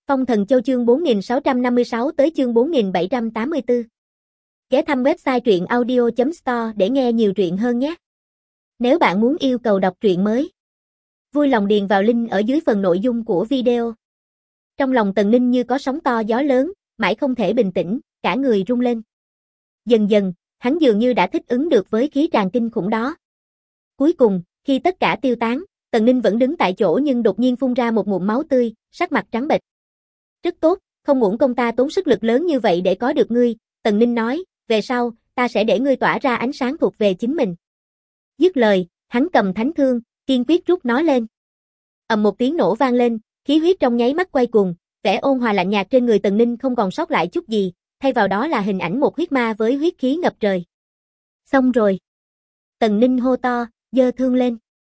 Phong Thần Châu chương 4656 tới chương 4784. Ghé thăm website truyện audio.store để nghe nhiều truyện hơn nhé. Nếu bạn muốn yêu cầu đọc truyện mới, vui lòng điền vào link ở dưới phần nội dung của video. Trong lòng Tần Ninh như có sóng to gió lớn, mãi không thể bình tĩnh, cả người rung lên. Dần dần, hắn dường như đã thích ứng được với khí tràn kinh khủng đó. Cuối cùng, khi tất cả tiêu tán, Tần Ninh vẫn đứng tại chỗ nhưng đột nhiên phun ra một ngụm máu tươi, sắc mặt trắng bệch. Rất tốt, không uổng công ta tốn sức lực lớn như vậy để có được ngươi, Tần Ninh nói, về sau, ta sẽ để ngươi tỏa ra ánh sáng thuộc về chính mình. Dứt lời, hắn cầm thánh thương, kiên quyết rút nó lên. Ầm một tiếng nổ vang lên, khí huyết trong nháy mắt quay cuồng, vẻ ôn hòa lạnh nhạt trên người Tần Ninh không còn sót lại chút gì, thay vào đó là hình ảnh một huyết ma với huyết khí ngập trời. Xong rồi. Tần Ninh hô to, giơ thương lên.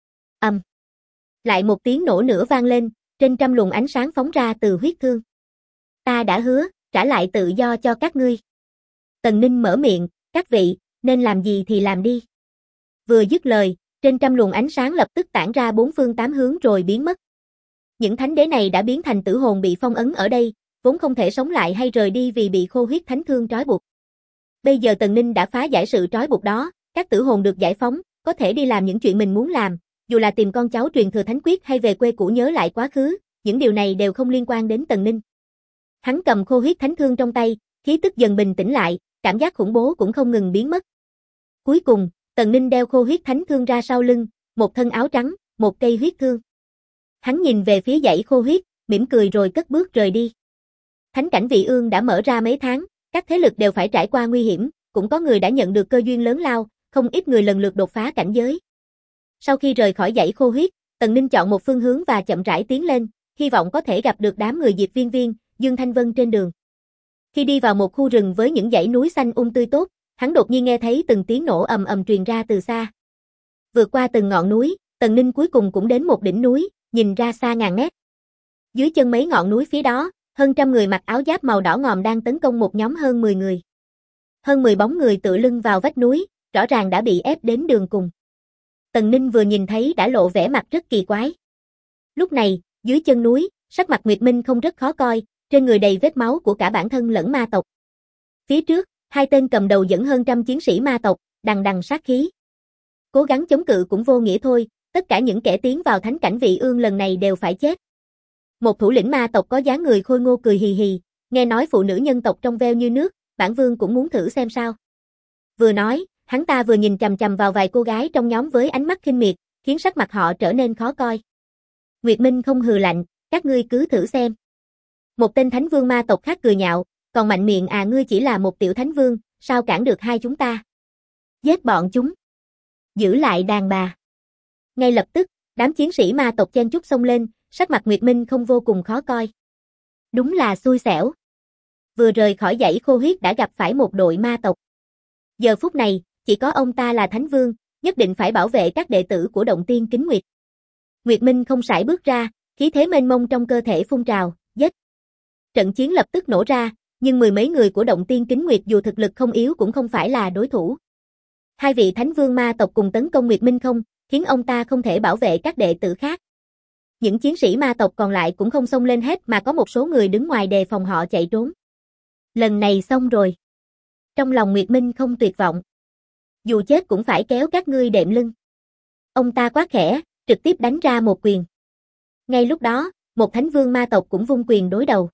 Lại một tiếng nổ nữa vang lên, trên trăm luồng ánh sáng phóng ra từ huyết thương. Ta đã hứa, trả lại tự do cho các ngươi. Tần Ninh mở miệng, các vị, nên làm gì thì làm đi. Vừa dứt lời, trên trăm luồng ánh sáng lập tức tản ra bốn phương tám hướng rồi biến mất. Những thánh đế này đã biến thành tử hồn bị phong ấn ở đây, vốn không thể sống lại hay rời đi vì bị khô huyết thánh thương trói buộc. Bây giờ Tần Ninh đã phá giải sự trói buộc đó, các tử hồn được giải phóng, có thể đi làm những chuyện mình muốn làm, dù là tìm con cháu truyền thừa thánh quyết hay về quê cũ nhớ lại quá khứ, những điều này đều không liên quan đến Tần Ninh. Hắn cầm khô huyết thánh thương trong tay, khí tức dần bình tĩnh lại, cảm giác khủng bố cũng không ngừng biến mất. Cuối cùng, Tần Ninh đeo khô huyết thánh thương ra sau lưng, một thân áo trắng, một cây huyết thương. Hắn nhìn về phía dãy khô huyết, mỉm cười rồi cất bước rời đi. Thánh cảnh Vị Ương đã mở ra mấy tháng, các thế lực đều phải trải qua nguy hiểm, cũng có người đã nhận được cơ duyên lớn lao, không ít người lần lượt đột phá cảnh giới. Sau khi rời khỏi dãy khô huyết, Tần Ninh chọn một phương hướng và chậm rãi tiến lên, hy vọng có thể gặp được đám người Diệp Viên Viên, Dương Thanh Vân trên đường. Khi đi vào một khu rừng với những dãy núi xanh tươi tốt, hắn đột nhiên nghe thấy từng tiếng nổ ầm ầm truyền ra từ xa. Vượt qua từng ngọn núi, Tần Ninh cuối cùng cũng đến một đỉnh núi, nhìn ra xa ngàn mét. Dưới chân mấy ngọn núi phía đó, hơn trăm người mặc áo giáp màu đỏ ngòm đang tấn công một nhóm hơn 10 người. Hơn 10 bóng người tựa lưng vào vách núi, rõ ràng đã bị ép đến đường cùng. Tần Ninh vừa nhìn thấy đã lộ vẻ mặt rất kỳ quái. Lúc này, dưới chân núi, sắc mặt Nguyệt Minh không rất khó coi, trên người đầy vết máu của cả bản thân lẫn ma tộc. Phía trước, hai tên cầm đầu dẫn hơn trăm chiến sĩ ma tộc, đằng đằng sát khí. Cố gắng chống cự cũng vô nghĩa thôi, tất cả những kẻ tiến vào thánh cảnh Vị Ương lần này đều phải chết. Một thủ lĩnh ma tộc có dáng người khôi ngô cười hì hì, nghe nói phụ nữ nhân tộc trong veo như nước, bản vương cũng muốn thử xem sao. Vừa nói, hắn ta vừa nhìn chằm chằm vào vài cô gái trong nhóm với ánh mắt khinh miệt, khiến sắc mặt họ trở nên khó coi. Nguyệt Minh không hừ lạnh, các ngươi cứ thử xem. Một tên thánh vương ma tộc khác cười nhạo, còn mạnh miệng à, ngươi chỉ là một tiểu thánh vương, sao cản được hai chúng ta? Giết bọn chúng. Giữ lại đàn bà. Ngay lập tức, đám chiến sĩ ma tộc chen chúc xông lên, sắc mặt Nguyệt Minh không vô cùng khó coi. Đúng là xui xẻo. Vừa rời khỏi dãy khô huyết đã gặp phải một đội ma tộc. Giờ phút này, chỉ có ông ta là thánh vương, nhất định phải bảo vệ các đệ tử của Động Tiên Kính Nguyệt. Nguyệt Minh không sải bước ra, khí thế mênh mông trong cơ thể phun trào, giết. Trận chiến lập tức nổ ra, nhưng mười mấy người của Động Tiên Kính Nguyệt dù thực lực không yếu cũng không phải là đối thủ. Hai vị thánh vương ma tộc cùng tấn công Nguyệt Minh không, khiến ông ta không thể bảo vệ các đệ tử khác. Những chiến sĩ ma tộc còn lại cũng không xông lên hết mà có một số người đứng ngoài đề phòng họ chạy trốn. Lần này xong rồi. Trong lòng Nguyệt Minh không tuyệt vọng. Dù chết cũng phải kéo các ngươi đệm lưng. Ông ta quát khẽ, trực tiếp đánh ra một quyền. Ngay lúc đó, một thánh vương ma tộc cũng vung quyền đối đầu.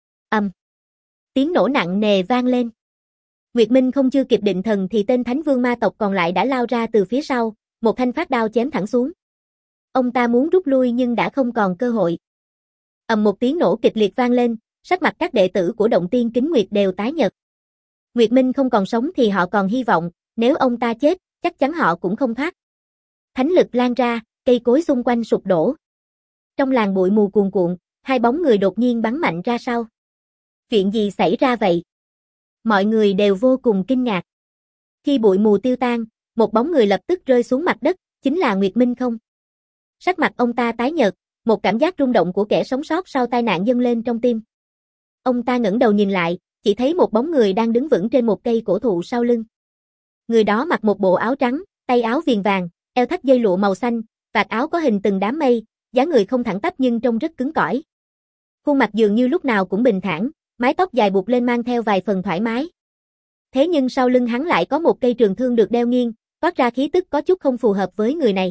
Tiếng nổ nặng nề vang lên. Nguyệt Minh không chưa kịp định thần thì tên thánh vương ma tộc còn lại đã lao ra từ phía sau, một thanh phát đao chém thẳng xuống. Ông ta muốn rút lui nhưng đã không còn cơ hội. Một tiếng nổ kịch liệt vang lên, sắc mặt các đệ tử của Động Tiên Kính Nguyệt đều tái nhợt. Nguyệt Minh không còn sống thì họ còn hy vọng, nếu ông ta chết, chắc chắn họ cũng không thoát. Thánh lực lan ra, cây cối xung quanh sụp đổ. Trong làn bụi mù cuồn cuộn, hai bóng người đột nhiên bắn mạnh ra sau. Chuyện gì xảy ra vậy? Mọi người đều vô cùng kinh ngạc. Khi bụi mù tiêu tan, một bóng người lập tức rơi xuống mặt đất, chính là Nguyệt Minh không. Sắc mặt ông ta tái nhợt, một cảm giác rung động của kẻ sống sót sau tai nạn dâng lên trong tim. Ông ta ngẩng đầu nhìn lại, chỉ thấy một bóng người đang đứng vững trên một cây cổ thụ sau lưng. Người đó mặc một bộ áo trắng, tay áo viền vàng, eo thắt dây lụa màu xanh, vạt áo có hình từng đám mây, dáng người không thẳng tắp nhưng trông rất cứng cỏi. Khuôn mặt dường như lúc nào cũng bình thản, mái tóc dài buộc lên mang theo vài phần thoải mái. Thế nhưng sau lưng hắn lại có một cây trường thương được đeo nghiêng, toát ra khí tức có chút không phù hợp với người này.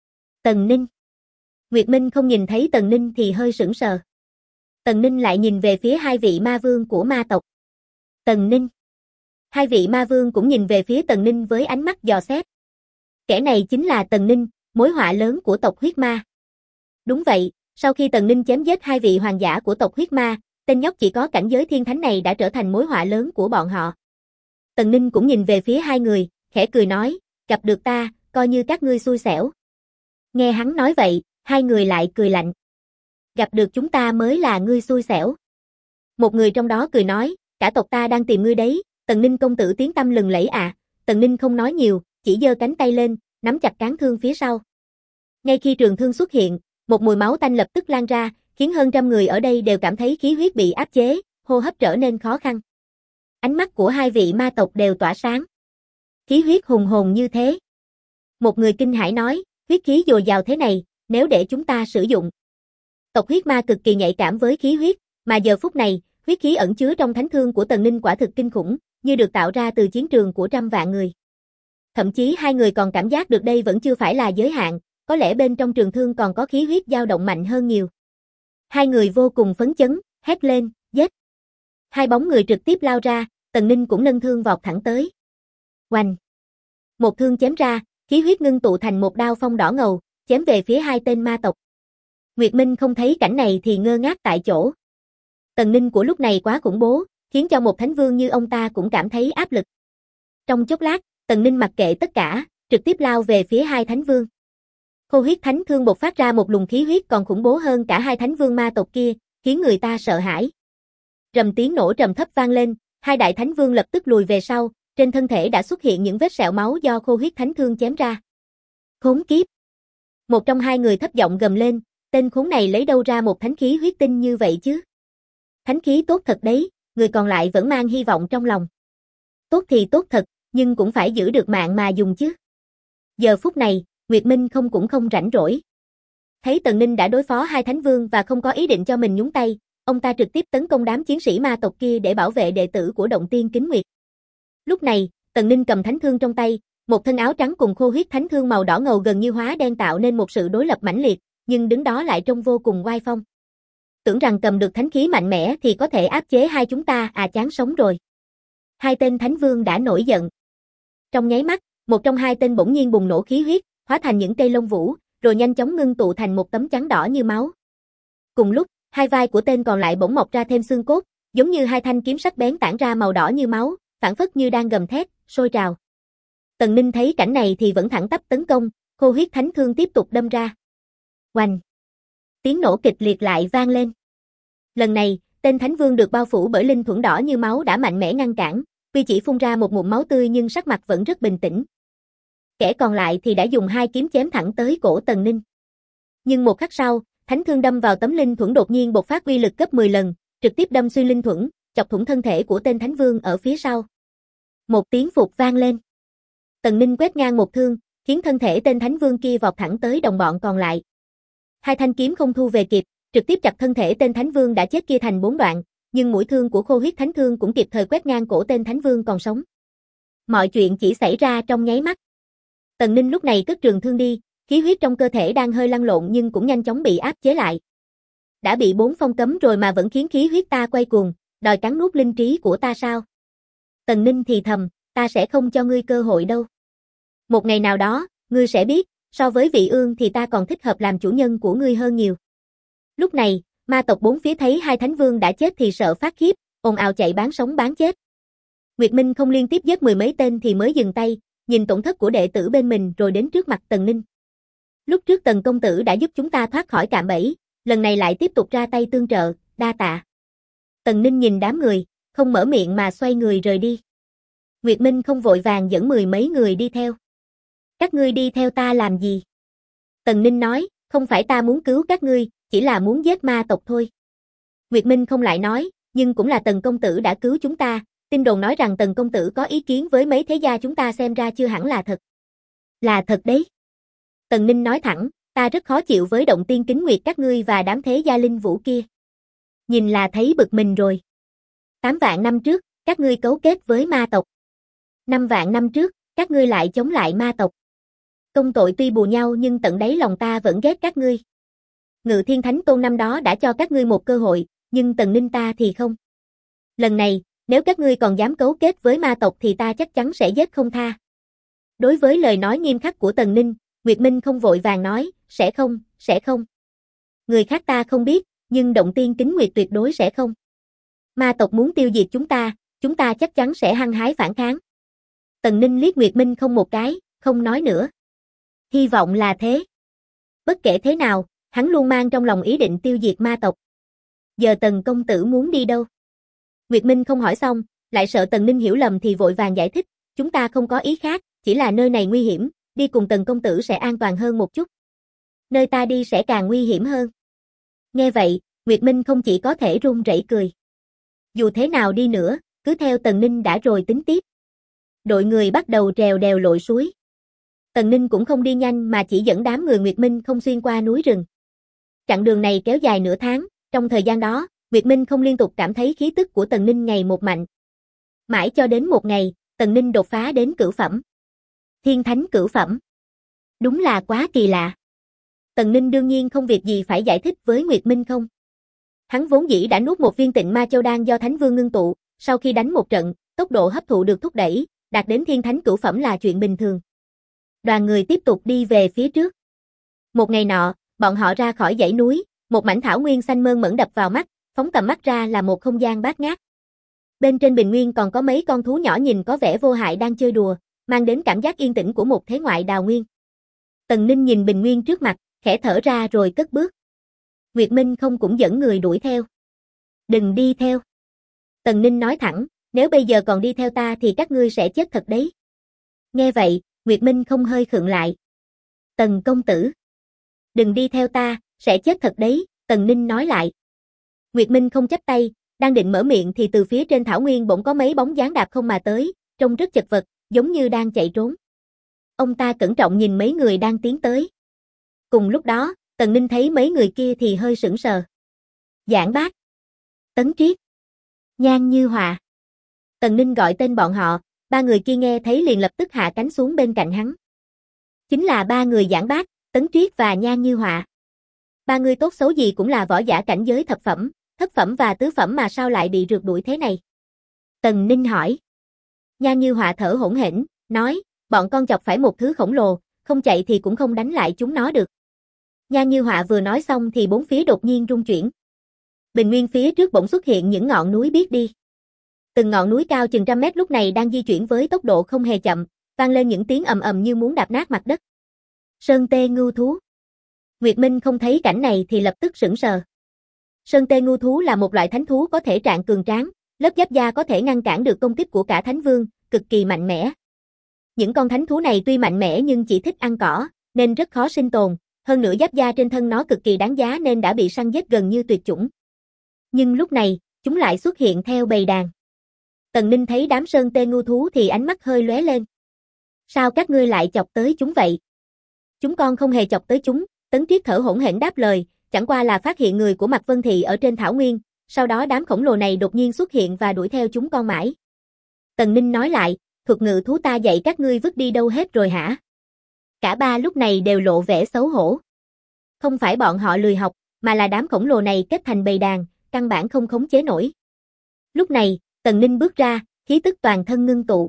Tần Ninh. Nguyệt Minh không nhìn thấy Tần Ninh thì hơi sững sờ. Tần Ninh lại nhìn về phía hai vị ma vương của ma tộc. Tần Ninh. Hai vị ma vương cũng nhìn về phía Tần Ninh với ánh mắt dò xét. Kẻ này chính là Tần Ninh, mối họa lớn của tộc huyết ma. Đúng vậy, sau khi Tần Ninh chém giết hai vị hoàng giả của tộc huyết ma, tên nhóc chỉ có cảnh giới thiên thánh này đã trở thành mối họa lớn của bọn họ. Tần Ninh cũng nhìn về phía hai người, khẽ cười nói, gặp được ta, coi như các ngươi xui xẻo. Nghe hắn nói vậy, hai người lại cười lạnh. Gặp được chúng ta mới là ngươi xui xẻo. Một người trong đó cười nói, cả tộc ta đang tìm ngươi đấy, Tần Ninh công tử tiếng tăm lừng lẫy à. Tần Ninh không nói nhiều, chỉ giơ cánh tay lên, nắm chặt cán thương phía sau. Ngay khi trường thương xuất hiện, một mùi máu tanh lập tức lan ra, khiến hơn trăm người ở đây đều cảm thấy khí huyết bị áp chế, hô hấp trở nên khó khăn. Ánh mắt của hai vị ma tộc đều tỏa sáng. Khí huyết hùng hồn như thế. Một người kinh hãi nói, huyết khí dồi dào thế này, nếu để chúng ta sử dụng. Tộc huyết ma cực kỳ nhạy cảm với khí huyết, mà giờ phút này, huyết khí ẩn chứa trong thánh thương của Tần Ninh quả thực kinh khủng, như được tạo ra từ chiến trường của trăm vạn người. Thậm chí hai người còn cảm giác được đây vẫn chưa phải là giới hạn, có lẽ bên trong trường thương còn có khí huyết dao động mạnh hơn nhiều. Hai người vô cùng phấn chấn, hét lên, giết. Hai bóng người trực tiếp lao ra, Tần Ninh cũng nâng thương vọt thẳng tới. Oanh! Một thương chém ra, khí huyết ngưng tụ thành một đao phong đỏ ngầu, chém về phía hai tên ma tộc. Nguyệt Minh không thấy cảnh này thì ngơ ngác tại chỗ. Tần Ninh của lúc này quá khủng bố, khiến cho một thánh vương như ông ta cũng cảm thấy áp lực. Trong chốc lát, Tần Ninh mặc kệ tất cả, trực tiếp lao về phía hai thánh vương. Khô huyết thánh thương bộc phát ra một luồng khí huyết còn khủng bố hơn cả hai thánh vương ma tộc kia, khiến người ta sợ hãi. Trầm tiếng nổ trầm thấp vang lên, hai đại thánh vương lập tức lùi về sau, trên thân thể đã xuất hiện những vết sẹo máu do khô huyết thánh thương chém ra. Khốn kiếp! Một trong hai người thấp giọng gầm lên, tên khốn này lấy đâu ra một thánh khí huyết tinh như vậy chứ? Thánh khí tốt thật đấy, người còn lại vẫn mang hy vọng trong lòng. Tốt thì tốt thật, nhưng cũng phải giữ được mạng mà dùng chứ. Giờ phút này, Nguyệt Minh cũng không rảnh rỗi. Thấy Tần Ninh đã đối phó hai thánh vương và không có ý định cho mình nhúng tay, ông ta trực tiếp tấn công đám chiến sĩ ma tộc kia để bảo vệ đệ tử của Động Tiên Kính Nguyệt. Lúc này, Tần Ninh cầm thánh thương trong tay, một thân áo trắng cùng khô huyết thánh thương màu đỏ ngầu gần như hóa đen tạo nên một sự đối lập mãnh liệt, nhưng đứng đó lại trông vô cùng oai phong. Tưởng rằng cầm được thánh khí mạnh mẽ thì có thể áp chế hai chúng ta, chán sống rồi. Hai tên thánh vương đã nổi giận. Trong nháy mắt, một trong hai tên bỗng nhiên bùng nổ khí huyết, hóa thành những cây lông vũ, rồi nhanh chóng ngưng tụ thành một tấm trắng đỏ như máu. Cùng lúc, hai vai của tên còn lại bỗng mọc ra thêm xương cốt, giống như hai thanh kiếm sắc bén tản ra màu đỏ như máu, phảng phất như đang gầm thét, sôi trào. Tần Ninh thấy cảnh này thì vẫn thẳng tắp tấn công, khô huyết thánh thương tiếp tục đâm ra. Oanh! Tiếng nổ kịch liệt lại vang lên. Lần này, tên thánh vương được bao phủ bởi linh thuẫn đỏ như máu đã mạnh mẽ ngăn cản, tuy chỉ phun ra một ngụm máu tươi nhưng sắc mặt vẫn rất bình tĩnh. Kẻ còn lại thì đã dùng hai kiếm chém thẳng tới cổ Tần Ninh. Nhưng một khắc sau, thánh thương đâm vào tấm linh thuẫn đột nhiên bộc phát uy lực gấp 10 lần, trực tiếp đâm xuyên linh thuẫn, chọc thủng thân thể của tên thánh vương ở phía sau. Một tiếng phục vang lên. Tần Ninh quét ngang một thương, khiến thân thể tên thánh vương kia vọt thẳng tới đồng bọn còn lại. Hai thanh kiếm không thu về kịp, trực tiếp chặt thân thể tên thánh vương đã chết kia thành 4 đoạn, nhưng mũi thương của khô huyết thánh thương cũng kịp thời quét ngang cổ tên thánh vương còn sống. Mọi chuyện chỉ xảy ra trong nháy mắt. Tần Ninh lúc này cất trường thương đi, khí huyết trong cơ thể đang hơi lăn lộn nhưng cũng nhanh chóng bị áp chế lại. Đã bị 4 phong cấm rồi mà vẫn khiến khí huyết ta quay cuồng, đòi cắn nuốt linh trí của ta sao? Tần Ninh thì thầm, ta sẽ không cho ngươi cơ hội đâu. Một ngày nào đó, ngươi sẽ biết, so với vị ương thì ta còn thích hợp làm chủ nhân của ngươi hơn nhiều. Lúc này, ma tộc bốn phía thấy hai thánh vương đã chết thì sợ phát khiếp, ồn ào chạy bán sống bán chết. Nguyệt Minh không liên tiếp giết 10 mấy tên thì mới dừng tay, nhìn tổn thất của đệ tử bên mình rồi đến trước mặt Tần Ninh. Lúc trước Tần công tử đã giúp chúng ta thoát khỏi cạm bẫy, lần này lại tiếp tục ra tay tương trợ, đa tạ. Tần Ninh nhìn đám người, không mở miệng mà xoay người rời đi. Nguyệt Minh không vội vàng dẫn 10 mấy người đi theo. Các ngươi đi theo ta làm gì? Tần Ninh nói, không phải ta muốn cứu các ngươi, chỉ là muốn giết ma tộc thôi. Nguyệt Minh không lại nói, nhưng cũng là Tần công tử đã cứu chúng ta, tin đồn nói rằng Tần công tử có ý kiến với mấy thế gia chúng ta xem ra chưa hẳn là thật. Là thật đấy. Tần Ninh nói thẳng, ta rất khó chịu với Động Tiên Kính Nguyệt các ngươi và đám thế gia linh vũ kia. Nhìn là thấy bực mình rồi. 8 vạn năm trước, các ngươi cấu kết với ma tộc. 5 vạn năm trước, các ngươi lại chống lại ma tộc. Công tội tuy bù nhau nhưng tận đáy lòng ta vẫn ghét các ngươi. Ngự Thiên Thánh Tôn năm đó đã cho các ngươi một cơ hội, nhưng Tần Ninh ta thì không. Lần này, nếu các ngươi còn dám cấu kết với ma tộc thì ta chắc chắn sẽ giết không tha. Đối với lời nói nghiêm khắc của Tần Ninh, Nguyệt Minh không vội vàng nói, sẽ không. Người khác ta không biết, nhưng Động Tiên Kính Nguyệt tuyệt đối sẽ không. Ma tộc muốn tiêu diệt chúng ta chắc chắn sẽ hăng hái phản kháng. Tần Ninh liếc Nguyệt Minh không một cái, không nói nữa. Hy vọng là thế. Bất kể thế nào, hắn luôn mang trong lòng ý định tiêu diệt ma tộc. Giờ Tần công tử muốn đi đâu? Nguyệt Minh không hỏi xong, lại sợ Tần Ninh hiểu lầm thì vội vàng giải thích, chúng ta không có ý khác, chỉ là nơi này nguy hiểm, đi cùng Tần công tử sẽ an toàn hơn một chút. Nơi ta đi sẽ càng nguy hiểm hơn. Nghe vậy, Nguyệt Minh không chỉ có thể run rẩy cười. Dù thế nào đi nữa, cứ theo Tần Ninh đã rồi tính tiếp. Đội người bắt đầu trèo đèo lội suối. Tần Ninh cũng không đi nhanh mà chỉ dẫn đám người Nguyệt Minh không xuyên qua núi rừng. Chặng đường này kéo dài nửa tháng, trong thời gian đó, Nguyệt Minh không liên tục cảm thấy khí tức của Tần Ninh ngày một mạnh. Mãi cho đến một ngày, Tần Ninh đột phá đến cửu phẩm. Thiên Thánh cửu phẩm. Đúng là quá kỳ lạ. Tần Ninh đương nhiên không việc gì phải giải thích với Nguyệt Minh không. Hắn vốn dĩ đã nuốt một viên Tịnh Ma Châu đan do Thánh Vương ngưng tụ, sau khi đánh một trận, tốc độ hấp thụ được thúc đẩy, đạt đến Thiên Thánh cửu phẩm là chuyện bình thường. Đoàn người tiếp tục đi về phía trước. Một ngày nọ, bọn họ ra khỏi dãy núi, một mảnh thảo nguyên xanh mơn mởn đập vào mắt, phóng tầm mắt ra là một không gian bát ngát. Bên trên bình nguyên còn có mấy con thú nhỏ nhìn có vẻ vô hại đang chơi đùa, mang đến cảm giác yên tĩnh của một thế ngoại đào nguyên. Tần Ninh nhìn bình nguyên trước mặt, khẽ thở ra rồi cất bước. Nguyệt Minh không cũng dẫn người đuổi theo. Đừng đi theo. Tần Ninh nói thẳng, nếu bây giờ còn đi theo ta thì các ngươi sẽ chết thật đấy. Nghe vậy, Nguyệt Minh không hơi khựng lại. Tần công tử. Đừng đi theo ta, sẽ chết thật đấy, Tần Ninh nói lại. Nguyệt Minh không chắp tay, đang định mở miệng thì từ phía trên thảo nguyên bỗng có mấy bóng dáng đạp không mà tới, trông rất chật vật, giống như đang chạy trốn. Ông ta cẩn trọng nhìn mấy người đang tiến tới. Cùng lúc đó, Tần Ninh thấy mấy người kia thì hơi sững sờ. Giảng Bác, Tấn Triết, Nhan Như Họa. Tần Ninh gọi tên bọn họ, ba người kia nghe thấy liền lập tức hạ cánh xuống bên cạnh hắn. Chính là ba người Giảng Bác, Tấn Triết và Nhan Như Họa. Ba người tốt xấu gì cũng là võ giả cảnh giới thập phẩm, thất phẩm và tứ phẩm mà sao lại bị rượt đuổi thế này? Tần Ninh hỏi. Nhan Như Họa thở hổn hển, nói, bọn con chọc phải một thứ khổng lồ, không chạy thì cũng không đánh lại chúng nó được. Nhan Như Họa vừa nói xong thì bốn phía đột nhiên rung chuyển. Bình nguyên phía trước bỗng xuất hiện những ngọn núi biết đi. Từng ngọn núi cao chừng trăm mét lúc này đang di chuyển với tốc độ không hề chậm, vang lên những tiếng ầm ầm như muốn đạp nát mặt đất. Sơn tê ngưu thú. Nguyệt Minh không thấy cảnh này thì lập tức sững sờ. Sơn tê ngưu thú là một loại thánh thú có thể trạng cường tráng, lớp giáp da có thể ngăn cản được công kích của cả thánh vương, cực kỳ mạnh mẽ. Những con thánh thú này tuy mạnh mẽ nhưng chỉ thích ăn cỏ, nên rất khó sinh tồn, hơn nữa giáp da trên thân nó cực kỳ đáng giá nên đã bị săn giết gần như tuyệt chủng. Nhưng lúc này, chúng lại xuất hiện theo bầy đàn. Tần Ninh thấy đám sơn tê ngưu thú thì ánh mắt hơi lóe lên. Sao các ngươi lại chọc tới chúng vậy? Chúng con không hề chọc tới chúng, Tấn Triết thở hổn hển đáp lời, chẳng qua là phát hiện người của Mạc Vân Thị ở trên thảo nguyên, sau đó đám khổng lồ này đột nhiên xuất hiện và đuổi theo chúng con mãi. Tần Ninh nói lại, thuật ngự thú ta dạy các ngươi vứt đi đâu hết rồi hả? Cả ba lúc này đều lộ vẻ xấu hổ. Không phải bọn họ lười học, mà là đám khổng lồ này kết thành bầy đàn, căn bản không khống chế nổi. Lúc này, Tần Ninh bước ra, khí tức toàn thân ngưng tụ.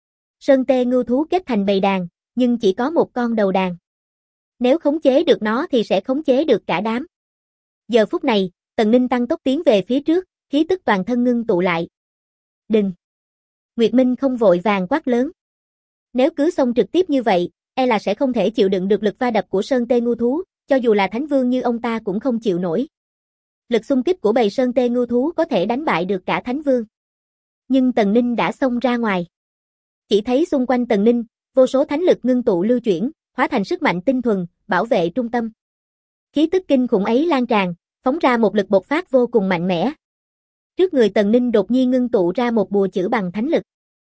Sơn tê ngưu thú kết thành bầy đàn, nhưng chỉ có một con đầu đàn. Nếu khống chế được nó thì sẽ khống chế được cả đám. Giờ phút này, Tần Ninh tăng tốc tiến về phía trước, khí tức toàn thân ngưng tụ lại. Đừng! Nguyệt Minh không vội vàng quát lớn. Nếu cứ xông trực tiếp như vậy, e là sẽ không thể chịu đựng được lực va đập của sơn tê ngưu thú, cho dù là thánh vương như ông ta cũng không chịu nổi. Lực xung kích của bầy sơn tê ngưu thú có thể đánh bại được cả thánh vương. Nhưng Tần Ninh đã xông ra ngoài. Chỉ thấy xung quanh Tần Ninh, vô số thánh lực ngưng tụ lưu chuyển, hóa thành sức mạnh tinh thuần, bảo vệ trung tâm. Khí tức kinh khủng ấy lan tràn, phóng ra một lực bộc phát vô cùng mạnh mẽ. Trước người Tần Ninh đột nhiên ngưng tụ ra một bùa chữ bằng thánh lực.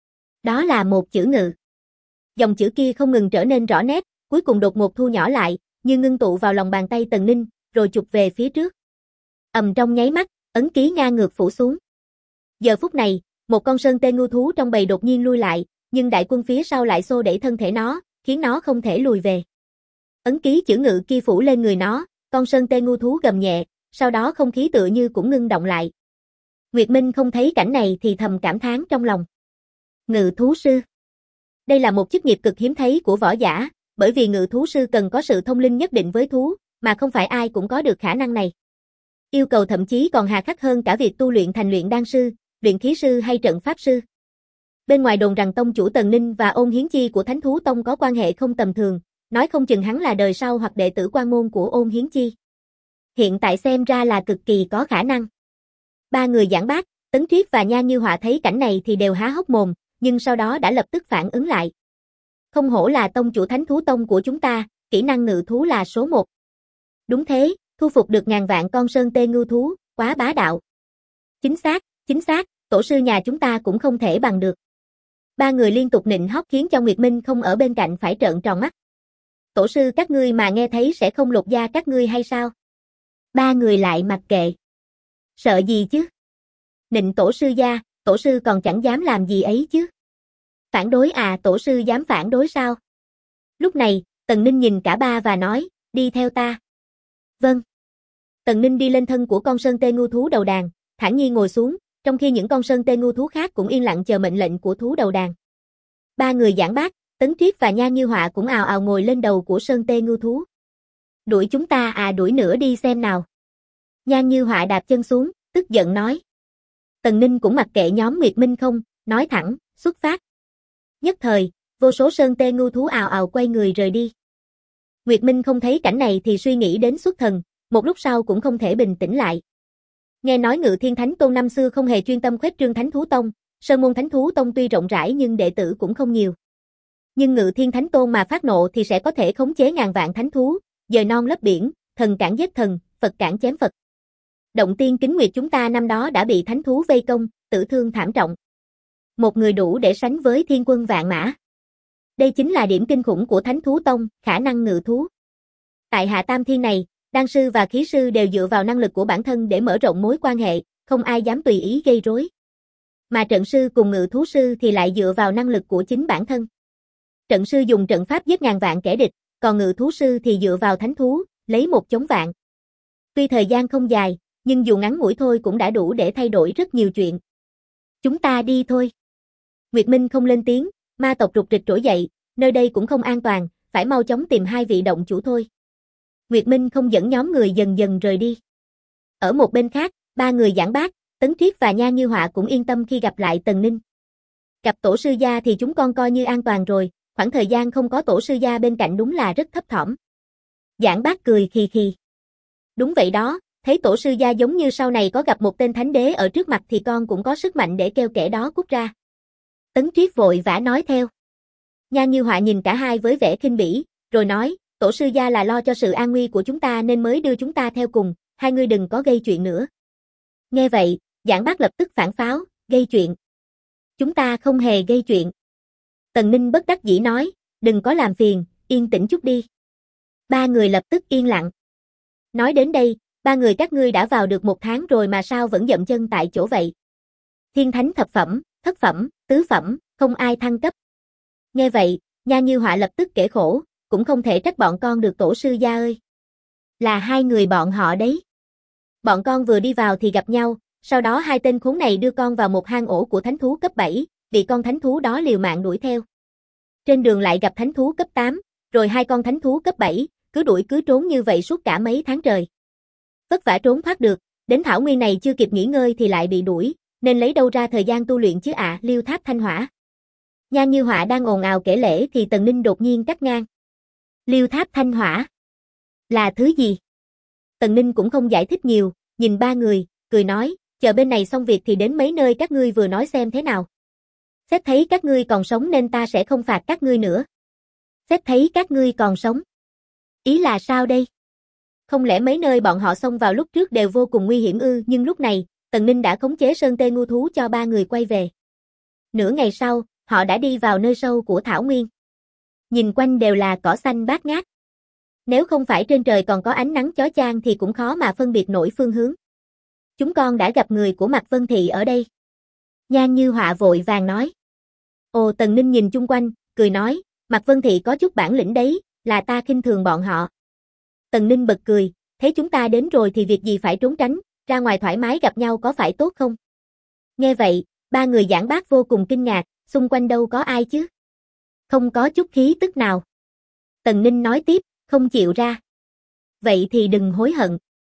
Đó là một chữ ngự. Dòng chữ kia không ngừng trở nên rõ nét, cuối cùng đột ngột thu nhỏ lại, như ngưng tụ vào lòng bàn tay Tần Ninh, rồi chụp về phía trước. Trong nháy mắt, Ấn ký ngang ngược phủ xuống. Giờ phút này, một con sơn tê ngưu thú trong bầy đột nhiên lui lại, nhưng đại quân phía sau lại xô đẩy thân thể nó, khiến nó không thể lùi về. Ấn ký chữ ngự kia phủ lên người nó, con sơn tê ngưu thú gầm nhẹ, sau đó không khí tựa như cũng ngưng động lại. Nguyệt Minh không thấy cảnh này thì thầm cảm thán trong lòng. Ngự thú sư. Đây là một chức nghiệp cực hiếm thấy của võ giả, bởi vì ngự thú sư cần có sự thông linh nhất định với thú, mà không phải ai cũng có được khả năng này. Yêu cầu thậm chí còn hà khắc hơn cả việc tu luyện thành luyện đan sư, luyện khí sư hay trận pháp sư. Bên ngoài đồn rằng tông chủ Tần Ninh và Ôn Hiến Chi của Thánh Thú Tông có quan hệ không tầm thường, nói không chừng hắn là đời sau hoặc đệ tử quan môn của Ôn Hiến Chi. Hiện tại xem ra là cực kỳ có khả năng. Ba người giảng bác, Tấn Triết và Nha Như Họa thấy cảnh này thì đều há hốc mồm, nhưng sau đó đã lập tức phản ứng lại. Không hổ là tông chủ Thánh Thú Tông của chúng ta, kỹ năng ngự thú là số 1. Đúng thế, thu phục được ngàn vạn con sơn tê ngưu thú, quá bá đạo. Chính xác, tổ sư nhà chúng ta cũng không thể bằng được. Ba người liên tục nịnh hót khiến cho Nguyệt Minh không ở bên cạnh phải trợn tròn mắt. Tổ sư các ngươi mà nghe thấy sẽ không lột da các ngươi hay sao? Ba người lại mặc kệ. Sợ gì chứ? Nịnh tổ sư gia, tổ sư còn chẳng dám làm gì ấy chứ. Phản đối à, tổ sư dám phản đối sao? Lúc này, Tần Ninh nhìn cả ba và nói, đi theo ta. Vâng. Tần Ninh đi lên thân của con sơn tê ngưu thú đầu đàn, thản nhiên ngồi xuống, trong khi những con sơn tê ngưu thú khác cũng yên lặng chờ mệnh lệnh của thú đầu đàn. Ba người giảng bác, Tấn Triết và Nha Như Họa cũng ào ào ngồi lên đầu của sơn tê ngưu thú. Đuổi chúng ta à, đuổi nữa đi xem nào. Nha Như Họa đạp chân xuống, tức giận nói. Tần Ninh cũng mặc kệ nhóm Nguyệt Minh không, nói thẳng, xuất phát. Nhất thời, vô số sơn tê ngưu thú ào ào quay người rời đi. Nguyệt Minh không thấy cảnh này thì suy nghĩ đến xuất thần, một lúc sau cũng không thể bình tĩnh lại. Nghe nói Ngự Thiên Thánh Tôn năm xưa không hề chuyên tâm khuếch trương Thánh Thú Tông, sơn môn Thánh Thú Tông tuy rộng rãi nhưng đệ tử cũng không nhiều. Nhưng Ngự Thiên Thánh Tôn mà phát nộ thì sẽ có thể khống chế ngàn vạn thánh thú, dời non lấp biển, thần cản giết thần, Phật cản chém Phật. Động Tiên Kính Nguyệt chúng ta năm đó đã bị thánh thú vây công, tử thương thảm trọng. Một người đủ để sánh với thiên quân vạn mã. Đây chính là điểm kinh khủng của Thánh Thú Tông, khả năng ngự thú. Tại Hạ Tam Thiên này, đan sư và khí sư đều dựa vào năng lực của bản thân để mở rộng mối quan hệ, không ai dám tùy ý gây rối. Mà trận sư cùng ngự thú sư thì lại dựa vào năng lực của chính bản thân. Trận sư dùng trận pháp giết ngàn vạn kẻ địch, còn ngự thú sư thì dựa vào thánh thú, lấy một chống vạn. Tuy thời gian không dài, nhưng dù ngắn ngủi thôi cũng đã đủ để thay đổi rất nhiều chuyện. Chúng ta đi thôi. Nguyệt Minh không lên tiếng, ma tộc rục rịch trỗi dậy, nơi đây cũng không an toàn, phải mau chóng tìm hai vị động chủ thôi. Nguyệt Minh không dẫn nhóm người dần dần rời đi. Ở một bên khác, ba người giảng bác, Tấn Triết và Nha Như Họa cũng yên tâm khi gặp lại Tần Ninh. Gặp tổ sư gia thì chúng con coi như an toàn rồi, khoảng thời gian không có tổ sư gia bên cạnh đúng là rất thấp thỏm. Giảng bác cười khì khì. Đúng vậy đó, thấy tổ sư gia giống như sau này có gặp một tên thánh đế ở trước mặt thì con cũng có sức mạnh để kêu kẻ đó cút ra. Tấn Triết vội vã nói theo. Nha Như Họa nhìn cả hai với vẻ khinh bỉ, rồi nói, tổ sư gia là lo cho sự an nguy của chúng ta nên mới đưa chúng ta theo cùng, hai ngươi đừng có gây chuyện nữa. Nghe vậy, giảng bác lập tức phản pháo, gây chuyện. Chúng ta không hề gây chuyện. Tần Ninh bất đắc dĩ nói, đừng có làm phiền, yên tĩnh chút đi. Ba người lập tức yên lặng. Nói đến đây, ba người các ngươi đã vào được 1 tháng rồi mà sao vẫn dậm chân tại chỗ vậy? Thiên thánh thập phẩm, thất phẩm, tứ phẩm, không ai thăng cấp. Nghe vậy, Nha Như Họa lập tức kể khổ, cũng không thể trách bọn con được tổ sư gia ơi. Là hai người bọn họ đấy. Bọn con vừa đi vào thì gặp nhau, sau đó hai tên khốn này đưa con vào một hang ổ của thánh thú cấp 7, bị con thánh thú đó liều mạng đuổi theo. Trên đường lại gặp thánh thú cấp 8, rồi hai con thánh thú cấp 7, cứ đuổi cứ trốn như vậy suốt cả mấy tháng trời. Vất vả trốn thoát được, đến Thảo Nguyên này chưa kịp nghỉ ngơi thì lại bị đuổi, nên lấy đâu ra thời gian tu luyện chứ ạ, Liêu Tháp Thanh Hỏa. Nha Như Họa đang ồn ào kể lể thì Tần Ninh đột nhiên cắt ngang. Liêu Tháp Thanh Hỏa là thứ gì? Tần Ninh cũng không giải thích nhiều, nhìn ba người, cười nói, chờ bên này xong việc thì đến mấy nơi các ngươi vừa nói xem thế nào. Xét thấy các ngươi còn sống nên ta sẽ không phạt các ngươi nữa. Xét thấy các ngươi còn sống. Ý là sao đây? Không lẽ mấy nơi bọn họ xông vào lúc trước đều vô cùng nguy hiểm ư? Nhưng lúc này, Tần Ninh đã khống chế sơn tê ngu thú cho ba người quay về. Nửa ngày sau, họ đã đi vào nơi sâu của Thảo Nguyên. Nhìn quanh đều là cỏ xanh bát ngát. Nếu không phải trên trời còn có ánh nắng chói chang thì cũng khó mà phân biệt nổi phương hướng. chúng con đã gặp người của Mạc Vân Thị ở đây. Nhan Như Họa vội vàng nói. Ồ, Tần Ninh nhìn chung quanh, cười nói, Mạc Vân Thị có chút bản lĩnh đấy, là ta khinh thường bọn họ. Tần Ninh bật cười, thế chúng ta đến rồi thì việc gì phải trốn tránh, ra ngoài thoải mái gặp nhau có phải tốt không? Nghe vậy, ba người giảng bác vô cùng kinh ngạc, xung quanh đâu có ai chứ? Không có chút khí tức nào. Tần Ninh nói tiếp, không chịu ra. Vậy thì đừng hối hận.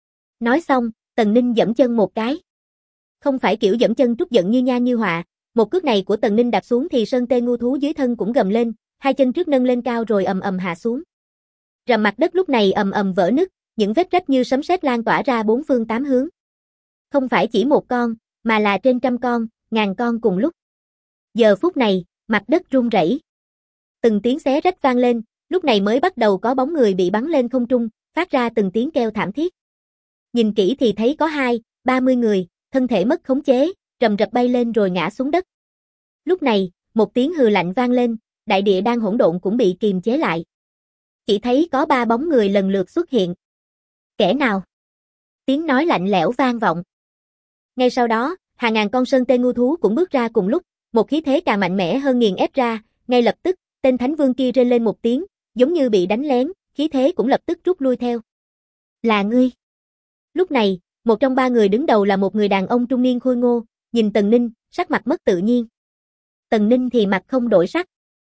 Nói xong, Tần Ninh giẫm chân một cái. Không phải kiểu giẫm chân trút giận như Nhan Như Họa, một cước này của Tần Ninh đạp xuống thì sơn tê ngu thú dưới thân cũng gầm lên, hai chân trước nâng lên cao rồi ầm ầm hạ xuống. Rầm mặt đất lúc này ầm ầm vỡ nứt, những vết rách như sấm sét lan tỏa ra bốn phương tám hướng. Không phải chỉ một con, mà là trên trăm con, ngàn con cùng lúc. Giờ phút này, mặt đất rung rẩy. Từng tiếng xé rách vang lên, lúc này mới bắt đầu có bóng người bị bắn lên không trung, phát ra từng tiếng kêu thảm thiết. Nhìn kỹ thì thấy có 20-30 người, thân thể mất khống chế, rầm rập bay lên rồi ngã xuống đất. Lúc này, một tiếng hừ lạnh vang lên, đại địa đang hỗn độn cũng bị kiềm chế lại. Chỉ thấy có 3 bóng người lần lượt xuất hiện. Kẻ nào? Tiếng nói lạnh lẽo vang vọng. Ngay sau đó, hàng ngàn con sơn tê ngu thú cũng bước ra cùng lúc, một khí thế càng mạnh mẽ hơn nghiền ép ra, ngay lập tức, tên thánh vương kia rên lên một tiếng, giống như bị đánh lén, khí thế cũng lập tức rút lui theo. Là ngươi. Lúc này, một trong 3 người đứng đầu là một người đàn ông trung niên khôi ngô, nhìn Tần Ninh, sắc mặt mất tự nhiên. Tần Ninh thì mặt không đổi sắc.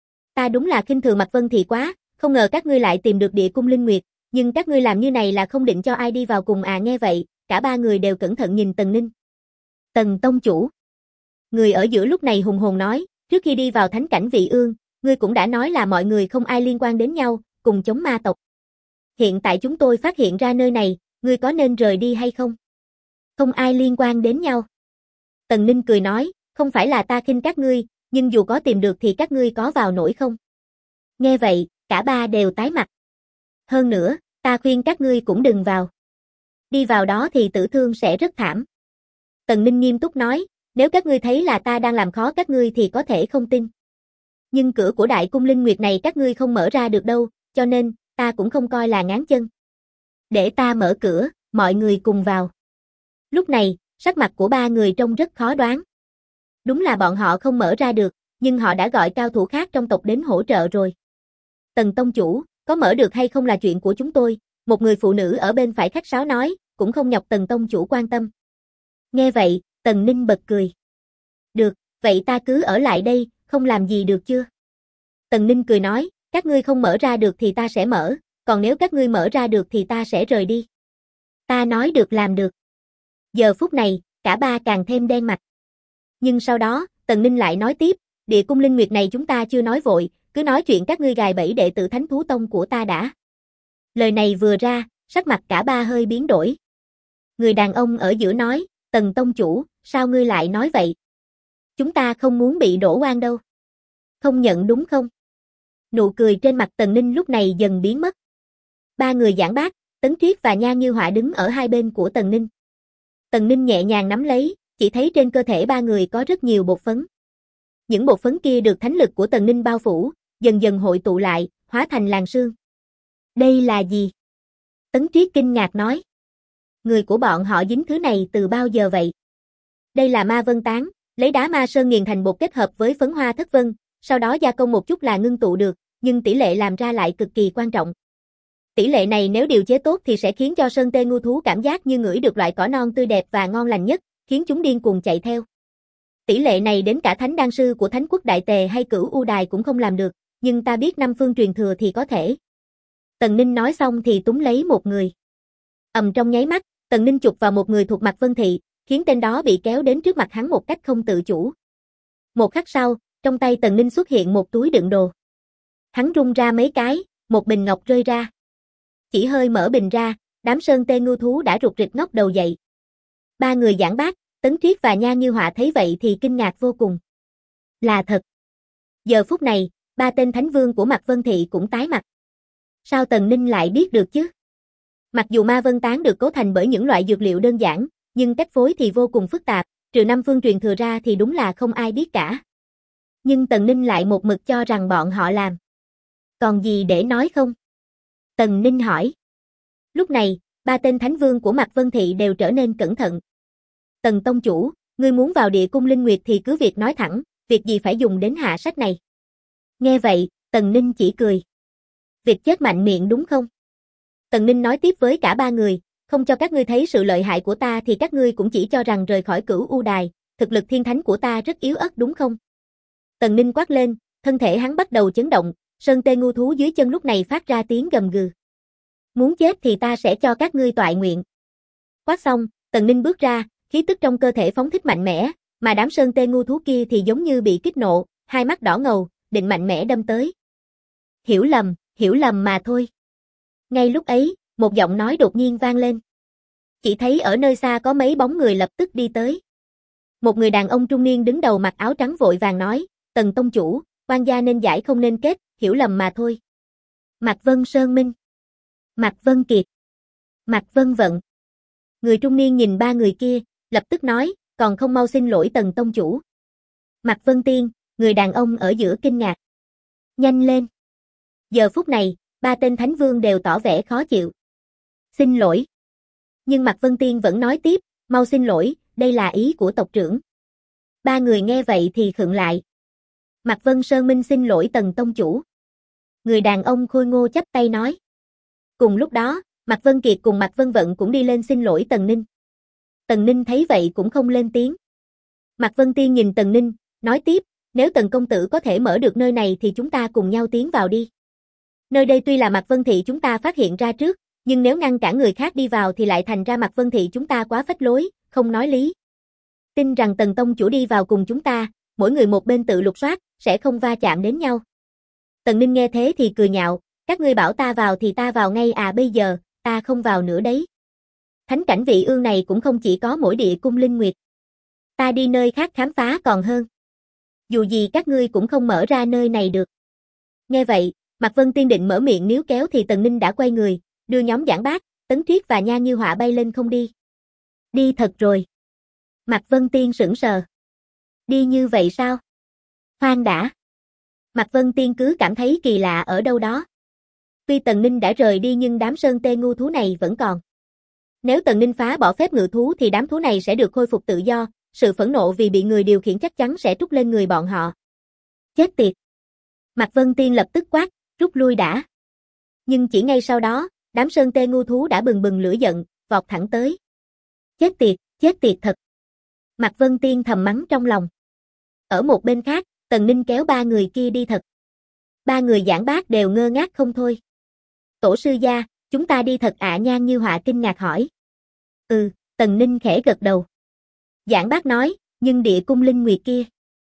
Ta đúng là khinh thường Mạc Vân Thị quá, không ngờ các ngươi lại tìm được địa cung linh nguyệt, nhưng các ngươi làm như này là không định cho ai đi vào cùng à? Nghe vậy, cả 3 người đều cẩn thận nhìn Tần Ninh. Tần tông chủ. Người ở giữa lúc này hùng hồn nói, trước khi đi vào thánh cảnh Vị Ương, ngươi cũng đã nói là mọi người không ai liên quan đến nhau, cùng chống ma tộc. Hiện tại chúng tôi phát hiện ra nơi này, ngươi có nên rời đi hay không? Không ai liên quan đến nhau. Tần Ninh cười nói, không phải là ta khinh các ngươi, nhưng dù có tìm được thì các ngươi có vào nổi không? Nghe vậy, cả 3 đều tái mặt. Hơn nữa, ta khuyên các ngươi cũng đừng vào. Đi vào đó thì tử thương sẽ rất thảm. Tần Ninh nghiêm túc nói, nếu các ngươi thấy là ta đang làm khó các ngươi thì có thể không tin. Nhưng cửa của đại cung linh nguyệt này các ngươi không mở ra được đâu, cho nên, ta cũng không coi là ngáng chân. Để ta mở cửa, mọi người cùng vào. Lúc này, sắc mặt của 3 người trông rất khó đoán. Đúng là bọn họ không mở ra được, nhưng họ đã gọi cao thủ khác trong tộc đến hỗ trợ rồi. Tần tông chủ, có mở được hay không là chuyện của chúng tôi, một người phụ nữ ở bên phải khách sáo nói, cũng không nhọc Tần tông chủ quan tâm. Nghe vậy, Tần Ninh bật cười. Được, vậy ta cứ ở lại đây, không làm gì được chưa? Tần Ninh cười nói, các ngươi không mở ra được thì ta sẽ mở, còn nếu các ngươi mở ra được thì ta sẽ rời đi. Ta nói được làm được. Giờ phút này, cả 3 càng thêm đen mặt. Nhưng sau đó, Tần Ninh lại nói tiếp, địa cung linh nguyệt này chúng ta chưa nói vội, cứ nói chuyện các ngươi gài bẫy đệ tử Thánh Thú Tông của ta đã. Lời này vừa ra, sắc mặt cả 3 hơi biến đổi. Người đàn ông ở giữa nói, Tần tông chủ, sao ngươi lại nói vậy? Chúng ta không muốn bị đổ oan đâu. Không nhận đúng không? Nụ cười trên mặt Tần Ninh lúc này dần biến mất. 3 người giảng bác, Tấn Triết và Nhan Như Họa đứng ở hai bên của Tần Ninh. Tần Ninh nhẹ nhàng nắm lấy, chỉ thấy trên cơ thể 3 người có rất nhiều bột phấn. Những bột phấn kia được thánh lực của Tần Ninh bao phủ, dần dần hội tụ lại, hóa thành làn sương. Đây là gì? Tấn Triết kinh ngạc nói. Người của bọn họ dính thứ này từ bao giờ vậy? Đây là ma vân tán, lấy đá ma sơn nghiền thành bột kết hợp với phấn hoa thất vân, sau đó gia công một chút là ngưng tụ được, nhưng tỷ lệ làm ra lại cực kỳ quan trọng. Tỷ lệ này nếu điều chế tốt thì sẽ khiến cho sơn tê ngu thú cảm giác như ngửi được loại cỏ non tươi đẹp và ngon lành nhất, khiến chúng điên cuồng chạy theo. Tỷ lệ này đến cả thánh đan sư của Thánh quốc Đại Tề hay Cửu U Đài cũng không làm được, nhưng ta biết năm phương truyền thừa thì có thể. Tần Ninh nói xong thì túm lấy một người. Trong nháy mắt, Tần Ninh chụp vào một người thuộc Mạc Vân Thị, khiến tên đó bị kéo đến trước mặt hắn một cách không tự chủ. Một khắc sau, trong tay Tần Ninh xuất hiện một túi đựng đồ. Hắn rung ra mấy cái, một bình ngọc rơi ra. Chỉ hơi mở bình ra, đám sơn tê ngu thú đã rụt rịch ngóc đầu dậy. 3 người giảng bác, Tấn Triết và Nhan Như Họa thấy vậy thì kinh ngạc vô cùng. Là thật. Giờ phút này, 3 tên thánh vương của Mạc Vân Thị cũng tái mặt. Sao Tần Ninh lại biết được chứ? Mặc dù ma vân tán được cấu thành bởi những loại dược liệu đơn giản, nhưng cách phối thì vô cùng phức tạp, trừ năm phương truyền thừa ra thì đúng là không ai biết cả. Nhưng Tần Ninh lại một mực cho rằng bọn họ làm. Còn gì để nói không? Tần Ninh hỏi. Lúc này, 3 tên thánh vương của Mạc Vân Thị đều trở nên cẩn thận. Tần tông chủ, ngươi muốn vào địa cung linh nguyệt thì cứ việc nói thẳng, việc gì phải dùng đến hạ sách này. Nghe vậy, Tần Ninh chỉ cười. Việc chết mạnh miệng đúng không? Tần Ninh nói tiếp với cả ba người, không cho các ngươi thấy sự lợi hại của ta thì các ngươi cũng chỉ cho rằng rời khỏi Cửu U Đài, thực lực thiên thánh của ta rất yếu ớt đúng không? Tần Ninh quát lên, thân thể hắn bắt đầu chấn động, sơn tê ngu thú dưới chân lúc này phát ra tiếng gầm gừ. Muốn chết thì ta sẽ cho các ngươi toại nguyện. Quát xong, Tần Ninh bước ra, khí tức trong cơ thể phóng thích mạnh mẽ, mà đám sơn tê ngu thú kia thì giống như bị kích nộ, hai mắt đỏ ngầu, định mạnh mẽ đâm tới. Hiểu lầm mà thôi. Ngay lúc ấy, một giọng nói đột nhiên vang lên. Chỉ thấy ở nơi xa có mấy bóng người lập tức đi tới. Một người đàn ông trung niên đứng đầu mặc áo trắng vội vàng nói, Tần tông chủ, oan gia nên giải không nên kết, hiểu lầm mà thôi. Mạc Vân Sơn Minh, Mạc Vân Kiệt, Mạc Vân Vận. Người trung niên nhìn ba người kia, lập tức nói, còn không mau xin lỗi Tần tông chủ. Mạc Vân Tiên, người đàn ông ở giữa kinh ngạc. Nhanh lên. Giờ phút này, ba tên thánh vương đều tỏ vẻ khó chịu. Xin lỗi. Nhưng Mạc Vân Tiên vẫn nói tiếp, mau xin lỗi, đây là ý của tộc trưởng. Ba người nghe vậy thì khựng lại. Mạc Vân Sơn Minh xin lỗi Tần tông chủ. Người đàn ông khôi ngô chắp tay nói. Cùng lúc đó, Mạc Vân Kiệt cùng Mạc Vân Vận cũng đi lên xin lỗi Tần Ninh. Tần Ninh thấy vậy cũng không lên tiếng. Mạc Vân Tiên nhìn Tần Ninh, nói tiếp, nếu Tần công tử có thể mở được nơi này thì chúng ta cùng nhau tiến vào đi. Nơi đây tuy là Mạc Vân Thị chúng ta phát hiện ra trước, nhưng nếu ngăn cản người khác đi vào thì lại thành ra Mạc Vân Thị chúng ta quá phách lối, không nói lý. Tin rằng Tần tông chủ đi vào cùng chúng ta, mỗi người một bên tự lục soát, sẽ không va chạm đến nhau. Tần Ninh nghe thế thì cười nhạo, các ngươi bảo ta vào thì ta vào ngay à, bây giờ, ta không vào nữa đấy. Thánh cảnh Vị Ương này cũng không chỉ có mỗi địa cung linh nguyệt. Ta đi nơi khác khám phá còn hơn. Dù gì các ngươi cũng không mở ra nơi này được. Nghe vậy, Mạc Vân Tiên định mở miệng níu kéo thì Tần Ninh đã quay người, đưa nhóm Giảng Bác, Tấn Triết và Nha Như Họa bay lên không đi. Đi thật rồi. Mạc Vân Tiên sững sờ. Đi như vậy sao? Khoan đã. Mạc Vân Tiên cứ cảm thấy kỳ lạ ở đâu đó. Tuy Tần Ninh đã rời đi nhưng đám sơn tê ngu thú này vẫn còn. Nếu Tần Ninh phá bỏ phép ngự thú thì đám thú này sẽ được khôi phục tự do, sự phẫn nộ vì bị người điều khiển chắc chắn sẽ trút lên người bọn họ. Chết tiệt. Mạc Vân Tiên lập tức quát, rút lui đã. Nhưng chỉ ngay sau đó, đám sơn tê ngu thú đã bừng bừng lửa giận, vọt thẳng tới. Chết tiệt thật. Mạc Vân Tiên thầm mắng trong lòng. Ở một bên khác, Tần Ninh kéo ba người kia đi thật. Ba người Giảng Bác đều ngơ ngác không thôi. Tổ sư gia, chúng ta đi thật ạ? Nhan Như Họa kinh ngạc hỏi. Tần Ninh khẽ gật đầu. Giảng Bác nói, nhưng địa cung linh nguyệt kia.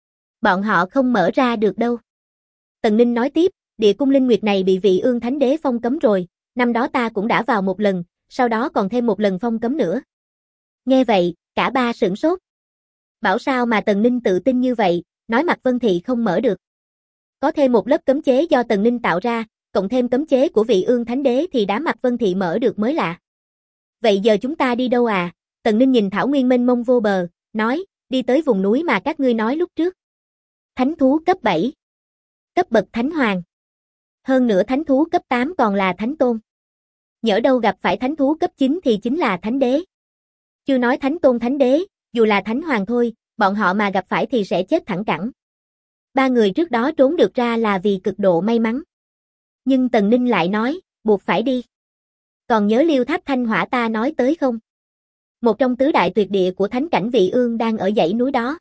Bọn họ không mở ra được đâu. Tần Ninh nói tiếp, địa cung linh nguyệt này bị Vị Ương Thánh Đế phong cấm rồi, năm đó ta cũng đã vào một lần, sau đó còn thêm một lần phong cấm nữa. Nghe vậy, cả ba sửng sốt. Bảo sao mà Tần Ninh tự tin như vậy, nói Mạc Vân Thị không mở được. Có thêm một lớp cấm chế do Tần Ninh tạo ra, cộng thêm cấm chế của Vị Ương Thánh Đế thì đám Mạc Vân Thị mở được mới lạ. Vậy giờ chúng ta đi đâu à? Tần Ninh nhìn thảo nguyên mênh mông vô bờ, nói, đi tới vùng núi mà các ngươi nói lúc trước. Thánh thú cấp 7. Cấp bậc Thánh Hoàng. Hơn nữa thánh thú cấp 8 còn là Thánh Tôn. Nhỡ đâu gặp phải thánh thú cấp 9 thì chính là Thánh Đế. Chưa nói Thánh Tôn Thánh Đế, dù là Thánh Hoàng thôi, bọn họ mà gặp phải thì sẽ chết thẳng cẳng. Ba người trước đó trốn được ra là vì cực độ may mắn. Nhưng Tần Ninh lại nói, buộc phải đi. Còn nhớ Liêu Tháp Thanh Hỏa ta nói tới không? Một trong tứ đại tuyệt địa của thánh cảnh Vị Ương đang ở dãy núi đó.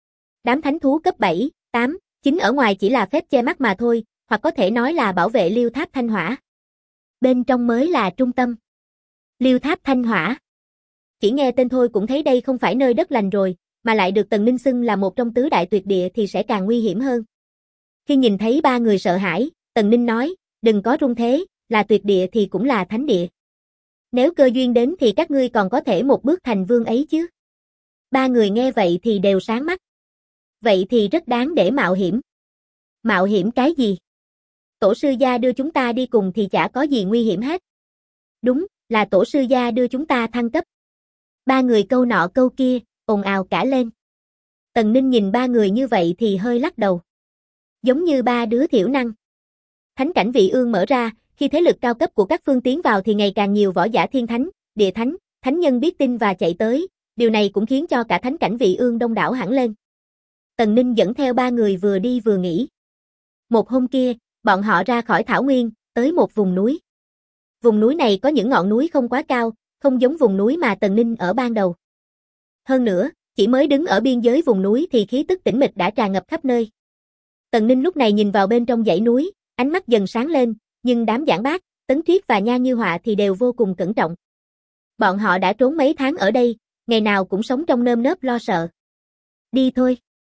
Đám thánh thú cấp 7, 8, 9 ở ngoài chỉ là phép che mắt mà thôi, hoặc có thể nói là bảo vệ Liêu Tháp Thanh Hỏa. Bên trong mới là trung tâm. Liêu Tháp Thanh Hỏa. Chỉ nghe tên thôi cũng thấy đây không phải nơi đất lành rồi, mà lại được Tần Ninh xưng là một trong tứ đại tuyệt địa thì sẽ càng nguy hiểm hơn. Khi nhìn thấy ba người sợ hãi, Tần Ninh nói, đừng có run thế, là tuyệt địa thì cũng là thánh địa. Nếu cơ duyên đến thì các ngươi còn có thể một bước thành vương ấy chứ. Ba người nghe vậy thì đều sáng mắt. Vậy thì rất đáng để mạo hiểm. Mạo hiểm cái gì? Tổ sư gia đưa chúng ta đi cùng thì chả có gì nguy hiểm hết. Đúng, là tổ sư gia đưa chúng ta thăng cấp. Ba người câu nọ câu kia, ồn ào cả lên. Tần Ninh nhìn ba người như vậy thì hơi lắc đầu. Giống như ba đứa thiểu năng. Thánh cảnh Vị Ương mở ra, khi thế lực cao cấp của các phương tiến vào thì ngày càng nhiều võ giả thiên thánh, địa thánh, thánh nhân biết tin và chạy tới, điều này cũng khiến cho cả thánh cảnh Vị Ương đông đảo hẳn lên. Tần Ninh dẫn theo ba người vừa đi vừa nghỉ. Một hôm kia, bọn họ ra khỏi thảo nguyên, tới một vùng núi. Vùng núi này có những ngọn núi không quá cao, không giống vùng núi mà Tần Ninh ở ban đầu. Hơn nữa, chỉ mới đứng ở biên giới vùng núi thì khí tức tĩnh mịch đã tràn ngập khắp nơi. Tần Ninh lúc này nhìn vào bên trong dãy núi, ánh mắt dần sáng lên, nhưng đám Giảng Bác, Tấn Triết và Nha Như Họa thì đều vô cùng cẩn trọng. Bọn họ đã trốn mấy tháng ở đây, ngày nào cũng sống trong nơm nớp lo sợ. Đi thôi.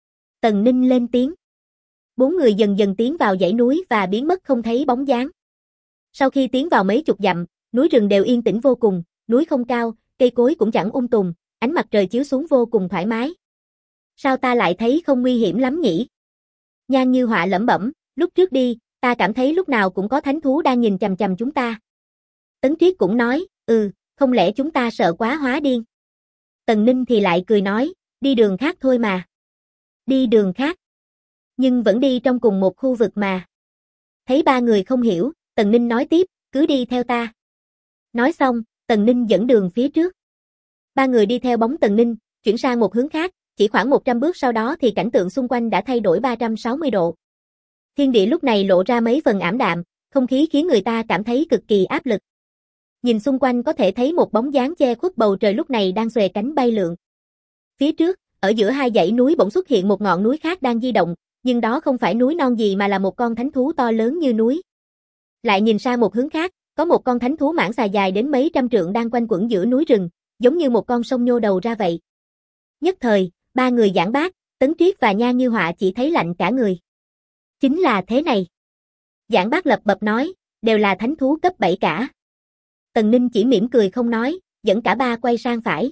Tần Ninh lên tiếng. Bốn người dần dần tiến vào dãy núi và biến mất không thấy bóng dáng. Sau khi tiến vào mấy chục dặm, núi rừng đều yên tĩnh vô cùng, núi không cao, cây cối cũng chẳng tùm, ánh mặt trời chiếu xuống vô cùng thoải mái. Sao ta lại thấy không nguy hiểm lắm nhỉ? Nhan Như Họa lẩm bẩm, lúc trước đi, ta cảm thấy lúc nào cũng có thánh thú đang nhìn chằm chằm chúng ta. Tấn Triết cũng nói, không lẽ chúng ta sợ quá hóa điên. Tần Ninh thì lại cười nói, đi đường khác thôi mà. Đi đường khác. Nhưng vẫn đi trong cùng một khu vực mà. Thấy ba người không hiểu, Tần Ninh nói tiếp, cứ đi theo ta. Nói xong, Tần Ninh dẫn đường phía trước. Ba người đi theo bóng Tần Ninh, chuyển sang một hướng khác, chỉ khoảng 100 bước sau đó thì cảnh tượng xung quanh đã thay đổi 360 độ. Thiên địa lúc này lộ ra mấy phần ảm đạm, không khí khiến người ta cảm thấy cực kỳ áp lực. Nhìn xung quanh có thể thấy một bóng dáng che khuất bầu trời lúc này đang xòe cánh bay lượn. Phía trước, ở giữa hai dãy núi bỗng xuất hiện một ngọn núi khác đang di động, nhưng đó không phải núi non gì mà là một con thánh thú to lớn như núi. Lại nhìn sang một hướng khác, có một con thánh thú mãng xà dài đến mấy trăm trượng đang quanh quẩn giữa núi rừng, giống như một con sông nhô đầu ra vậy. Nhất thời, ba người Giảng Bác, Tấn Triết và Nha Như Họa chỉ thấy lạnh cả người. Chính là thế này. Giảng Bác lập bập nói, đều là thánh thú cấp 7 cả. Tần Ninh chỉ mỉm cười không nói, dẫn cả ba quay sang phải.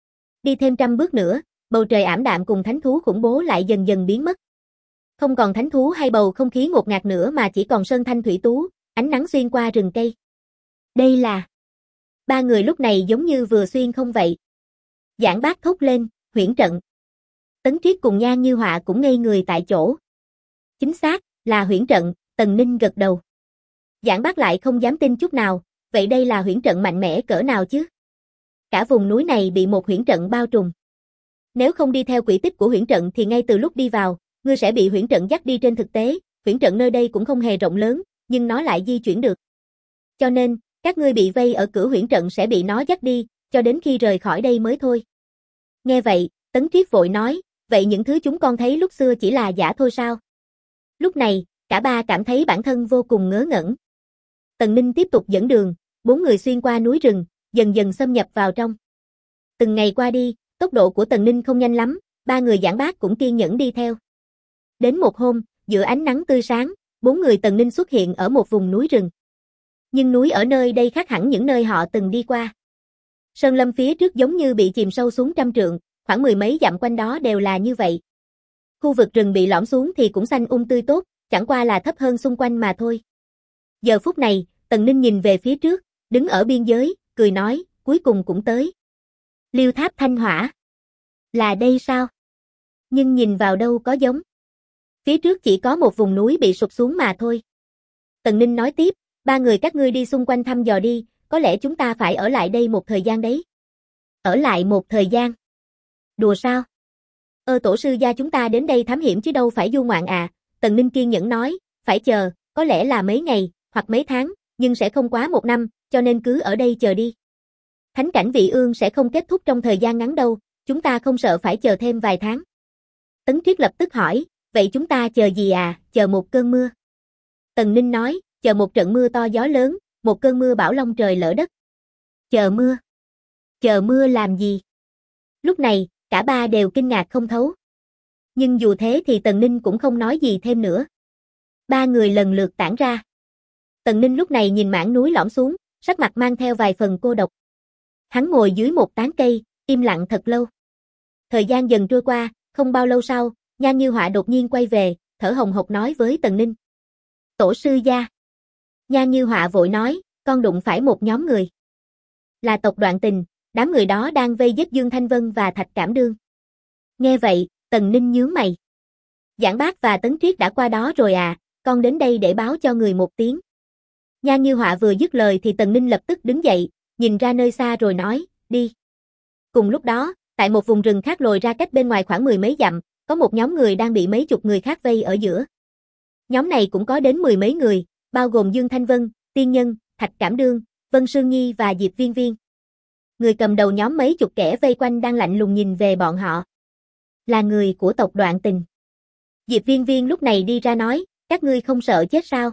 Đi thêm 100 bước nữa, bầu trời ảm đạm cùng thánh thú khủng bố lại dần dần biến mất. Không còn thánh thú hay bầu không khí ngột ngạt nữa mà chỉ còn sơn thanh thủy tú, ánh nắng xuyên qua rừng cây. Đây là... Ba người lúc này giống như vừa xuyên không vậy. Giảng Bác thốt lên, huyễn trận. Tấn Triết cùng Nha Như Họa cũng ngây người tại chỗ. Chính xác, là huyễn trận, Tần Ninh gật đầu. Giảng Bác lại không dám tin chút nào, vậy đây là huyễn trận mạnh mẽ cỡ nào chứ? Cả vùng núi này bị một huyễn trận bao trùm. Nếu không đi theo quỹ tích của huyễn trận thì ngay từ lúc đi vào, ngươi sẽ bị huyễn trận dắt đi trên thực tế, huyễn trận nơi đây cũng không hề rộng lớn, nhưng nó lại di chuyển được. Cho nên, các ngươi bị vây ở cửa huyễn trận sẽ bị nó dắt đi, cho đến khi rời khỏi đây mới thôi. Nghe vậy, Tấn Triết vội nói, vậy những thứ chúng con thấy lúc xưa chỉ là giả thôi sao? Lúc này, cả ba cảm thấy bản thân vô cùng ngớ ngẩn. Tần Ninh tiếp tục dẫn đường, bốn người xuyên qua núi rừng, dần dần xâm nhập vào trong. Từng ngày qua đi, tốc độ của Tần Ninh không nhanh lắm, ba người Giảng Bác cũng kiên nhẫn đi theo. Đến một hôm, giữa ánh nắng tươi sáng, bốn người Tần Ninh xuất hiện ở một vùng núi rừng. Nhưng núi ở nơi đây khác hẳn những nơi họ từng đi qua. Sơn lâm phía trước giống như bị chìm sâu xuống 100 trượng, khoảng 10 mấy dặm quanh đó đều là như vậy. Khu vực rừng bị lõm xuống thì cũng xanh tươi tốt, chẳng qua là thấp hơn xung quanh mà thôi. Giờ phút này, Tần Ninh nhìn về phía trước, đứng ở biên giới, cười nói, cuối cùng cũng tới. Liêu Tháp Thanh Hỏa. Là đây sao? Nhưng nhìn vào đâu có giống. Phía trước chỉ có một vùng núi bị sụp xuống mà thôi. Tần Ninh nói tiếp, ba người các ngươi đi xung quanh thăm dò đi, có lẽ chúng ta phải ở lại đây một thời gian đấy. Ở lại một thời gian? Đùa sao? Tổ sư gia chúng ta đến đây thám hiểm chứ đâu phải du ngoạn à, Tần Ninh kiên nhẫn nói, phải chờ, có lẽ là mấy ngày, hoặc mấy tháng, nhưng sẽ không quá 1 năm, cho nên cứ ở đây chờ đi. Thánh cảnh Vị Ương sẽ không kết thúc trong thời gian ngắn đâu, chúng ta không sợ phải chờ thêm vài tháng. Tấn Triết lập tức hỏi, vậy chúng ta chờ gì à, chờ một cơn mưa? Tần Ninh nói, chờ một trận mưa to gió lớn, một cơn mưa bão long trời lỡ đất. Chờ mưa? Chờ mưa làm gì? Lúc này, cả ba đều kinh ngạc không thấu. Nhưng dù thế thì Tần Ninh cũng không nói gì thêm nữa. Ba người lần lượt tản ra. Tần Ninh lúc này nhìn mảng núi lõm xuống, sắc mặt mang theo vài phần cô độc. Hắn ngồi dưới một tán cây, im lặng thật lâu. Thời gian dần trôi qua, không bao lâu sau, Nha Như Họa đột nhiên quay về, thở hồng hộc nói với Tần Ninh. Tổ sư gia. Nha Như Họa vội nói, con đụng phải một nhóm người. Là tộc Đoạn Tình, đám người đó đang vây giết Dương Thanh Vân và Thạch Cảm Đương. Nghe vậy, Tần Ninh nhướng mày. Giảng Bác và Tấn Triết đã qua đó rồi à, con đến đây để báo cho người một tiếng. Nha Như Họa vừa dứt lời thì Tần Ninh lập tức đứng dậy, nhìn ra nơi xa rồi nói, đi. Cùng lúc đó, Tại một vùng rừng khác lồi ra cách bên ngoài khoảng 10 mấy dặm, có một nhóm người đang bị mấy chục người khác vây ở giữa. Nhóm này cũng có đến 10 mấy người, bao gồm Dương Thanh Vân, Tiên Nhân, Thạch Cảm Đương, Vân Sương Nhi và Diệp Viên Viên. Người cầm đầu nhóm mấy chục kẻ vây quanh đang lạnh lùng nhìn về bọn họ. Là người của tộc Đoạn Tình. Diệp Viên Viên lúc này đi ra nói, các ngươi không sợ chết sao?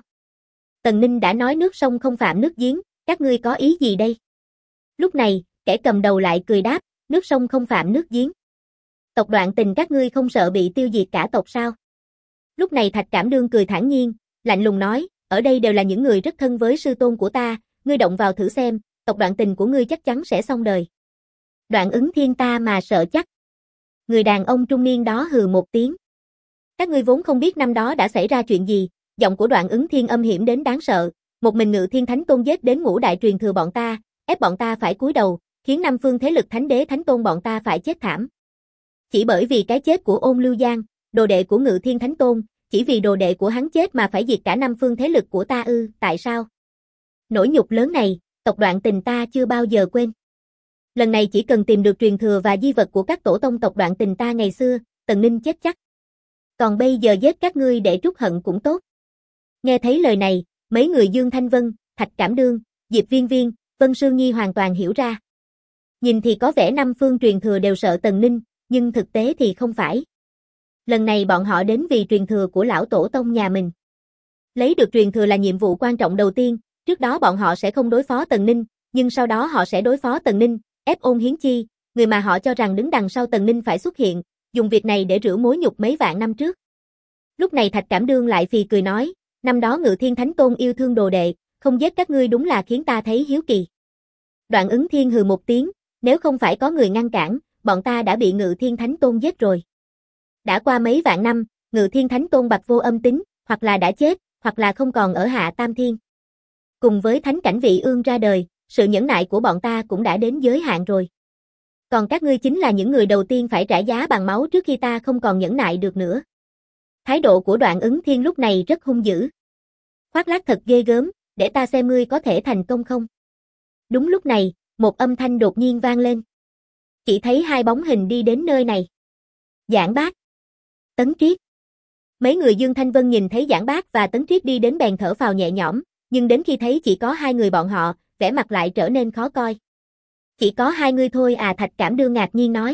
Tần Ninh đã nói nước sông không phạm nước giếng, các ngươi có ý gì đây? Lúc này, kẻ cầm đầu lại cười đáp, nước sông không phạm nước giếng. Tộc Đoạn Tình các ngươi không sợ bị tiêu diệt cả tộc sao? Lúc này Thạch Cảm Đương cười thản nhiên, lạnh lùng nói, ở đây đều là những người rất thân với sư tôn của ta, ngươi động vào thử xem, tộc Đoạn Tình của ngươi chắc chắn sẽ xong đời. Đoạn Ứng Thiên ta mà sợ chắc. Người đàn ông trung niên đó hừ một tiếng. Các ngươi vốn không biết năm đó đã xảy ra chuyện gì, giọng của Đoạn Ứng Thiên âm hiểm đến đáng sợ, một mình Ngự Thiên Thánh Tôn giết đến ngũ đại truyền thừa bọn ta, ép bọn ta phải cúi đầu, khiến năm phương thế lực Thánh Đế Thánh Tôn bọn ta phải chết thảm. Chỉ bởi vì cái chết của Ôn Lưu Giang, đồ đệ của Ngự Thiên Thánh Tôn, chỉ vì đồ đệ của hắn chết mà phải diệt cả năm phương thế lực của ta ư, tại sao? Nỗi nhục lớn này, tộc Đoạn Tình ta chưa bao giờ quên. Lần này chỉ cần tìm được truyền thừa và di vật của các tổ tông tộc Đoạn Tình ta ngày xưa, Tần Ninh chết chắc. Còn bây giờ giết các ngươi để trút hận cũng tốt. Nghe thấy lời này, mấy người Dương Thanh Vân, Thạch Cảm Đương, Diệp Viên Viên, Vân Sương Nhi hoàn toàn hiểu ra. Nhìn thì có vẻ năm phương truyền thừa đều sợ Tần Ninh, nhưng thực tế thì không phải. Lần này bọn họ đến vì truyền thừa của lão tổ tông nhà mình. Lấy được truyền thừa là nhiệm vụ quan trọng đầu tiên, trước đó bọn họ sẽ không đối phó Tần Ninh, nhưng sau đó họ sẽ đối phó Tần Ninh, ép Ôn Hiến Chi, người mà họ cho rằng đứng đằng sau Tần Ninh phải xuất hiện, dùng việc này để rửa mối nhục mấy vạn năm trước. Lúc này Thạch Cảm Đương lại phì cười nói, năm đó Ngự Thiên Thánh Tôn yêu thương đồ đệ, không giết các ngươi đúng là khiến ta thấy hiếu kỳ. Đoạn Ứng Thiên hừ một tiếng, nếu không phải có người ngăn cản, bọn ta đã bị Ngự Thiên Thánh Tôn giết rồi. Đã qua mấy vạn năm, Ngự Thiên Thánh Tôn bạch vô âm tính, hoặc là đã chết, hoặc là không còn ở Hạ Tam Thiên. Cùng với Thánh Cảnh Vị Ương ra đời, sự nhẫn nại của bọn ta cũng đã đến giới hạn rồi. Còn các ngươi chính là những người đầu tiên phải trả giá bằng máu trước khi ta không còn nhẫn nại được nữa. Thái độ của Đoạn Ứng Thiên lúc này rất hung dữ. Khoác lác thật ghê gớm, để ta xem ngươi có thể thành công không. Đúng lúc này, một âm thanh đột nhiên vang lên. Chỉ thấy hai bóng hình đi đến nơi này. Giảng Bác, Tấn Triết. Mấy người Dương Thanh Vân nhìn thấy Giảng Bác và Tấn Triết đi đến bèn thở phào nhẹ nhõm, nhưng đến khi thấy chỉ có hai người bọn họ, vẻ mặt lại trở nên khó coi. Chỉ có hai người thôi à, Thạch Cảm Đương ngạc nhiên nói.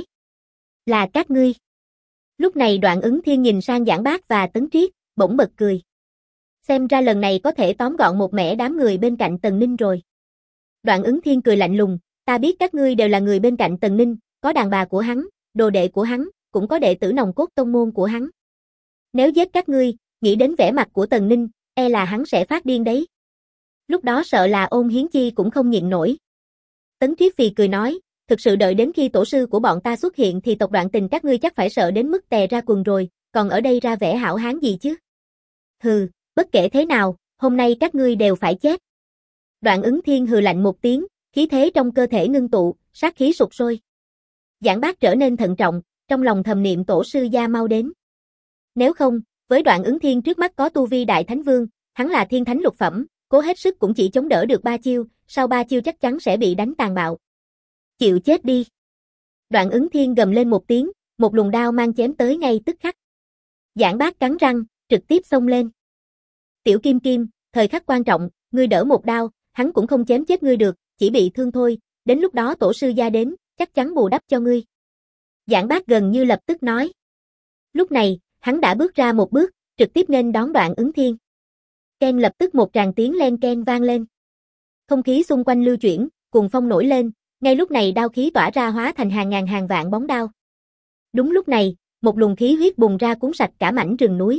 Là các ngươi. Lúc này Đoạn Ứng Thiên nhìn sang Giảng Bác và Tấn Triết, bỗng bật cười. Xem ra lần này có thể tóm gọn một mẻ đám người bên cạnh Tần Ninh rồi. Đoạn Ứng Thiên cười lạnh lùng, ta biết các ngươi đều là người bên cạnh Tần Ninh, có đàn bà của hắn, đồ đệ của hắn, cũng có đệ tử nòng cốt tông môn của hắn. Nếu giết các ngươi, nghĩ đến vẻ mặt của Tần Ninh, e là hắn sẽ phát điên đấy. Lúc đó sợ là Ôn Hiến Chi cũng không nhịn nổi. Tấn Triết phì cười nói, thực sự đợi đến khi tổ sư của bọn ta xuất hiện thì tộc Đoạn Tình các ngươi chắc phải sợ đến mức tè ra quần rồi, còn ở đây ra vẻ hảo hán gì chứ? Hừ, bất kể thế nào, hôm nay các ngươi đều phải chết. Đoạn Ứng Thiên hừ lạnh một tiếng, khí thế trong cơ thể ngưng tụ, sát khí sục sôi. Giảng Bác trở nên thận trọng, trong lòng thầm niệm tổ sư gia mau đến. Nếu không, với Đoạn Ứng Thiên trước mắt có tu vi Đại Thánh Vương, hắn là thiên thánh lục phẩm, cố hết sức cũng chỉ chống đỡ được 3 chiêu, sau 3 chiêu chắc chắn sẽ bị đánh tàn bạo. Chịu chết đi. Đoạn Ứng Thiên gầm lên một tiếng, một luồng đao mang chém tới ngay tức khắc. Giảng Bác cắn răng, trực tiếp xông lên. Tiểu Kim Kim, thời khắc quan trọng, ngươi đỡ một đao, hắn cũng không chém chết ngươi được, chỉ bị thương thôi, đến lúc đó tổ sư gia đến, chắc chắn bù đắp cho ngươi. Giảng Bác gần như lập tức nói. Lúc này, hắn đã bước ra một bước, trực tiếp nên đón Đoạn Ứng Thiên. Ken lập tức một tràng tiếng len ken vang lên. Không khí xung quanh lưu chuyển, cuồng phong nổi lên, ngay lúc này đao khí tỏa ra hóa thành hàng ngàn hàng vạn bóng đao. Đúng lúc này, một luồng khí huyết bùng ra cuốn sạch cả mảnh rừng núi.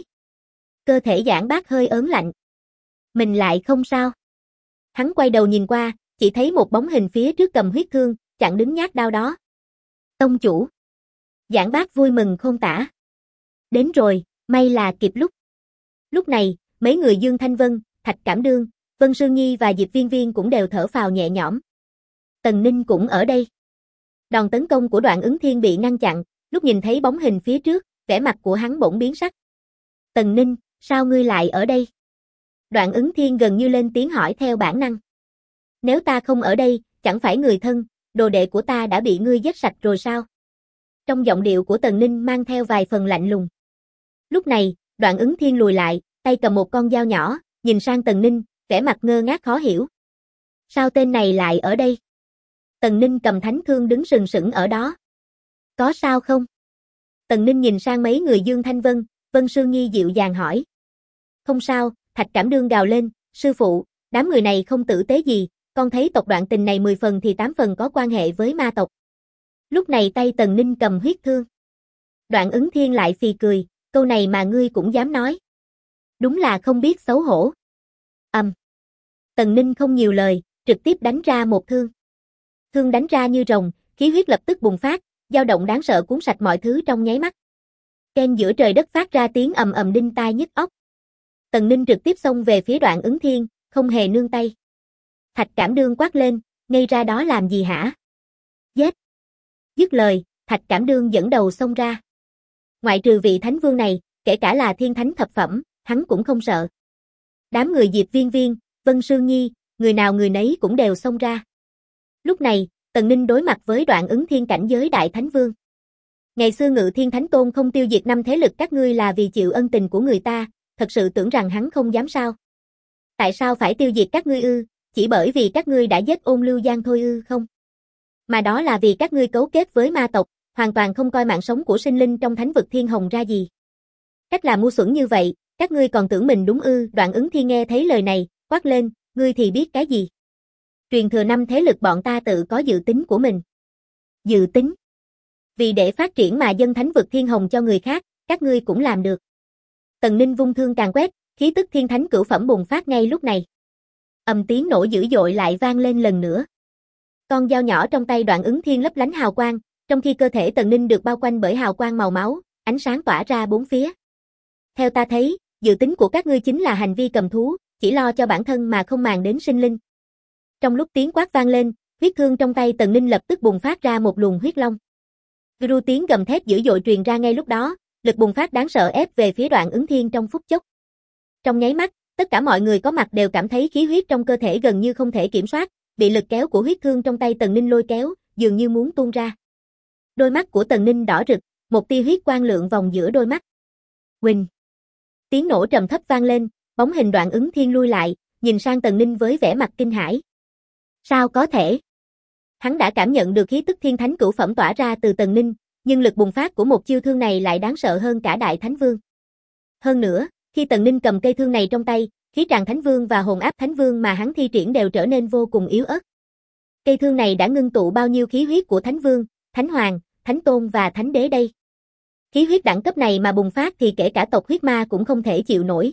Cơ thể Giảng Bác hơi ớn lạnh. Mình lại không sao. Hắn quay đầu nhìn qua, chỉ thấy một bóng hình phía trước cầm huyết thương, chặn đứng nhát đao đó. Tông chủ. Giảng Bác vui mừng khôn tả. Đến rồi, may là kịp lúc. Lúc này, mấy người Dương Thanh Vân, Thạch Cảm Đương, Vân Sương Nhi và Diệp Viên Viên cũng đều thở phào nhẹ nhõm. Tần Ninh cũng ở đây. Đòn tấn công của Đoạn Ứng Thiên bị ngăn chặn, lúc nhìn thấy bóng hình phía trước, vẻ mặt của hắn bỗng biến sắc. Tần Ninh, sao ngươi lại ở đây? Đoạn Ứng Thiên gần như lên tiếng hỏi theo bản năng. Nếu ta không ở đây, chẳng phải người thân, đồ đệ của ta đã bị ngươi giết sạch rồi sao? Trong giọng điệu của Tần Ninh mang theo vài phần lạnh lùng. Lúc này, Đoạn Ứng Thiên lùi lại, tay cầm một con dao nhỏ, nhìn sang Tần Ninh, vẻ mặt ngơ ngác khó hiểu. Sao tên này lại ở đây? Tần Ninh cầm thánh thương đứng sừng sững ở đó. Có sao không? Tần Ninh nhìn sang mấy người Dương Thanh Vân, Vân Sương Nhi dịu dàng hỏi. Không sao, Thạch Cảm Đương gào lên, sư phụ, đám người này không tử tế gì, con thấy tộc Đoạn Tình này 10 phần thì 8 phần có quan hệ với ma tộc. Lúc này tay Tần Ninh cầm huyết thương. Đoạn Ứng Thiên lại phì cười, câu này mà ngươi cũng dám nói. Đúng là không biết xấu hổ. Tần Ninh không nhiều lời, trực tiếp đánh ra một thương. Thương đánh ra như rồng, khí huyết lập tức bùng phát, dao động đáng sợ cuốn sạch mọi thứ trong nháy mắt. Keng giữa trời đất phát ra tiếng ầm ầm đinh tai nhức óc. Tần Ninh trực tiếp xông về phía Đoạn Ứng Thiên, không hề nương tay. Thạch Cảm Đương quát lên, ngây ra đó làm gì hả? Giết! Dứt lời, Thạch Cảm Đương dẫn đầu xông ra. Ngoại trừ vị thánh vương này, kể cả là thiên thánh thập phẩm, hắn cũng không sợ. Đám người Diệp Viên Viên, Vân Sương Nhi, người nào người nấy cũng đều xông ra. Lúc này, Tần Ninh đối mặt với Đoạn Ứng Thiên cảnh giới đại thánh vương. Ngày xưa Ngự Thiên Thánh Tôn không tiêu diệt 5 thế lực các ngươi là vì chịu ân tình của người ta, thật sự tưởng rằng hắn không dám sao? Tại sao phải tiêu diệt các ngươi ư? Chỉ bởi vì các ngươi đã giết Ôn Lưu Giang thôi ư không? Mà đó là vì các ngươi cấu kết với ma tộc, hoàn toàn không coi mạng sống của sinh linh trong thánh vực Thiên Hồng ra gì. Cách làm ngu xuẩn như vậy, các ngươi còn tưởng mình đúng ư? Đoạn Ứng Thiên nghe thấy lời này, quát lên, ngươi thì biết cái gì? Truyền thừa 5 thế lực bọn ta tự có dự tính của mình. Dự tính? Vì để phát triển mà dâng thánh vực Thiên Hồng cho người khác, các ngươi cũng làm được. Tần Ninh vung thương càng quét, khí tức thiên thánh cửu phẩm bùng phát ngay lúc này. Tiếng nổ dữ dội lại vang lên lần nữa. Con dao nhỏ trong tay Đoạn Ứng Thiên lấp lánh hào quang, trong khi cơ thể Tần Ninh được bao quanh bởi hào quang màu máu, ánh sáng tỏa ra bốn phía. Theo ta thấy, dự tính của các ngươi chính là hành vi cầm thú, chỉ lo cho bản thân mà không màng đến sinh linh. Trong lúc tiếng quát vang lên, huyết thương trong tay Tần Ninh lập tức bùng phát ra một luồng huyết long. Ru tiếng gầm thét dữ dội truyền ra ngay lúc đó, lực bùng phát đáng sợ ép về phía Đoạn Ứng Thiên trong phút chốc. Trong nháy mắt, tất cả mọi người có mặt đều cảm thấy khí huyết trong cơ thể gần như không thể kiểm soát, bị lực kéo của huyết thương trong tay Tần Ninh lôi kéo, dường như muốn tuôn ra. Đôi mắt của Tần Ninh đỏ rực, một tia huyết quang lượn vòng giữa đôi mắt. Huỳnh! Tiếng nổ trầm thấp vang lên, bóng hình Đoạn Ứng Thiên lui lại, nhìn sang Tần Ninh với vẻ mặt kinh hãi. Sao có thể? Hắn đã cảm nhận được khí tức thiên thánh cửu phẩm tỏa ra từ Tần Ninh, nhưng lực bùng phát của một chiêu thương này lại đáng sợ hơn cả đại thánh vương. Hơn nữa, khi Tần Ninh cầm cây thương này trong tay, khí tràng thánh vương và hồn áp thánh vương mà hắn thi triển đều trở nên vô cùng yếu ớt. Cây thương này đã ngưng tụ bao nhiêu khí huyết của thánh vương, thánh hoàng, thánh tôn và thánh đế đây? Khí huyết đẳng cấp này mà bùng phát thì kể cả tộc huyết ma cũng không thể chịu nổi.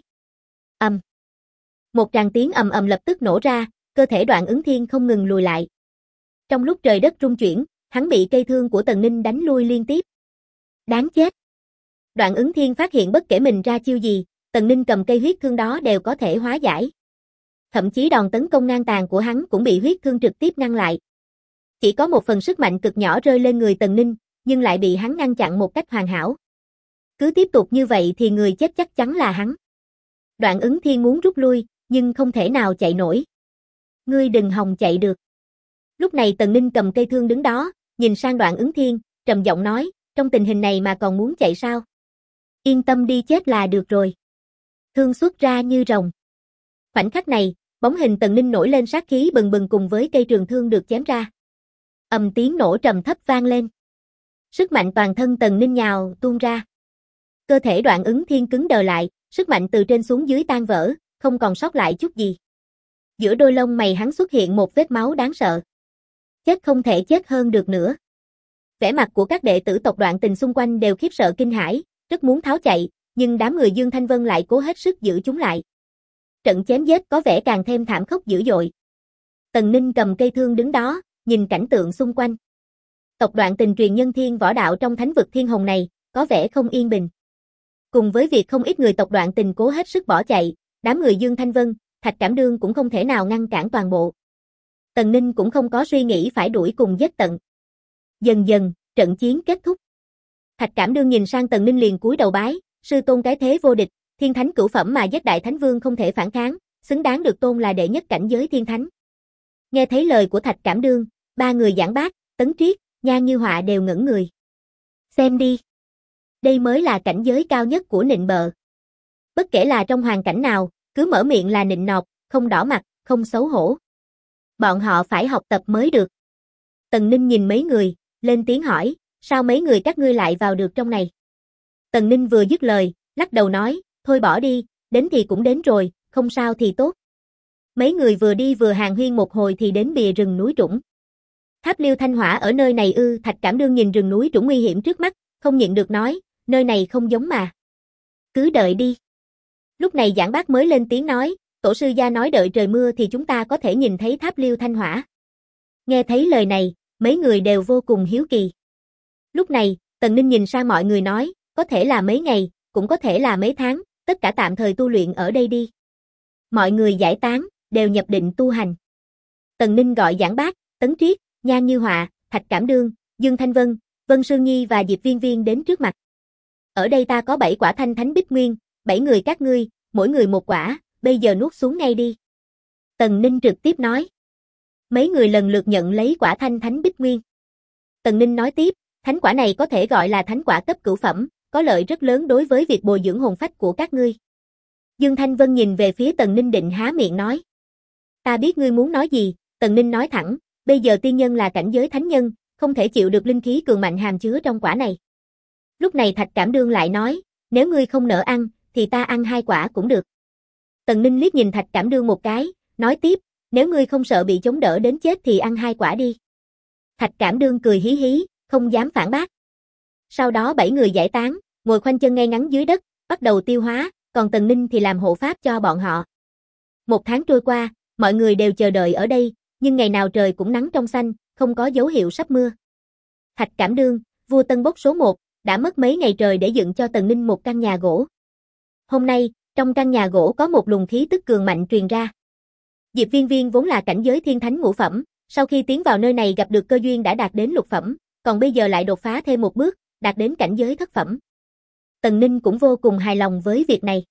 Một tràng tiếng ầm ầm lập tức nổ ra, cơ thể Đoạn Ứng Thiên không ngừng lùi lại. Trong lúc trời đất rung chuyển, hắn bị cây thương của Tần Ninh đánh lui liên tiếp. Đáng chết! Đoạn Ứng Thiên phát hiện bất kể mình ra chiêu gì, Tần Ninh cầm cây huyết thương đó đều có thể hóa giải. Thậm chí đòn tấn công ngang tàn của hắn cũng bị huyết thương trực tiếp ngăn lại. Chỉ có một phần sức mạnh cực nhỏ rơi lên người Tần Ninh, nhưng lại bị hắn ngăn chặn một cách hoàn hảo. Cứ tiếp tục như vậy thì người chết chắc chắn là hắn. Đoạn Ứng Thiên muốn rút lui, nhưng không thể nào chạy nổi. Ngươi đừng hòng chạy được. Lúc này Tần Ninh cầm cây thương đứng đó, nhìn sang Đoạn Ứng Thiên, trầm giọng nói, trong tình hình này mà còn muốn chạy sao? Yên tâm đi chết là được rồi. Thương xuất ra như rồng. Khoảnh khắc này, bóng hình Tần Ninh nổi lên sát khí bừng bừng cùng với cây trường thương được chém ra. Tiếng nổ trầm thấp vang lên. Sức mạnh toàn thân Tần Ninh nhào tuôn ra. Cơ thể Đoạn Ứng Thiên cứng đờ lại, sức mạnh từ trên xuống dưới tan vỡ, không còn sót lại chút gì. Giữa đôi lông mày hắn xuất hiện một vết máu đáng sợ. Chết không thể chết hơn được nữa. Vẻ mặt của các đệ tử tộc Đoạn Tình xung quanh đều khiếp sợ kinh hãi, rất muốn tháo chạy, nhưng đám người Dương Thanh Vân lại cố hết sức giữ chúng lại. Trận chém giết có vẻ càng thêm thảm khốc dữ dội. Tần Ninh cầm cây thương đứng đó, nhìn cảnh tượng xung quanh. Tộc Đoạn Tình truyền nhân thiên võ đạo trong thánh vực Thiên Hồng này, có vẻ không yên bình. Cùng với việc không ít người tộc Đoạn Tình cố hết sức bỏ chạy, đám người Dương Thanh Vân, Thạch Cảm Đương cũng không thể nào ngăn cản toàn bộ. Tần Ninh cũng không có suy nghĩ phải đuổi cùng giết tận. Dần dần, trận chiến kết thúc. Thạch Cảm Đương nhìn sang Tần Ninh liền cúi đầu bái, sư tôn cái thế vô địch, thiên thánh cửu phẩm mà giết đại thánh vương không thể phản kháng, xứng đáng được tôn là đệ nhất cảnh giới thiên thánh. Nghe thấy lời của Thạch Cảm Đương, ba người giảng bác, Tấn Triết, Nhan Như Họa đều ngẩn người. Xem đi. Đây mới là cảnh giới cao nhất của nịnh bợ. Bất kể là trong hoàn cảnh nào, cứ mở miệng là nịnh nọt, không đỏ mặt, không xấu hổ. Bọn họ phải học tập mới được. Tần Ninh nhìn mấy người, lên tiếng hỏi, sao mấy người các ngươi lại vào được trong này? Tần Ninh vừa dứt lời, lắc đầu nói, thôi bỏ đi, đến thì cũng đến rồi, không sao thì tốt. Mấy người vừa đi vừa hàn huyên một hồi thì đến bìa rừng núi trũng. Tháp Liêu Thanh Hỏa ở nơi này ư? Thạch Cảm Đương nhìn rừng núi trũng nguy hiểm trước mắt, không nhịn được nói, nơi này không giống mà. Cứ đợi đi. Lúc này Giảng Bác mới lên tiếng nói, tổ sư gia nói đợi trời mưa thì chúng ta có thể nhìn thấy tháp Liêu Thanh Hỏa. Nghe thấy lời này, mấy người đều vô cùng hiếu kỳ. Lúc này, Tần Ninh nhìn sang mọi người nói, có thể là mấy ngày, cũng có thể là mấy tháng, tất cả tạm thời tu luyện ở đây đi. Mọi người giải tán, đều nhập định tu hành. Tần Ninh gọi Giảng Bác, Tấn Triết, Nhan Như Họa, Thạch Cảm Đương, Dương Thanh Vân, Vân Sương Nhi và Diệp Viên Viên đến trước mặt. Ở đây ta có 7 quả Thanh Thánh Bích Nguyên, 7 người các ngươi, mỗi người một quả, bây giờ nuốt xuống ngay đi. Tần Ninh trực tiếp nói. Mấy người lần lượt nhận lấy quả Thanh Thánh Bích Nguyên. Tần Ninh nói tiếp, thánh quả này có thể gọi là thánh quả cấp cửu phẩm, có lợi rất lớn đối với việc bồi dưỡng hồn phách của các ngươi. Dương Thanh Vân nhìn về phía Tần Ninh định há miệng nói. Ta biết ngươi muốn nói gì, Tần Ninh nói thẳng, bây giờ tiên nhân là cảnh giới thánh nhân, không thể chịu được linh khí cường mạnh hàm chứa trong quả này. Lúc này Thạch Cảm Đương lại nói, nếu ngươi không nỡ ăn, thì ta ăn 2 quả cũng được. Tần Ninh liếc nhìn Thạch Cảm Đương một cái, nói tiếp, nếu ngươi không sợ bị chống đỡ đến chết thì ăn 2 quả đi. Thạch Cảm Đương cười hí hí, không dám phản bác. Sau đó 7 người giải tán, ngồi khoanh chân ngay ngắn dưới đất, bắt đầu tiêu hóa, còn Tần Ninh thì làm hộ pháp cho bọn họ. 1 tháng trôi qua, mọi người đều chờ đợi ở đây, nhưng ngày nào trời cũng nắng trong xanh, không có dấu hiệu sắp mưa. Thạch Cảm Đương, vua Tân Bốc số 1, đã mất mấy ngày trời để dựng cho Tần Ninh một căn nhà gỗ. Hôm nay, trong căn nhà gỗ có một luồng khí tức cường mạnh truyền ra. Diệp Viên Viên vốn là cảnh giới thiên thánh ngũ phẩm, sau khi tiến vào nơi này gặp được cơ duyên đã đạt đến lục phẩm, còn bây giờ lại đột phá thêm một bước, đạt đến cảnh giới thất phẩm. Tần Ninh cũng vô cùng hài lòng với việc này.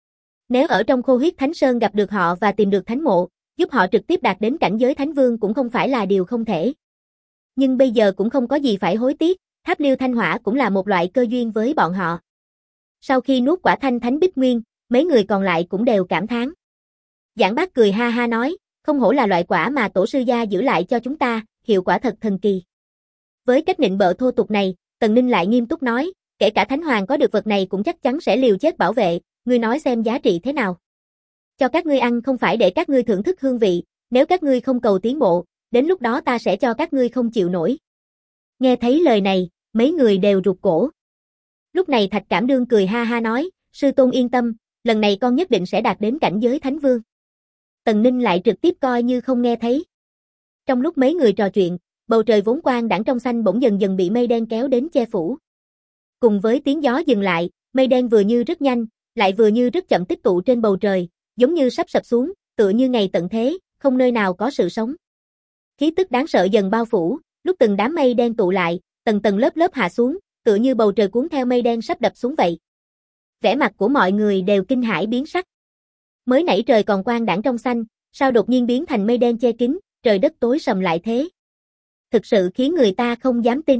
Nếu ở trong Khô Huyết Thánh Sơn gặp được họ và tìm được thánh mộ, giúp họ trực tiếp đạt đến cảnh giới thánh vương cũng không phải là điều không thể. Nhưng bây giờ cũng không có gì phải hối tiếc, tháp Liêu Thanh Hỏa cũng là một loại cơ duyên với bọn họ. Sau khi nuốt quả Thanh Thánh Bích Nguyên, mấy người còn lại cũng đều cảm thán. Giảng Bác cười ha ha nói, không hổ là loại quả mà tổ sư gia giữ lại cho chúng ta, hiệu quả thật thần kỳ. Với cách nịnh bợ thô tục này, Tần Ninh lại nghiêm túc nói, kể cả Thánh Hoàng có được vật này cũng chắc chắn sẽ liều chết bảo vệ, ngươi nói xem giá trị thế nào. Cho các ngươi ăn không phải để các ngươi thưởng thức hương vị, nếu các ngươi không cầu tiến bộ, đến lúc đó ta sẽ cho các ngươi không chịu nổi. Nghe thấy lời này, mấy người đều rụt cổ. Lúc này Thạch Cảm Đương cười ha ha nói, sư tôn yên tâm, lần này con nhất định sẽ đạt đến cảnh giới thánh vương. Tần Ninh lại trực tiếp coi như không nghe thấy. Trong lúc mấy người trò chuyện, bầu trời vốn quang đãng trong xanh bỗng dần dần bị mây đen kéo đến che phủ. Cùng với tiếng gió dừng lại, mây đen vừa như rất nhanh, lại vừa như rất chậm tích tụ trên bầu trời, giống như sắp sập xuống, tựa như ngày tận thế, không nơi nào có sự sống. Khí tức đáng sợ dần bao phủ, lúc từng đám mây đen tụ lại, tầng tầng lớp lớp hạ xuống, tựa như bầu trời cuốn theo mây đen sắp đập xuống vậy. Vẻ mặt của mọi người đều kinh hãi biến sắc. Mới nãy trời còn quang đãng trong xanh, sao đột nhiên biến thành mây đen che kín, trời đất tối sầm lại thế. Thực sự khiến người ta không dám tin.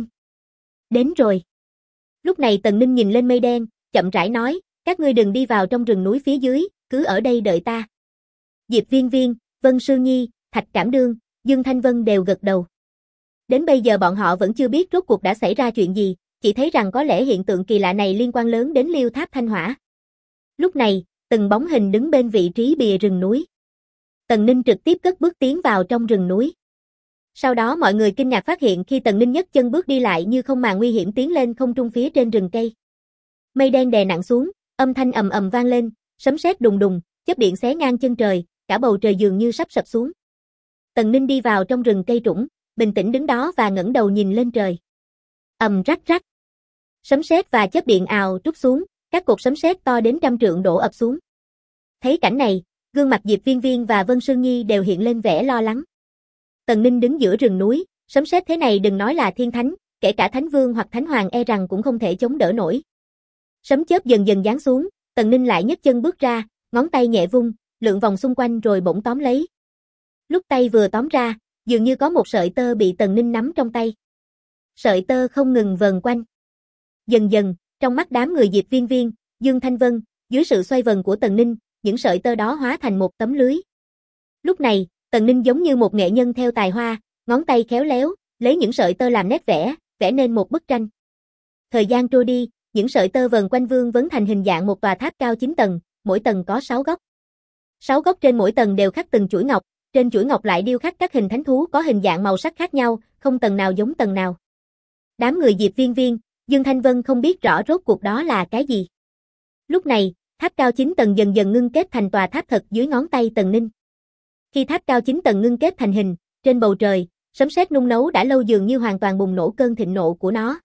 Đến rồi. Lúc này Tần Ninh nhìn lên mây đen, chậm rãi nói, các ngươi đừng đi vào trong rừng núi phía dưới, cứ ở đây đợi ta. Diệp Viên Viên, Vân Sương Nhi, Thạch Cảm Đương, Dương Thanh Vân đều gật đầu. Đến bây giờ bọn họ vẫn chưa biết rốt cuộc đã xảy ra chuyện gì, chỉ thấy rằng có lẽ hiện tượng kỳ lạ này liên quan lớn đến Liêu Tháp Thanh Hỏa. Lúc này, từng bóng hình đứng bên vị trí bìa rừng núi. Tần Ninh trực tiếp cất bước tiến vào trong rừng núi. Sau đó mọi người kinh ngạc phát hiện khi Tần Ninh nhấc chân bước đi lại như không màng nguy hiểm tiến lên không trung phía trên rừng cây. Mây đen đè nặng xuống, âm thanh ầm ầm vang lên, sấm sét đùng đùng, chớp điện xé ngang chân trời, cả bầu trời dường như sắp sập xuống. Tần Ninh đi vào trong rừng cây trũng, bình tĩnh đứng đó và ngẩng đầu nhìn lên trời. Ầm rắc rắc. Sấm sét và chớp điện ào trút xuống, các cột sấm sét to đến 100 trượng đổ ập xuống. Thấy cảnh này, gương mặt Diệp Viên Viên và Vân Sương Nhi đều hiện lên vẻ lo lắng. Tần Ninh đứng giữa rừng núi, sấm sét thế này đừng nói là thiên thánh, kể cả thánh vương hoặc thánh hoàng e rằng cũng không thể chống đỡ nổi. Sấm chớp dần dần giáng xuống, Tần Ninh lại nhấc chân bước ra, ngón tay nhẹ vung, lượn vòng xung quanh rồi bỗng tóm lấy. Lúc tay vừa tóm ra, dường như có một sợi tơ bị Tần Ninh nắm trong tay. Sợi tơ không ngừng vần quanh. Dần dần, trong mắt đám người Diệp Viên Viên, Dương Thanh Vân, dưới sự xoay vần của Tần Ninh, những sợi tơ đó hóa thành một tấm lưới. Lúc này, Tần Ninh giống như một nghệ nhân theo tài hoa, ngón tay khéo léo, lấy những sợi tơ làm nét vẽ, vẽ nên một bức tranh. Thời gian trôi đi, những sợi tơ vần quanh vương vấn thành hình dạng một tòa tháp cao 9 tầng, mỗi tầng có 6 góc. 6 góc trên mỗi tầng đều khắc từng chuỗi ngọc, trên chuỗi ngọc lại điêu khắc các hình thánh thú có hình dạng màu sắc khác nhau, không tầng nào giống tầng nào. Đám người Diệp Viên Viên, Dương Thanh Vân không biết rõ rốt cuộc đó là cái gì. Lúc này, tháp cao 9 tầng dần dần ngưng kết thành tòa tháp thật dưới ngón tay Tần Ninh. Khi tháp cao 9 tầng ngưng kết thành hình, trên bầu trời, sấm sét nung nấu đã lâu dường như hoàn toàn bùng nổ cơn thịnh nộ của nó.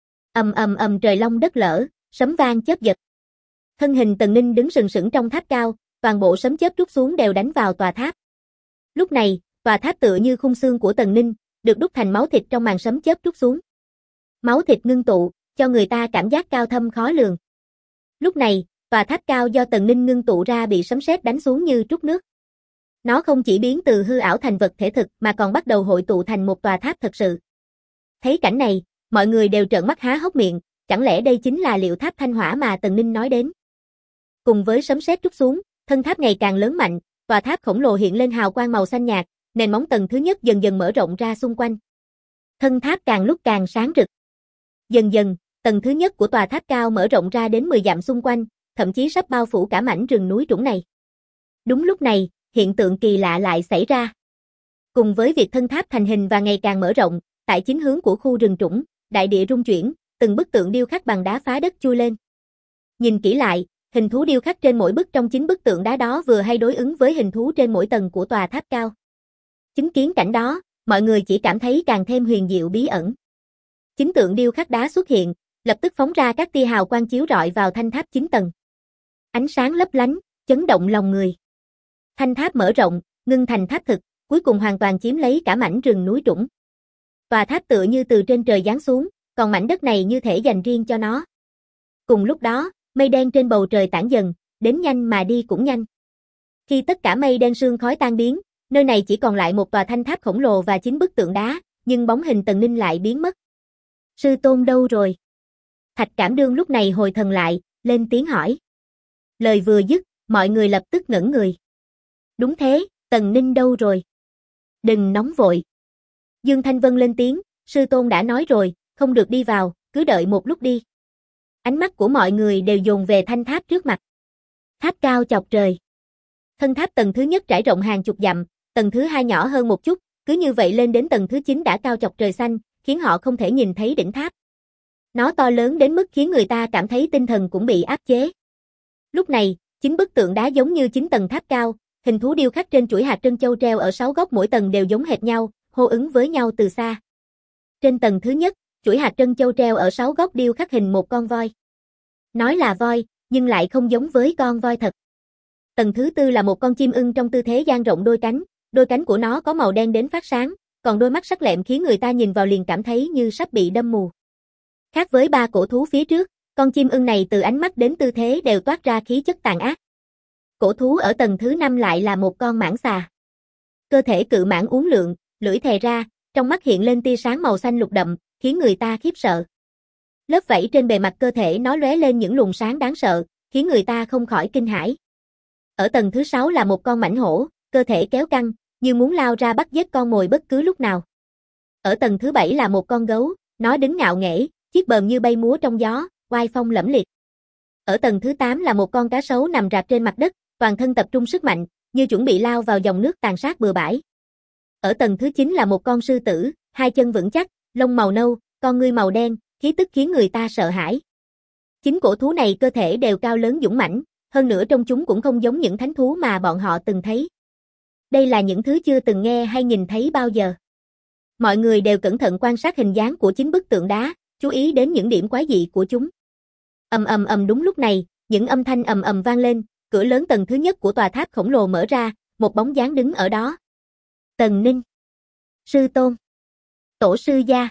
Ầm ầm ầm trời long đất lở, sấm vang chớp giật. Thân hình Tần Ninh đứng sừng sững trong tháp cao, toàn bộ sấm chớp trút xuống đều đánh vào tòa tháp. Lúc này, tòa tháp tựa như khung xương của Tần Ninh, được đúc thành máu thịt trong màn sấm chớp trút xuống. Máu thịt ngưng tụ, cho người ta cảm giác cao thâm khó lường. Lúc này, tòa tháp cao do Tần Ninh ngưng tụ ra bị sấm sét đánh xuống như trút nước. Nó không chỉ biến từ hư ảo thành vật thể thực mà còn bắt đầu hội tụ thành một tòa tháp thật sự. Thấy cảnh này, mọi người đều trợn mắt há hốc miệng, chẳng lẽ đây chính là liệu tháp thanh hỏa mà Tần Ninh nói đến. Cùng với sấm sét trút xuống, thân tháp ngày càng lớn mạnh, tòa tháp khổng lồ hiện lên hào quang màu xanh nhạt, nền móng tầng thứ nhất dần dần mở rộng ra xung quanh. Thân tháp càng lúc càng sáng rực. Dần dần, tầng thứ nhất của tòa tháp cao mở rộng ra đến 10 dặm xung quanh, thậm chí sắp bao phủ cả mảnh rừng núi trũng này. Đúng lúc này, hiện tượng kỳ lạ lại xảy ra. Cùng với việc thân tháp thành hình và ngày càng mở rộng, tại chính hướng của khu rừng trũng, đại địa rung chuyển, từng bức tượng điêu khắc bằng đá phá đất chui lên. Nhìn kỹ lại, hình thú điêu khắc trên mỗi bức trong 9 bức tượng đá đó vừa hay đối ứng với hình thú trên mỗi tầng của tòa tháp cao. Chứng kiến cảnh đó, mọi người chỉ cảm thấy càng thêm huyền diệu bí ẩn. 9 tượng điêu khắc đá xuất hiện, lập tức phóng ra các tia hào quang chiếu rọi vào thanh tháp 9 tầng. Ánh sáng lấp lánh, chấn động lòng người. Thanh tháp mở rộng, ngưng thành tháp thực, cuối cùng hoàn toàn chiếm lấy cả mảnh rừng núi trũng. Tòa tháp tựa như từ trên trời giáng xuống, còn mảnh đất này như thể dành riêng cho nó. Cùng lúc đó, mây đen trên bầu trời tản dần, đến nhanh mà đi cũng nhanh. Khi tất cả mây đen sương khói tan biến, nơi này chỉ còn lại một tòa thanh tháp khổng lồ và 9 bức tượng đá, nhưng bóng hình Tần Ninh lại biến mất. Sư tôn đâu rồi? Thạch Cảm Đương lúc này hồi thần lại, lên tiếng hỏi. Lời vừa dứt, mọi người lập tức ngẩn người. Đúng thế, Tần Ninh đâu rồi? Đừng nóng vội. Dương Thanh Vân lên tiếng, sư tôn đã nói rồi, không được đi vào, cứ đợi một lúc đi. Ánh mắt của mọi người đều dồn về thanh tháp trước mặt. Tháp cao chọc trời. Thân tháp tầng thứ nhất trải rộng hàng chục dặm, tầng thứ hai nhỏ hơn một chút, cứ như vậy lên đến tầng thứ 9 đã cao chọc trời xanh, khiến họ không thể nhìn thấy đỉnh tháp. Nó to lớn đến mức khiến người ta cảm thấy tinh thần cũng bị áp chế. Lúc này, 9 bức tượng đá giống như 9 tầng tháp cao, hình thú điêu khắc trên chuỗi hạt trân châu treo ở 6 góc mỗi tầng đều giống hệt nhau, hô ứng với nhau từ xa. Trên tầng thứ nhất, chuỗi hạt trân châu treo ở 6 góc điêu khắc hình một con voi. Nói là voi, nhưng lại không giống với con voi thật. Tầng thứ tư là một con chim ưng trong tư thế dang rộng đôi cánh của nó có màu đen đến phát sáng, còn đôi mắt sắc lẹm khiến người ta nhìn vào liền cảm thấy như sắp bị đâm mù. Khác với ba cổ thú phía trước, con chim ưng này từ ánh mắt đến tư thế đều toát ra khí chất tàn ác. Cổ thú ở tầng thứ 5 lại là một con mãng xà. Cơ thể cự mãng uốn lượn, lưỡi thè ra, trong mắt hiện lên tia sáng màu xanh lục đậm, khiến người ta khiếp sợ. Lớp vảy trên bề mặt cơ thể nó lóe lên những luồng sáng đáng sợ, khiến người ta không khỏi kinh hãi. Ở tầng thứ 6 là một con mãnh hổ, cơ thể kéo căng, như muốn lao ra bắt giết con mồi bất cứ lúc nào. Ở tầng thứ 7 là một con gấu, nó đứng ngạo nghễ, chiếc bờm như bay múa trong gió, oai phong lẫm liệt. Ở tầng thứ 8 là một con cá sấu nằm rạp trên mặt đất, toàn thân tập trung sức mạnh, như chuẩn bị lao vào dòng nước tàn sát bừa bãi. Ở tầng thứ 9 là một con sư tử, hai chân vững chắc, lông màu nâu, con ngươi màu đen, khí tức khiến người ta sợ hãi. 9 cổ thú này cơ thể đều cao lớn dũng mãnh, hơn nữa trong chúng cũng không giống những thánh thú mà bọn họ từng thấy. Đây là những thứ chưa từng nghe hay nhìn thấy bao giờ. Mọi người đều cẩn thận quan sát hình dáng của 9 bức tượng đá, chú ý đến những điểm quái dị của chúng. Ầm ầm ầm, đúng lúc này, những âm thanh ầm ầm vang lên, cửa lớn tầng thứ nhất của tòa tháp khổng lồ mở ra, một bóng dáng đứng ở đó. Tần Ninh. Sư tôn. Tổ sư gia.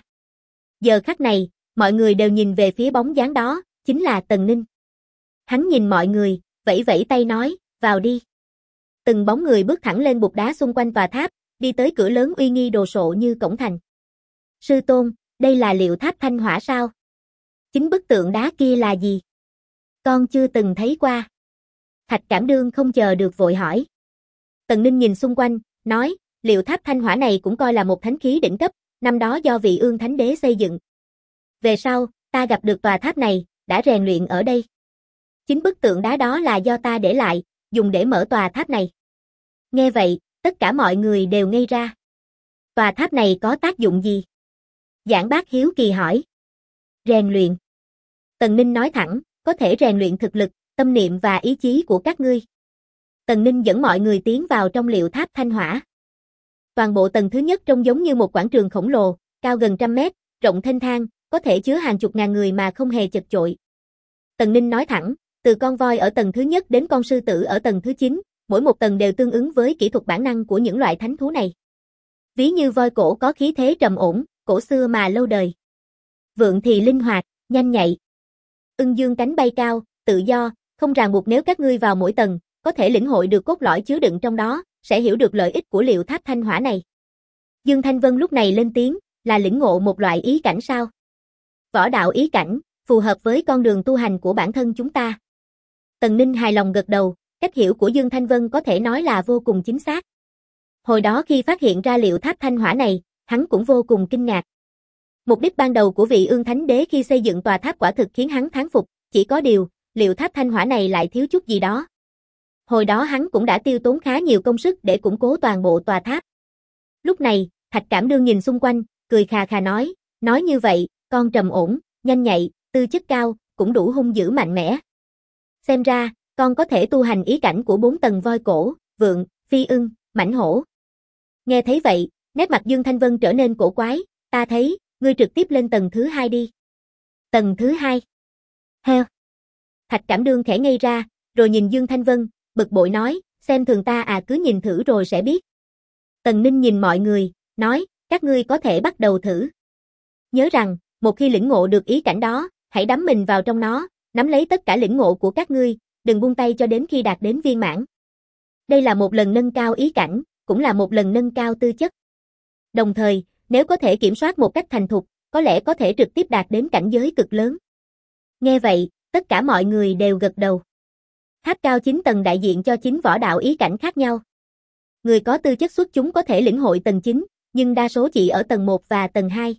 Giờ khắc này, mọi người đều nhìn về phía bóng dáng đó, chính là Tần Ninh. Hắn nhìn mọi người, vẫy vẫy tay nói, vào đi. Từng bóng người bước thẳng lên bục đá xung quanh tòa tháp, đi tới cửa lớn uy nghi đồ sộ như cổng thành. Sư tôn, đây là liệu tháp thanh hỏa sao? Chính bức tượng đá kia là gì? Con chưa từng thấy qua. Thạch Cảm Đương không chờ được vội hỏi. Tần Ninh nhìn xung quanh, nói, liệu tháp thanh hỏa này cũng coi là một thánh khí đỉnh cấp, năm đó do vị Ương Thánh Đế xây dựng. Về sau, ta gặp được tòa tháp này, đã rèn luyện ở đây. Chính bức tượng đá đó là do ta để lại, dùng để mở tòa tháp này. Nghe vậy, tất cả mọi người đều ngây ra. Tòa tháp này có tác dụng gì? Giảng Bác hiếu kỳ hỏi. Rèn luyện. Tần Ninh nói thẳng, có thể rèn luyện thực lực, tâm niệm và ý chí của các ngươi. Tần Ninh dẫn mọi người tiến vào trong liệu tháp thanh hỏa. Toàn bộ tầng thứ nhất trông giống như một quảng trường khổng lồ, cao gần 100 mét, rộng thênh thang, có thể chứa hàng chục ngàn người mà không hề chật chội. Tần Ninh nói thẳng, từ con voi ở tầng thứ nhất đến con sư tử ở tầng thứ 9, mỗi một tầng đều tương ứng với kỹ thuật bản năng của những loại thánh thú này. Ví như voi cổ có khí thế trầm ổn, cổ xưa mà lâu đời. Vượn thì linh hoạt, nhanh nhạy. Ưng dương cánh bay cao, tự do, không ràng buộc. Nếu các ngươi vào mỗi tầng, có thể lĩnh hội được cốt lõi chứa đựng trong đó, sẽ hiểu được lợi ích của liệu tháp thanh hỏa này. Dương Thanh Vân lúc này lên tiếng, là lĩnh ngộ một loại ý cảnh sao? Võ đạo ý cảnh, phù hợp với con đường tu hành của bản thân chúng ta. Tần Ninh hài lòng gật đầu, cách hiểu của Dương Thanh Vân có thể nói là vô cùng chính xác. Hồi đó khi phát hiện ra liệu tháp thanh hỏa này, hắn cũng vô cùng kinh ngạc. Mục đích ban đầu của vị Ương Thánh Đế khi xây dựng tòa tháp quả thực khiến hắn thán phục, chỉ có điều, liệu tháp thanh hỏa này lại thiếu chút gì đó. Hồi đó hắn cũng đã tiêu tốn khá nhiều công sức để củng cố toàn bộ tòa tháp. Lúc này, Thạch Cảm Đương nhìn xung quanh, cười khà khà nói như vậy, con trầm ổn, nhanh nhạy, tư chất cao, cũng đủ hung dữ mạnh mẽ. Xem ra, con có thể tu hành ý cảnh của 4 tầng voi cổ, vượn, phi ưng, mãnh hổ. Nghe thấy vậy, nét mặt Dương Thanh Vân trở nên cổ quái, ta thấy, ngươi trực tiếp lên tầng thứ 2 đi. Tầng thứ 2? Heo. Thạch Cảm Đương khẽ ngây ra, rồi nhìn Dương Thanh Vân, bực bội nói, xem thường ta à, cứ nhìn thử rồi sẽ biết. Tần Ninh nhìn mọi người, nói, các ngươi có thể bắt đầu thử. Nhớ rằng, một khi lĩnh ngộ được ý cảnh đó, hãy đắm mình vào trong nó, nắm lấy tất cả lĩnh ngộ của các ngươi, đừng buông tay cho đến khi đạt đến viên mãn. Đây là một lần nâng cao ý cảnh, cũng là một lần nâng cao tư chất. Đồng thời, nếu có thể kiểm soát một cách thành thục, có lẽ có thể trực tiếp đạt đến cảnh giới cực lớn. Nghe vậy, tất cả mọi người đều gật đầu. Tháp cao 9 tầng đại diện cho 9 võ đạo ý cảnh khác nhau. Người có tư chất xuất chúng có thể lĩnh hội tầng 9, nhưng đa số chỉ ở tầng 1 và tầng 2.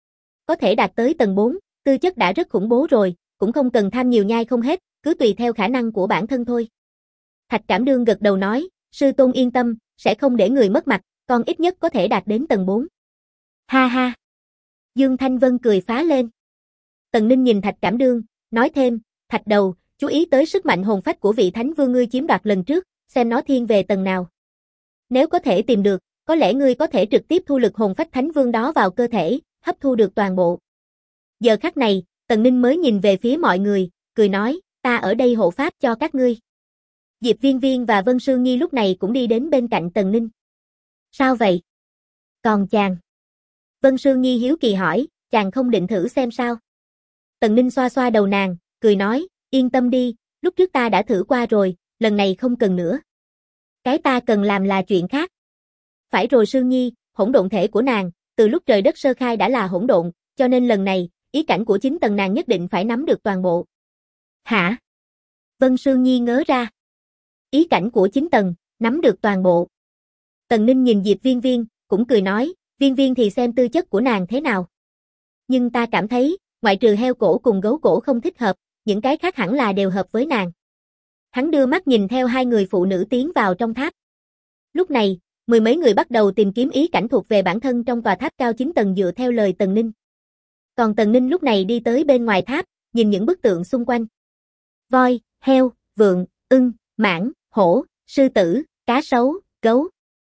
Có thể đạt tới tầng 4, tư chất đã rất khủng bố rồi, cũng không cần tham nhiều nhai không hết, cứ tùy theo khả năng của bản thân thôi. Thạch Cảm Đương gật đầu nói, sư tôn yên tâm, sẽ không để người mất mặt, con ít nhất có thể đạt đến tầng 4. Ha ha. Dương Thanh Vân cười phá lên. Tần Ninh nhìn Thạch Cảm Đương, nói thêm, Thạch Đầu, chú ý tới sức mạnh hồn phách của vị Thánh Vương ngươi chiếm đoạt lần trước, xem nó thiên về tầng nào. Nếu có thể tìm được, có lẽ ngươi có thể trực tiếp thu lực hồn phách Thánh Vương đó vào cơ thể, hấp thu được toàn bộ. Giờ khắc này, Tần Ninh mới nhìn về phía mọi người, cười nói, ta ở đây hộ pháp cho các ngươi. Diệp Viên Viên và Vân Sương Nhi lúc này cũng đi đến bên cạnh Tần Ninh. Sao vậy? Còn chàng? Vân Sương Nhi hiếu kỳ hỏi, chàng không định thử xem sao? Tần Ninh xoa xoa đầu nàng, cười nói, yên tâm đi, lúc trước ta đã thử qua rồi, lần này không cần nữa. Cái ta cần làm là chuyện khác. Phải rồi Sương Nhi, hỗn độn thể của nàng, từ lúc trời đất sơ khai đã là hỗn độn, cho nên lần này, ý cảnh của 9 tầng nàng nhất định phải nắm được toàn bộ. Hả? Vân Sương Nhi ngớ ra. Ý cảnh của 9 tầng, nắm được toàn bộ. Tần Ninh nhìn Diệp Viên Viên, cũng cười nói, Viên Viên thì xem tư chất của nàng thế nào. Nhưng ta cảm thấy, ngoại trừ heo cổ cùng gấu cổ không thích hợp, những cái khác hẳn là đều hợp với nàng. Hắn đưa mắt nhìn theo hai người phụ nữ tiến vào trong tháp. Lúc này, mười mấy người bắt đầu tìm kiếm ý cảnh thuộc về bản thân trong tòa tháp cao 9 tầng dựa theo lời Tần Ninh. Còn Tần Ninh lúc này đi tới bên ngoài tháp, nhìn những bức tượng xung quanh. Voi, heo, vượn, ưng, mãng, hổ, sư tử, cá sấu, gấu.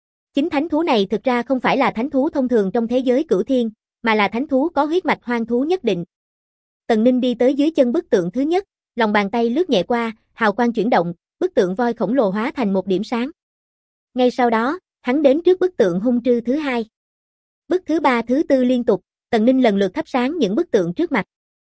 9 thánh thú này thực ra không phải là thánh thú thông thường trong thế giới cửu thiên, mà là thánh thú có huyết mạch hoang thú nhất định. Tần Ninh đi tới dưới chân bức tượng thứ nhất, lòng bàn tay lướt nhẹ qua, hào quang chuyển động, bức tượng voi khổng lồ hóa thành một điểm sáng. Ngay sau đó, hắn đến trước bức tượng hung trư thứ hai. Bức thứ ba thứ tư liên tục, Tần Ninh lần lượt thắp sáng những bức tượng trước mặt.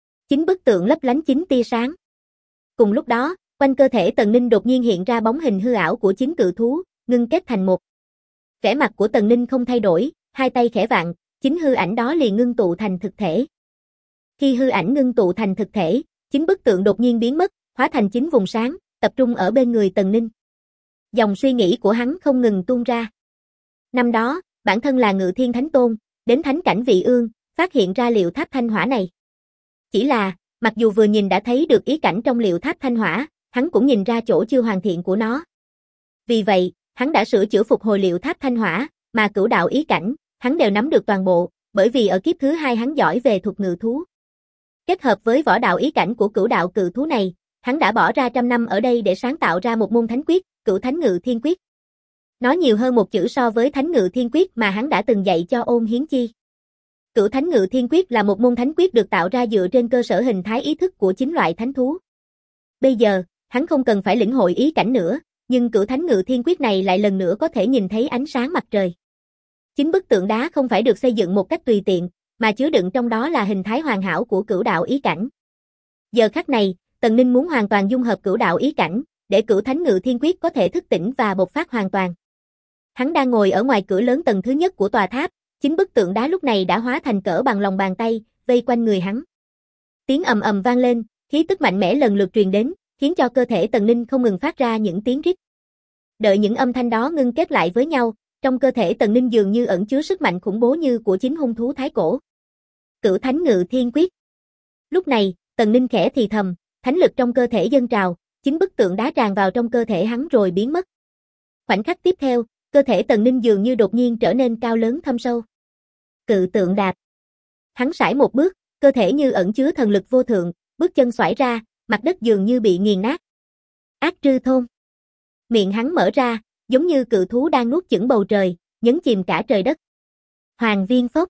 9 bức tượng lấp lánh 9 tia sáng. Cùng lúc đó, quanh cơ thể Tần Ninh đột nhiên hiện ra bóng hình hư ảo của 9 cự thú, ngưng kết thành một. Vẻ mặt của Tần Ninh không thay đổi, hai tay khẽ vặn, 9 hư ảnh đó liền ngưng tụ thành thực thể. Khi hư ảnh ngưng tụ thành thực thể, 9 bức tượng đột nhiên biến mất, hóa thành 9 vùng sáng, tập trung ở bên người Tần Ninh. Dòng suy nghĩ của hắn không ngừng tuôn ra. Năm đó, bản thân là Ngự Thiên Thánh Tôn, đến thánh cảnh Vị Ương, phát hiện ra liệu tháp thanh hỏa này. Chỉ là, mặc dù vừa nhìn đã thấy được ý cảnh trong liệu tháp thanh hỏa, hắn cũng nhìn ra chỗ chưa hoàn thiện của nó. Vì vậy, hắn đã sửa chữa phục hồi liệu tháp thanh hỏa, mà cửu đạo ý cảnh, hắn đều nắm được toàn bộ, bởi vì ở kiếp thứ hai hắn giỏi về thuật ngự thú. Kết hợp với võ đạo ý cảnh của cửu đạo cự thú này, hắn đã bỏ ra trăm năm ở đây để sáng tạo ra một môn thánh quyết, Cửu Thánh Ngự Thiên Quyết. Nó nhiều hơn một chữ so với Thánh Ngự Thiên Quyết mà hắn đã từng dạy cho Ôn Hiến Chi. Cửu Thánh Ngự Thiên Quyết là một môn thánh quyết được tạo ra dựa trên cơ sở hình thái ý thức của 9 loại thánh thú. Bây giờ, hắn không cần phải lĩnh hội ý cảnh nữa, nhưng Cửu Thánh Ngự Thiên Quyết này lại lần nữa có thể nhìn thấy ánh sáng mặt trời. 9 bức tượng đá không phải được xây dựng một cách tùy tiện, mà chứa đựng trong đó là hình thái hoàn hảo của cửu đạo ý cảnh. Giờ khắc này, Tần Ninh muốn hoàn toàn dung hợp cửu đạo ý cảnh, để Cửu Thánh Ngự Thiên Quyết có thể thức tỉnh và bộc phát hoàn toàn. Hắn đang ngồi ở ngoài cửa lớn tầng thứ nhất của tòa tháp, 9 bức tượng đá lúc này đã hóa thành cỡ bằng lòng bàn tay, vây quanh người hắn. Tiếng ầm ầm vang lên, khí tức mạnh mẽ lần lượt truyền đến, khiến cho cơ thể Tần Ninh không ngừng phát ra những tiếng rít. Đợi những âm thanh đó ngưng kết lại với nhau, trong cơ thể Tần Ninh dường như ẩn chứa sức mạnh khủng bố như của chính hung thú thái cổ. Cửu Thánh Ngự Thiên Quyết. Lúc này, Tần Ninh khẽ thì thầm, thánh lực trong cơ thể dâng trào, 9 bức tượng đá tràn vào trong cơ thể hắn rồi biến mất. Khoảnh khắc tiếp theo, cơ thể Tần Ninh dường như đột nhiên trở nên cao lớn thâm sâu. Cự tượng đạp. Hắn sải một bước, cơ thể như ẩn chứa thần lực vô thượng, bước chân xoải ra, mặt đất dường như bị nghiền nát. Ác Trư Thôn. Miệng hắn mở ra, giống như cự thú đang nuốt chửng bầu trời, nhấn chìm cả trời đất. Hoàng Viên Phốc.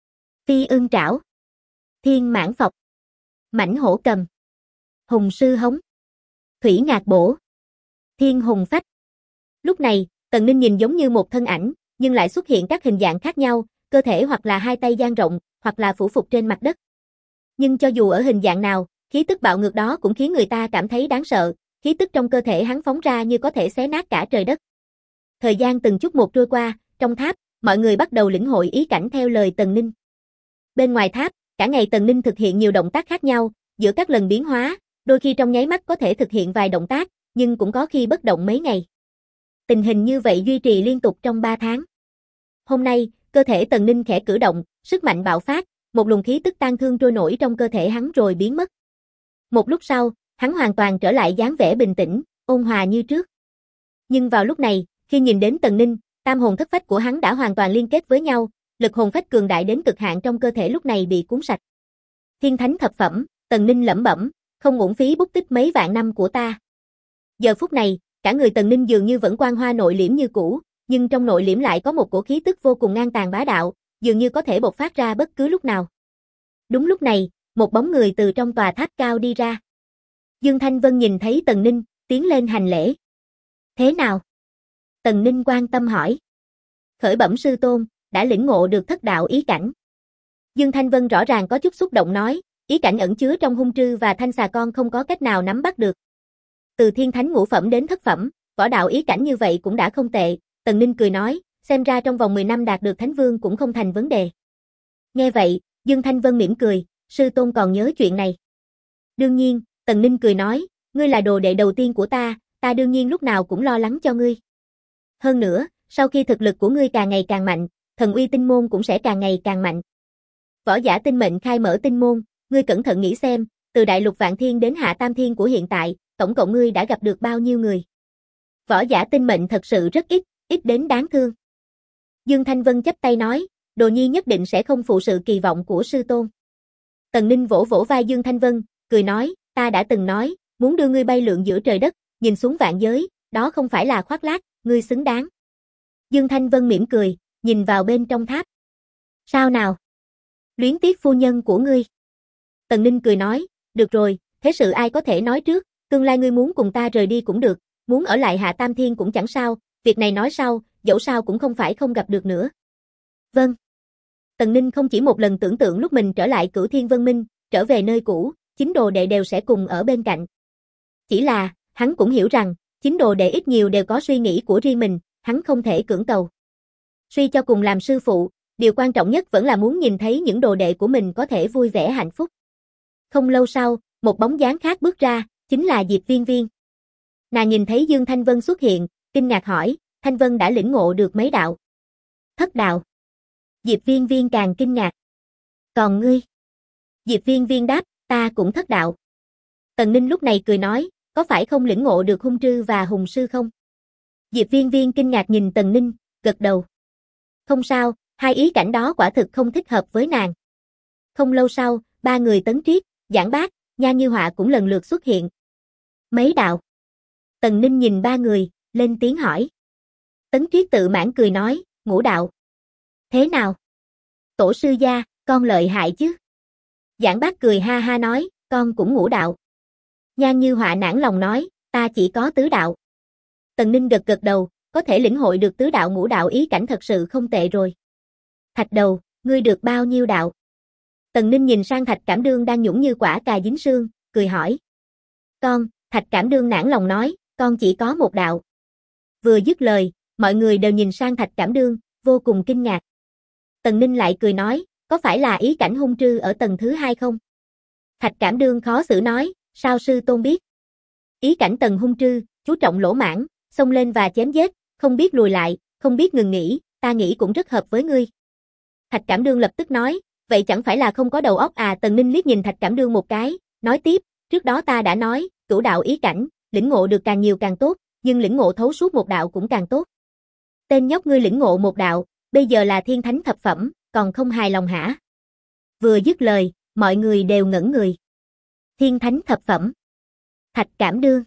Phi Ưng Trảo. Thiên Mãn Phọc. Mãnh Hổ Cầm. Hùng Sư Hống. Thủy Ngạc Bổ. Thiên Hùng Phách. Lúc này, Tần Ninh nhìn giống như một thân ảnh, nhưng lại xuất hiện các hình dạng khác nhau, cơ thể hoặc là hai tay dang rộng, hoặc là phủ phục trên mặt đất. Nhưng cho dù ở hình dạng nào, khí tức bạo ngược đó cũng khiến người ta cảm thấy đáng sợ, khí tức trong cơ thể hắn phóng ra như có thể xé nát cả trời đất. Thời gian từng chút một trôi qua, trong tháp, mọi người bắt đầu lĩnh hội ý cảnh theo lời Tần Ninh. Bên ngoài tháp, cả ngày Tần Ninh thực hiện nhiều động tác khác nhau, giữa các lần biến hóa, đôi khi trong nháy mắt có thể thực hiện vài động tác, nhưng cũng có khi bất động mấy ngày. Tình hình như vậy duy trì liên tục trong 3 tháng. Hôm nay, cơ thể Tần Ninh khẽ cử động, sức mạnh bạo phát, một luồng khí tức tang thương trôi nổi trong cơ thể hắn rồi biến mất. Một lúc sau, hắn hoàn toàn trở lại dáng vẻ bình tĩnh, ôn hòa như trước. Nhưng vào lúc này, khi nhìn đến Tần Ninh, tam hồn thất phách của hắn đã hoàn toàn liên kết với nhau, lực hồn phách cường đại đến cực hạn trong cơ thể lúc này bị cuốn sạch. Thiên Thánh thập phẩm, Tần Ninh lẩm bẩm, không uổng phí bút tích mấy vạn năm của ta. Giờ phút này, cả người Tần Ninh dường như vẫn quang hoa nội liễm như cũ, nhưng trong nội liễm lại có một cổ khí tức vô cùng ngang tàn bá đạo, dường như có thể bộc phát ra bất cứ lúc nào. Đúng lúc này, một bóng người từ trong tòa tháp cao đi ra. Dương Thanh Vân nhìn thấy Tần Ninh, tiến lên hành lễ. Thế nào? Tần Ninh quan tâm hỏi. Khởi bẩm sư tôn, đã lĩnh ngộ được thất đạo ý cảnh. Dương Thanh Vân rõ ràng có chút xúc động nói, ý cảnh ẩn chứa trong hung trư và thanh xà con không có cách nào nắm bắt được. Từ thiên thánh ngũ phẩm đến thất phẩm, võ đạo ý cảnh như vậy cũng đã không tệ, Tần Ninh cười nói, xem ra trong vòng 10 năm đạt được thánh vương cũng không thành vấn đề. Nghe vậy, Dương Thanh Vân mỉm cười, sư tôn còn nhớ chuyện này. Đương nhiên, Tần Ninh cười nói, ngươi là đồ đệ đầu tiên của ta đương nhiên lúc nào cũng lo lắng cho ngươi. Hơn nữa, sau khi thực lực của ngươi càng ngày càng mạnh, thần uy tinh môn cũng sẽ càng ngày càng mạnh. Võ giả tinh mệnh khai mở tinh môn, ngươi cẩn thận nghĩ xem, từ đại lục vạn thiên đến hạ tam thiên của hiện tại, tổng cộng ngươi đã gặp được bao nhiêu người. Võ giả tinh mệnh thật sự rất ít, ít đến đáng thương. Dương Thanh Vân chắp tay nói, đồ nhi nhất định sẽ không phụ sự kỳ vọng của sư tôn. Tần Ninh vỗ vỗ vai Dương Thanh Vân, cười nói, ta đã từng nói, muốn đưa ngươi bay lượn giữa trời đất, nhìn xuống vạn giới, đó không phải là khoác lác, ngươi xứng đáng. Dương Thanh Vân mỉm cười, nhìn vào bên trong tháp. Sao nào? Luyến tiếc phu nhân của ngươi. Tần Ninh cười nói, được rồi, thế sự ai có thể nói trước, tương lai ngươi muốn cùng ta rời đi cũng được, muốn ở lại hạ tam thiên cũng chẳng sao, việc này nói sau, dẫu sao cũng không phải không gặp được nữa. Vâng. Tần Ninh không chỉ một lần tưởng tượng lúc mình trở lại Cửu Thiên Vân Minh, trở về nơi cũ, chính đồ đệ đều sẽ cùng ở bên cạnh. Chỉ là, hắn cũng hiểu rằng, chính đồ đệ ít nhiều đều có suy nghĩ của riêng mình, hắn không thể cưỡng cầu. Suy cho cùng làm sư phụ, điều quan trọng nhất vẫn là muốn nhìn thấy những đồ đệ của mình có thể vui vẻ hạnh phúc. Không lâu sau, một bóng dáng khác bước ra, chính là Diệp Viên Viên. Nàng nhìn thấy Dương Thanh Vân xuất hiện, kinh ngạc hỏi, Thanh Vân đã lĩnh ngộ được mấy đạo? Thất đạo. Diệp Viên Viên càng kinh ngạc. Còn ngươi? Diệp Viên Viên đáp, ta cũng thất đạo. Tần Ninh lúc này cười nói, có phải không lĩnh ngộ được hung trư và hùng sư không? Diệp Viên Viên kinh ngạc nhìn Tần Ninh, gật đầu. Không sao, hai ý cảnh đó quả thực không thích hợp với nàng. Không lâu sau, ba người Tấn Triết, Giảng Bác, Nha Như Họa cũng lần lượt xuất hiện. Mấy đạo? Tần Ninh nhìn ba người, lên tiếng hỏi. Tấn Triết tự mãn cười nói, ngũ đạo. Thế nào? Tổ sư gia, con lợi hại chứ? Giảng Bác cười ha ha nói, con cũng ngũ đạo. Nha Như Họa nản lòng nói, ta chỉ có tứ đạo. Tần Ninh gật gật đầu, có thể lĩnh hội được tứ đạo ngũ đạo ý cảnh thật sự không tệ rồi. Thạch Đầu, ngươi được bao nhiêu đạo? Tần Ninh nhìn sang Thạch Cảm Đương đang nhũng như quả cà dính sương, cười hỏi. Con, Thạch Cảm Đương nản lòng nói, con chỉ có một đạo. Vừa dứt lời, mọi người đều nhìn sang Thạch Cảm Đương, vô cùng kinh ngạc. Tần Ninh lại cười nói, có phải là ý cảnh hung trư ở tầng thứ 2 không? Thạch Cảm Đương khó xử nói, sao sư tôn biết? Ý cảnh tầng hung trư, chú trọng lỗ mãng, xông lên và chém giết, không biết lùi lại, không biết ngừng nghỉ, ta nghĩ cũng rất hợp với ngươi. Thạch Cảm Đương lập tức nói, vậy chẳng phải là không có đầu óc à? Tần Ninh liếc nhìn Thạch Cảm Đương một cái, nói tiếp, trước đó ta đã nói, cửu đạo ý cảnh, lĩnh ngộ được càng nhiều càng tốt, nhưng lĩnh ngộ thấu suốt một đạo cũng càng tốt. Tên nhóc ngươi lĩnh ngộ một đạo, bây giờ là thiên thánh thập phẩm, còn không hài lòng hả? Vừa dứt lời, mọi người đều ngẩn người. Thiên thánh thập phẩm. Thạch Cảm Đương.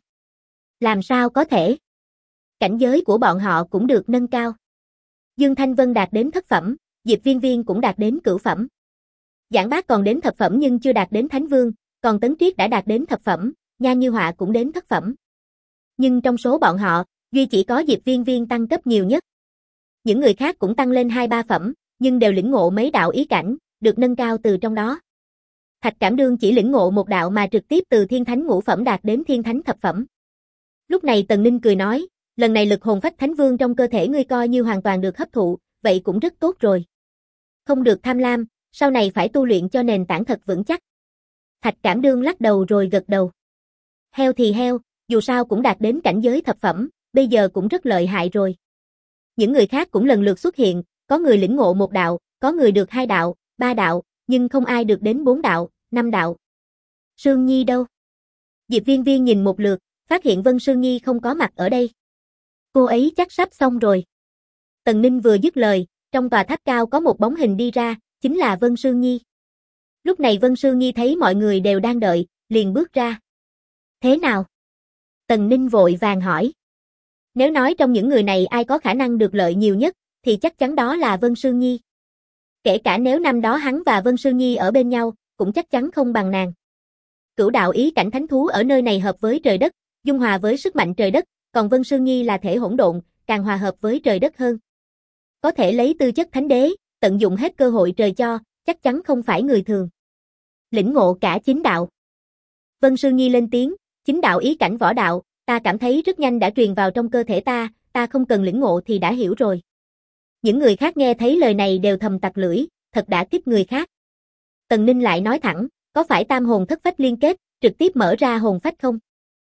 Làm sao có thể? Cảnh giới của bọn họ cũng được nâng cao. Dương Thanh Vân đạt đến thất phẩm, Diệp Viên Viên cũng đạt đến cửu phẩm. Giảng Bác còn đến thập phẩm nhưng chưa đạt đến thánh vương, còn Tấn Triết đã đạt đến thập phẩm, Nha Như Họa cũng đến thất phẩm. Nhưng trong số bọn họ, duy chỉ có Diệp Viên Viên tăng cấp nhiều nhất. Những người khác cũng tăng lên 2-3 phẩm, nhưng đều lĩnh ngộ mấy đạo ý cảnh, được nâng cao từ trong đó. Thạch Cảm Đương chỉ lĩnh ngộ một đạo mà trực tiếp từ thiên thánh ngũ phẩm đạt đến thiên thánh thập phẩm. Lúc này Tần Ninh cười nói, lần này lực hồn phách thánh vương trong cơ thể ngươi coi như hoàn toàn được hấp thụ, vậy cũng rất tốt rồi. Không được tham lam, sau này phải tu luyện cho nền tảng thật vững chắc. Thạch Cảm Đương lắc đầu rồi gật đầu. Heo thì heo, dù sao cũng đạt đến cảnh giới thập phẩm, bây giờ cũng rất lợi hại rồi. Những người khác cũng lần lượt xuất hiện, có người lĩnh ngộ một đạo, có người được 2 đạo, 3 đạo, nhưng không ai được đến 4 đạo, 5 đạo. Sương Nhi đâu? Diệp Viên Viên nhìn một lượt, phát hiện Vân Sương Nhi không có mặt ở đây. Cô ấy chắc sắp xong rồi. Tần Ninh vừa dứt lời, trong tòa tháp cao có một bóng hình đi ra, chính là Vân Sương Nhi. Lúc này Vân Sương Nhi thấy mọi người đều đang đợi, liền bước ra. Thế nào? Tần Ninh vội vàng hỏi. Nếu nói trong những người này ai có khả năng được lợi nhiều nhất, thì chắc chắn đó là Vân Sương Nhi. Kể cả nếu năm đó hắn và Vân Sương Nhi ở bên nhau, cũng chắc chắn không bằng nàng. Cửu đạo ý cảnh thánh thú ở nơi này hợp với trời đất, dung hòa với sức mạnh trời đất, còn Vân Sương Nhi là thể hỗn độn, càng hòa hợp với trời đất hơn. Có thể lấy tư chất thánh đế, tận dụng hết cơ hội trời cho, chắc chắn không phải người thường. Lĩnh ngộ cả 9 đạo. Vân Sương Nhi lên tiếng, 9 đạo ý cảnh võ đạo, ta cảm thấy rất nhanh đã truyền vào trong cơ thể ta không cần lĩnh ngộ thì đã hiểu rồi. Những người khác nghe thấy lời này đều thầm tặc lưỡi, thật đã kích người khác. Tần Ninh lại nói thẳng, có phải tam hồn thất phách liên kết, trực tiếp mở ra hồn phách không?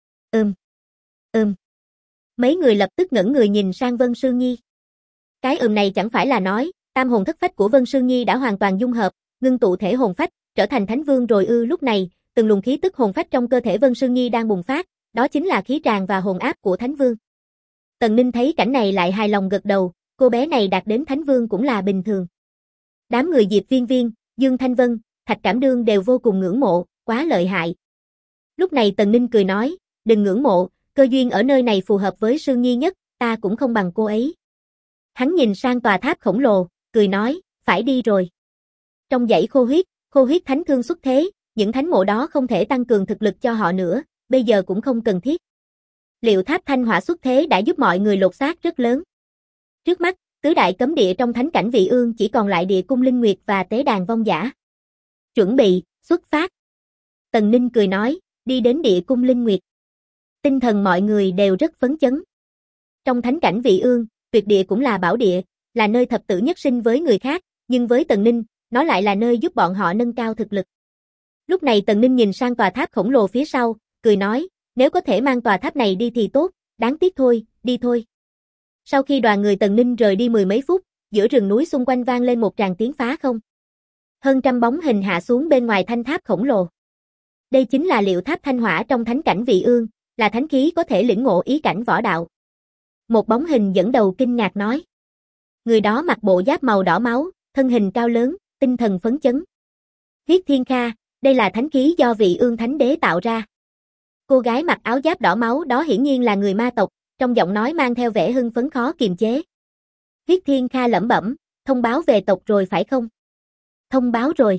Mấy người lập tức ngẩn người nhìn sang Vân Sương Nhi. Cái này chẳng phải là nói, tam hồn thất phách của Vân Sương Nhi đã hoàn toàn dung hợp, ngưng tụ thể hồn phách, trở thành thánh vương rồi ư? Lúc này, từng luồng khí tức hồn phách trong cơ thể Vân Sương Nhi đang bùng phát, đó chính là khí tràng và hồn áp của thánh vương. Tần Ninh thấy cảnh này lại hài lòng gật đầu, cô bé này đạt đến thánh vương cũng là bình thường. Đám người Diệp Viên Viên, Dương Thanh Vân, Thạch Cảm Đương đều vô cùng ngưỡng mộ, quá lợi hại. Lúc này Tần Ninh cười nói, đừng ngưỡng mộ, cơ duyên ở nơi này phù hợp với Sương Nhi nhất, ta cũng không bằng cô ấy. Hắn nhìn sang tòa tháp khổng lồ, cười nói, phải đi rồi. Trong dãy khô huyết thánh thương xuất thế, những thánh mộ đó không thể tăng cường thực lực cho họ nữa, bây giờ cũng không cần thiết. Liệu tháp thanh hỏa xuất thế đã giúp mọi người lột xác rất lớn. Trước mắt, tứ đại cấm địa trong thánh cảnh Vị Ương chỉ còn lại địa cung Linh Nguyệt và tế đàn vong giả. Chuẩn bị, xuất phát. Tần Ninh cười nói, đi đến địa cung Linh Nguyệt. Tinh thần mọi người đều rất phấn chấn. Trong thánh cảnh Vị Ương, tuyệt địa cũng là bảo địa, là nơi thập tử nhất sinh với người khác, nhưng với Tần Ninh, nó lại là nơi giúp bọn họ nâng cao thực lực. Lúc này Tần Ninh nhìn sang tòa tháp khổng lồ phía sau, cười nói, nếu có thể mang tòa tháp này đi thì tốt, đáng tiếc thôi, đi thôi. Sau khi đoàn người Tần Ninh rời đi mười mấy phút, giữa rừng núi xung quanh vang lên một tràng tiếng phá không. Hơn trăm bóng hình hạ xuống bên ngoài thanh tháp khổng lồ. Đây chính là Liệu Tháp Thanh Hỏa trong thánh cảnh Vị Ương, là thánh khí có thể lĩnh ngộ ý cảnh võ đạo. Một bóng hình dẫn đầu kinh ngạc nói. Người đó mặc bộ giáp màu đỏ máu, thân hình cao lớn, tinh thần phấn chấn. Huyết Thiên Kha, đây là thánh khí do Vị Ương Thánh Đế tạo ra. Cô gái mặc áo giáp đỏ máu đó hiển nhiên là người ma tộc, trong giọng nói mang theo vẻ hưng phấn khó kiềm chế. Huyết Thiên Kha lẩm bẩm, thông báo về tộc rồi phải không? Thông báo rồi.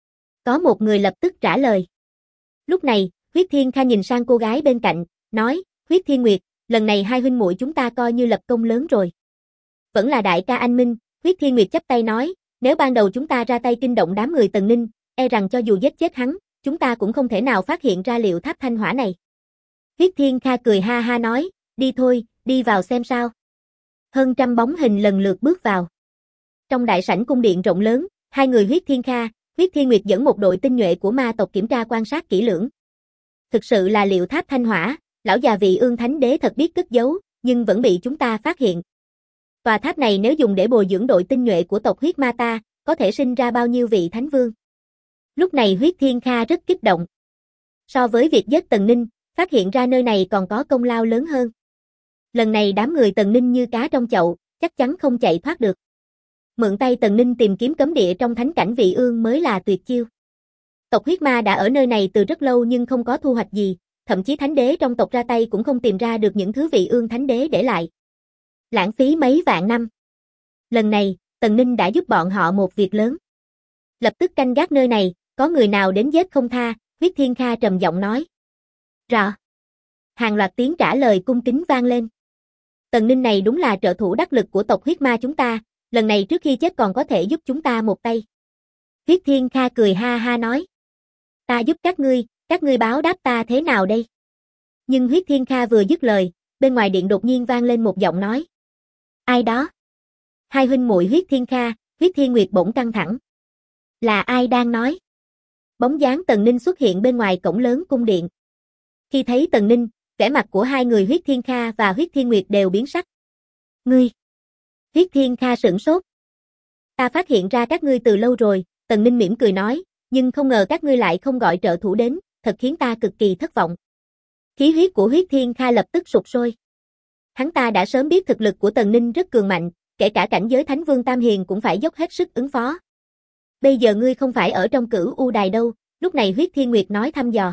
Có một người lập tức trả lời. Lúc này, Huyết Thiên Kha nhìn sang cô gái bên cạnh, nói, Huyết Thiên Nguyệt, lần này hai huynh muội chúng ta coi như lập công lớn rồi. Vẫn là đại ca anh minh, Huyết Thiên Nguyệt chắp tay nói, nếu ban đầu chúng ta ra tay kinh động đám người Tần Ninh, e rằng cho dù giết chết hắn, chúng ta cũng không thể nào phát hiện ra Liệu Tháp Thanh Hỏa này. Huyết Thiên Kha cười ha ha nói, đi thôi, đi vào xem sao. Hơn trăm bóng hình lần lượt bước vào. Trong đại sảnh cung điện rộng lớn, hai người Huyết Thiên Kha, Huyết Thiên Nguyệt dẫn một đội tinh nhuệ của ma tộc kiểm tra quan sát kỹ lưỡng. Thực sự là Liệu Tháp Thanh Hỏa, lão già Vị Ương Thánh Đế thật biết cất giấu, nhưng vẫn bị chúng ta phát hiện. Tòa tháp này nếu dùng để bồi dưỡng đội tinh nhuệ của tộc huyết ma ta, có thể sinh ra bao nhiêu vị thánh vương. Lúc này Huyết Thiên Kha rất kích động. So với việc giết Tần Ninh, phát hiện ra nơi này còn có công lao lớn hơn. Lần này đám người Tần Ninh như cá trong chậu, chắc chắn không chạy thoát được. Mượn tay Tần Ninh tìm kiếm cấm địa trong thánh cảnh Vị Ương mới là tuyệt chiêu. Tộc huyết ma đã ở nơi này từ rất lâu nhưng không có thu hoạch gì, thậm chí thánh đế trong tộc ra tay cũng không tìm ra được những thứ Vị Ương Thánh Đế để lại. Lãng phí mấy vạn năm. Lần này, Tần Ninh đã giúp bọn họ một việc lớn. Lập tức canh gác nơi này, có người nào đến giết không tha, Huyết Thiên Kha trầm giọng nói. Rõ. Hàng loạt tiếng trả lời cung kính vang lên. Tần Ninh này đúng là trợ thủ đắc lực của tộc huyết ma chúng ta, lần này trước khi chết còn có thể giúp chúng ta một tay. Huyết Thiên Kha cười ha ha nói. Ta giúp các ngươi báo đáp ta thế nào đây? Nhưng Huyết Thiên Kha vừa dứt lời, bên ngoài điện đột nhiên vang lên một giọng nói. Ai đó? Hai huynh muội Huyết Thiên Kha, Huyết Thiên Nguyệt bỗng căng thẳng. Là ai đang nói? Bóng dáng Tần Ninh xuất hiện bên ngoài cổng lớn cung điện. Khi thấy Tần Ninh, vẻ mặt của hai người Huyết Thiên Kha và Huyết Thiên Nguyệt đều biến sắc. Ngươi! Huyết Thiên Kha sửng sốt. Ta phát hiện ra các ngươi từ lâu rồi, Tần Ninh mỉm cười nói, nhưng không ngờ các ngươi lại không gọi trợ thủ đến, thật khiến ta cực kỳ thất vọng. Khí huyết của Huyết Thiên Kha lập tức sụt sôi. Hắn ta đã sớm biết thực lực của Tần Ninh rất cường mạnh, kể cả cảnh giới Thánh Vương Tam Hiền cũng phải dốc hết sức ứng phó. Bây giờ ngươi không phải ở trong Cửu U Đài đâu, lúc này Huyết Thiên Nguyệt nói thăm dò.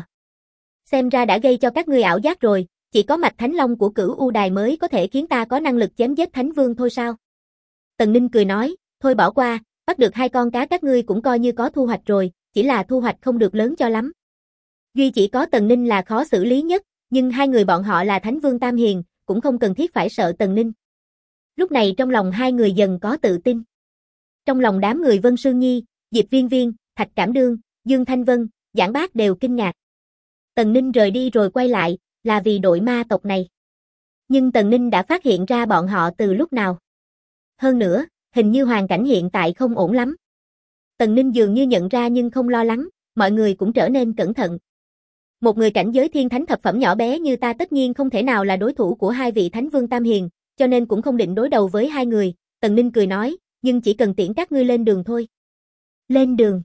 Xem ra đã gây cho các ngươi ảo giác rồi, chỉ có mạch Thánh Long của Cửu U Đài mới có thể khiến ta có năng lực chém giết Thánh Vương thôi sao? Tần Ninh cười nói, thôi bỏ qua, bắt được hai con cá các ngươi cũng coi như có thu hoạch rồi, chỉ là thu hoạch không được lớn cho lắm. Duy chỉ có Tần Ninh là khó xử lý nhất, nhưng hai người bọn họ là Thánh Vương Tam Hiền, cũng không cần thiết phải sợ Tần Ninh. Lúc này trong lòng hai người dần có tự tin. Trong lòng đám người Vân Sương Nhi, Diệp Viên Viên, Thạch Cảm Đương, Dương Thanh Vân, Giảng Bác đều kinh ngạc. Tần Ninh rời đi rồi quay lại, là vì đội ma tộc này. Nhưng Tần Ninh đã phát hiện ra bọn họ từ lúc nào. Hơn nữa, hình như hoàn cảnh hiện tại không ổn lắm. Tần Ninh dường như nhận ra nhưng không lo lắng, mọi người cũng trở nên cẩn thận. Một người cảnh giới thiên thánh thập phẩm nhỏ bé như ta tất nhiên không thể nào là đối thủ của hai vị Thánh Vương Tam Hiền, cho nên cũng không định đối đầu với hai người. Tần Ninh cười nói, nhưng chỉ cần tiễn các ngươi lên đường thôi. Lên đường?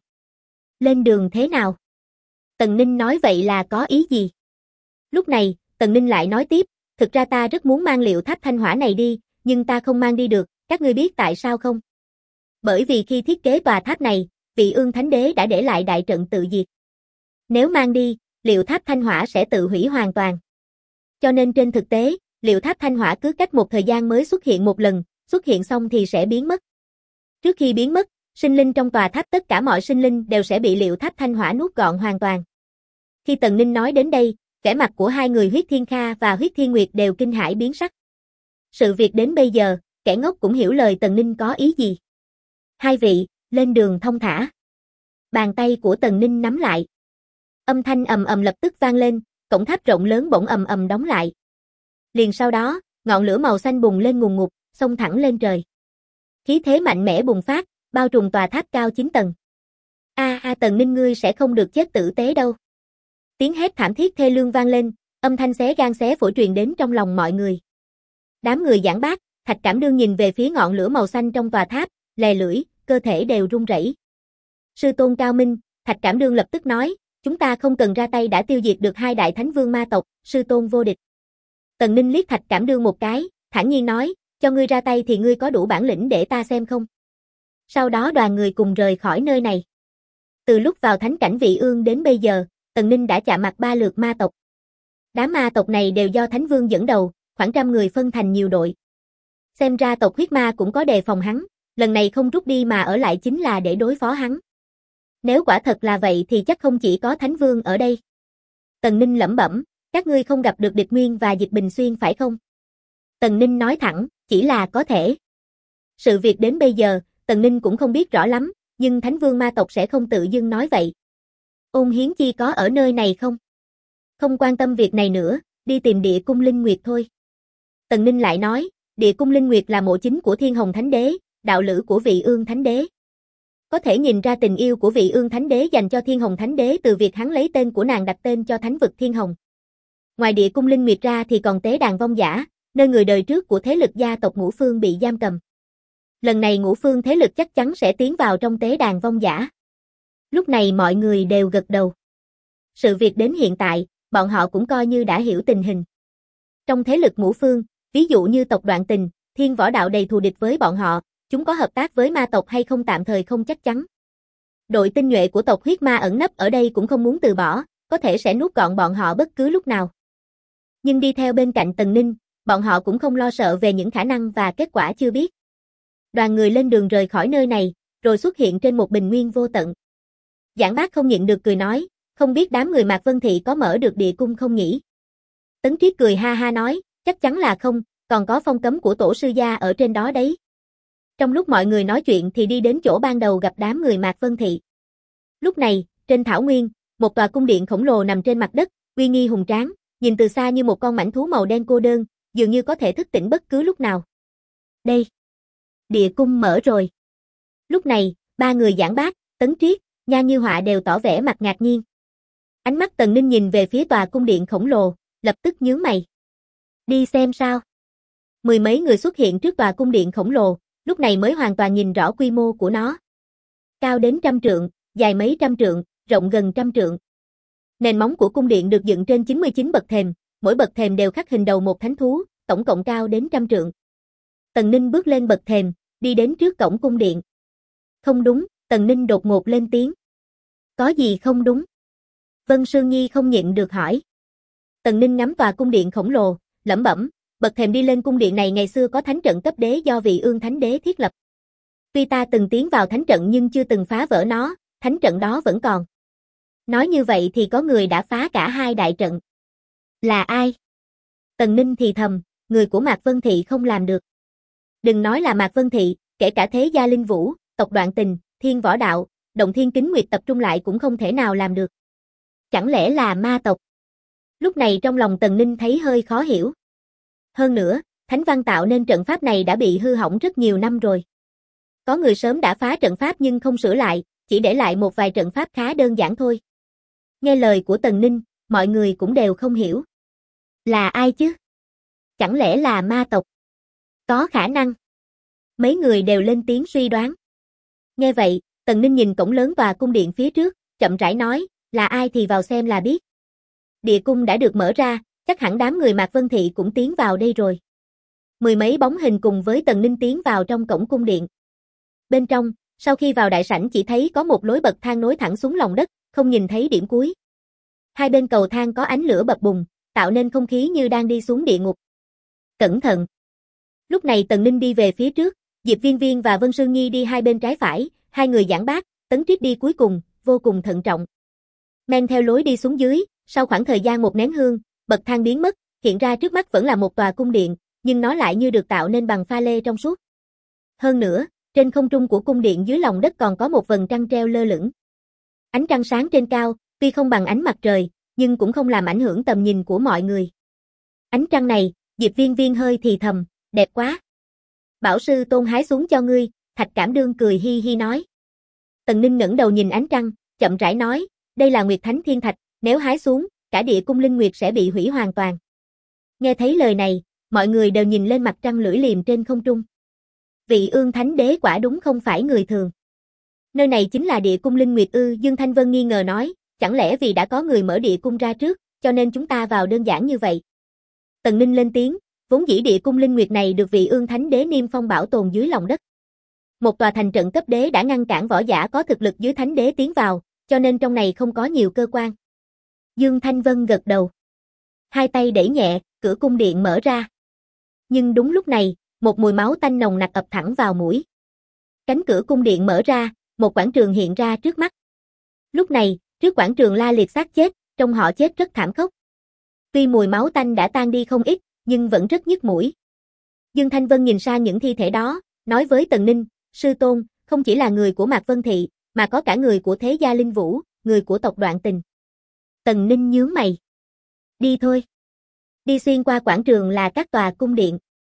Lên đường thế nào? Tần Ninh nói vậy là có ý gì? Lúc này, Tần Ninh lại nói tiếp, thực ra ta rất muốn mang Liệu Tháp Thanh Hỏa này đi, nhưng ta không mang đi được, các ngươi biết tại sao không? Bởi vì khi thiết kế tòa tháp này, Vị Ương Thánh Đế đã để lại đại trận tự diệt. Nếu mang đi, Liệu Tháp Thanh Hỏa sẽ tự hủy hoàn toàn. Cho nên trên thực tế, Liệu Tháp Thanh Hỏa cứ cách một thời gian mới xuất hiện một lần, xuất hiện xong thì sẽ biến mất. Trước khi biến mất, sinh linh trong tòa tháp tất cả mọi sinh linh đều sẽ bị Liệu Tháp Thanh Hỏa nuốt gọn hoàn toàn. Khi Tần Ninh nói đến đây, vẻ mặt của hai người Huyết Thiên Kha và Huyết Thiên Nguyệt đều kinh hãi biến sắc. Sự việc đến bây giờ, kẻ ngốc cũng hiểu lời Tần Ninh có ý gì. Hai vị, lên đường thông thả. Bàn tay của Tần Ninh nắm lại. Âm thanh ầm ầm lập tức vang lên, cổng tháp rộng lớn bỗng ầm ầm đóng lại. Liền sau đó, ngọn lửa màu xanh bùng lên ngùn ngụt, xông thẳng lên trời. Khí thế mạnh mẽ bùng phát, bao trùm tòa tháp cao 9 tầng. A! Tần Ninh ngươi sẽ không được chết tử tế đâu. Tiếng hét thảm thiết thê lương vang lên, âm thanh xé gan xé phổi truyền đến trong lòng mọi người. Đám người giảng bác, Thạch Cảm Đương nhìn về phía ngọn lửa màu xanh trong tòa tháp, lè lưỡi, cơ thể đều run rẩy. Sư tôn cao minh, Thạch Cảm Đương lập tức nói, chúng ta không cần ra tay đã tiêu diệt được hai đại thánh vương ma tộc, sư tôn vô địch. Tần Ninh liếc Thạch Cảm Đương một cái, thản nhiên nói, cho ngươi ra tay thì ngươi có đủ bản lĩnh để ta xem không? Sau đó đoàn người cùng rời khỏi nơi này. Từ lúc vào thánh cảnh Vị Ương đến bây giờ, Tần Ninh đã chạm mặt 3 lượt ma tộc. Đám ma tộc này đều do Thánh Vương dẫn đầu, khoảng trăm người phân thành nhiều đội. Xem ra tộc huyết ma cũng có đề phòng hắn, lần này không rút đi mà ở lại chính là để đối phó hắn. Nếu quả thật là vậy thì chắc không chỉ có Thánh Vương ở đây. Tần Ninh lẩm bẩm, các ngươi không gặp được Địch Nguyên và Dịch Bình Xuyên phải không? Tần Ninh nói thẳng, chỉ là có thể. Sự việc đến bây giờ, Tần Ninh cũng không biết rõ lắm, nhưng Thánh Vương ma tộc sẽ không tự dưng nói vậy. Ôn Hiến Chi có ở nơi này không? Không quan tâm việc này nữa, đi tìm Địa Cung Linh Nguyệt thôi. Tần Ninh lại nói, Địa Cung Linh Nguyệt là mộ chính của Thiên Hồng Thánh Đế, đạo lữ của Vị Ương Thánh Đế. Có thể nhìn ra tình yêu của Vị Ương Thánh Đế dành cho Thiên Hồng Thánh Đế từ việc hắn lấy tên của nàng đặt tên cho thánh vực Thiên Hồng. Ngoài Địa Cung Linh Nguyệt ra thì còn Tế Đàn Vong Giả, nơi người đời trước của thế lực gia tộc Ngũ Phương bị giam cầm. Lần này Ngũ Phương thế lực chắc chắn sẽ tiến vào trong Tế Đàn Vong Giả. Lúc này mọi người đều gật đầu. Sự việc đến hiện tại, bọn họ cũng coi như đã hiểu tình hình. Trong thế lực Ngũ Phương, ví dụ như tộc Đoạn Tình, Thiên Võ Đạo đầy thù địch với bọn họ, chúng có hợp tác với ma tộc hay không tạm thời không chắc chắn. Đội tinh nhuệ của tộc huyết ma ẩn nấp ở đây cũng không muốn từ bỏ, có thể sẽ nuốt gọn bọn họ bất cứ lúc nào. Nhưng đi theo bên cạnh Tần Ninh, bọn họ cũng không lo sợ về những khả năng và kết quả chưa biết. Đoàn người lên đường rời khỏi nơi này, rồi xuất hiện trên một bình nguyên vô tận. Giảng Bác không nhịn được cười nói, không biết đám người Mạc Vân Thị có mở được địa cung không nhỉ? Tấn Triết cười ha ha nói, chắc chắn là không, còn có phong cấm của tổ sư gia ở trên đó đấy. Trong lúc mọi người nói chuyện thì đi đến chỗ ban đầu gặp đám người Mạc Vân Thị. Lúc này, trên thảo nguyên, một tòa cung điện khổng lồ nằm trên mặt đất, uy nghi hùng tráng, nhìn từ xa như một con mãnh thú màu đen cô đơn, dường như có thể thức tỉnh bất cứ lúc nào. Đây, địa cung mở rồi. Lúc này, ba người Giảng Bác, Tấn Triết, Nhan Như Họa đều tỏ vẻ mặt ngạc nhiên. Ánh mắt Tần Ninh nhìn về phía tòa cung điện khổng lồ, lập tức nhướng mày. Đi xem sao? Mười mấy người xuất hiện trước tòa cung điện khổng lồ, lúc này mới hoàn toàn nhìn rõ quy mô của nó. Cao đến 100 trượng, dài mấy trăm trượng, rộng gần 100 trượng. Nền móng của cung điện được dựng trên 99 bậc thềm, mỗi bậc thềm đều khắc hình đầu một thánh thú, tổng cộng cao đến 100 trượng. Tần Ninh bước lên bậc thềm, đi đến trước cổng cung điện. Không đúng, Tần Ninh đột ngột lên tiếng. Có gì không đúng? Vân Sương Nhi không nhịn được hỏi. Tần Ninh ngắm tòa cung điện khổng lồ, lẩm bẩm, bậc thềm đi lên cung điện này ngày xưa có thánh trận cấp đế do Vị Ương Thánh Đế thiết lập. Tuy ta từng tiến vào thánh trận nhưng chưa từng phá vỡ nó, thánh trận đó vẫn còn. Nói như vậy thì có người đã phá cả hai đại trận. Là ai? Tần Ninh thì thầm, người của Mạc Vân Thị không làm được. Đừng nói là Mạc Vân Thị, kể cả Thế Gia Linh Vũ, tộc Đoạn Tình, Thiên Võ Đạo, Động Thiên Kính Nguyệt tập trung lại cũng không thể nào làm được. Chẳng lẽ là ma tộc? Lúc này trong lòng Tần Ninh thấy hơi khó hiểu. Hơn nữa, Thánh Văn tạo nên trận pháp này đã bị hư hỏng rất nhiều năm rồi. Có người sớm đã phá trận pháp nhưng không sửa lại, chỉ để lại một vài trận pháp khá đơn giản thôi. Nghe lời của Tần Ninh, mọi người cũng đều không hiểu. Là ai chứ? Chẳng lẽ là ma tộc? Có khả năng. Mấy người đều lên tiếng suy đoán. Nghe vậy, Tần Ninh nhìn cổng lớn tòa cung điện phía trước, chậm rãi nói, là ai thì vào xem là biết. Địa cung đã được mở ra, chắc hẳn đám người Mạc Vân Thị cũng tiến vào đây rồi. Mười mấy bóng hình cùng với Tần Ninh tiến vào trong cổng cung điện. Bên trong, sau khi vào đại sảnh chỉ thấy có một lối bậc thang nối thẳng xuống lòng đất, không nhìn thấy điểm cuối. Hai bên cầu thang có ánh lửa bập bùng, tạo nên không khí như đang đi xuống địa ngục. Cẩn thận! Lúc này Tần Ninh đi về phía trước, Diệp Viên Viên và Vân Sương Nhi đi hai bên trái phải, hai người Giảng Bác, Tấn Triết đi cuối cùng, vô cùng thận trọng. Men theo lối đi xuống dưới, sau khoảng thời gian một nén hương, bậc thang biến mất, hiện ra trước mắt vẫn là một tòa cung điện, nhưng nó lại như được tạo nên bằng pha lê trong suốt. Hơn nữa, trên không trung của cung điện dưới lòng đất còn có một vầng trăng treo lơ lửng. Ánh trăng sáng trên cao, tuy không bằng ánh mặt trời, nhưng cũng không làm ảnh hưởng tầm nhìn của mọi người. Ánh trăng này, Diệp Viên Viên hơi thì thầm, đẹp quá. Bảo sư tôn hái xuống cho ngươi, Thạch Cảm Đương cười hi hi nói. Tần Ninh ngẩng đầu nhìn ánh trăng, chậm rãi nói, đây là Nguyệt Thánh Thiên Thạch, nếu hái xuống, cả địa cung linh nguyệt sẽ bị hủy hoàn toàn. Nghe thấy lời này, mọi người đều nhìn lên mặt trăng lưỡi liềm trên không trung. Vị Ương Thánh Đế quả đúng không phải người thường. Nơi này chính là địa cung linh nguyệt ư? Dương Thanh Vân nghi ngờ nói, chẳng lẽ vì đã có người mở địa cung ra trước, cho nên chúng ta vào đơn giản như vậy. Tần Ninh lên tiếng, vốn dĩ địa cung linh nguyệt này được vị Ương Thánh Đế niêm phong bảo tồn dưới lòng đất. Một tòa thành trận cấp đế đã ngăn cản võ giả có thực lực dưới Thánh Đế tiến vào, cho nên trong này không có nhiều cơ quan. Dương Thanh Vân gật đầu. Hai tay đẩy nhẹ, cửa cung điện mở ra. Nhưng đúng lúc này, một mùi máu tanh nồng nặc ập thẳng vào mũi. Cánh cửa cung điện mở ra, một quảng trường hiện ra trước mắt. Lúc này, trước quảng trường la liệt xác chết, trông họ chết rất thảm khốc. Tuy mùi máu tanh đã tan đi không ít, nhưng vẫn rất nhức mũi. Dương Thanh Vân nhìn sang những thi thể đó, nói với Tần Ninh, sư tôn, không chỉ là người của Mạc Vân Thị, mà có cả người của Thế Gia Linh Vũ, người của tộc Đoạn Tình. Tần Ninh nhướng mày. Đi thôi. Đi xuyên qua quảng trường là các tòa cung điện.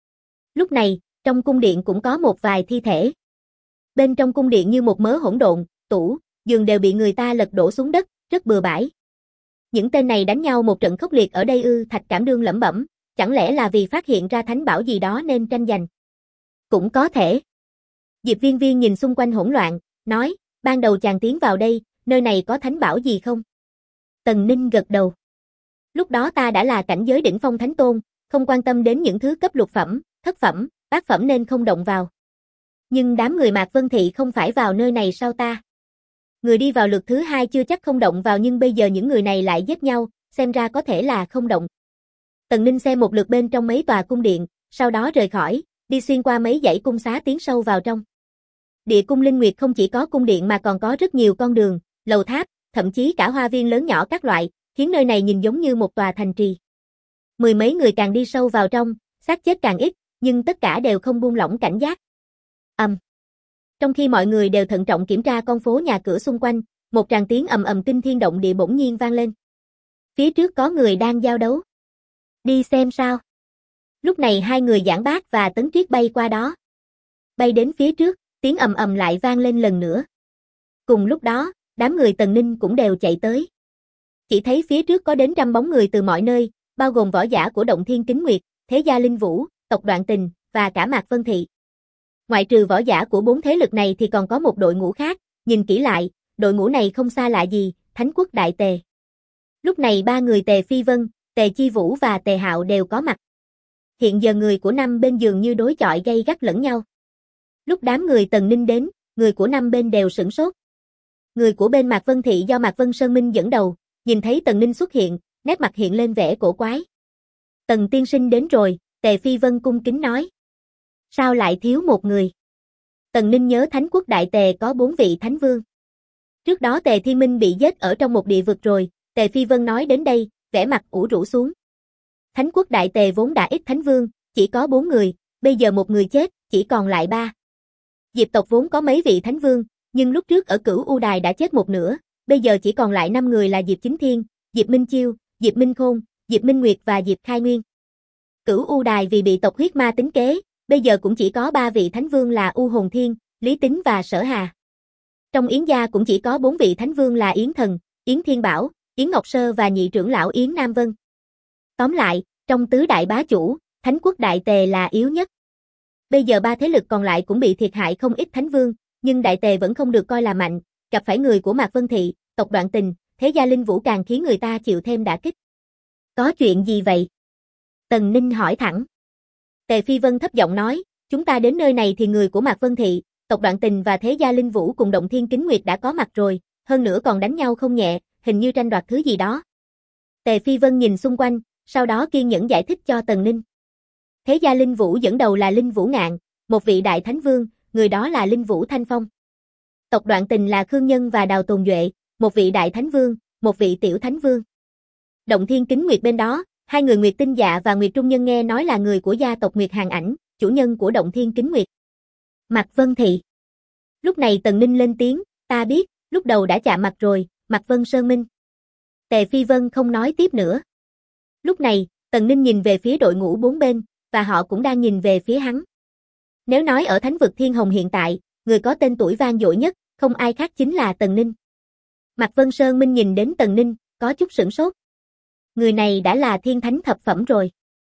Lúc này, trong cung điện cũng có một vài thi thể. Bên trong cung điện như một mớ hỗn độn, tủ, giường đều bị người ta lật đổ xuống đất, rất bừa bãi. Những tên này đánh nhau một trận khốc liệt ở đây ư? Thạch Cảm Đương lẩm bẩm, chẳng lẽ là vì phát hiện ra thánh bảo gì đó nên tranh giành? Cũng có thể. Diệp Viên Viên nhìn xung quanh hỗn loạn, nói, ban đầu chàng tiến vào đây, nơi này có thánh bảo gì không? Tần Ninh gật đầu. Lúc đó ta đã là cảnh giới đỉnh phong thánh tôn, không quan tâm đến những thứ cấp lục phẩm, thất phẩm, bát phẩm nên không động vào. Nhưng đám người Mạc Vân Thị không phải vào nơi này sao ta? Người đi vào lượt thứ hai chưa chắc không động vào, nhưng bây giờ những người này lại giết nhau, xem ra có thể là không động. Tần Ninh xem một lượt bên trong mấy tòa cung điện, sau đó rời khỏi, đi xuyên qua mấy dãy cung xá tiến sâu vào trong. Địa cung linh nguyệt không chỉ có cung điện mà còn có rất nhiều con đường, lầu tháp, thậm chí cả hoa viên lớn nhỏ các loại, khiến nơi này nhìn giống như một tòa thành trì. Mười mấy người càng đi sâu vào trong, xác chết càng ít, nhưng tất cả đều không buông lỏng cảnh giác. Trong khi mọi người đều thận trọng kiểm tra con phố nhà cửa xung quanh, một tràng tiếng ầm ầm kinh thiên động địa bỗng nhiên vang lên. Phía trước có người đang giao đấu. Đi xem sao. Lúc này hai người Giảng Bác và Tấn Triết bay qua đó. Bay đến phía trước, tiếng ầm ầm lại vang lên lần nữa. Cùng lúc đó, đám người Tần Ninh cũng đều chạy tới. Chỉ thấy phía trước có đến trăm bóng người từ mọi nơi, bao gồm võ giả của Động Thiên Kính Nguyệt, Thế Gia Linh Vũ, tộc Đoạn Tình, và cả Mạc Vân Thị. Ngoại trừ võ giả của bốn thế lực này thì còn có một đội ngũ khác, nhìn kỹ lại, đội ngũ này không xa lạ gì, Thánh Quốc Đại Tề. Lúc này ba người Tề Phi Vân, Tề Chi Vũ và Tề Hạo đều có mặt. Hiện giờ người của năm bên dường như đối chọi gay gắt lẫn nhau. Lúc đám người Tần Ninh đến, người của năm bên đều sửng sốt. Người của bên Mạc Vân Thị do Mạc Vân Sơn Minh dẫn đầu, nhìn thấy Tần Ninh xuất hiện, nét mặt hiện lên vẻ cổ quái. Tần tiên sinh đến rồi, Tề Phi Vân cung kính nói. Sao lại thiếu một người? Tần Ninh nhớ Thánh Quốc Đại Tề có 4 vị thánh vương. Trước đó Tề Thiên Minh bị giết ở trong một địa vực rồi, Tề Phi Vân nói đến đây, vẻ mặt ủ rũ xuống. Thánh Quốc Đại Tề vốn đã ít thánh vương, chỉ có 4 người, bây giờ một người chết, chỉ còn lại 3. Diệp tộc vốn có mấy vị thánh vương, nhưng lúc trước ở Cửu U Đài đã chết một nửa, bây giờ chỉ còn lại 5 người là Diệp Chính Thiên, Diệp Minh Chiêu, Diệp Minh Khôn, Diệp Minh Nguyệt và Diệp Khai Nguyên. Cửu U Đài vì bị tộc huyết ma tính kế, bây giờ cũng chỉ có 3 vị thánh vương là U Hồn Thiên, Lý Tính và Sở Hà. Trong Yến gia cũng chỉ có 4 vị thánh vương là Yến Thần, Yến Thiên Bảo, Yến Ngọc Sơ và nhị trưởng lão Yến Nam Vân. Tóm lại, trong tứ đại bá chủ, Thánh Quốc Đại Tề là yếu nhất. Bây giờ 3 thế lực còn lại cũng bị thiệt hại không ít thánh vương, nhưng Đại Tề vẫn không được coi là mạnh, gặp phải người của Mạc Vân Thị, tộc Đoạn Tình, Thế Gia Linh Vũ càng khiến người ta chịu thêm đả kích. Có chuyện gì vậy? Tần Ninh hỏi thẳng. Tề Phi Vân thấp giọng nói, chúng ta đến nơi này thì người của Mạc Vân Thị, tộc Đoạn Tình và Thế Gia Linh Vũ cùng Động Thiên Kính Nguyệt đã có mặt rồi, hơn nữa còn đánh nhau không nhẹ, hình như tranh đoạt thứ gì đó. Tề Phi Vân nhìn xung quanh, sau đó kiên nhẫn giải thích cho Tần Ninh. Thế Gia Linh Vũ dẫn đầu là Linh Vũ Ngạn, một vị đại thánh vương, người đó là Linh Vũ Thanh Phong. Tộc Đoạn Tình là Khương Nhân và Đào Tồn Duệ, một vị đại thánh vương, một vị tiểu thánh vương. Động Thiên Kính Nguyệt bên đó, hai người Nguyệt Tinh Dạ và Nguyệt Trung Nhân nghe nói là người của gia tộc Nguyệt Hàn Ảnh, chủ nhân của Động Thiên Kính Nguyệt. Mạc Vân Thị. Lúc này Tần Ninh lên tiếng, ta biết, lúc đầu đã chạm mặt rồi, Mạc Vân Sơn Minh. Tề Phi Vân không nói tiếp nữa. Lúc này, Tần Ninh nhìn về phía đội ngũ bốn bên, và họ cũng đang nhìn về phía hắn. Nếu nói ở Thánh vực Thiên Hồng hiện tại, người có tên tuổi vang dội nhất, không ai khác chính là Tần Ninh. Mạc Vân Sơn Minh nhìn đến Tần Ninh, có chút sửng sốt. Người này đã là thiên thánh thập phẩm rồi.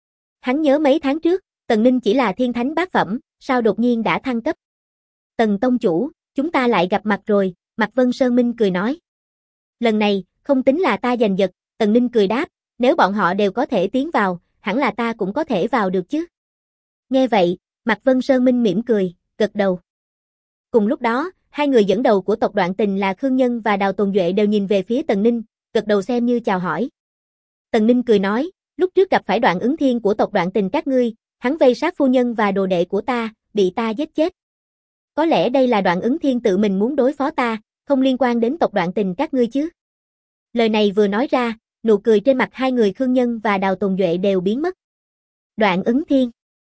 Hắn nhớ mấy tháng trước, Tần Ninh chỉ là thiên thánh bát phẩm, sao đột nhiên đã thăng cấp. Tần tông chủ, chúng ta lại gặp mặt rồi, Mạc Vân Sơn Minh cười nói. Lần này, không tính là ta giành giật, Tần Ninh cười đáp, nếu bọn họ đều có thể tiến vào, hẳn là ta cũng có thể vào được chứ. Nghe vậy, Mạc Vân Sơn Minh mỉm cười, gật đầu. Cùng lúc đó, hai người dẫn đầu của tộc Đoạn Tình là Khương Nhân và Đào Tồn Duệ đều nhìn về phía Tần Ninh, gật đầu xem như chào hỏi. Tần Ninh cười nói, lúc trước gặp phải Đoạn Ứng Thiên của tộc Đoạn Tình các ngươi, hắn vây sát phu nhân và đồ đệ của ta, bị ta giết chết. Có lẽ đây là Đoạn Ứng Thiên tự mình muốn đối phó ta, không liên quan đến tộc Đoạn Tình các ngươi chứ. Lời này vừa nói ra, nụ cười trên mặt hai người Khương Nhân và Đào Tồn Duệ đều biến mất. Đoạn Ứng Thiên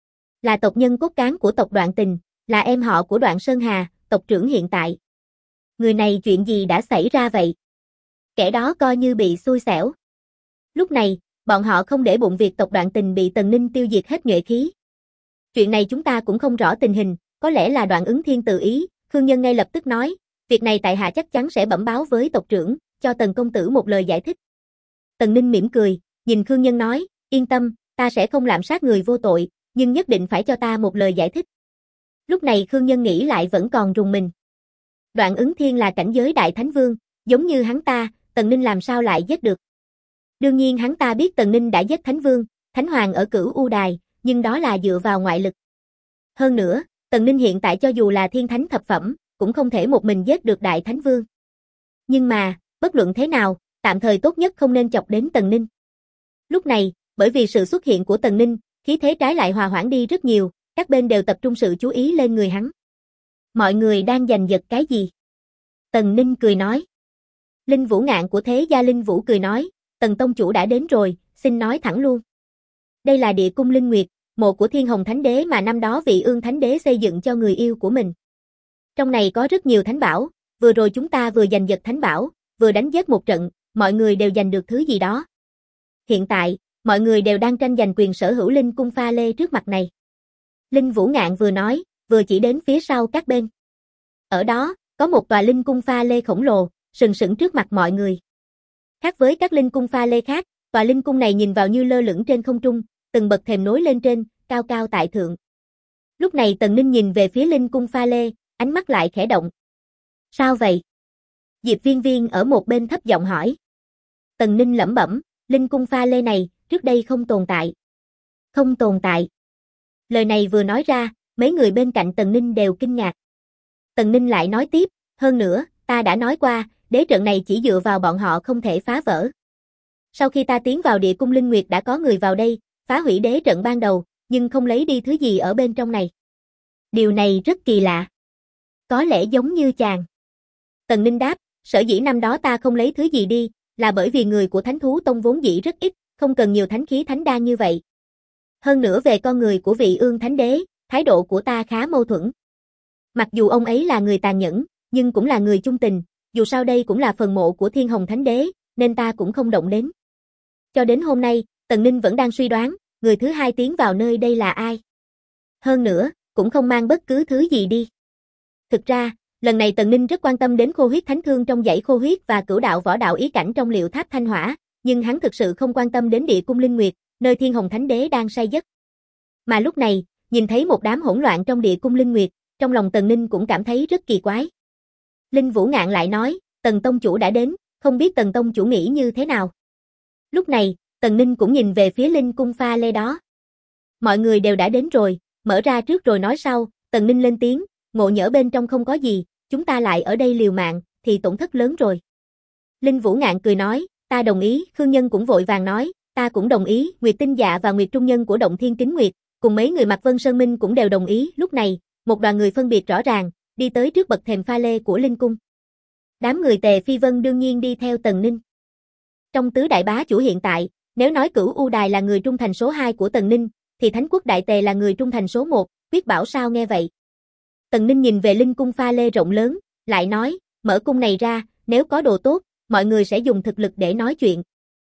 là tộc nhân cốt cán của tộc Đoạn Tình, là em họ của Đoạn Sơn Hà, tộc trưởng hiện tại. Người này chuyện gì đã xảy ra vậy? Kẻ đó coi như bị xui xẻo. Lúc này, bọn họ không để bụng việc tộc Đoạn Tình bị Tần Ninh tiêu diệt hết nhuệ khí. Chuyện này chúng ta cũng không rõ tình hình, có lẽ là Đoạn Ứng Thiên tự ý, Khương Nhân ngay lập tức nói, việc này tại hạ chắc chắn sẽ bẩm báo với tộc trưởng, cho Tần công tử một lời giải thích. Tần Ninh mỉm cười, nhìn Khương Nhân nói, yên tâm, ta sẽ không lạm sát người vô tội, nhưng nhất định phải cho ta một lời giải thích. Lúc này Khương Nhân nghĩ lại vẫn còn rùng mình. Đoạn Ứng Thiên là cảnh giới đại thánh vương, giống như hắn ta, Tần Ninh làm sao lại giết được. Đương nhiên hắn ta biết Tần Ninh đã giết thánh vương, thánh hoàng ở Cửu U Đài, nhưng đó là dựa vào ngoại lực. Hơn nữa, Tần Ninh hiện tại cho dù là thiên thánh thập phẩm, cũng không thể một mình giết được đại thánh vương. Nhưng mà, bất luận thế nào, tạm thời tốt nhất không nên chọc đến Tần Ninh. Lúc này, bởi vì sự xuất hiện của Tần Ninh, khí thế trái lại hòa hoãn đi rất nhiều, các bên đều tập trung sự chú ý lên người hắn. Mọi người đang giành giật cái gì? Tần Ninh cười nói. Linh Vũ Ngạn của Thế Gia Linh Vũ cười nói, Tần tông chủ đã đến rồi, xin nói thẳng luôn. Đây là địa cung Linh Nguyệt, mộ của Thiên Hồng Thánh Đế mà năm đó vị Ương Thánh Đế xây dựng cho người yêu của mình. Trong này có rất nhiều thánh bảo, vừa rồi chúng ta vừa giành giật thánh bảo, vừa đánh giết một trận, mọi người đều giành được thứ gì đó. Hiện tại, mọi người đều đang tranh giành quyền sở hữu Linh Cung pha lê trước mặt này. Linh Vũ Ngạn vừa nói, vừa chỉ đến phía sau các bên. Ở đó, có một tòa Linh Cung pha lê khổng lồ, sừng sững trước mặt mọi người. Khác với các Linh Cung pha lê khác, tòa Linh Cung này nhìn vào như lơ lửng trên không trung, từng bậc thềm nối lên trên, cao cao tại thượng. Lúc này Tần Ninh nhìn về phía Linh Cung pha lê, ánh mắt lại khẽ động. Sao vậy? Diệp Viên Viên ở một bên thấp giọng hỏi. Tần Ninh lẩm bẩm, Linh Cung pha lê này, trước đây không tồn tại. Không tồn tại. Lời này vừa nói ra, mấy người bên cạnh Tần Ninh đều kinh ngạc. Tần Ninh lại nói tiếp, hơn nữa, ta đã nói qua, đế trận này chỉ dựa vào bọn họ không thể phá vỡ. Sau khi ta tiến vào địa cung Linh Nguyệt đã có người vào đây, phá hủy đế trận ban đầu, nhưng không lấy đi thứ gì ở bên trong này. Điều này rất kỳ lạ. Có lẽ giống như chàng. Tần Ninh đáp, sở dĩ năm đó ta không lấy thứ gì đi, là bởi vì người của Thánh Thú Tông vốn dĩ rất ít, không cần nhiều thánh khí thánh đan như vậy. Hơn nữa về con người của vị Ương Thánh Đế, thái độ của ta khá mâu thuẫn. Mặc dù ông ấy là người tàn nhẫn, nhưng cũng là người trung tình, dù sao đây cũng là phần mộ của Thiên Hồng Thánh Đế, nên ta cũng không động đến. Cho đến hôm nay, Tần Ninh vẫn đang suy đoán, người thứ hai tiến vào nơi đây là ai. Hơn nữa, cũng không mang bất cứ thứ gì đi. Thực ra, lần này Tần Ninh rất quan tâm đến khô huyết thánh thương trong dãy khô huyết và cửu đạo võ đạo ý cảnh trong liệu tháp thanh hỏa, nhưng hắn thực sự không quan tâm đến địa cung Linh Nguyệt, nơi Thiên Hồng Thánh Đế đang say giấc. Mà lúc này, nhìn thấy một đám hỗn loạn trong địa cung Linh Nguyệt, trong lòng Tần Ninh cũng cảm thấy rất kỳ quái. Linh Vũ Ngạn lại nói, Tần tông chủ đã đến, không biết Tần tông chủ nghĩ như thế nào. Lúc này, Tần Ninh cũng nhìn về phía Linh Cung pha lê đó. Mọi người đều đã đến rồi, mở ra trước rồi nói sau, Tần Ninh lên tiếng, ngộ nhỡ bên trong không có gì, chúng ta lại ở đây liều mạng, thì tổn thất lớn rồi. Linh Vũ Ngạn cười nói, ta đồng ý, Khương Nhân cũng vội vàng nói, ta cũng đồng ý, Nguyệt Tinh Dạ và Nguyệt Trung Nhân của Động Thiên Kính Nguyệt, cùng mấy người Mạc Vân Sơn Minh cũng đều đồng ý, lúc này, một đoàn người phân biệt rõ ràng, đi tới trước bậc thềm pha lê của Linh Cung. Đám người Tề Phi Vân đương nhiên đi theo Tần Ninh. Trong tứ đại bá chủ hiện tại, nếu nói Cửu U Đài là người trung thành số 2 của Tần Ninh, thì Thánh Quốc Đại Tề là người trung thành số 1, Quyết bảo sao nghe vậy. Tần Ninh nhìn về Linh Cung pha lê rộng lớn, lại nói, mở cung này ra, nếu có đồ tốt, mọi người sẽ dùng thực lực để nói chuyện.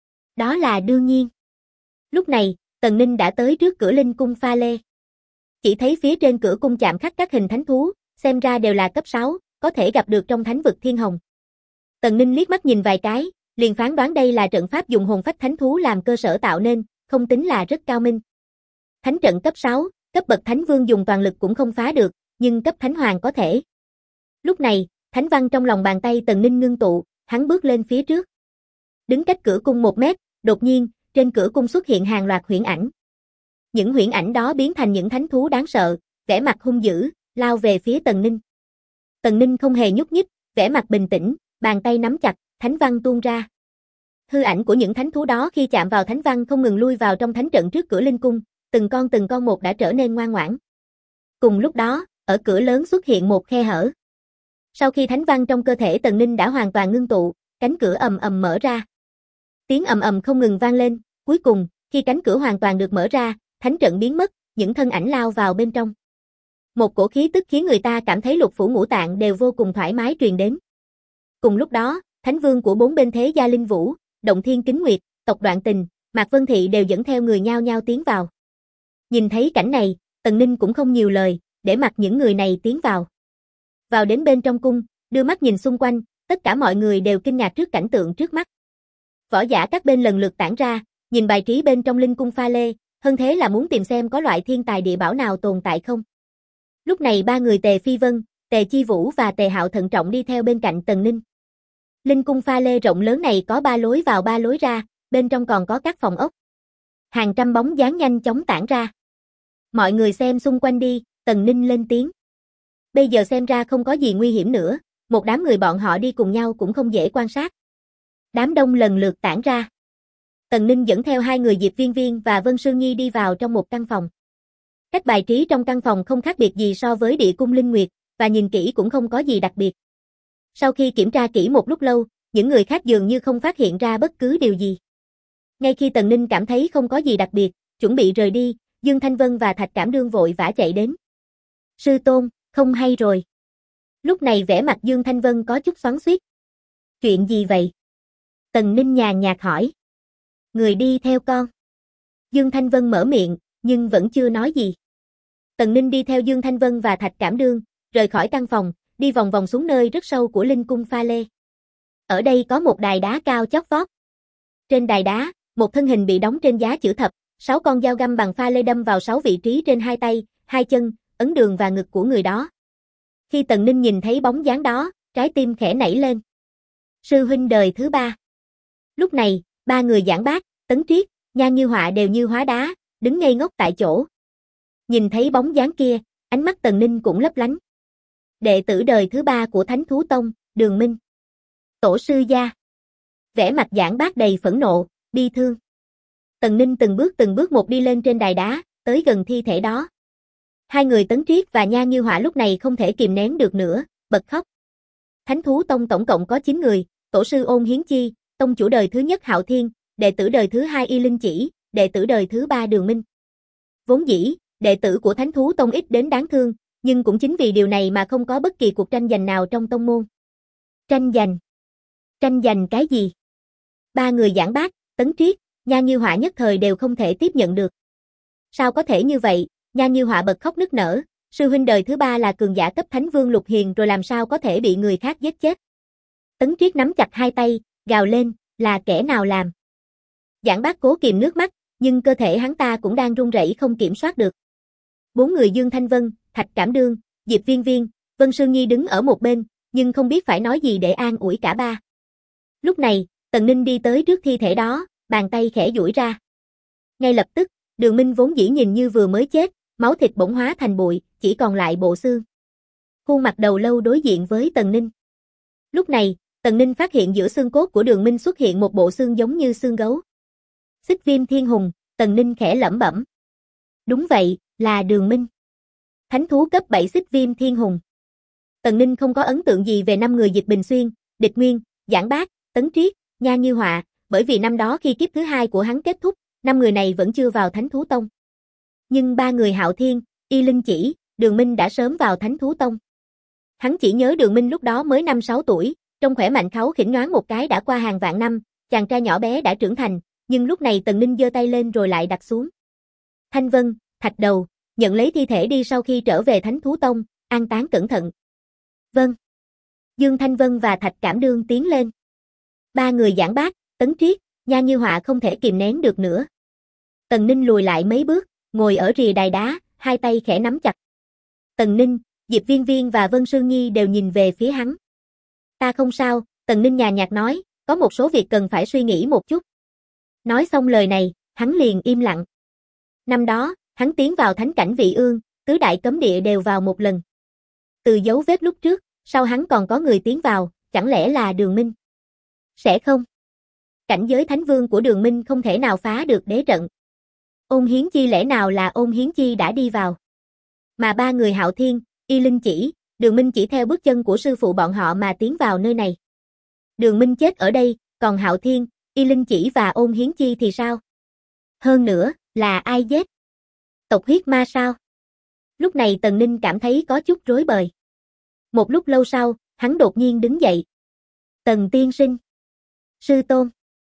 Đó là đương nhiên. Lúc này, Tần Ninh đã tới trước cửa Linh Cung pha lê. Chỉ thấy phía trên cửa cung chạm khắc các hình thánh thú, xem ra đều là cấp 6, có thể gặp được trong thánh vực Thiên Hồng. Tần Ninh liếc mắt nhìn vài cái, liền phán đoán đây là trận pháp dùng hồn phách thánh thú làm cơ sở tạo nên, không tính là rất cao minh. Thánh trận cấp 6, cấp bậc thánh vương dùng toàn lực cũng không phá được, nhưng cấp thánh hoàng có thể. Lúc này, thánh văn trong lòng bàn tay Tần Ninh ngưng tụ, hắn bước lên phía trước. Đứng cách cửa cung 1 mét, đột nhiên, trên cửa cung xuất hiện hàng loạt huyễn ảnh. Những huyễn ảnh đó biến thành những thánh thú đáng sợ, vẻ mặt hung dữ, lao về phía Tần Ninh. Tần Ninh không hề nhúc nhích, vẻ mặt bình tĩnh, bàn tay nắm chặt, thánh văn tuôn ra. Hư ảnh của những thánh thú đó khi chạm vào thánh văn không ngừng lui vào trong thánh trận trước cửa linh cung, từng con một đã trở nên ngoan ngoãn. Cùng lúc đó, ở cửa lớn xuất hiện một khe hở. Sau khi thánh văn trong cơ thể Tần Ninh đã hoàn toàn ngưng tụ, cánh cửa ầm ầm mở ra. Tiếng ầm ầm không ngừng vang lên, cuối cùng, khi cánh cửa hoàn toàn được mở ra, thánh trận biến mất, những thân ảnh lao vào bên trong. Một cổ khí tức khiến người ta cảm thấy lục phủ ngũ tạng đều vô cùng thoải mái truyền đến. Cùng lúc đó, thánh vương của 4 bên thế gia Linh Vũ, Động Thiên Kính Nguyệt, tộc Đoạn Tình, Mạc Vân Thị đều dẫn theo người nhao nhao tiến vào. Nhìn thấy cảnh này, Tần Ninh cũng không nhiều lời, để mặc những người này tiến vào. Vào đến bên trong cung, đưa mắt nhìn xung quanh, tất cả mọi người đều kinh ngạc trước cảnh tượng trước mắt. Võ giả các bên lần lượt tản ra, nhìn bài trí bên trong linh cung pha lê, hơn thế là muốn tìm xem có loại thiên tài địa bảo nào tồn tại không. Lúc này 3 người Tề Phi Vân, Tề Chi Vũ và Tề Hạo thận trọng đi theo bên cạnh Tần Ninh. Linh cung pha lê rộng lớn này có 3 lối vào 3 lối ra, bên trong còn có các phòng ốc. Hàng trăm bóng dáng nhanh chóng tản ra. Mọi người xem xung quanh đi, Tần Ninh lên tiếng. Bây giờ xem ra không có gì nguy hiểm nữa, một đám người bọn họ đi cùng nhau cũng không dễ quan sát. Đám đông lần lượt tản ra. Tần Ninh dẫn theo 2 người Diệp Viên Viên và Vân Sương Nhi đi vào trong một căn phòng. Cách bài trí trong căn phòng không khác biệt gì so với địa cung Linh Nguyệt, và nhìn kỹ cũng không có gì đặc biệt. Sau khi kiểm tra kỹ một lúc lâu, những người khác dường như không phát hiện ra bất cứ điều gì. Ngay khi Tần Ninh cảm thấy không có gì đặc biệt, chuẩn bị rời đi, Dương Thanh Vân và Thạch Cảm Đương vội vã chạy đến. Sư tôn, không hay rồi. Lúc này vẻ mặt Dương Thanh Vân có chút xoắn xuýt. Chuyện gì vậy? Tần Ninh nhàn nhạt hỏi. Người đi theo con. Dương Thanh Vân mở miệng, nhưng vẫn chưa nói gì. Tần Ninh đi theo Dương Thanh Vân và Thạch Cảm Đương, rời khỏi căn phòng, đi vòng vòng xuống nơi rất sâu của linh cung pha lê. Ở đây có một đài đá cao chót vót. Trên đài đá, một thân hình bị đóng trên giá chữ thập, 6 con dao găm bằng pha lê đâm vào 6 vị trí trên 2 tay, 2 chân, ấn đường và ngực của người đó. Khi Tần Ninh nhìn thấy bóng dáng đó, trái tim khẽ nảy lên. Sư huynh đời thứ 3. Lúc này, 3 người Giảng Bác, Tấn Triết, Nhan Như Họa đều như hóa đá, đứng ngây ngốc tại chỗ. Nhìn thấy bóng dáng kia, ánh mắt Tần Ninh cũng lấp lánh. Đệ tử đời thứ 3 của Thánh Thú Tông, Đường Minh. Tổ sư gia. Vẻ mặt Giảng Bác đầy phẫn nộ, bi thương. Tần Ninh từng bước một đi lên trên đài đá, tới gần thi thể đó. 2 người Tấn Triết và Nhan Như Họa lúc này không thể kìm nén được nữa, bật khóc. Thánh Thú Tông tổng cộng có 9 người, tổ sư Ôn Hiến Chi, tông chủ đời thứ nhất Hạo Thiên, đệ tử đời thứ 2 Y Linh Chỉ, đệ tử đời thứ 3 Đường Minh. Vốn dĩ, đệ tử của Thánh Thú Tông ít đến đáng thương, nhưng cũng chính vì điều này mà không có bất kỳ cuộc tranh giành nào trong tông môn. Tranh giành? Tranh giành cái gì? 3 người Giảng Bác, Tấn Triết, Nhan Như Họa nhất thời đều không thể tiếp nhận được. Sao có thể như vậy? Nhan Như Họa bật khóc nức nở, sư huynh đời thứ 3 là cường giả cấp Thánh Vương Lục Hiền rồi làm sao có thể bị người khác giết chết? Tấn Triết nắm chặt 2 tay, gào lên, là kẻ nào làm? Giảng Bác cố kìm nước mắt, nhưng cơ thể hắn ta cũng đang run rẩy không kiểm soát được. 4 người Dương Thanh Vân, Thạch Cảm Đương, Diệp Viên Viên, Vân Sương Nhi đứng ở một bên, nhưng không biết phải nói gì để an ủi cả ba. Lúc này, Tần Ninh đi tới trước thi thể đó, bàn tay khẽ duỗi ra. Ngay lập tức, Đường Minh vốn dĩ nhìn như vừa mới chết, máu thịt bỗng hóa thành bụi, chỉ còn lại bộ xương. Khuôn mặt đầu lâu đối diện với Tần Ninh. Lúc này, Tần Ninh phát hiện giữa xương cốt của Đường Minh xuất hiện một bộ xương giống như xương gấu. Xích Viêm Thiên Hùng, Tần Ninh khẽ lẩm bẩm. Đúng vậy, là Đường Minh. Thánh thú cấp 7 Xích Viêm Thiên Hùng. Tần Ninh không có ấn tượng gì về 5 người Dịch Bình Xuyên, Địch Nguyên, Giảng Bác, Tấn Triết, Nhan Như Họa, bởi vì năm đó khi kiếp thứ 2 của hắn kết thúc, 5 người này vẫn chưa vào Thánh Thú Tông. Nhưng 3 người Hạo Thiên, Y Linh Chỉ, Đường Minh đã sớm vào Thánh Thú Tông. Hắn chỉ nhớ Đường Minh lúc đó mới 5-6 tuổi, trông khỏe mạnh kháu khỉnh nhoáng một cái đã qua hàng vạn năm, chàng trai nhỏ bé đã trưởng thành, nhưng lúc này Tần Ninh giơ tay lên rồi lại đặt xuống. Thanh Vân, Thạch Đầu, nhận lấy thi thể đi sau khi trở về Thánh Thú Tông, an táng cẩn thận. Vâng. Dương Thanh Vân và Thạch Cảm Đương tiến lên. Ba người giảng bác, Tấn Triết, Nhan Như Họa không thể kìm nén được nữa. Tần Ninh lùi lại mấy bước, ngồi ở rìa đài đá, hai tay khẽ nắm chặt. Tần Ninh, Diệp Viên Viên và Vân Sương Nhi đều nhìn về phía hắn. Ta không sao, Tần Ninh nhàn nhạt nói, có một số việc cần phải suy nghĩ một chút. Nói xong lời này, hắn liền im lặng. Năm đó, hắn tiến vào thánh cảnh Vị Ương, tứ đại cấm địa đều vào một lần. Từ dấu vết lúc trước, sau hắn còn có người tiến vào, chẳng lẽ là Đường Minh? Sẽ không. Cảnh giới thánh vương của Đường Minh không thể nào phá được đế trận. Ôn Hiến Chi lẽ nào là Ôn Hiến Chi đã đi vào? Mà ba người Hạo Thiên, Y Linh Chỉ, Đường Minh chỉ theo bước chân của sư phụ bọn họ mà tiến vào nơi này. Đường Minh chết ở đây, còn Hạo Thiên, Y Linh Chỉ và Ôn Hiến Chi thì sao? Hơn nữa, là ai giết? Tộc huyết ma sao? Lúc này Tần Ninh cảm thấy có chút rối bời. Một lúc lâu sau, hắn đột nhiên đứng dậy. Tần tiên sinh. Sư tôn.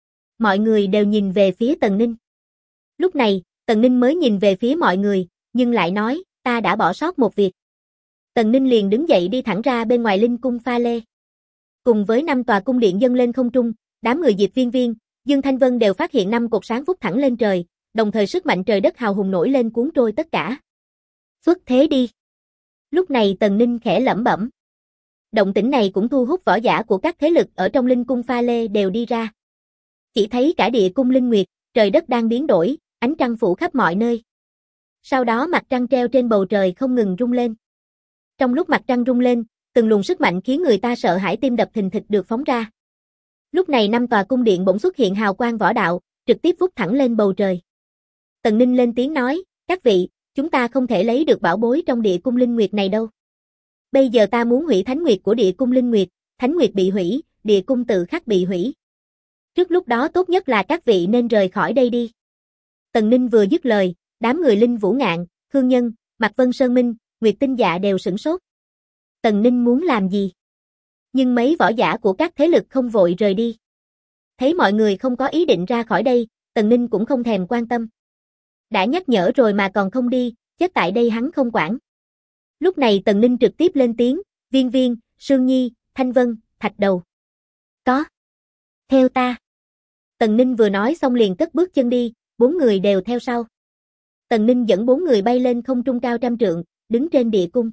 Mọi người đều nhìn về phía Tần Ninh. Lúc này, Tần Ninh mới nhìn về phía mọi người, nhưng lại nói, ta đã bỏ sót một việc. Tần Ninh liền đứng dậy đi thẳng ra bên ngoài Linh Cung pha lê. Cùng với 5 tòa cung điện dâng lên không trung, đám người Diệp Viên Viên, Dương Thanh Vân đều phát hiện 5 cột sáng vút thẳng lên trời, đồng thời sức mạnh trời đất hào hùng nổi lên cuốn trôi tất cả. Xuất thế đi. Lúc này Tần Ninh khẽ lẩm bẩm. Động tĩnh này cũng thu hút võ giả của các thế lực ở trong Linh Cung pha lê đều đi ra. Chỉ thấy cả địa cung linh nguyệt, trời đất đang biến đổi, ánh trăng phủ khắp mọi nơi. Sau đó mặt trăng treo trên bầu trời không ngừng rung lên. Trong lúc mặt trăng rung lên, từng luồng sức mạnh khiến người ta sợ hãi tim đập thình thịch được phóng ra. Lúc này 5 tòa cung điện bỗng xuất hiện hào quang võ đạo, trực tiếp vút thẳng lên bầu trời. Tần Ninh lên tiếng nói, các vị, chúng ta không thể lấy được bảo bối trong địa cung linh nguyệt này đâu. Bây giờ ta muốn hủy thánh nguyệt của địa cung linh nguyệt, thánh nguyệt bị hủy, địa cung tự khắc bị hủy. Trước lúc đó tốt nhất là các vị nên rời khỏi đây đi. Tần Ninh vừa dứt lời, đám người Linh Vũ Ngạn, Khương Nhân, Mạc Vân Sơn Minh, Nguyệt Tinh Dạ đều sửng sốt. Tần Ninh muốn làm gì? Nhưng mấy võ giả của các thế lực không vội rời đi. Thấy mọi người không có ý định ra khỏi đây, Tần Ninh cũng không thèm quan tâm. Đã nhắc nhở rồi mà còn không đi, chết tại đây hắn không quản. Lúc này Tần Ninh trực tiếp lên tiếng, Viên Viên, Sương Nhi, Thanh Vân, Thạch Đầu. Có. Theo ta. Tần Ninh vừa nói xong liền cất bước chân đi, 4 người đều theo sau. Tần Ninh dẫn 4 người bay lên không trung cao trăm trượng, đứng trên địa cung.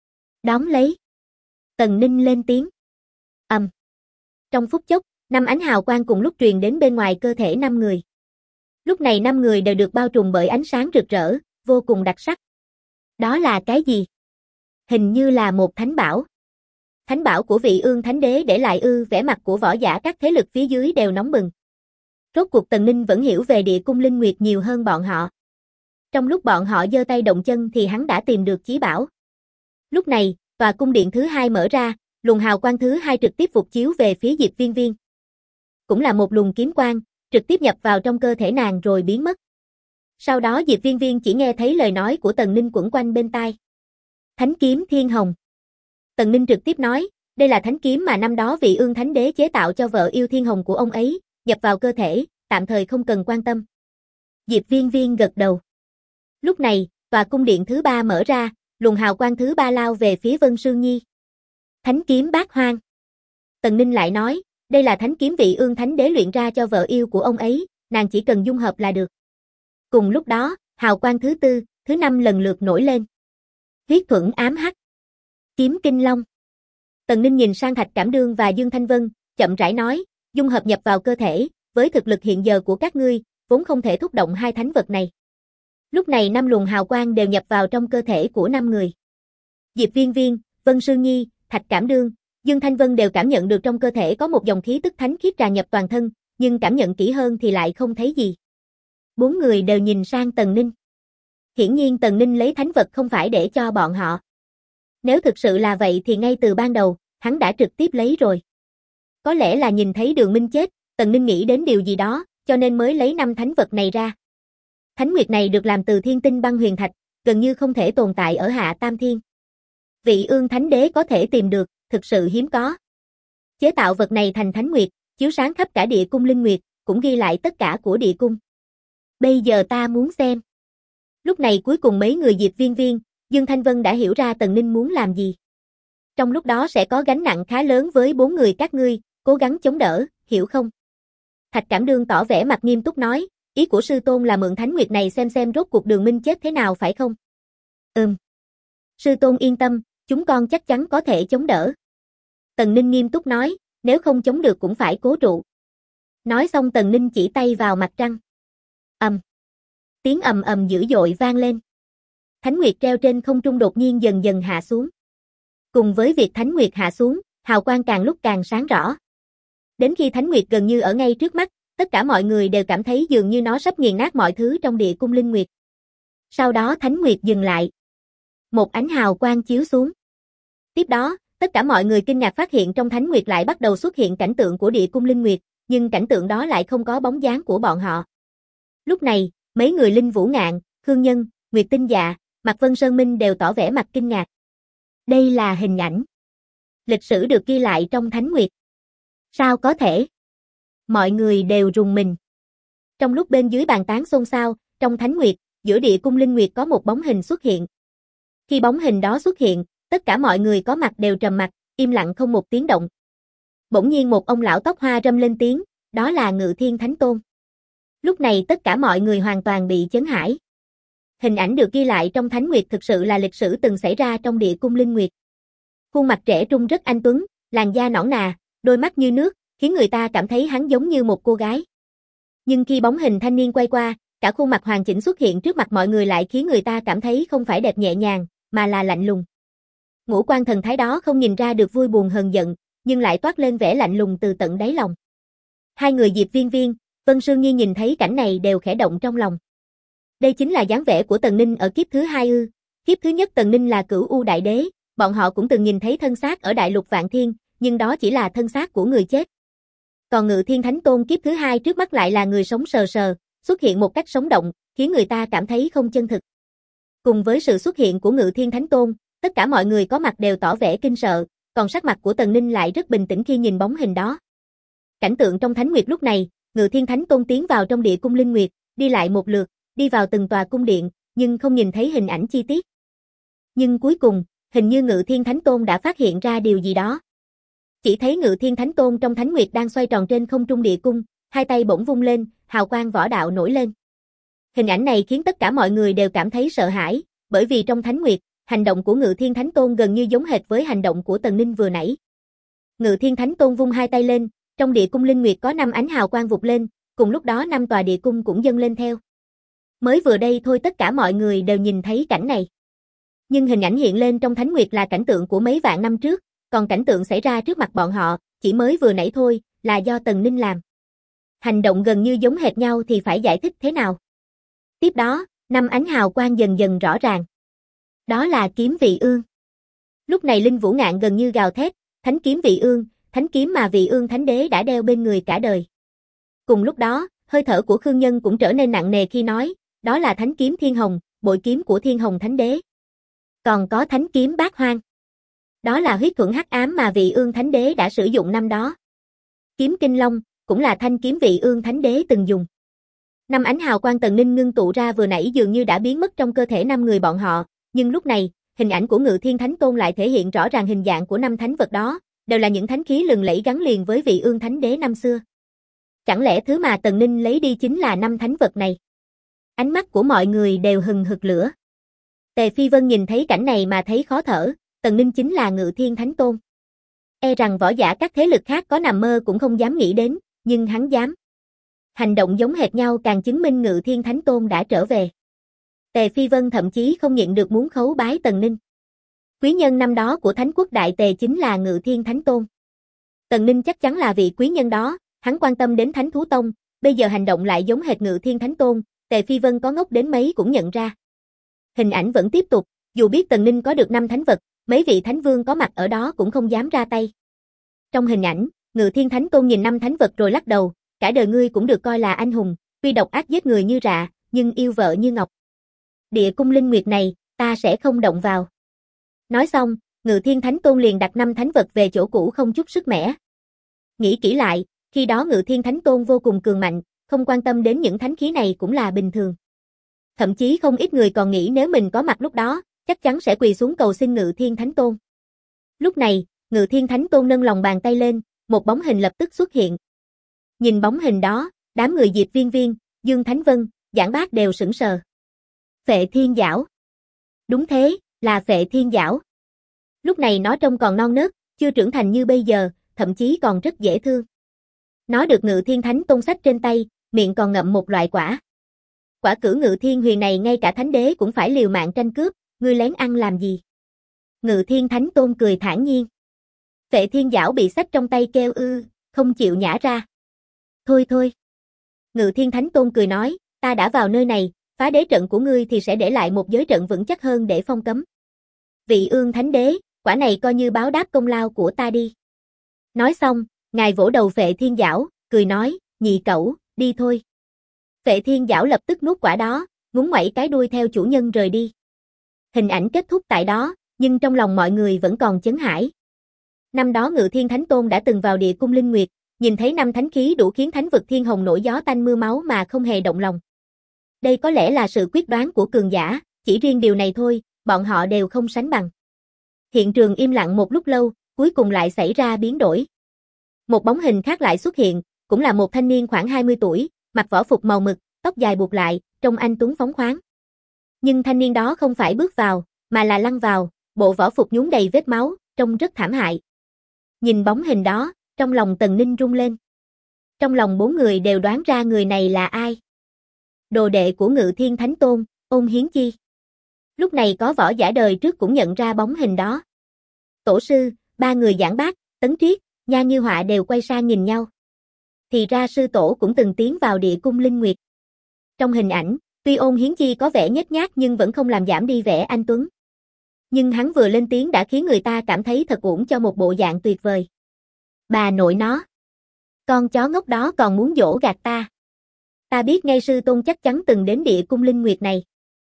Đón lấy. Tần Ninh lên tiếng. Trong phút chốc, 5 ánh hào quang cùng lúc truyền đến bên ngoài cơ thể 5 người. Lúc này 5 người đều được bao trùm bởi ánh sáng rực rỡ, vô cùng đặc sắc. Đó là cái gì? Hình như là một thánh bảo. Thánh bảo của Vị Ương Thánh Đế để lại ư? Vẻ mặt của võ giả các thế lực phía dưới đều nóng bừng. Rốt cuộc Tần Ninh vẫn hiểu về địa cung linh nguyệt nhiều hơn bọn họ. Trong lúc bọn họ giơ tay động chân thì hắn đã tìm được chí bảo. Lúc này, tòa cung điện thứ 2 mở ra, luồng hào quang thứ 2 trực tiếp vụt chiếu về phía Diệp Viên Viên. Cũng là một luồng kiếm quang, trực tiếp nhập vào trong cơ thể nàng rồi biến mất. Sau đó Diệp Viên Viên chỉ nghe thấy lời nói của Tần Ninh quẩn quanh bên tai. Thánh kiếm Thiên Hồng. Tần Ninh trực tiếp nói, đây là thánh kiếm mà năm đó Vị Ương Thánh Đế chế tạo cho vợ yêu Thiên Hồng của ông ấy, nhập vào cơ thể, tạm thời không cần quan tâm. Diệp Viên Viên gật đầu. Lúc này, tòa cung điện thứ 3 mở ra, luồng hào quang thứ 3 lao về phía Vân Sương Nhi. Thánh kiếm Bát Hoang. Tần Ninh lại nói, đây là thánh kiếm Vị Ương Thánh Đế luyện ra cho vợ yêu của ông ấy, nàng chỉ cần dung hợp là được. Cùng lúc đó, hào quang thứ 4, thứ 5 lần lượt nổi lên. Huyết thuẫn ám hắc. Kiếm Kinh Long. Tần Ninh nhìn sang Thạch Cảm Đương và Dương Thanh Vân, chậm rãi nói, dung hợp nhập vào cơ thể, với thực lực hiện giờ của các ngươi, vốn không thể thúc động hai thánh vật này. Lúc này 5 luồng hào quang đều nhập vào trong cơ thể của 5 người. Diệp Viên Viên, Vân Sương Nhi, Thạch Cảm Đương, Dương Thanh Vân đều cảm nhận được trong cơ thể có một dòng khí tức thánh khiết tràn nhập toàn thân, nhưng cảm nhận kỹ hơn thì lại không thấy gì. 4 người đều nhìn sang Tần Ninh. Hiển nhiên Tần Ninh lấy thánh vật không phải để cho bọn họ. Nếu thực sự là vậy thì ngay từ ban đầu, hắn đã trực tiếp lấy rồi. Có lẽ là nhìn thấy Đường Minh chết, Tần Ninh nghĩ đến điều gì đó, cho nên mới lấy 5 thánh vật này ra. Thánh nguyệt này được làm từ thiên tinh băng huyền thạch, gần như không thể tồn tại ở Hạ Tam Thiên. Vị Ương Thánh Đế có thể tìm được, thực sự hiếm có. Chế tạo vật này thành thánh nguyệt, chiếu sáng khắp cả địa cung linh nguyệt, cũng ghi lại tất cả của địa cung. Bây giờ ta muốn xem. Lúc này cuối cùng mấy người Diệp Viên Viên, Dương Thanh Vân đã hiểu ra Tần Ninh muốn làm gì. Trong lúc đó sẽ có gánh nặng khá lớn với 4 người các ngươi, cố gắng chống đỡ, hiểu không? Thạch Cảm Đương tỏ vẻ mặt nghiêm túc nói, ý của sư tôn là mượn thánh nguyệt này xem rốt cuộc Đường Minh chết thế nào phải không? Sư tôn yên tâm, chúng con chắc chắn có thể chống đỡ. Tần Ninh nghiêm túc nói, nếu không chống được cũng phải cố trụ. Nói xong Tần Ninh chỉ tay vào mặt trăng. Tiếng ầm ầm dữ dội vang lên. Thánh nguyệt treo trên không trung đột nhiên dần dần hạ xuống. Cùng với việc thánh nguyệt hạ xuống, hào quang càng lúc càng sáng rõ. Đến khi thánh nguyệt gần như ở ngay trước mắt, tất cả mọi người đều cảm thấy dường như nó sắp nghiền nát mọi thứ trong địa cung linh nguyệt. Sau đó thánh nguyệt dừng lại. Một ánh hào quang chiếu xuống. Tiếp đó, tất cả mọi người kinh ngạc phát hiện trong thánh nguyệt lại bắt đầu xuất hiện cảnh tượng của địa cung linh nguyệt, nhưng cảnh tượng đó lại không có bóng dáng của bọn họ. Lúc này, mấy người Linh Vũ Ngạn, Khương Nhân, Nguyệt Tinh Dạ, Mạc Vân Sơn Minh đều tỏ vẻ mặt kinh ngạc. Đây là hình ảnh. Lịch sử được ghi lại trong thánh nguyệt. Sao có thể? Mọi người đều rùng mình. Trong lúc bên dưới bàn tán xôn xao, trong thánh nguyệt, giữa địa cung linh nguyệt có một bóng hình xuất hiện. Khi bóng hình đó xuất hiện, tất cả mọi người có mặt đều trầm mặc, im lặng không một tiếng động. Bỗng nhiên một ông lão tóc hoa râm lên tiếng, đó là Ngự Thiên Thánh Tôn. Lúc này tất cả mọi người hoàn toàn bị chấn hãi. Hình ảnh được ghi lại trong thánh nguyệt thực sự là lịch sử từng xảy ra trong địa cung linh nguyệt. Khuôn mặt trẻ trung rất anh tuấn, làn da nõn nà, đôi mắt như nước, khiến người ta cảm thấy hắn giống như một cô gái. Nhưng khi bóng hình thanh niên quay qua, cả khuôn mặt hoàn chỉnh xuất hiện trước mặt mọi người lại khiến người ta cảm thấy không phải đẹp nhẹ nhàng, mà là lạnh lùng. Ngũ quan thần thái đó không nhìn ra được vui buồn hờn giận, nhưng lại toát lên vẻ lạnh lùng từ tận đáy lòng. Hai người Diệp Viên Viên, Vân Sương Nhi nhìn thấy cảnh này đều khẽ động trong lòng. Đây chính là dáng vẻ của Tần Ninh ở kiếp thứ hai ư? Kiếp thứ nhất Tần Ninh là Cửu U Đại Đế, bọn họ cũng từng nhìn thấy thân xác ở Đại Lục Vạn Thiên, nhưng đó chỉ là thân xác của người chết. Còn Ngự Thiên Thánh Tôn kiếp thứ hai trước mắt lại là người sống sờ sờ, xuất hiện một cách sống động, khiến người ta cảm thấy không chân thực. Cùng với sự xuất hiện của Ngự Thiên Thánh Tôn, tất cả mọi người có mặt đều tỏ vẻ kinh sợ, còn sắc mặt của Tần Ninh lại rất bình tĩnh khi nhìn bóng hình đó. Cảnh tượng trong Thánh Nguyệt lúc này, Ngự Thiên Thánh Tôn tiến vào trong địa cung linh nguyệt, đi lại một lượt, đi vào từng tòa cung điện, nhưng không nhìn thấy hình ảnh chi tiết. Nhưng cuối cùng, hình như Ngự Thiên Thánh Tôn đã phát hiện ra điều gì đó. Chỉ thấy Ngự Thiên Thánh Tôn trong Thánh Nguyệt đang xoay tròn trên không trung địa cung, hai tay bỗng vung lên, hào quang võ đạo nổi lên. Hình ảnh này khiến tất cả mọi người đều cảm thấy sợ hãi, bởi vì trong Thánh Nguyệt, hành động của Ngự Thiên Thánh Tôn gần như giống hệt với hành động của Tần Ninh vừa nãy. Ngự Thiên Thánh Tôn vung hai tay lên, trong địa cung linh nguyệt có 5 ánh hào quang vụt lên, cùng lúc đó 5 tòa địa cung cũng dâng lên theo. Mới vừa đây thôi tất cả mọi người đều nhìn thấy cảnh này. Nhưng hình ảnh hiện lên trong Thánh Nguyệt là cảnh tượng của mấy vạn năm trước, còn cảnh tượng xảy ra trước mặt bọn họ, chỉ mới vừa nãy thôi, là do Tần Ninh làm. Hành động gần như giống hệt nhau thì phải giải thích thế nào? Tiếp đó, 5 ánh hào quang dần dần rõ ràng. Đó là kiếm Vị Ương. Lúc này Linh Vũ Ngạn gần như gào thét, thánh kiếm Vị Ương, thánh kiếm mà Vị Ương Thánh Đế đã đeo bên người cả đời. Cùng lúc đó, hơi thở của Khương Nhân cũng trở nên nặng nề khi nói, đó là thánh kiếm Thiên Hồng, bội kiếm của Thiên Hồng Thánh Đế. Còn có thánh kiếm Bát Hoang. Đó là huyết thuẫn hắc ám mà Vị Ương Thánh Đế đã sử dụng năm đó. Kiếm Kinh Long, cũng là thanh kiếm Vị Ương Thánh Đế từng dùng. 5 ánh hào quang Tần Ninh ngưng tụ ra vừa nãy dường như đã biến mất trong cơ thể 5 người bọn họ, nhưng lúc này, hình ảnh của Ngự Thiên Thánh Tôn lại thể hiện rõ ràng hình dạng của 5 thánh vật đó, đều là những thánh khí lừng lẫy gắn liền với Vị Ương Thánh Đế năm xưa. Chẳng lẽ thứ mà Tần Ninh lấy đi chính là 5 thánh vật này? Ánh mắt của mọi người đều hừng hực lửa. Tề Phi Vân nhìn thấy cảnh này mà thấy khó thở, Tần Ninh chính là Ngự Thiên Thánh Tôn. E rằng võ giả các thế lực khác có nằm mơ cũng không dám nghĩ đến, nhưng hắn dám. Hành động giống hệt nhau càng chứng minh Ngự Thiên Thánh Tôn đã trở về. Tề Phi Vân thậm chí không nhịn được muốn khấu bái Tần Ninh. Quý nhân năm đó của Thánh Quốc Đại Tề chính là Ngự Thiên Thánh Tôn. Tần Ninh chắc chắn là vị quý nhân đó, hắn quan tâm đến Thánh Thú Tông, bây giờ hành động lại giống hệt Ngự Thiên Thánh Tôn, Tề Phi Vân có ngốc đến mấy cũng nhận ra. Hình ảnh vẫn tiếp tục, dù biết Tần Ninh có được 5 thánh vật, mấy vị thánh vương có mặt ở đó cũng không dám ra tay. Trong hình ảnh, Ngự Thiên Thánh Tôn nhìn 5 thánh vật rồi lắc đầu, cả đời ngươi cũng được coi là anh hùng, tuy độc ác giết người như rạ, nhưng yêu vợ như ngọc. Địa cung linh nguyệt này, ta sẽ không động vào. Nói xong, Ngự Thiên Thánh Tôn liền đặt 5 thánh vật về chỗ cũ không chút sức mẻ. Nghĩ kỹ lại, khi đó Ngự Thiên Thánh Tôn vô cùng cường mạnh, không quan tâm đến những thánh khí này cũng là bình thường. Thậm chí không ít người còn nghĩ nếu mình có mặt lúc đó, chắc chắn sẽ quỳ xuống cầu xin Ngự Thiên Thánh Tôn. Lúc này, Ngự Thiên Thánh Tôn nâng lòng bàn tay lên, một bóng hình lập tức xuất hiện. Nhìn bóng hình đó, đám người Diệp Viên Viên, Dương Thánh Vân, Giảng Bác đều sững sờ. Phệ Thiên Giảo. Đúng thế, là Phệ Thiên Giảo. Lúc này nó trông còn non nớt, chưa trưởng thành như bây giờ, thậm chí còn rất dễ thương. Nó được Ngự Thiên Thánh Tôn xách trên tay, miệng còn ngậm một loại quả. Quả cử Ngự Thiên Huyền này ngay cả Thánh Đế cũng phải liều mạng tranh cướp, ngươi lén ăn làm gì? Ngự Thiên Thánh Tôn cười thản nhiên. Phệ Thiên Giảo bị xách trong tay kêu không chịu nhả ra. Thôi thôi. Ngự Thiên Thánh Tôn cười nói, ta đã vào nơi này, phá đế trận của ngươi thì sẽ để lại một giới trận vững chắc hơn để phong cấm. Vị Ương Thánh Đế, quả này coi như báo đáp công lao của ta đi. Nói xong, ngài vỗ đầu Phệ Thiên Giảo, cười nói, nhị cẩu, đi thôi. Phệ Thiên Giảo lập tức nuốt quả đó, ngúng ngoẩy cái đuôi theo chủ nhân rời đi. Hình ảnh kết thúc tại đó, nhưng trong lòng mọi người vẫn còn chấn hãi. Năm đó Ngự Thiên Thánh Tôn đã từng vào địa cung Linh Nguyệt, nhìn thấy 5 thánh khí đủ khiến thánh vực thiên hồng nổi gió tanh mưa máu mà không hề động lòng. Đây có lẽ là sự quyết đoán của cường giả, chỉ riêng điều này thôi, bọn họ đều không sánh bằng. Hiện trường im lặng một lúc lâu, cuối cùng lại xảy ra biến đổi. Một bóng hình khác lại xuất hiện, cũng là một thanh niên khoảng 20 tuổi, mặc võ phục màu mực, tóc dài buộc lại, trông anh tuấn phóng khoáng. Nhưng thanh niên đó không phải bước vào, mà là lăn vào, bộ võ phục nhúng đầy vết máu, trông rất thảm hại. Nhìn bóng hình đó, trong lòng Tần Ninh rung lên. Trong lòng 4 người đều đoán ra người này là ai. Đồ đệ của Ngự Thiên Thánh Tôn, Ôn Hiến Chi. Lúc này có võ giả đời trước cũng nhận ra bóng hình đó. Tổ sư, 3 người Giảng Bác, Tấn Triết, Nha Như Họa đều quay sang nhìn nhau. Thì ra sư tổ cũng từng tiến vào địa cung Linh Nguyệt. Trong hình ảnh, tuy Ôn Hiến Chi có vẻ nhếch nhác nhưng vẫn không làm giảm đi vẻ anh tuấn. Nhưng hắn vừa lên tiếng đã khiến người ta cảm thấy thật uổng cho một bộ dạng tuyệt vời. Bà nội nó. Con chó ngốc đó còn muốn dỗ gạt ta. Ta biết ngay sư tôn chắc chắn từng đến địa cung Linh Nguyệt này.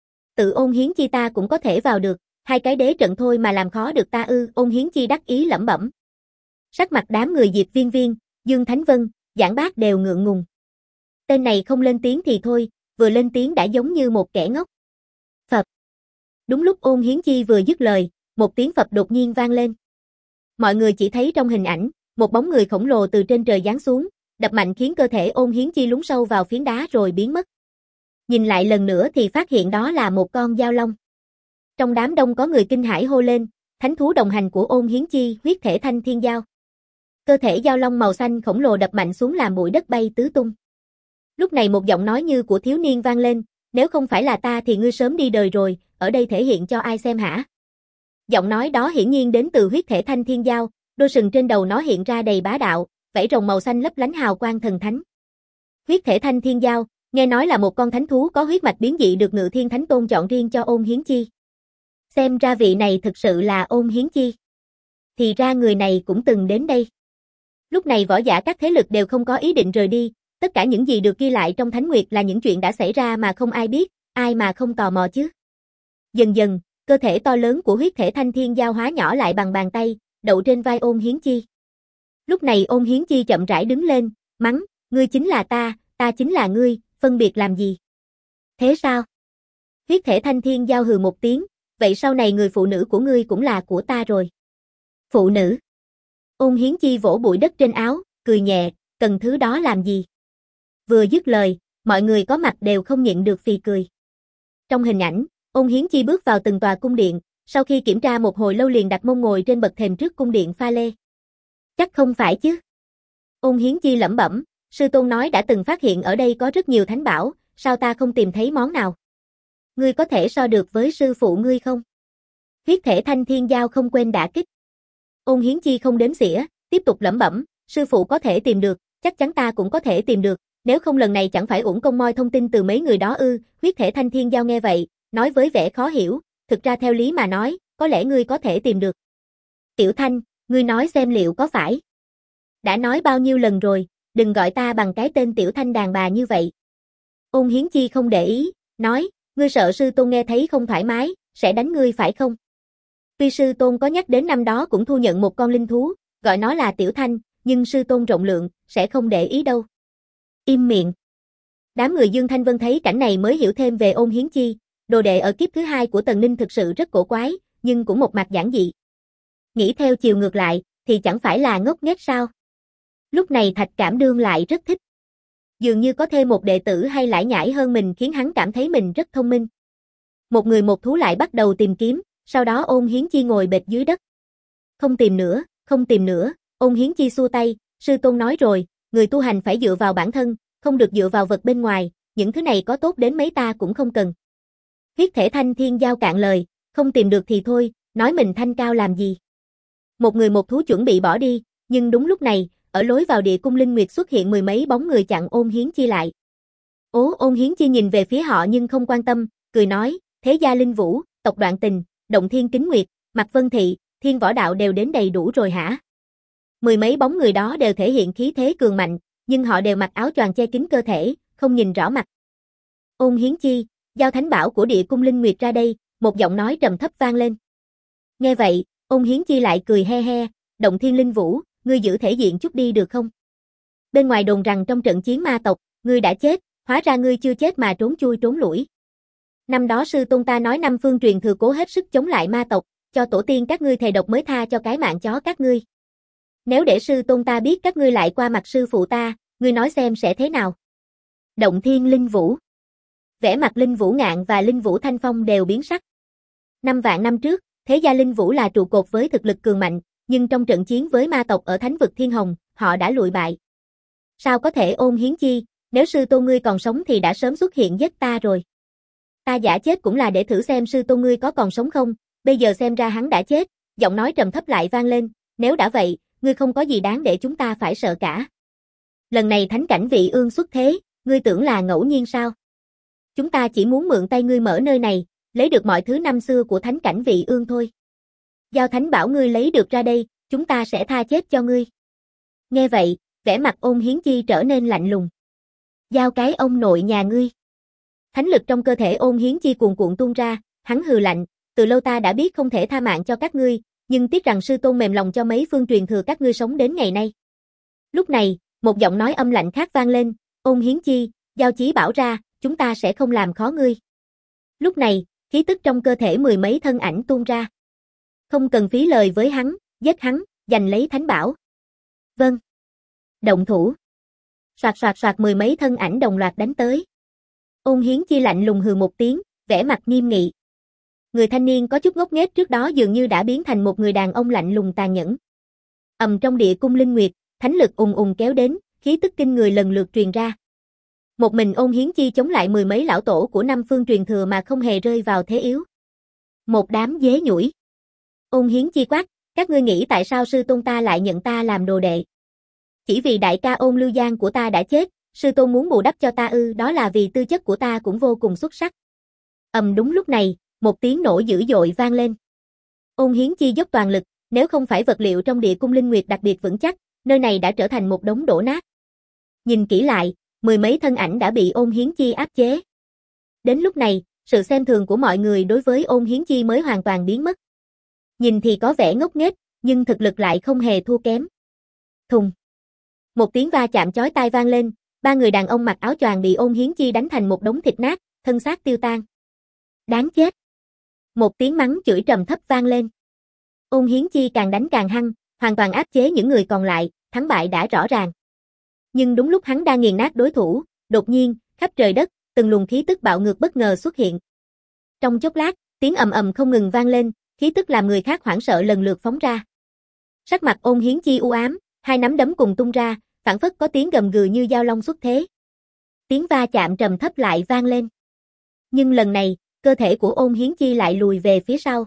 Tự Ôn Hiến Chi ta cũng có thể vào được, 2 cái đế trận thôi mà làm khó được ta Ôn Hiến Chi đắc ý lẩm bẩm. Sắc mặt đám người Diệp Viên Viên, Dương Thánh Vân, Giảng Bác đều ngượng ngùng. Tên này không lên tiếng thì thôi, vừa lên tiếng đã giống như một kẻ ngốc. Phập. Đúng lúc Ôn Hiến Chi vừa dứt lời, một tiếng phập đột nhiên vang lên. Mọi người chỉ thấy trong hình ảnh, một bóng người khổng lồ từ trên trời giáng xuống, đập mạnh khiến cơ thể Ôn Hiến Chi lún sâu vào phiến đá rồi biến mất. Nhìn lại lần nữa thì phát hiện đó là một con dao long. Trong đám đông có người kinh hãi hô lên, thánh thú đồng hành của Ôn Hiến Chi, huyết thể thanh thiên dao. Cơ thể dao long màu xanh khổng lồ đập mạnh xuống làm bụi đất bay tứ tung. Lúc này một giọng nói như của thiếu niên vang lên, nếu không phải là ta thì ngươi sớm đi đời rồi, ở đây thể hiện cho ai xem hả? Giọng nói đó hiển nhiên đến từ huyết thể thanh thiên dao, đôi sừng trên đầu nó hiện ra đầy bá đạo, vảy rồng màu xanh lấp lánh hào quang thần thánh. Huyết thể thanh thiên dao, nghe nói là một con thánh thú có huyết mạch biến dị được Ngự Thiên Thánh Tôn chọn riêng cho Ôn Hiến Chi. Xem ra vị này thực sự là Ôn Hiến Chi. Thì ra người này cũng từng đến đây. Lúc này võ giả các thế lực đều không có ý định rời đi, tất cả những gì được ghi lại trong Thánh Nguyệt là những chuyện đã xảy ra mà không ai biết, ai mà không tò mò chứ. Dần dần, cơ thể to lớn của huyết thể thanh thiên dao hóa nhỏ lại bằng bàn tay, đậu trên vai Ôn Hiến Chi. Lúc này Ôn Hiến Chi chậm rãi đứng lên, mắng, ngươi chính là ta chính là ngươi, phân biệt làm gì? Thế sao? Huyết thể thanh thiên dao hừ một tiếng, vậy sau này người phụ nữ của ngươi cũng là của ta rồi. Phụ nữ? Ôn Hiến Chi vỗ bụi đất trên áo, cười nhẹ, cần thứ đó làm gì? Vừa dứt lời, mọi người có mặt đều không nhịn được phì cười. Trong hình ảnh, Ôn Hiến Chi bước vào từng tòa cung điện, sau khi kiểm tra một hồi lâu liền đặt mông ngồi trên bậc thềm trước cung điện pha lê. Chắc không phải chứ? Ôn Hiến Chi lẩm bẩm, sư tôn nói đã từng phát hiện ở đây có rất nhiều thánh bảo, sao ta không tìm thấy món nào? Ngươi có thể so được với sư phụ ngươi không? Huyết thể thanh thiên dao không quên đả kích. Ôn Hiến Chi không đếm xỉa, tiếp tục lẩm bẩm, sư phụ có thể tìm được, chắc chắn ta cũng có thể tìm được, nếu không lần này chẳng phải uổng công moi thông tin từ mấy người đó Huyết thể thanh thiên dao nghe vậy, nói với vẻ khó hiểu, thực ra theo lý mà nói, có lẽ ngươi có thể tìm được. Tiểu Thanh, ngươi nói xem liệu có phải? Đã nói bao nhiêu lần rồi, đừng gọi ta bằng cái tên Tiểu Thanh đàn bà như vậy. Ôn Hiến Chi không để ý, nói, ngươi sợ sư tôn nghe thấy không thoải mái, sẽ đánh ngươi phải không? Tuy sư tôn có nhắc đến năm đó cũng thu nhận một con linh thú, gọi nó là Tiểu Thanh, nhưng sư tôn rộng lượng, sẽ không để ý đâu. Im miệng. Đám người Dương Thanh Vân thấy cảnh này mới hiểu thêm về Ôn Hiến Chi, đồ đệ ở kiếp thứ 2 của Tần Ninh thực sự rất cổ quái, nhưng cũng một mặt giản dị. Nghĩ theo chiều ngược lại, thì chẳng phải là ngốc nghếch sao? Lúc này Thạch Cảm Đương lại rất thích. Dường như có thêm một đệ tử hay lải nhải hơn mình khiến hắn cảm thấy mình rất thông minh. Một người một thú lại bắt đầu tìm kiếm, sau đó Ôn Hiến Chi ngồi bệt dưới đất. Không tìm nữa, không tìm nữa, Ôn Hiến Chi xua tay, sư tôn nói rồi, người tu hành phải dựa vào bản thân, không được dựa vào vật bên ngoài, những thứ này có tốt đến mấy ta cũng không cần. Huyết Thể Thanh Thiên Giao cạn lời, không tìm được thì thôi, nói mình thanh cao làm gì. Một người một thú chuẩn bị bỏ đi, nhưng đúng lúc này, ở lối vào địa cung Linh Nguyệt xuất hiện mười mấy bóng người chặn Ôn Hiến Chi lại. Ôn Hiến Chi nhìn về phía họ nhưng không quan tâm, cười nói, Thế gia Linh Vũ, tộc Đoạn Tình, Động Thiên Kính Nguyệt, Mạc Vân Thị, Thiên Võ Đạo đều đến đầy đủ rồi hả? Mười mấy bóng người đó đều thể hiện khí thế cường mạnh, nhưng họ đều mặc áo choàng che kín cơ thể, không nhìn rõ mặt. Ôn Hiến Chi, giao thánh bảo của địa cung Linh Nguyệt ra đây, một giọng nói trầm thấp vang lên. Nghe vậy, Ôn Hiến Chi lại cười he he, Động Thiên Linh Vũ, ngươi giữ thể diện chút đi được không? Bên ngoài đồn rằng trong trận chiến ma tộc, ngươi đã chết, hóa ra ngươi chưa chết mà trốn chui trốn lủi. Năm đó sư tôn ta nói năm phương truyền thừa cố hết sức chống lại ma tộc, cho tổ tiên các ngươi thề độc mới tha cho cái mạng chó các ngươi. Nếu để sư tôn ta biết các ngươi lại qua mặt sư phụ ta, ngươi nói xem sẽ thế nào? Động Thiên Linh Vũ. Vẻ mặt Linh Vũ Ngạn và Linh Vũ Thanh Phong đều biến sắc. 5 vạn năm trước, Thế gia Linh Vũ là trụ cột với thực lực cường mạnh, nhưng trong trận chiến với ma tộc ở Thánh vực Thiên Hồng, họ đã lụi bại. Sao có thể Ôn Hiến Chi, nếu sư tôn ngươi còn sống thì đã sớm xuất hiện giết ta rồi. Ta giả chết cũng là để thử xem sư tôn ngươi có còn sống không, bây giờ xem ra hắn đã chết, giọng nói trầm thấp lại vang lên, nếu đã vậy, ngươi không có gì đáng để chúng ta phải sợ cả. Lần này Thánh Cảnh Vị Ương xuất thế, ngươi tưởng là ngẫu nhiên sao? Chúng ta chỉ muốn mượn tay ngươi mở nơi này, lấy được mọi thứ năm xưa của Thánh Cảnh Vị Ương thôi. Giao Thánh bảo ngươi lấy được ra đây, chúng ta sẽ tha chết cho ngươi. Nghe vậy, vẻ mặt Ôn Hiến Chi trở nên lạnh lùng. Giao cái ông nội nhà ngươi. Thánh lực trong cơ thể Ôn Hiến Chi cuồn cuộn tuôn ra, hắn hừ lạnh, từ lâu ta đã biết không thể tha mạng cho các ngươi, nhưng tiếc rằng sư tôn mềm lòng cho mấy phương truyền thừa các ngươi sống đến ngày nay. Lúc này, một giọng nói âm lạnh khác vang lên, Ôn Hiến Chi, Giao Chí bảo ra, chúng ta sẽ không làm khó ngươi. Lúc này, khí tức trong cơ thể mười mấy thân ảnh tuôn ra. Không cần phí lời với hắn, giết hắn, giành lấy thánh bảo. Vâng. Động thủ. Soạt soạt soạt mười mấy thân ảnh đồng loạt đánh tới. Ôn Hiến Chi lạnh lùng hừ một tiếng, vẻ mặt nghiêm nghị. Người thanh niên có chút ngốc nghếch trước đó dường như đã biến thành một người đàn ông lạnh lùng tàn nhẫn. Trong địa cung Linh Nguyệt, thánh lực ùng ùng kéo đến, khí tức kinh người lần lượt truyền ra. Một mình Ôn Hiến Chi chống lại mười mấy lão tổ của năm phương truyền thừa mà không hề rơi vào thế yếu. Một đám dế nhủi. Ôn Hiến Chi quát, các ngươi nghĩ tại sao sư tôn ta lại nhận ta làm đồ đệ? Chỉ vì đại ca Ôn Lưu Giang của ta đã chết, sư tôn muốn bù đắp cho ta ư? Đó là vì tư chất của ta cũng vô cùng xuất sắc. Đúng lúc này, một tiếng nổ dữ dội vang lên. Ôn Hiến Chi dốc toàn lực, nếu không phải vật liệu trong địa cung Linh Nguyệt đặc biệt vững chắc, nơi này đã trở thành một đống đổ nát. Nhìn kỹ lại, mười mấy thân ảnh đã bị Ôn Hiến Chi áp chế. Đến lúc này, sự xem thường của mọi người đối với Ôn Hiến Chi mới hoàn toàn biến mất. Nhìn thì có vẻ ngốc nghếch, nhưng thực lực lại không hề thua kém. Thùng. Một tiếng va chạm chói tai vang lên, ba người đàn ông mặc áo choàng bị Ôn Hiến Chi đánh thành một đống thịt nát, thân xác tiêu tan. Đáng chết. Một tiếng mắng chửi trầm thấp vang lên. Ôn Hiến Chi càng đánh càng hăng, hoàn toàn áp chế những người còn lại, thắng bại đã rõ ràng. Nhưng đúng lúc hắn đang nghiền nát đối thủ, đột nhiên, khắp trời đất, từng luồng khí tức bạo ngược bất ngờ xuất hiện. Trong chốc lát, tiếng ầm ầm không ngừng vang lên, khí tức làm người khác hoảng sợ lần lượt phóng ra. Sắc mặt Ôn Hiến Chi u ám, hai nắm đấm cùng tung ra, phảng phất có tiếng gầm gừ như dao long xuất thế. Tiếng va chạm trầm thấp lại vang lên. Nhưng lần này, cơ thể của Ôn Hiến Chi lại lùi về phía sau.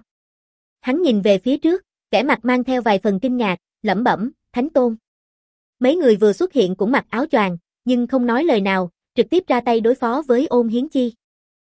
Hắn nhìn về phía trước, vẻ mặt mang theo vài phần kinh ngạc, lẩm bẩm, Thánh Tôn. Mấy người vừa xuất hiện cũng mặc áo choàng, nhưng không nói lời nào, trực tiếp ra tay đối phó với Ôn Hiến Chi.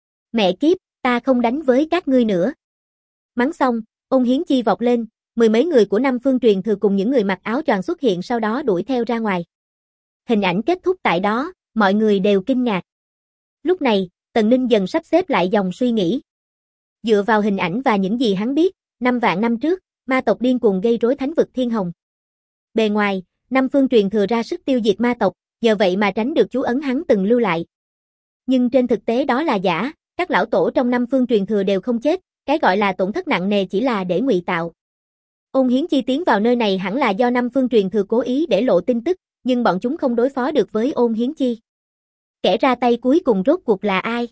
Mẹ kiếp, ta không đánh với các ngươi nữa. Mắng xong, Ôn Hiến Chi vọt lên, mười mấy người của năm phương truyền thừa cùng những người mặc áo choàng xuất hiện sau đó đuổi theo ra ngoài. Hình ảnh kết thúc tại đó, mọi người đều kinh ngạc. Lúc này, Tần Ninh dần sắp xếp lại dòng suy nghĩ. Dựa vào hình ảnh và những gì hắn biết, 5 vạn năm trước, ma tộc điên cuồng gây rối Thánh vực Thiên Hồng. Bề ngoài, năm phương truyền thừa ra sức tiêu diệt ma tộc, nhờ vậy mà tránh được chú ấn hắn từng lưu lại. Nhưng trên thực tế đó là giả, các lão tổ trong năm phương truyền thừa đều không chết, cái gọi là tổn thất nặng nề chỉ là để ngụy tạo. Ôn Hiến Chi tiến vào nơi này hẳn là do Năm Phương truyền thừa cố ý để lộ tin tức, nhưng bọn chúng không đối phó được với Ôn Hiến Chi. Kẻ ra tay cuối cùng rốt cuộc là ai?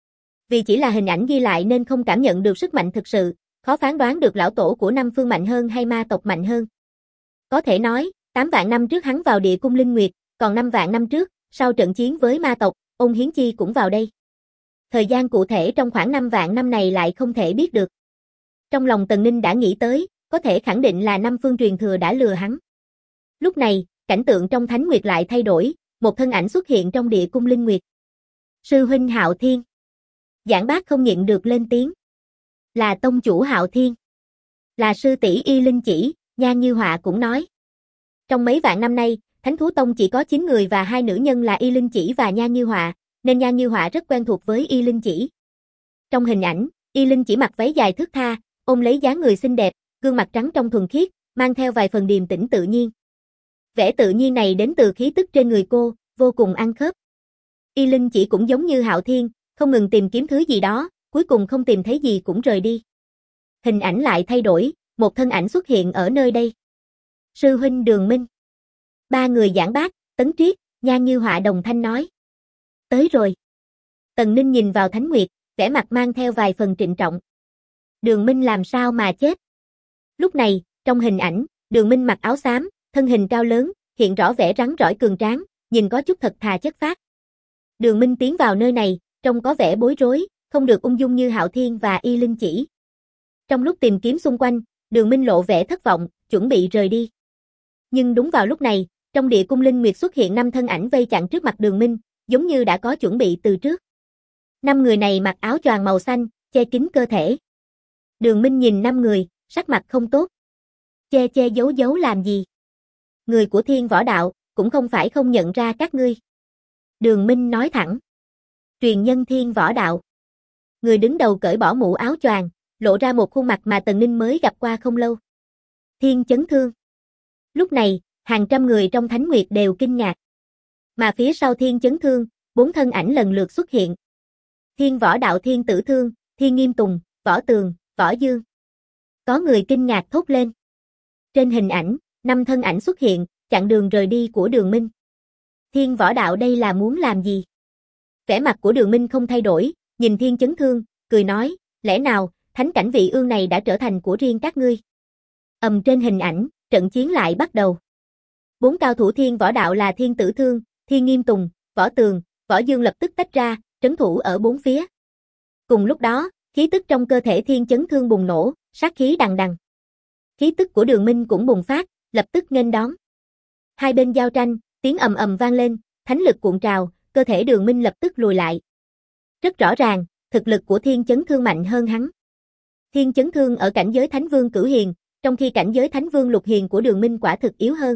Vì chỉ là hình ảnh ghi lại nên không cảm nhận được sức mạnh thực sự, khó phán đoán được lão tổ của Năm Phương mạnh hơn hay ma tộc mạnh hơn. Có thể nói, 8 vạn năm trước hắn vào địa cung Linh Nguyệt, còn 5 vạn năm trước, sau trận chiến với ma tộc, Ôn Hiến Chi cũng vào đây. Thời gian cụ thể trong khoảng 5 vạn năm này lại không thể biết được. Trong lòng Tần Ninh đã nghĩ tới, có thể khẳng định là Năm Phương truyền thừa đã lừa hắn. Lúc này, cảnh tượng trong Thánh Nguyệt lại thay đổi, một thân ảnh xuất hiện trong địa cung Linh Nguyệt. Sư huynh Hạo Thiên. Giảng Bác không nhịn được lên tiếng. Là tông chủ Hạo Thiên. Là sư tỷ Y Linh Chỉ, Nhan Như Họa cũng nói. Trong mấy vạn năm nay, Thánh Thú Tông chỉ có 9 người và 2 nữ nhân là Y Linh Chỉ và Nhan Như Họa, nên Nhan Như Họa rất quen thuộc với Y Linh Chỉ. Trong hình ảnh, Y Linh Chỉ mặc váy dài thướt tha, ôm lấy dáng người xinh đẹp, gương mặt trắng trong thuần khiết, mang theo vài phần điềm tĩnh tự nhiên. Vẻ tự nhiên này đến từ khí tức trên người cô, vô cùng ăn khớp. Y Linh Chỉ cũng giống như Hạo Thiên, không ngừng tìm kiếm thứ gì đó, cuối cùng không tìm thấy gì cũng rời đi. Hình ảnh lại thay đổi, một thân ảnh xuất hiện ở nơi đây. Sư huynh Đường Minh. 3 người Giảng Bác, Tấn Triết, Nhan Như Họa đồng thanh nói. Tới rồi. Tần Ninh nhìn vào Thánh Nguyệt, vẻ mặt mang theo vài phần trịnh trọng. Đường Minh làm sao mà chết? Lúc này, trong hình ảnh, Đường Minh mặc áo xám, thân hình cao lớn, hiện rõ vẻ rắn rỏi cường tráng, nhìn có chút thật thà chất phác. Đường Minh tiến vào nơi này, trông có vẻ bối rối, không được ung dung như Hạo Thiên và Y Linh Chỉ. Trong lúc tìm kiếm xung quanh, Đường Minh lộ vẻ thất vọng, chuẩn bị rời đi. Nhưng đúng vào lúc này, trong địa cung Linh Nguyệt xuất hiện 5 thân ảnh vây chặn trước mặt Đường Minh, giống như đã có chuẩn bị từ trước. 5 người này mặc áo choàng màu xanh, che kín cơ thể. Đường Minh nhìn 5 người, sắc mặt không tốt. Che che giấu giấu làm gì? Người của Thiên Võ Đạo, cũng không phải không nhận ra các ngươi. Đường Minh nói thẳng. Truyền nhân Thiên Võ Đạo. Người đứng đầu cởi bỏ mũ áo choàng, lộ ra một khuôn mặt mà Tần Ninh mới gặp qua không lâu. Thiên Chấn Thương. Lúc này, hàng trăm người trong Thánh Nguyệt đều kinh ngạc. Mà phía sau Thiên Chấn Thương, 4 thân ảnh lần lượt xuất hiện. Thiên Võ Đạo Thiên Tử Thương, Thiên Nghiêm Tùng, Võ Tường, Võ Dương. Có người kinh ngạc thốt lên. Trên hình ảnh, 5 thân ảnh xuất hiện, chặn đường rời đi của Đường Minh. Thiên Võ Đạo đây là muốn làm gì? Vẻ mặt của Đường Minh không thay đổi, nhìn Thiên Chấn Thương, cười nói, lẽ nào, thánh cảnh vị ương này đã trở thành của riêng các ngươi? Trên hình ảnh, trận chiến lại bắt đầu. 4 cao thủ Thiên Võ Đạo là Thiên Tử Thương, Thiên Nghiêm Tùng, Võ Tường, Võ Dương lập tức tách ra, trấn thủ ở 4 phía. Cùng lúc đó, khí tức trong cơ thể Thiên Chấn Thương bùng nổ, sát khí đằng đằng. Khí tức của Đường Minh cũng bùng phát, lập tức nghênh đón. Hai bên giao tranh, tiếng ầm ầm vang lên, thánh lực cuộn trào, cơ thể Đường Minh lập tức lùi lại. Rất rõ ràng, thực lực của Thiên Chấn Thương mạnh hơn hắn. Thiên Chấn Thương ở cảnh giới Thánh Vương Cửu Hiền, trong khi cảnh giới Thánh Vương Lục Hiền của Đường Minh quả thực yếu hơn.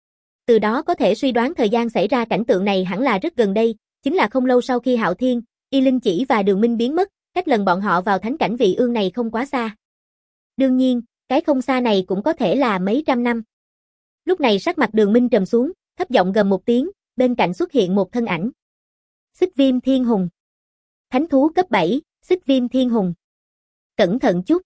Từ đó có thể suy đoán thời gian xảy ra cảnh tượng này hẳn là rất gần đây, chính là không lâu sau khi Hạo Thiên, Y Linh Chỉ và Đường Minh biến mất, cách lần bọn họ vào thánh cảnh vị ương này không quá xa. Đương nhiên, cái không xa này cũng có thể là mấy trăm năm. Lúc này sắc mặt Đường Minh trầm xuống, thấp giọng gầm một tiếng, bên cạnh xuất hiện một thân ảnh. Xích Viêm Thiên Hùng. Thánh thú cấp 7, Xích Viêm Thiên Hùng. Cẩn thận chút.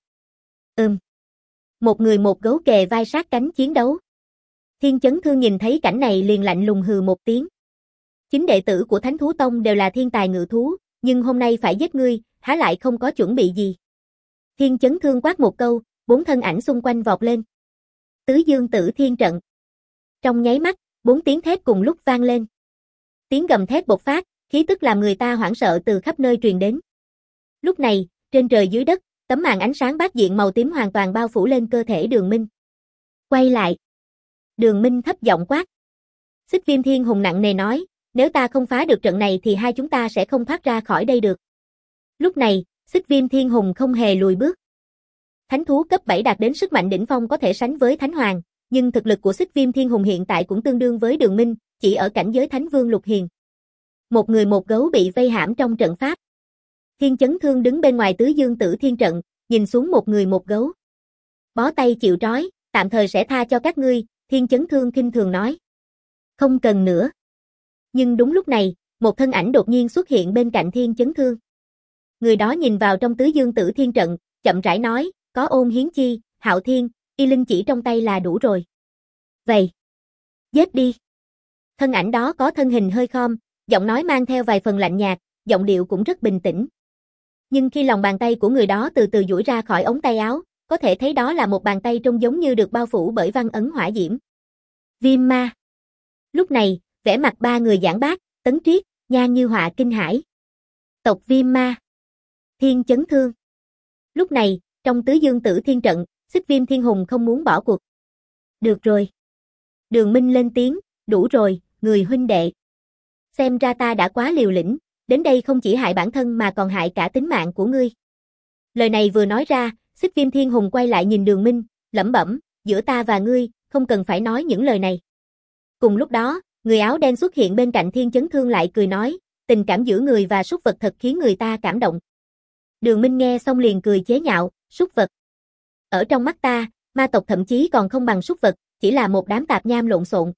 Một người một gấu kề vai sát cánh chiến đấu. Thiên Chấn Thương nhìn thấy cảnh này liền lạnh lùng hừ một tiếng. Chính đệ tử của Thánh Thú Tông đều là thiên tài ngự thú, nhưng hôm nay phải giết ngươi, há lại không có chuẩn bị gì. Thiên Chấn Thương quát một câu, 4 thân ảnh xung quanh vọt lên. Tứ Dương Tử Thiên Trận. Trong nháy mắt, 4 tiếng thét cùng lúc vang lên. Tiếng gầm thét bộc phát, khí tức làm người ta hoảng sợ từ khắp nơi truyền đến. Lúc này, trên trời dưới đất, tấm màn ánh sáng bát diện màu tím hoàn toàn bao phủ lên cơ thể Đường Minh. Quay lại. Đường Minh thấp giọng quát. Xích Viêm Thiên Hùng nặng nề nói, nếu ta không phá được trận này thì hai chúng ta sẽ không thoát ra khỏi đây được. Lúc này, Xích Viêm Thiên Hùng không hề lùi bước. Thánh thú cấp 7 đạt đến sức mạnh đỉnh phong có thể sánh với Thánh Hoàng, nhưng thực lực của Xích Viêm Thiên Hùng hiện tại cũng tương đương với Đường Minh, chỉ ở cảnh giới Thánh Vương Lục Hiền. Một người một gấu bị vây hãm trong trận pháp. Thiên Chấn Thương đứng bên ngoài Tứ Dương Tử Thiên Trận, nhìn xuống một người một gấu. Bó tay chịu trói, tạm thời sẽ tha cho các ngươi, Thiên Chấn Thương khinh thường nói. Không cần nữa. Nhưng đúng lúc này, một thân ảnh đột nhiên xuất hiện bên cạnh Thiên Chấn Thương. Người đó nhìn vào trong Tứ Dương Tử Thiên Trận, chậm rãi nói, có Ôn Hiến Chi, Hạo Thiên, y linh chỉ trong tay là đủ rồi. Vậy, giết đi. Thân ảnh đó có thân hình hơi khom, giọng nói mang theo vài phần lạnh nhạt, giọng điệu cũng rất bình tĩnh. Nhưng khi lòng bàn tay của người đó từ từ duỗi ra khỏi ống tay áo, có thể thấy đó là một bàn tay trông giống như được bao phủ bởi văn ấn hỏa diễm. Viêm ma. Lúc này, vẻ mặt ba người giảng bác, Tấn Triết, Nhan Như Họa kinh hãi. Tộc Viêm ma. Thiên chấn thương. Lúc này, trong Tứ Dương Tử Thiên trận, Xích Viêm Thiên Hùng không muốn bỏ cuộc. Được rồi. Đường Minh lên tiếng, đủ rồi, người huynh đệ. Xem ra ta đã quá liều lĩnh, đến đây không chỉ hại bản thân mà còn hại cả tính mạng của ngươi. Lời này vừa nói ra, Xích Viêm Thiên Hùng quay lại nhìn Đường Minh, lẩm bẩm, giữa ta và ngươi, không cần phải nói những lời này. Cùng lúc đó, người áo đen xuất hiện bên cạnh Thiên Chấn Thương lại cười nói, tình cảm giữa người và súc vật thật khiến người ta cảm động. Đường Minh nghe xong liền cười chế nhạo, súc vật. Ở trong mắt ta, ma tộc thậm chí còn không bằng súc vật, chỉ là một đám tạp nham lộn xộn.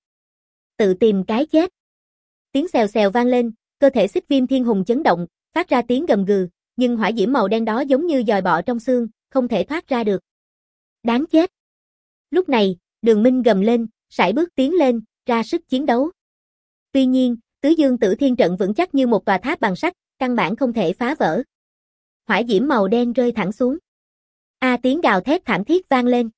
Tự tìm cái chết. Tiếng xèo xèo vang lên, cơ thể Xích Viêm Thiên Hùng chấn động, phát ra tiếng gầm gừ, nhưng hỏa diễm màu đen đó giống như dòi bọ trong xương, không thể thoát ra được. Đáng chết. Lúc này, Đường Minh gầm lên, sải bước tiến lên, ra sức chiến đấu. Tuy nhiên, Tứ Dương Tử Thiên trận vững chắc như một tòa tháp bằng sắt, căn bản không thể phá vỡ. Hỏa diễm màu đen rơi thẳng xuống. Tiếng gào thét thảm thiết vang lên.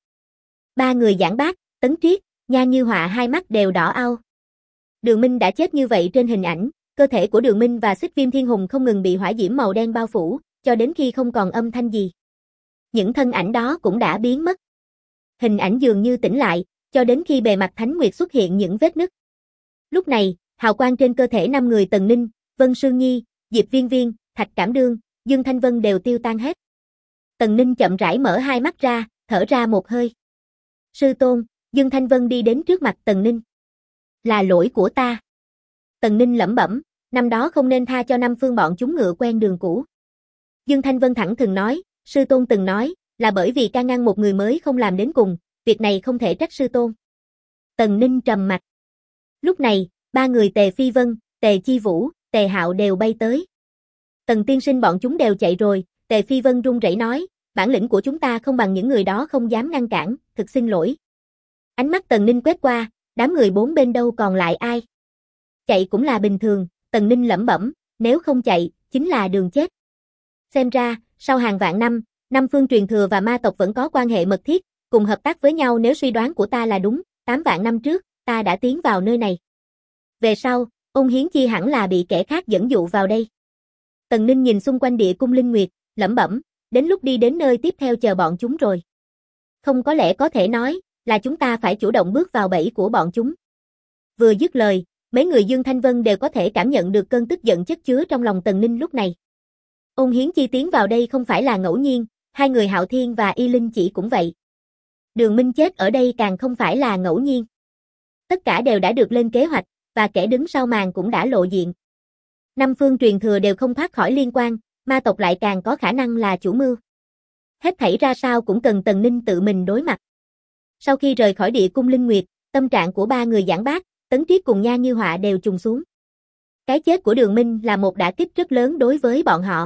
Ba người giảng bác, Tấn Triết, Nhan Như Họa hai mắt đều đỏ au. Đường Minh đã chết như vậy trên hình ảnh, cơ thể của Đường Minh và Xích Viêm Thiên Hùng không ngừng bị hỏa diễm màu đen bao phủ, cho đến khi không còn âm thanh gì. Những thân ảnh đó cũng đã biến mất. Hình ảnh dường như tĩnh lại, cho đến khi bề mặt Thánh Nguyệt xuất hiện những vết nứt. Lúc này, hào quang trên cơ thể 5 người Tần Ninh, Vân Sương Nhi, Diệp Viên Viên, Thạch Cảm Đương, Dương Thanh Vân đều tiêu tan hết. Tần Ninh chậm rãi mở hai mắt ra, thở ra một hơi. Sư tôn, Dương Thanh Vân đi đến trước mặt Tần Ninh. Là lỗi của ta. Tần Ninh lẩm bẩm, năm đó không nên tha cho Năm Phương bọn chúng ngựa quen đường cũ. Dương Thanh Vân thẳng thừng nói, sư tôn từng nói, là bởi vì can ngăn một người mới không làm đến cùng, việc này không thể trách sư tôn. Tần Ninh trầm mặt. Lúc này, ba người Tề Phi Vân, Tề Chi Vũ, Tề Hạo đều bay tới. Tần tiên sinh bọn chúng đều chạy rồi, Tề Phi Vân run rẩy nói, bản lĩnh của chúng ta không bằng những người đó không dám ngăn cản, thực xin lỗi. Ánh mắt Tần Ninh quét qua, đám người bốn bên đâu còn lại ai. Chạy cũng là bình thường, Tần Ninh lẩm bẩm, nếu không chạy, chính là đường chết. Xem ra, sau hàng vạn năm, Năm Phương truyền thừa và ma tộc vẫn có quan hệ mật thiết, cùng hợp tác với nhau nếu suy đoán của ta là đúng, 8 vạn năm trước, ta đã tiến vào nơi này. Về sau, Ôn Hiến Chi hẳn là bị kẻ khác dẫn dụ vào đây. Tần Ninh nhìn xung quanh địa cung Linh Nguyệt, lẩm bẩm, đến lúc đi đến nơi tiếp theo chờ bọn chúng rồi. Không có lẽ có thể nói, là chúng ta phải chủ động bước vào bẫy của bọn chúng. Vừa dứt lời, mấy người Dương Thanh Vân đều có thể cảm nhận được cơn tức giận chất chứa trong lòng Tần Ninh lúc này. Ôn Hiến Chi tiến vào đây không phải là ngẫu nhiên, hai người Hạo Thiên và Y Linh Chỉ cũng vậy. Đường Minh chết ở đây càng không phải là ngẫu nhiên. Tất cả đều đã được lên kế hoạch, và kẻ đứng sau màn cũng đã lộ diện. Năm phương truyền thừa đều không thoát khỏi liên quan, ma tộc lại càng có khả năng là chủ mưu. Hết thảy ra sao cũng cần Tần Ninh tự mình đối mặt. Sau khi rời khỏi địa cung Linh Nguyệt, tâm trạng của ba người giảng bác, Tấn Triết cùng Nhan Như Họa đều trùng xuống. Cái chết của Đường Minh là một đả kích rất lớn đối với bọn họ.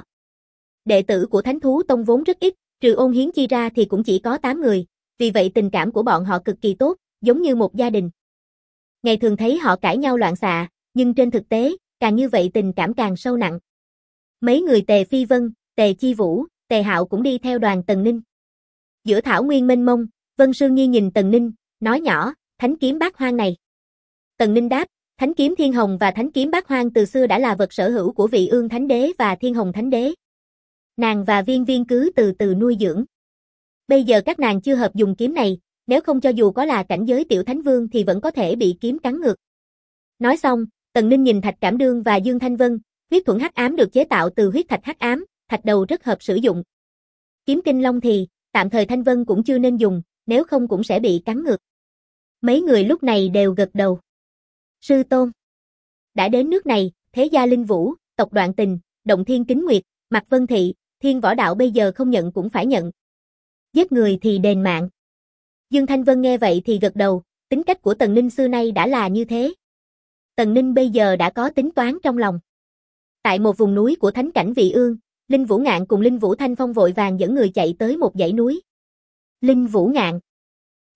Đệ tử của Thánh Thú Tông vốn rất ít, trừ Ôn Hiến Chi ra thì cũng chỉ có 8 người, vì vậy tình cảm của bọn họ cực kỳ tốt, giống như một gia đình. Ngày thường thấy họ cãi nhau loạn xạ, nhưng trên thực tế, càng như vậy tình cảm càng sâu nặng. Mấy người Tề Phi Vân, Tề Chi Vũ, Tề Hạo cũng đi theo đoàn Tần Ninh. Giữa thảo nguyên mênh mông, Vân Sương Nhi nhìn Tần Ninh, nói nhỏ, thánh kiếm bát hoang này. Tần Ninh đáp, thánh kiếm Thiên Hồng và thánh kiếm bát hoang từ xưa đã là vật sở hữu của vị Ương Thánh Đế và Thiên Hồng Thánh Đế. Nàng và Viên Viên cứ từ từ nuôi dưỡng. Bây giờ các nàng chưa hợp dùng kiếm này, nếu không cho dù có là cảnh giới tiểu thánh vương thì vẫn có thể bị kiếm cắn ngược. Nói xong, Tần Ninh nhìn Thạch Cảm Đương và Dương Thanh Vân, huyết thuẫn hắc ám được chế tạo từ huyết thạch hắc ám, thạch đầu rất hợp sử dụng. Kiếm Kinh Long thì, tạm thời Thanh Vân cũng chưa nên dùng, nếu không cũng sẽ bị cắn ngược. Mấy người lúc này đều gật đầu. Sư tôn. Đã đến nước này, thế gia Linh Vũ, tộc Đoạn Tình, Động Thiên Kính Nguyệt, Mạc Vân Thị, Thiên Võ Đạo bây giờ không nhận cũng phải nhận. Giết người thì đền mạng. Dương Thanh Vân nghe vậy thì gật đầu, tính cách của Tần Ninh xưa nay đã là như thế. Tần Ninh bây giờ đã có tính toán trong lòng. Tại một vùng núi của thánh cảnh Vị Ương, Linh Vũ Ngạn cùng Linh Vũ Thanh Phong vội vàng dẫn người chạy tới một dãy núi. Linh Vũ Ngạn.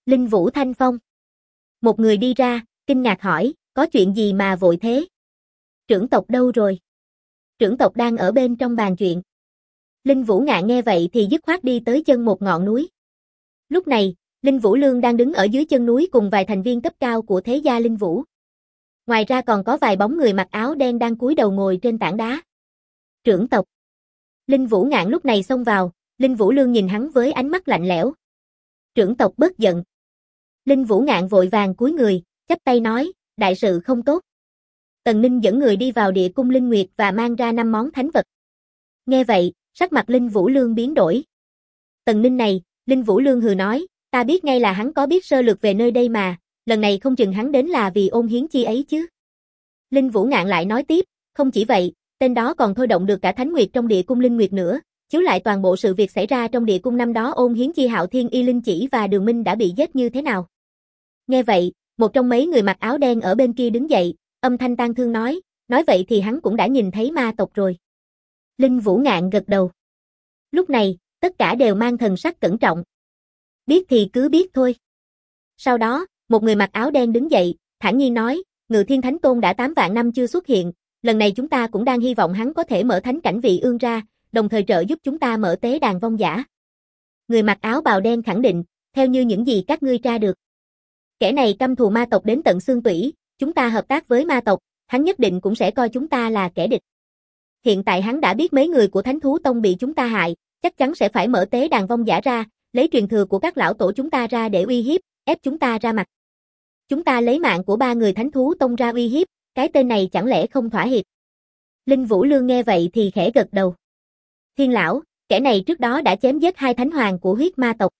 Linh Vũ Thanh Phong. Một người đi ra, kinh ngạc hỏi, có chuyện gì mà vội thế? Trưởng tộc đâu rồi? Trưởng tộc đang ở bên trong bàn chuyện. Linh Vũ Ngạn nghe vậy thì dứt khoát đi tới chân một ngọn núi. Lúc này, Linh Vũ Lương đang đứng ở dưới chân núi cùng vài thành viên cấp cao của thế gia Linh Vũ. Ngoài ra còn có vài bóng người mặc áo đen đang cúi đầu ngồi trên tảng đá. Trưởng tộc. Linh Vũ Ngạn lúc này xông vào, Linh Vũ Lương nhìn hắn với ánh mắt lạnh lẽo. Trưởng tộc bớt giận. Linh Vũ Ngạn vội vàng cúi người, chắp tay nói, đại sự không tốt. Tần Ninh dẫn người đi vào địa cung Linh Nguyệt và mang ra 5 món thánh vật. Nghe vậy, sắc mặt Linh Vũ Lương biến đổi. Tần Ninh này, Linh Vũ Lương hừ nói, ta biết ngay là hắn có biết sơ lược về nơi đây mà, lần này không chừng hắn đến là vì ôn hiến chi ấy chứ. Linh Vũ Ngạn lại nói tiếp, không chỉ vậy, tên đó còn thôi động được cả Thánh Nguyệt trong địa cung Linh Nguyệt nữa, chiếu lại toàn bộ sự việc xảy ra trong địa cung năm đó ôn hiến chi Hạo Thiên Y Linh Chỉ và Đường Minh đã bị giết như thế nào. Nghe vậy, một trong mấy người mặc áo đen ở bên kia đứng dậy, âm thanh tang thương nói vậy thì hắn cũng đã nhìn thấy ma tộc rồi. Linh Vũ Ngạn gật đầu. Lúc này, tất cả đều mang thần sắc cẩn trọng. Biết thì cứ biết thôi. Sau đó, một người mặc áo đen đứng dậy, thản nhiên nói, Ngự Thiên Thánh Tôn đã 8 vạn năm chưa xuất hiện, lần này chúng ta cũng đang hy vọng hắn có thể mở thánh cảnh vị ương ra, đồng thời trợ giúp chúng ta mở tế đàn vong giả. Người mặc áo bào đen khẳng định, theo như những gì các ngươi tra được. Kẻ này căm thù ma tộc đến tận xương tủy, chúng ta hợp tác với ma tộc, hắn nhất định cũng sẽ coi chúng ta là kẻ địch. Hiện tại hắn đã biết mấy người của Thánh Thú Tông bị chúng ta hại, chắc chắn sẽ phải mở tế đàn vong giả ra, lấy truyền thừa của các lão tổ chúng ta ra để uy hiếp, ép chúng ta ra mặt. Chúng ta lấy mạng của 3 người Thánh Thú Tông ra uy hiếp, cái tên này chẳng lẽ không thỏa hiệp. Linh Vũ Lương nghe vậy thì khẽ gật đầu. Thiên lão, kẻ này trước đó đã chém giết 2 thánh hoàng của huyết ma tộc.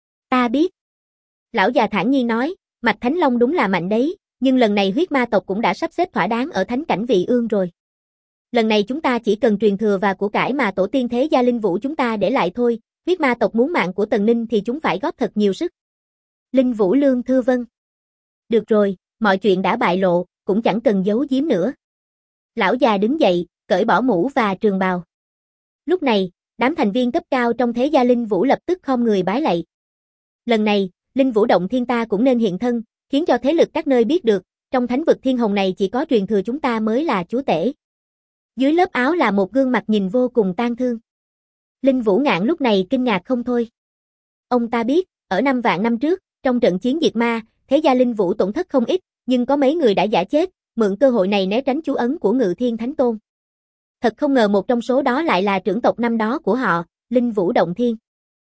Ta biết. Lão già thản nhiên nói, Mạch Thánh Long đúng là mạnh đấy, nhưng lần này huyết ma tộc cũng đã sắp xếp thỏa đáng ở thánh cảnh vị ương rồi. Lần này chúng ta chỉ cần truyền thừa và của cải mà tổ tiên thế gia Linh Vũ chúng ta để lại thôi, huyết ma tộc muốn mạng của Tần Ninh thì chúng phải góp thật nhiều sức. Linh Vũ Lương thưa vâng. Được rồi, mọi chuyện đã bại lộ, cũng chẳng cần giấu giếm nữa. Lão già đứng dậy, cởi bỏ mũ và trường bào. Lúc này, đám thành viên cấp cao trong thế gia Linh Vũ lập tức khom người bái lạy. Lần này, Linh Vũ Động Thiên ta cũng nên hiện thân, khiến cho thế lực các nơi biết được, trong thánh vực thiên hồng này chỉ có truyền thừa chúng ta mới là chúa tể. Dưới lớp áo là một gương mặt nhìn vô cùng tang thương. Linh Vũ Ngạn lúc này kinh ngạc không thôi. Ông ta biết, ở 5 vạn năm trước, trong trận chiến diệt ma, thế gia Linh Vũ tổn thất không ít, nhưng có mấy người đã giả chết, mượn cơ hội này né tránh chú ấn của Ngự Thiên Thánh Tôn. Thật không ngờ một trong số đó lại là trưởng tộc năm đó của họ, Linh Vũ Động Thiên.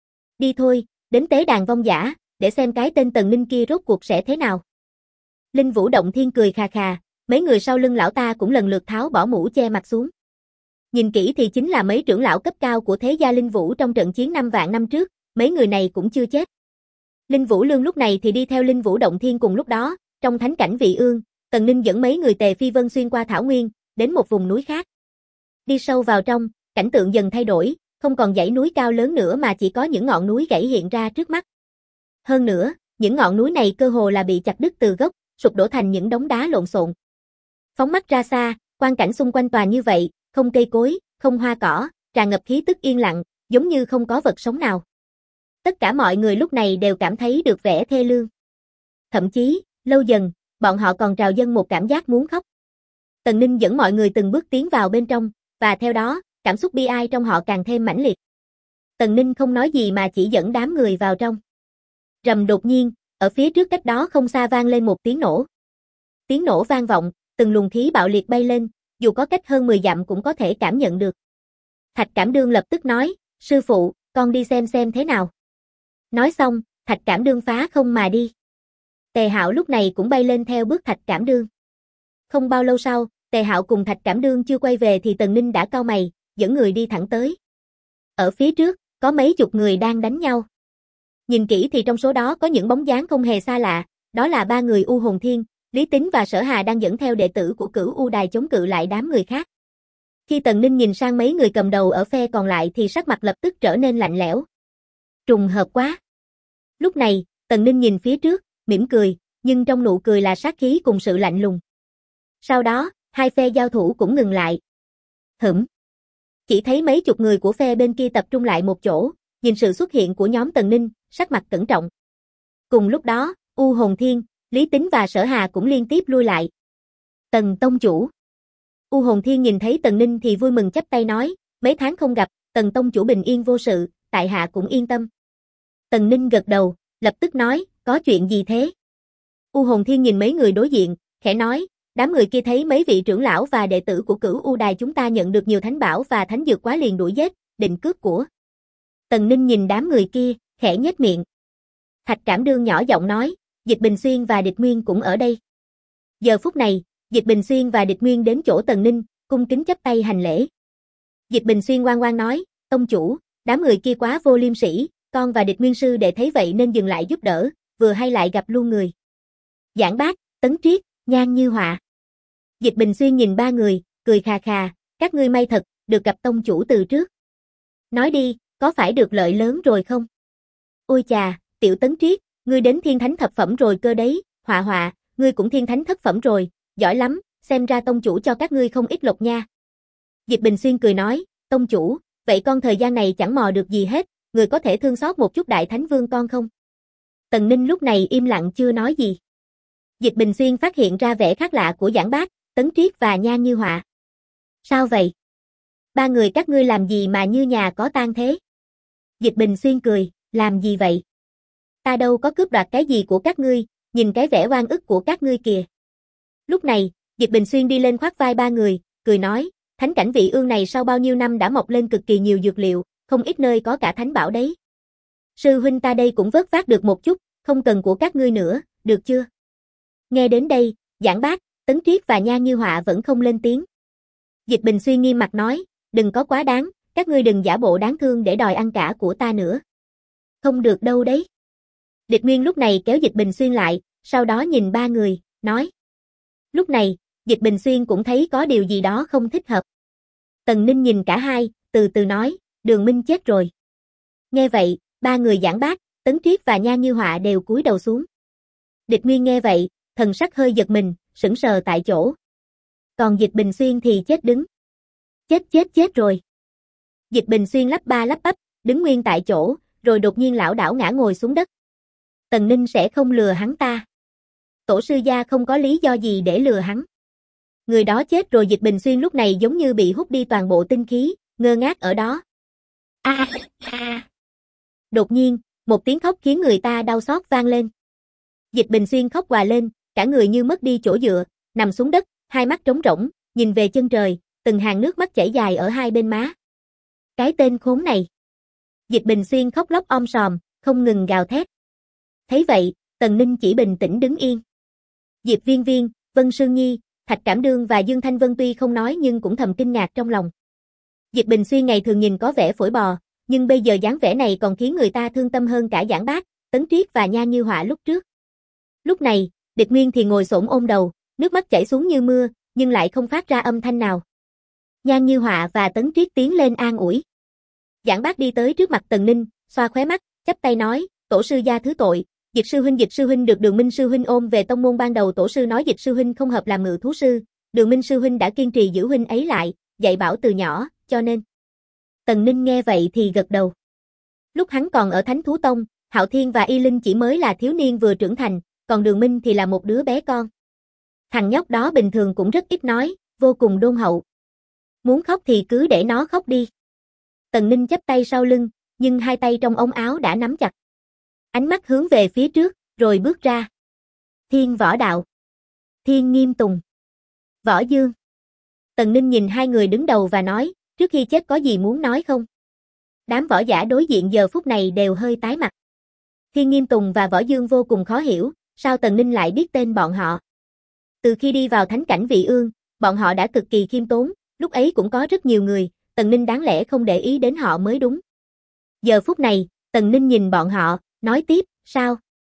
Đi thôi, đến tế đàn vong giả, để xem cái tên Tần Ninh kia rốt cuộc sẽ thế nào. Linh Vũ Động Thiên cười khà khà, mấy người sau lưng lão ta cũng lần lượt tháo bỏ mũ che mặt xuống. Nhìn kỹ thì chính là mấy trưởng lão cấp cao của thế gia Linh Vũ trong trận chiến 5 vạn năm trước, mấy người này cũng chưa chết. Linh Vũ Lương lúc này thì đi theo Linh Vũ Động Thiên cùng lúc đó, trong thánh cảnh vị ương, Tần Ninh dẫn mấy người Tề Phi Vân xuyên qua thảo nguyên, đến một vùng núi khác. Đi sâu vào trong, cảnh tượng dần thay đổi, không còn dãy núi cao lớn nữa mà chỉ có những ngọn núi gãy hiện ra trước mắt. Hơn nữa, những ngọn núi này cơ hồ là bị chặt đứt từ gốc, sụp đổ thành những đống đá lộn xộn. Phóng mắt ra xa, quang cảnh xung quanh tòa như vậy, không cây cối, không hoa cỏ, tràn ngập khí tức yên lặng, giống như không có vật sống nào. Tất cả mọi người lúc này đều cảm thấy được vẻ thê lương. Thậm chí, lâu dần, bọn họ còn trào dâng một cảm giác muốn khóc. Tần Ninh dẫn mọi người từng bước tiến vào bên trong, và theo đó, cảm xúc bi ai trong họ càng thêm mãnh liệt. Tần Ninh không nói gì mà chỉ dẫn đám người vào trong. Rầm đột nhiên, ở phía trước cách đó không xa vang lên một tiếng nổ. Tiếng nổ vang vọng, từng luồng khí bạo liệt bay lên, dù có cách hơn 10 dặm cũng có thể cảm nhận được. Thạch Cảm Đương lập tức nói, sư phụ, con đi xem thế nào. Nói xong, Thạch Cảm Đương phá không mà đi. Tề Hạo lúc này cũng bay lên theo bước Thạch Cảm Đương. Không bao lâu sau, Tề Hạo cùng Thạch Cảm Đương chưa quay về thì Tần Ninh đã cau mày, dẫn người đi thẳng tới. Ở phía trước, có mấy chục người đang đánh nhau. Nhìn kỹ thì trong số đó có những bóng dáng không hề xa lạ, đó là 3 người U Hồn Thiên, Lý Tín và Sở Hà đang dẫn theo đệ tử của Cửu U Đài chống cự lại đám người khác. Khi Tần Ninh nhìn sang mấy người cầm đầu ở phe còn lại thì sắc mặt lập tức trở nên lạnh lẽo. Trùng hợp quá. Lúc này, Tần Ninh nhìn phía trước, mỉm cười, nhưng trong nụ cười là sát khí cùng sự lạnh lùng. Sau đó, hai phe giao thủ cũng ngừng lại. Chỉ thấy mấy chục người của phe bên kia tập trung lại một chỗ, nhìn sự xuất hiện của nhóm Tần Ninh, sắc mặt cẩn trọng. Cùng lúc đó, U Hồn Thiên, Lý Tính và Sở Hà cũng liên tiếp lui lại. Tần tông chủ. U Hồn Thiên nhìn thấy Tần Ninh thì vui mừng chắp tay nói, mấy tháng không gặp, Tần tông chủ bình yên vô sự, tại hạ cũng yên tâm. Tần Ninh gật đầu, lập tức nói, có chuyện gì thế? U Hồn Thiên nhìn mấy người đối diện, khẽ nói, đám người kia thấy mấy vị trưởng lão và đệ tử của Cửu U Đài chúng ta nhận được nhiều thánh bảo và thánh dược quá liền đuổi giết, định cướp của. Tần Ninh nhìn đám người kia, khẽ nhếch miệng. Thạch Trảm Đương nhỏ giọng nói, Dịch Bình Xuyên và Địch Nguyên cũng ở đây. Giờ phút này, Dịch Bình Xuyên và Địch Nguyên đến chỗ Tần Ninh, cung kính chắp tay hành lễ. Dịch Bình Xuyên oan oan nói, tông chủ, đám người kia quá vô liêm sỉ, con và Địch Nguyên sư đệ thấy vậy nên dừng lại giúp đỡ, vừa hay lại gặp luôn người. Giảng Bác, Tấn Triết, Nhan Như Họa. Dịch Bình Xuyên nhìn ba người, cười khà khà, các ngươi may thật, được gặp tông chủ từ trước. Nói đi, có phải được lợi lớn rồi không? Ôi chà, tiểu Tấn Triết, ngươi đến thiên thánh thập phẩm rồi cơ đấy, Họa Họa, ngươi cũng thiên thánh thất phẩm rồi, giỏi lắm, xem ra tông chủ cho các ngươi không ít lộc nha. Dịch Bình Xuyên cười nói, tông chủ, vậy con thời gian này chẳng mò được gì hết, người có thể thương xót một chút đại thánh vương con không? Tần Ninh lúc này im lặng chưa nói gì. Dịch Bình Xuyên phát hiện ra vẻ khác lạ của Giảng Bác, Tấn Triết và Nhan Như Họa. Sao vậy? Ba người các ngươi làm gì mà như nhà có tang thế? Dịch Bình Xuyên cười, làm gì vậy? Ta đâu có cướp đoạt cái gì của các ngươi, nhìn cái vẻ oan ức của các ngươi kìa. Lúc này, Dịch Bình Xuyên đi lên khoác vai ba người, cười nói, thánh cảnh Vị Ương này sau bao nhiêu năm đã mọc lên cực kỳ nhiều dược liệu, không ít nơi có cả thánh bảo đấy. Sư huynh ta đây cũng vớt vát được một chút, không cần của các ngươi nữa, được chưa? Nghe đến đây, Giảng Bác, Tấn Triết và Nhan Như Họa vẫn không lên tiếng. Dịch Bình Xuyên nghiêm mặt nói, đừng có quá đáng, các ngươi đừng giả bộ đáng thương để đòi ăn cả của ta nữa. Không được đâu đấy. Địch Nguyên lúc này kéo Dịch Bình Xuyên lại, sau đó nhìn ba người, nói. Lúc này, Dịch Bình Xuyên cũng thấy có điều gì đó không thích hợp. Tần Ninh nhìn cả hai, từ từ nói, Đường Minh chết rồi. Nghe vậy, ba người Giảng Bác, Tấn Triết và Nhan Như Họa đều cúi đầu xuống. Địch Nguyên nghe vậy, thần sắc hơi giật mình, sững sờ tại chỗ. Còn Dịch Bình Xuyên thì chết đứng. Chết rồi. Dịch Bình Xuyên lắp ba lắp bắp, đứng nguyên tại chỗ, rồi đột nhiên lảo đảo ngã ngồi xuống đất. Tần Ninh sẽ không lừa hắn ta. Tổ sư gia không có lý do gì để lừa hắn. Người đó chết rồi. Dịch Bình Xuyên lúc này giống như bị hút đi toàn bộ tinh khí, ngơ ngác ở đó. Đột nhiên, một tiếng khóc khiến người ta đau xót vang lên. Dịch Bình Xuyên khóc òa lên, cả người như mất đi chỗ dựa, nằm xuống đất, hai mắt trống rỗng, nhìn về chân trời, từng hàng nước mắt chảy dài ở hai bên má. Cái tên khốn này. Dịch Bình Xuyên khóc lóc om sòm, không ngừng gào thét. Thấy vậy, Tần Ninh chỉ bình tĩnh đứng yên. Diệp Viên Viên, Vân Sương Nhi, Thạch Trảm Đương và Dương Thanh Vân tuy không nói nhưng cũng thầm kinh ngạc trong lòng. Dịch Bình Xuyên ngày thường nhìn có vẻ phổi bò, nhưng bây giờ dáng vẻ này còn khiến người ta thương tâm hơn cả Giảng Bác, Tấn Triết và Nhan Như Họa lúc trước. Lúc này, Địch Nguyên thì ngồi xổm ôm đầu, nước mắt chảy xuống như mưa, nhưng lại không phát ra âm thanh nào. Nhan Như Họa và Tấn Triết tiến lên an ủi. Giảng Bác đi tới trước mặt Tần Ninh, xoa khóe mắt, chắp tay nói, tổ sư gia thứ tội, Dịch sư huynh được Đường Minh sư huynh ôm về tông môn ban đầu. Tổ sư nói Dịch sư huynh không hợp làm ngự thú sư, Đường Minh sư huynh đã kiên trì giữ huynh ấy lại, dạy bảo từ nhỏ, cho nên. Tần Ninh nghe vậy thì gật đầu. Lúc hắn còn ở Thánh Thú Tông, Hạo Thiên và Y Linh chỉ mới là thiếu niên vừa trưởng thành, còn Đường Minh thì là một đứa bé con. Thằng nhóc đó bình thường cũng rất ít nói, vô cùng đôn hậu. Muốn khóc thì cứ để nó khóc đi. Tần Ninh chắp tay sau lưng, nhưng hai tay trong ống áo đã nắm chặt. Ánh mắt hướng về phía trước, rồi bước ra. Thiên Võ Đạo, Thiên Nghiêm Tùng, Võ Dương. Tần Ninh nhìn hai người đứng đầu và nói, trước khi chết có gì muốn nói không? Đám võ giả đối diện giờ phút này đều hơi tái mặt. Thiên Nghiêm Tùng và Võ Dương vô cùng khó hiểu, sao Tần Ninh lại biết tên bọn họ? Từ khi đi vào thánh cảnh Vị Ương, bọn họ đã cực kỳ khiêm tốn, lúc ấy cũng có rất nhiều người, Tần Ninh đáng lẽ không để ý đến họ mới đúng. Giờ phút này, Tần Ninh nhìn bọn họ, nói tiếp, sao?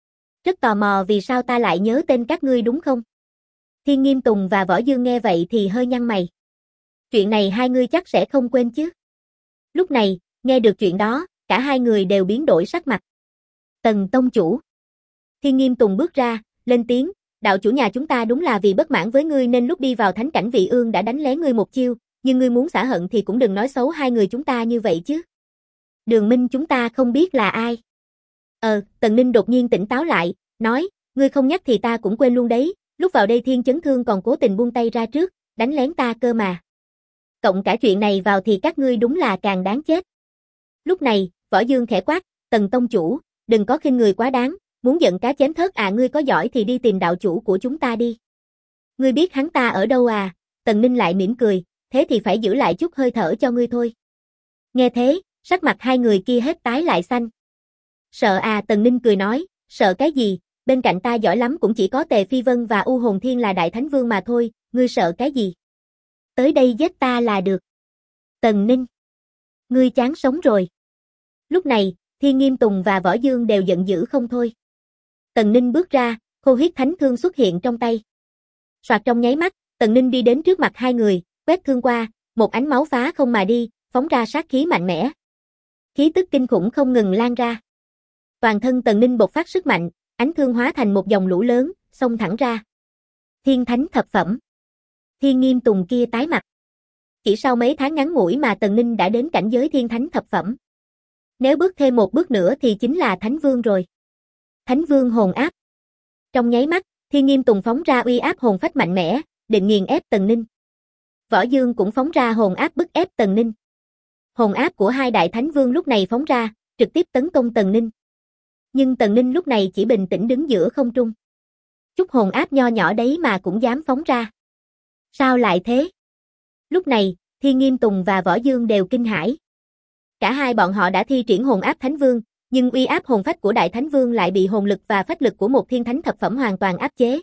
Rất tò mò vì sao ta lại nhớ tên các ngươi đúng không? Thiên Nghiêm Tùng và Võ Dương nghe vậy thì hơi nhăn mày. Chuyện này hai ngươi chắc sẽ không quên chứ? Lúc này, nghe được chuyện đó, cả hai người đều biến đổi sắc mặt. Tần tông chủ. Thiên Nghiêm Tùng bước ra, lên tiếng, đạo chủ nhà chúng ta đúng là vì bất mãn với ngươi nên lúc đi vào thánh cảnh Vị Ương đã đánh lén ngươi một chiêu, nhưng ngươi muốn xả hận thì cũng đừng nói xấu hai người chúng ta như vậy chứ. Đường Minh chúng ta không biết là ai. Tần Ninh đột nhiên tỉnh táo lại, nói, ngươi không nhắc thì ta cũng quên luôn đấy, lúc vào đây Thiên Chấn Thương còn cố tình buông tay ra trước, đánh lén ta cơ mà. Cộng cả chuyện này vào thì các ngươi đúng là càng đáng chết. Lúc này, Võ Dương khẽ quát, Tần tông chủ, đừng có khinh người quá đáng, muốn giận cá chém thớt à, ngươi có giỏi thì đi tìm đạo chủ của chúng ta đi. Ngươi biết hắn ta ở đâu à? Tần Ninh lại mỉm cười, thế thì phải giữ lại chút hơi thở cho ngươi thôi. Nghe thế, sắc mặt hai người kia hết tái lại xanh. Sợ à? Tần Ninh cười nói, sợ cái gì, bên cạnh ta giỏi lắm cũng chỉ có Tề Phi Vân và U Hồn Thiên là đại thánh vương mà thôi, ngươi sợ cái gì? Tới đây giết ta là được. Tần Ninh, ngươi chán sống rồi. Lúc này, Thiên Nghiêm Tùng và Võ Dương đều giận dữ không thôi. Tần Ninh bước ra, khô huyết thánh thương xuất hiện trong tay. Soạt trong nháy mắt, Tần Ninh đi đến trước mặt hai người, quét thương qua, một ánh máu phá không mà đi, phóng ra sát khí mạnh mẽ. Khí tức kinh khủng không ngừng lan ra. Toàn thân Tần Ninh bộc phát sức mạnh, ánh thương hóa thành một dòng lũ lớn, xông thẳng ra. Thiên Thánh thập phẩm. Thiên Nghiêm Tùng kia tái mặt. Chỉ sau mấy tháng ngắn ngủi mà Tần Ninh đã đến cảnh giới Thiên Thánh thập phẩm. Nếu bước thêm một bước nữa thì chính là Thánh Vương rồi. Thánh Vương hồn áp. Trong nháy mắt, Thiên Nghiêm Tùng phóng ra uy áp hồn phách mạnh mẽ, định nghiền ép Tần Ninh. Võ Dương cũng phóng ra hồn áp bức ép Tần Ninh. Hồn áp của hai đại thánh vương lúc này phóng ra, trực tiếp tấn công Tần Ninh. Nhưng Tần Ninh lúc này chỉ bình tĩnh đứng giữa không trung. Chút hồn áp nho nhỏ đấy mà cũng dám phóng ra. Sao lại thế? Lúc này, Thiên Nghiêm Tùng và Võ Dương đều kinh hãi. Cả hai bọn họ đã thi triển hồn áp thánh vương, nhưng uy áp hồn phách của đại thánh vương lại bị hồn lực và phách lực của một thiên thánh thập phẩm hoàn toàn áp chế.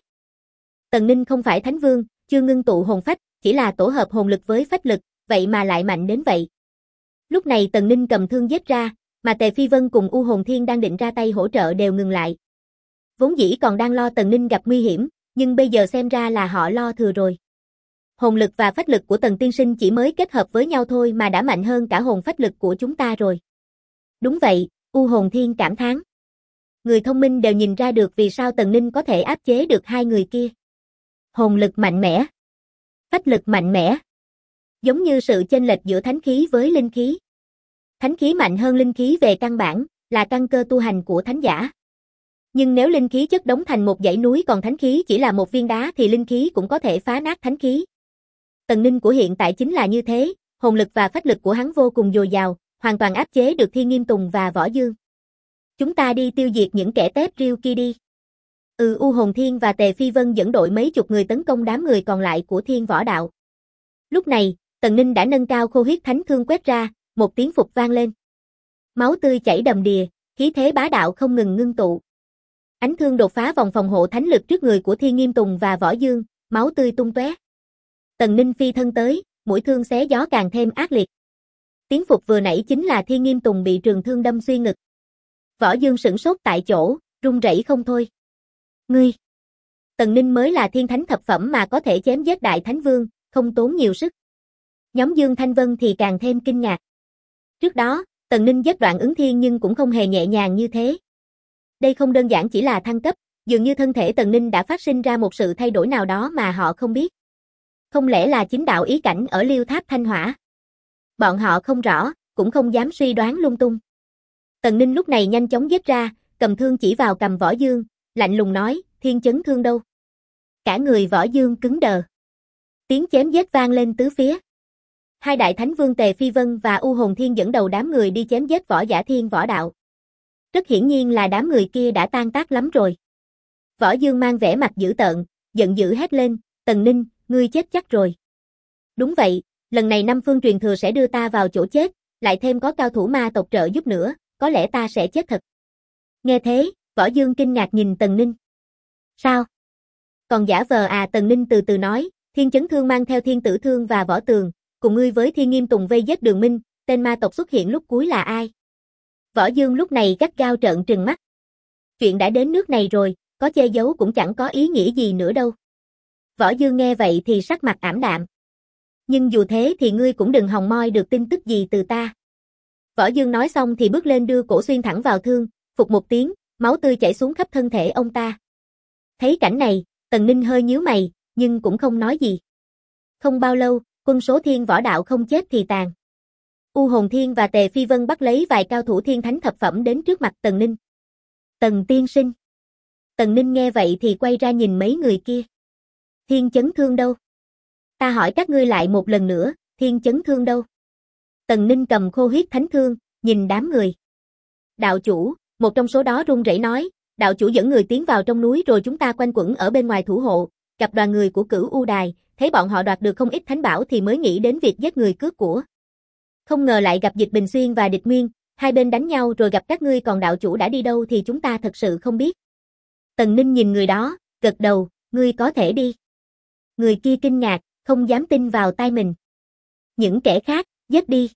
Tần Ninh không phải thánh vương, chưa ngưng tụ hồn phách, chỉ là tổ hợp hồn lực với phách lực, vậy mà lại mạnh đến vậy. Lúc này Tần Ninh cầm thương giết ra, mà Tề Phi Vân cùng U Hồn Thiên đang định ra tay hỗ trợ đều ngừng lại. Vốn dĩ còn đang lo Tần Ninh gặp nguy hiểm, nhưng bây giờ xem ra là họ lo thừa rồi. Hồn lực và phách lực của Tần tiên sinh chỉ mới kết hợp với nhau thôi mà đã mạnh hơn cả hồn phách lực của chúng ta rồi. Đúng vậy, U Hồn Thiên cảm thán. Người thông minh đều nhìn ra được vì sao Tần Ninh có thể áp chế được hai người kia. Hồn lực mạnh mẽ, phách lực mạnh mẽ. Giống như sự chênh lệch giữa thánh khí với linh khí. Thánh khí mạnh hơn linh khí về căn bản, là căn cơ tu hành của thánh giả. Nhưng nếu linh khí chất đống thành một dãy núi còn thánh khí chỉ là một viên đá thì linh khí cũng có thể phá nát thánh khí. Tần Ninh của hiện tại chính là như thế, hồn lực và phách lực của hắn vô cùng dồi dào, hoàn toàn áp chế được Thiên Nghiêm Tùng và Võ Dương. Chúng ta đi tiêu diệt những kẻ tép riêu kia đi. U Hồn Thiên và Tề Phi Vân dẫn đội mấy chục người tấn công đám người còn lại của Thiên Võ Đạo. Lúc này, Tần Ninh đã nâng cao khô huyết thánh thương quét ra, một tiếng phục vang lên. Máu tươi chảy đầm đìa, khí thế bá đạo không ngừng ngưng tụ. Ánh thương đột phá vòng phòng hộ thánh lực trước người của Thiên Nghiêm Tùng và Võ Dương, máu tươi tung tóe. Tần Ninh phi thân tới, mũi thương xé gió càng thêm ác liệt. Tiếng phục vừa nãy chính là Thiên Nghiêm Tùng bị trường thương đâm xuyên ngực. Võ Dương sửng sốt tại chỗ, run rẩy không thôi. Ngươi! Tần Ninh mới là thiên thánh thập phẩm mà có thể chém giết đại thánh vương, không tốn nhiều sức. Nhóm Dương Thanh Vân thì càng thêm kinh ngạc. Trước đó, Tần Ninh giết Đoạn Ứng Thiên nhưng cũng không hề nhẹ nhàng như thế. Đây không đơn giản chỉ là thăng cấp, dường như thân thể Tần Ninh đã phát sinh ra một sự thay đổi nào đó mà họ không biết. Không lẽ là chính đạo ý cảnh ở Liêu Tháp Thanh Hỏa? Bọn họ không rõ, cũng không dám suy đoán lung tung. Tần Ninh lúc này nhanh chóng giết ra, cầm thương chỉ vào cầm Võ Dương, lạnh lùng nói, Thiên Chấn Thương đâu? Cả người Võ Dương cứng đờ. Tiếng chém giết vang lên tứ phía. Hai đại thánh vương Tề Phi Vân và U Hồn Thiên dẫn đầu đám người đi chém giết võ giả Thiên Võ Đạo. Rất hiển nhiên là đám người kia đã tan tác lắm rồi. Võ Dương mang vẻ mặt dữ tợn, giận dữ hét lên, Tần Ninh, ngươi chết chắc rồi. Đúng vậy, lần này Năm Phương truyền thừa sẽ đưa ta vào chỗ chết, lại thêm có cao thủ ma tộc trợ giúp nữa, có lẽ ta sẽ chết thật. Nghe thế, Võ Dương kinh ngạc nhìn Tần Ninh. Sao? Còn giả vờ à? Tần Ninh từ từ nói, Thiên Chấn Thương mang theo Thiên Tử Thương và Võ Tường, cùng ngươi với Thiên Nghiêm Tùng vây giết Đường Minh, tên ma tộc xuất hiện lúc cuối là ai? Võ Dương lúc này gắt gao trợn trừng mắt. Chuyện đã đến nước này rồi, có che giấu cũng chẳng có ý nghĩa gì nữa đâu. Võ Dương nghe vậy thì sắc mặt ảm đạm. Nhưng dù thế thì ngươi cũng đừng hòng moi được tin tức gì từ ta. Võ Dương nói xong thì bước lên đưa cổ xuyên thẳng vào thương, phụt một tiếng, máu tươi chảy xuống khắp thân thể ông ta. Thấy cảnh này, Tần Ninh hơi nhíu mày, nhưng cũng không nói gì. Không bao lâu, quân số Thiên Võ Đạo không chết thì tàn. U Hồn Thiên và Tề Phi Vân bắt lấy vài cao thủ thiên thánh thập phẩm đến trước mặt Tần Ninh. Tần tiên sinh. Tần Ninh nghe vậy thì quay ra nhìn mấy người kia. Thiên Chấn Thương đâu? Ta hỏi các ngươi lại một lần nữa, Thiên Chấn Thương đâu? Tần Ninh cầm khô huyết thánh thương, nhìn đám người. Đạo chủ, một trong số đó run rẩy nói, đạo chủ dẫn người tiến vào trong núi rồi chúng ta quanh quẩn ở bên ngoài thủ hộ, gặp đoàn người của Cửu U Đài, thấy bọn họ đoạt được không ít thánh bảo thì mới nghĩ đến việc giết người cướp của. Không ngờ lại gặp Dịch Bình Xuyên và Địch Nguyên, hai bên đánh nhau rồi gặp các ngươi, còn đạo chủ đã đi đâu thì chúng ta thật sự không biết. Tần Ninh nhìn người đó, gật đầu, ngươi có thể đi. Người kia kinh ngạc, không dám tin vào tai mình. Những kẻ khác, giết đi.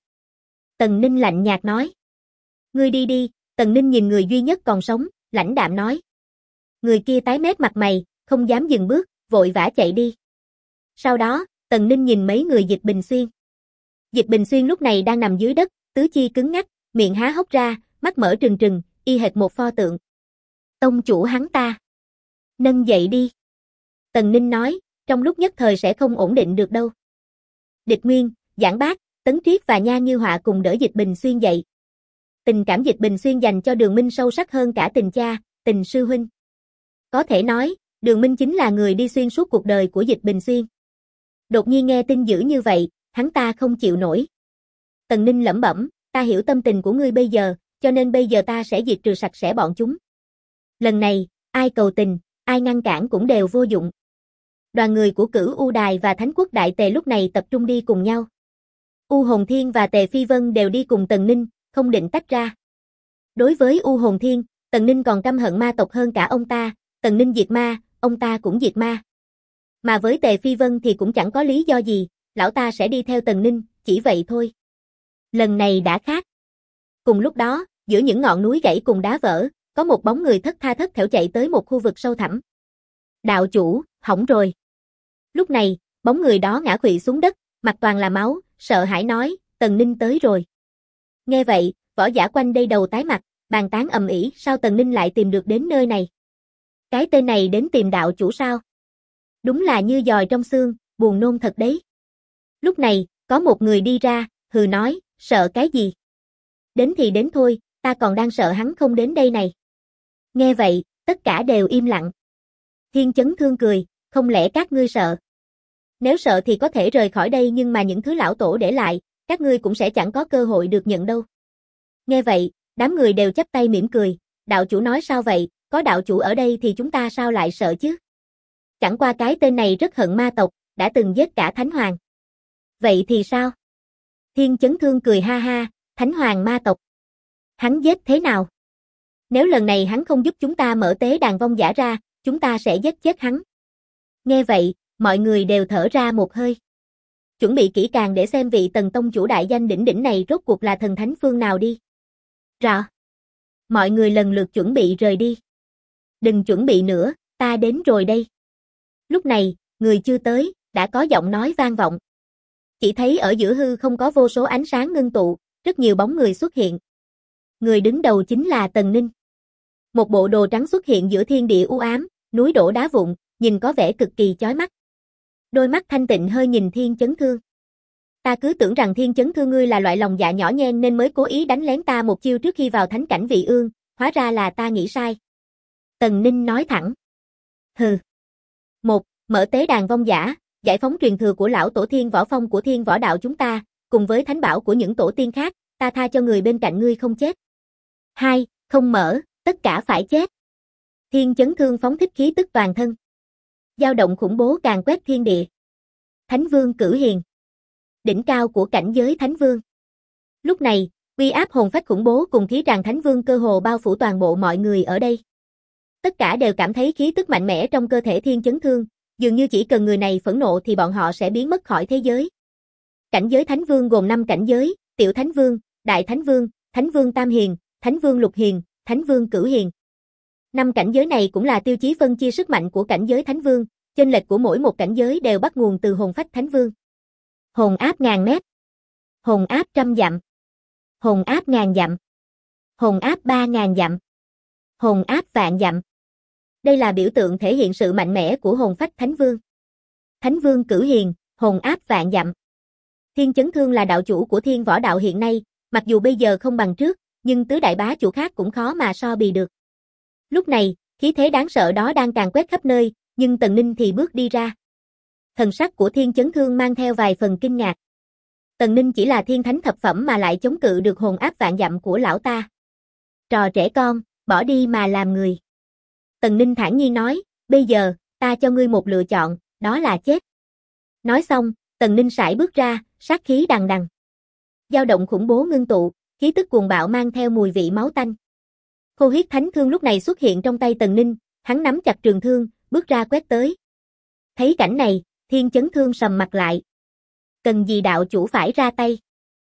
Tần Ninh lạnh nhạt nói. Ngươi đi đi, Tần Ninh nhìn người duy nhất còn sống, lãnh đạm nói. Người kia tái mét mặt mày, không dám dừng bước, vội vã chạy đi. Sau đó, Tần Ninh nhìn mấy người Dịch Bình Xuyên. Dịch Bình Xuyên lúc này đang nằm dưới đất, tứ chi cứng ngắc, miệng há hốc ra, mắt mở trừng trừng, y hệt một pho tượng. Tông chủ hắn ta. Nâng dậy đi. Tần Ninh nói, trong lúc nhất thời sẽ không ổn định được đâu. Địch Nguyên, Giảng Bác, Tấn Triết và Nha Như Họa cùng đỡ Dịch Bình Xuyên dậy. Tình cảm Dịch Bình Xuyên dành cho Đường Minh sâu sắc hơn cả tình cha, tình sư huynh. Có thể nói, Đường Minh chính là người đi xuyên suốt cuộc đời của Dịch Bình Xuyên. Đột nhiên nghe tin dữ như vậy, hắn ta không chịu nổi. Tần Ninh lẩm bẩm, ta hiểu tâm tình của ngươi bây giờ, cho nên bây giờ ta sẽ diệt trừ sạch sẽ bọn chúng. Lần này, ai cầu tình, ai ngăn cản cũng đều vô dụng. Đoàn người của Cửu U Đài và Thánh Quốc Đại Tề lúc này tập trung đi cùng nhau. U Hồn Thiên và Tề Phi Vân đều đi cùng Tần Ninh, không định tách ra. Đối với U Hồn Thiên, Tần Ninh còn căm hận ma tộc hơn cả ông ta, Tần Ninh diệt ma, ông ta cũng diệt ma. Mà với Tề Phi Vân thì cũng chẳng có lý do gì, lão ta sẽ đi theo Tần Ninh, chỉ vậy thôi. Lần này đã khác. Cùng lúc đó, giữa những ngọn núi gãy cùng đá vỡ, có một bóng người thất tha thất thểu chạy tới một khu vực sâu thẳm. Đạo chủ, hỏng rồi. Lúc này, bóng người đó ngã khuỵu xuống đất, mặt toàn là máu, sợ hãi nói, Tần Ninh tới rồi. Nghe vậy, võ giả quanh đây đầu tái mặt, bàn tán ầm ĩ, sao Tần Ninh lại tìm được đến nơi này? Cái tên này đến tìm đạo chủ sao? Đúng là như giòi trong xương, buồn nôn thật đấy. Lúc này, có một người đi ra, hừ nói, sợ cái gì? Đến thì đến thôi, ta còn đang sợ hắn không đến đây này. Nghe vậy, tất cả đều im lặng. Thiên Chấn Thương cười, không lẽ các ngươi sợ? Nếu sợ thì có thể rời khỏi đây, nhưng mà những thứ lão tổ để lại, các ngươi cũng sẽ chẳng có cơ hội được nhận đâu. Nghe vậy, đám người đều chắp tay mỉm cười, đạo chủ nói sao vậy, có đạo chủ ở đây thì chúng ta sao lại sợ chứ? Chẳng qua cái tên này rất hận ma tộc, đã từng giết cả Thánh Hoàng. Vậy thì sao? Thiên Chấn Thương cười ha ha, Thánh Hoàng ma tộc. Hắn giết thế nào? Nếu lần này hắn không giúp chúng ta mở tế đàn vong giả ra, chúng ta sẽ giết chết hắn. Nghe vậy, mọi người đều thở ra một hơi. Chuẩn bị kỹ càng để xem vị Tần tông chủ đại danh đỉnh đỉnh này rốt cuộc là thần thánh phương nào đi. Rõ. Mọi người lần lượt chuẩn bị rời đi. Đừng chuẩn bị nữa, ta đến rồi đây. Lúc này, người chưa tới, đã có giọng nói vang vọng. Chỉ thấy ở giữa hư không có vô số ánh sáng ngưng tụ, rất nhiều bóng người xuất hiện. Người đứng đầu chính là Tần Ninh. Một bộ đồ trắng xuất hiện giữa thiên địa u ám, núi đổ đá vụn, nhìn có vẻ cực kỳ chói mắt. Đôi mắt thanh tịnh hơi nhìn Thiên Chấn Thương. Ta cứ tưởng rằng Thiên Chấn Thương ngươi là loại lòng dạ nhỏ nhen nên mới cố ý đánh lén ta một chiêu trước khi vào thánh cảnh vị ương, hóa ra là ta nghĩ sai. Tần Ninh nói thẳng. Hừ. 1. Mở tế đàn vong giả, giải phóng truyền thừa của lão tổ Thiên Võ Phong của Thiên Võ Đạo chúng ta, cùng với thánh bảo của những tổ tiên khác, ta tha cho người bên cạnh ngươi không chết. 2. Không mở, tất cả phải chết. Thiên Chấn Thương phóng thích khí tức toàn thân. Dao động khủng bố càn quét thiên địa. Thánh Vương Cửu Hiền. Đỉnh cao của cảnh giới Thánh Vương. Lúc này, uy áp hồn phách khủng bố cùng khí tràng Thánh Vương cơ hồ bao phủ toàn bộ mọi người ở đây. Tất cả đều cảm thấy khí tức mạnh mẽ trong cơ thể Thiên Chấn Thương, dường như chỉ cần người này phẫn nộ thì bọn họ sẽ biến mất khỏi thế giới. Cảnh giới Thánh Vương gồm 5 cảnh giới, Tiểu Thánh Vương, Đại Thánh Vương Tam Hiền, Thánh Vương Lục Hiền, Thánh Vương Cửu Hiền. 5 cảnh giới này cũng là tiêu chí phân chia sức mạnh của cảnh giới Thánh Vương, chênh lệch của mỗi một cảnh giới đều bắt nguồn từ hồn phách Thánh Vương. Hồn áp ngàn mét, hồn áp trăm dặm, hồn áp ngàn dặm, hồn áp 3.000 dặm, hồn áp vạn dặm. Đây là biểu tượng thể hiện sự mạnh mẽ của hồn phách Thánh Vương. Thánh Vương Cửu Hiền, hồn áp vạn dặm. Thiên Chấn Thương là đạo chủ của Thiên Võ Đạo hiện nay, mặc dù bây giờ không bằng trước, nhưng tứ đại bá chủ khác cũng khó mà so bì được. Lúc này, khí thế đáng sợ đó đang càn quét khắp nơi, nhưng Tần Ninh thì bước đi ra. Thần sắc của Thiên Chấn Thương mang theo vài phần kinh ngạc. Tần Ninh chỉ là thiên thánh thập phẩm mà lại chống cự được hồn áp vạn dặm của lão ta. Trò trẻ con, bỏ đi mà làm người. Tần Ninh thản nhiên nói, bây giờ, ta cho ngươi một lựa chọn, đó là chết. Nói xong, Tần Ninh sải bước ra, sát khí đằng đằng. Dao động khủng bố ngưng tụ, khí tức cuồng bạo mang theo mùi vị máu tanh. Khô huyết thánh thương lúc này xuất hiện trong tay Tần Ninh, hắn nắm chặt trường thương, bước ra quét tới. Thấy cảnh này, Thiên Chấn Thương sầm mặt lại. Cần gì đạo chủ phải ra tay?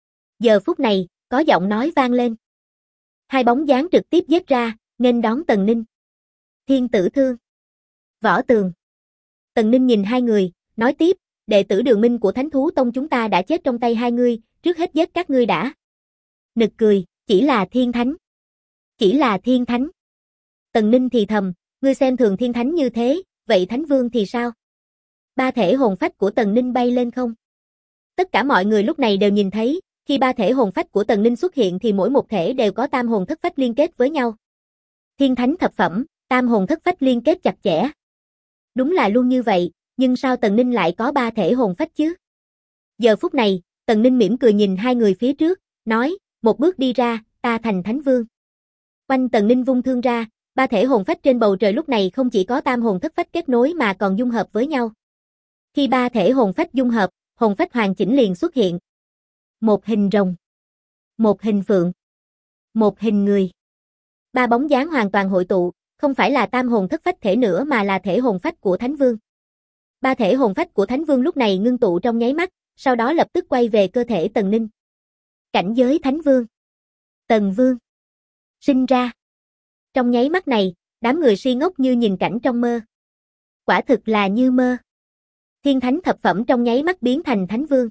Giờ phút này, có giọng nói vang lên. Hai bóng dáng trực tiếp giết ra, nghênh đón Tần Ninh. Thiên Tử Thương, Võ Tường. Tần Ninh nhìn hai người, nói tiếp, đệ tử Đường Minh của Thánh Thú Tông chúng ta đã chết trong tay hai ngươi, trước hết giết các ngươi đã. Nực cười, chỉ là thiên thánh. Chỉ là thiên thánh. Tần Ninh thì thầm, ngươi xem thường thiên thánh như thế, vậy Thánh Vương thì sao? Ba thể hồn phách của Tần Ninh bay lên không? Tất cả mọi người lúc này đều nhìn thấy, khi ba thể hồn phách của Tần Ninh xuất hiện thì mỗi một thể đều có tam hồn thất phách liên kết với nhau. Thiên thánh thập phẩm, tam hồn thất phách liên kết chặt chẽ. Đúng là luôn như vậy, nhưng sao Tần Ninh lại có ba thể hồn phách chứ? Giờ phút này, Tần Ninh mỉm cười nhìn hai người phía trước, nói, một bước đi ra, ta thành Thánh Vương. Quanh Tần Ninh vung thương ra, ba thể hồn phách trên bầu trời lúc này không chỉ có tam hồn thất phách kết nối mà còn dung hợp với nhau. Khi ba thể hồn phách dung hợp, hồn phách hoàn chỉnh liền xuất hiện. Một hình rồng, một hình phượng, một hình người. Ba bóng dáng hoàn toàn hội tụ, không phải là tam hồn thất phách thể nữa mà là thể hồn phách của Thánh Vương. Ba thể hồn phách của Thánh Vương lúc này ngưng tụ trong nháy mắt, sau đó lập tức quay về cơ thể Tần Ninh. Cảnh giới Thánh Vương, Tần Vương sinh ra. Trong nháy mắt này, đám người si ngốc như nhìn cảnh trong mơ. Quả thực là như mơ. Thiên thánh thập phẩm trong nháy mắt biến thành Thánh Vương.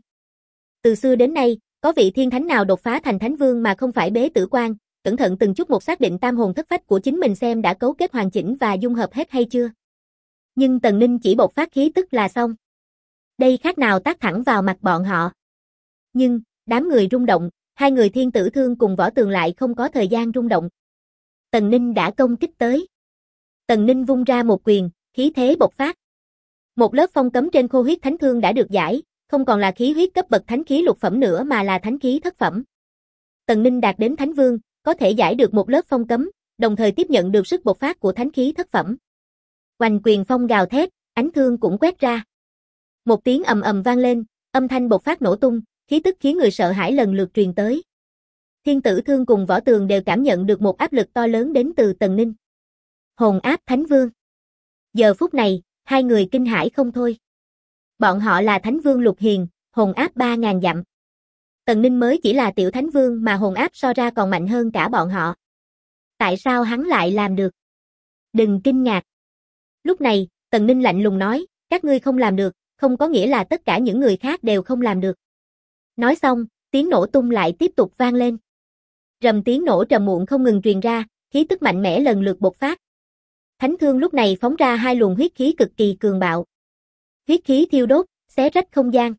Từ xưa đến nay, có vị thiên thánh nào đột phá thành Thánh Vương mà không phải bế tử quan, cẩn thận từng chút một xác định tam hồn thất phách của chính mình xem đã cấu kết hoàn chỉnh và dung hợp hết hay chưa. Nhưng Tần Ninh chỉ bộc phát khí tức là xong. Đây khác nào tát thẳng vào mặt bọn họ. Nhưng, đám người rung động, hai người Thiên Tử Thương cùng Võ Tường lại không có thời gian rung động. Tần Ninh đã công kích tới. Tần Ninh vung ra một quyền, khí thế bộc phát. Một lớp phong cấm trên khô huyết thánh thương đã được giải, không còn là khí huyết cấp bậc thánh khí lục phẩm nữa mà là thánh khí thất phẩm. Tần Ninh đạt đến Thánh Vương, có thể giải được một lớp phong cấm, đồng thời tiếp nhận được sức bộc phát của thánh khí thất phẩm. Oanh quyền phong gào thét, ánh thương cũng quét ra. Một tiếng ầm ầm vang lên, âm thanh bộc phát nổ tung, khí tức khiến người sợ hãi lần lượt truyền tới. Thiên Tử Thương cùng Võ Tường đều cảm nhận được một áp lực to lớn đến từ Tần Ninh. Hồn áp Thánh Vương. Giờ phút này, hai người kinh hãi không thôi. Bọn họ là Thánh Vương Lục Hiền, hồn áp 3000 dặm. Tần Ninh mới chỉ là tiểu Thánh Vương mà hồn áp so ra còn mạnh hơn cả bọn họ. Tại sao hắn lại làm được? Đừng kinh ngạc. Lúc này, Tần Ninh lạnh lùng nói, các ngươi không làm được, không có nghĩa là tất cả những người khác đều không làm được. Nói xong, tiếng nổ tung lại tiếp tục vang lên. Rầm tiếng nổ trầm muộn không ngừng truyền ra, khí tức mạnh mẽ lần lượt bộc phát. Thánh thương lúc này phóng ra hai luồng huyết khí cực kỳ cường bạo. Huyết khí thiêu đốt, xé rách không gian.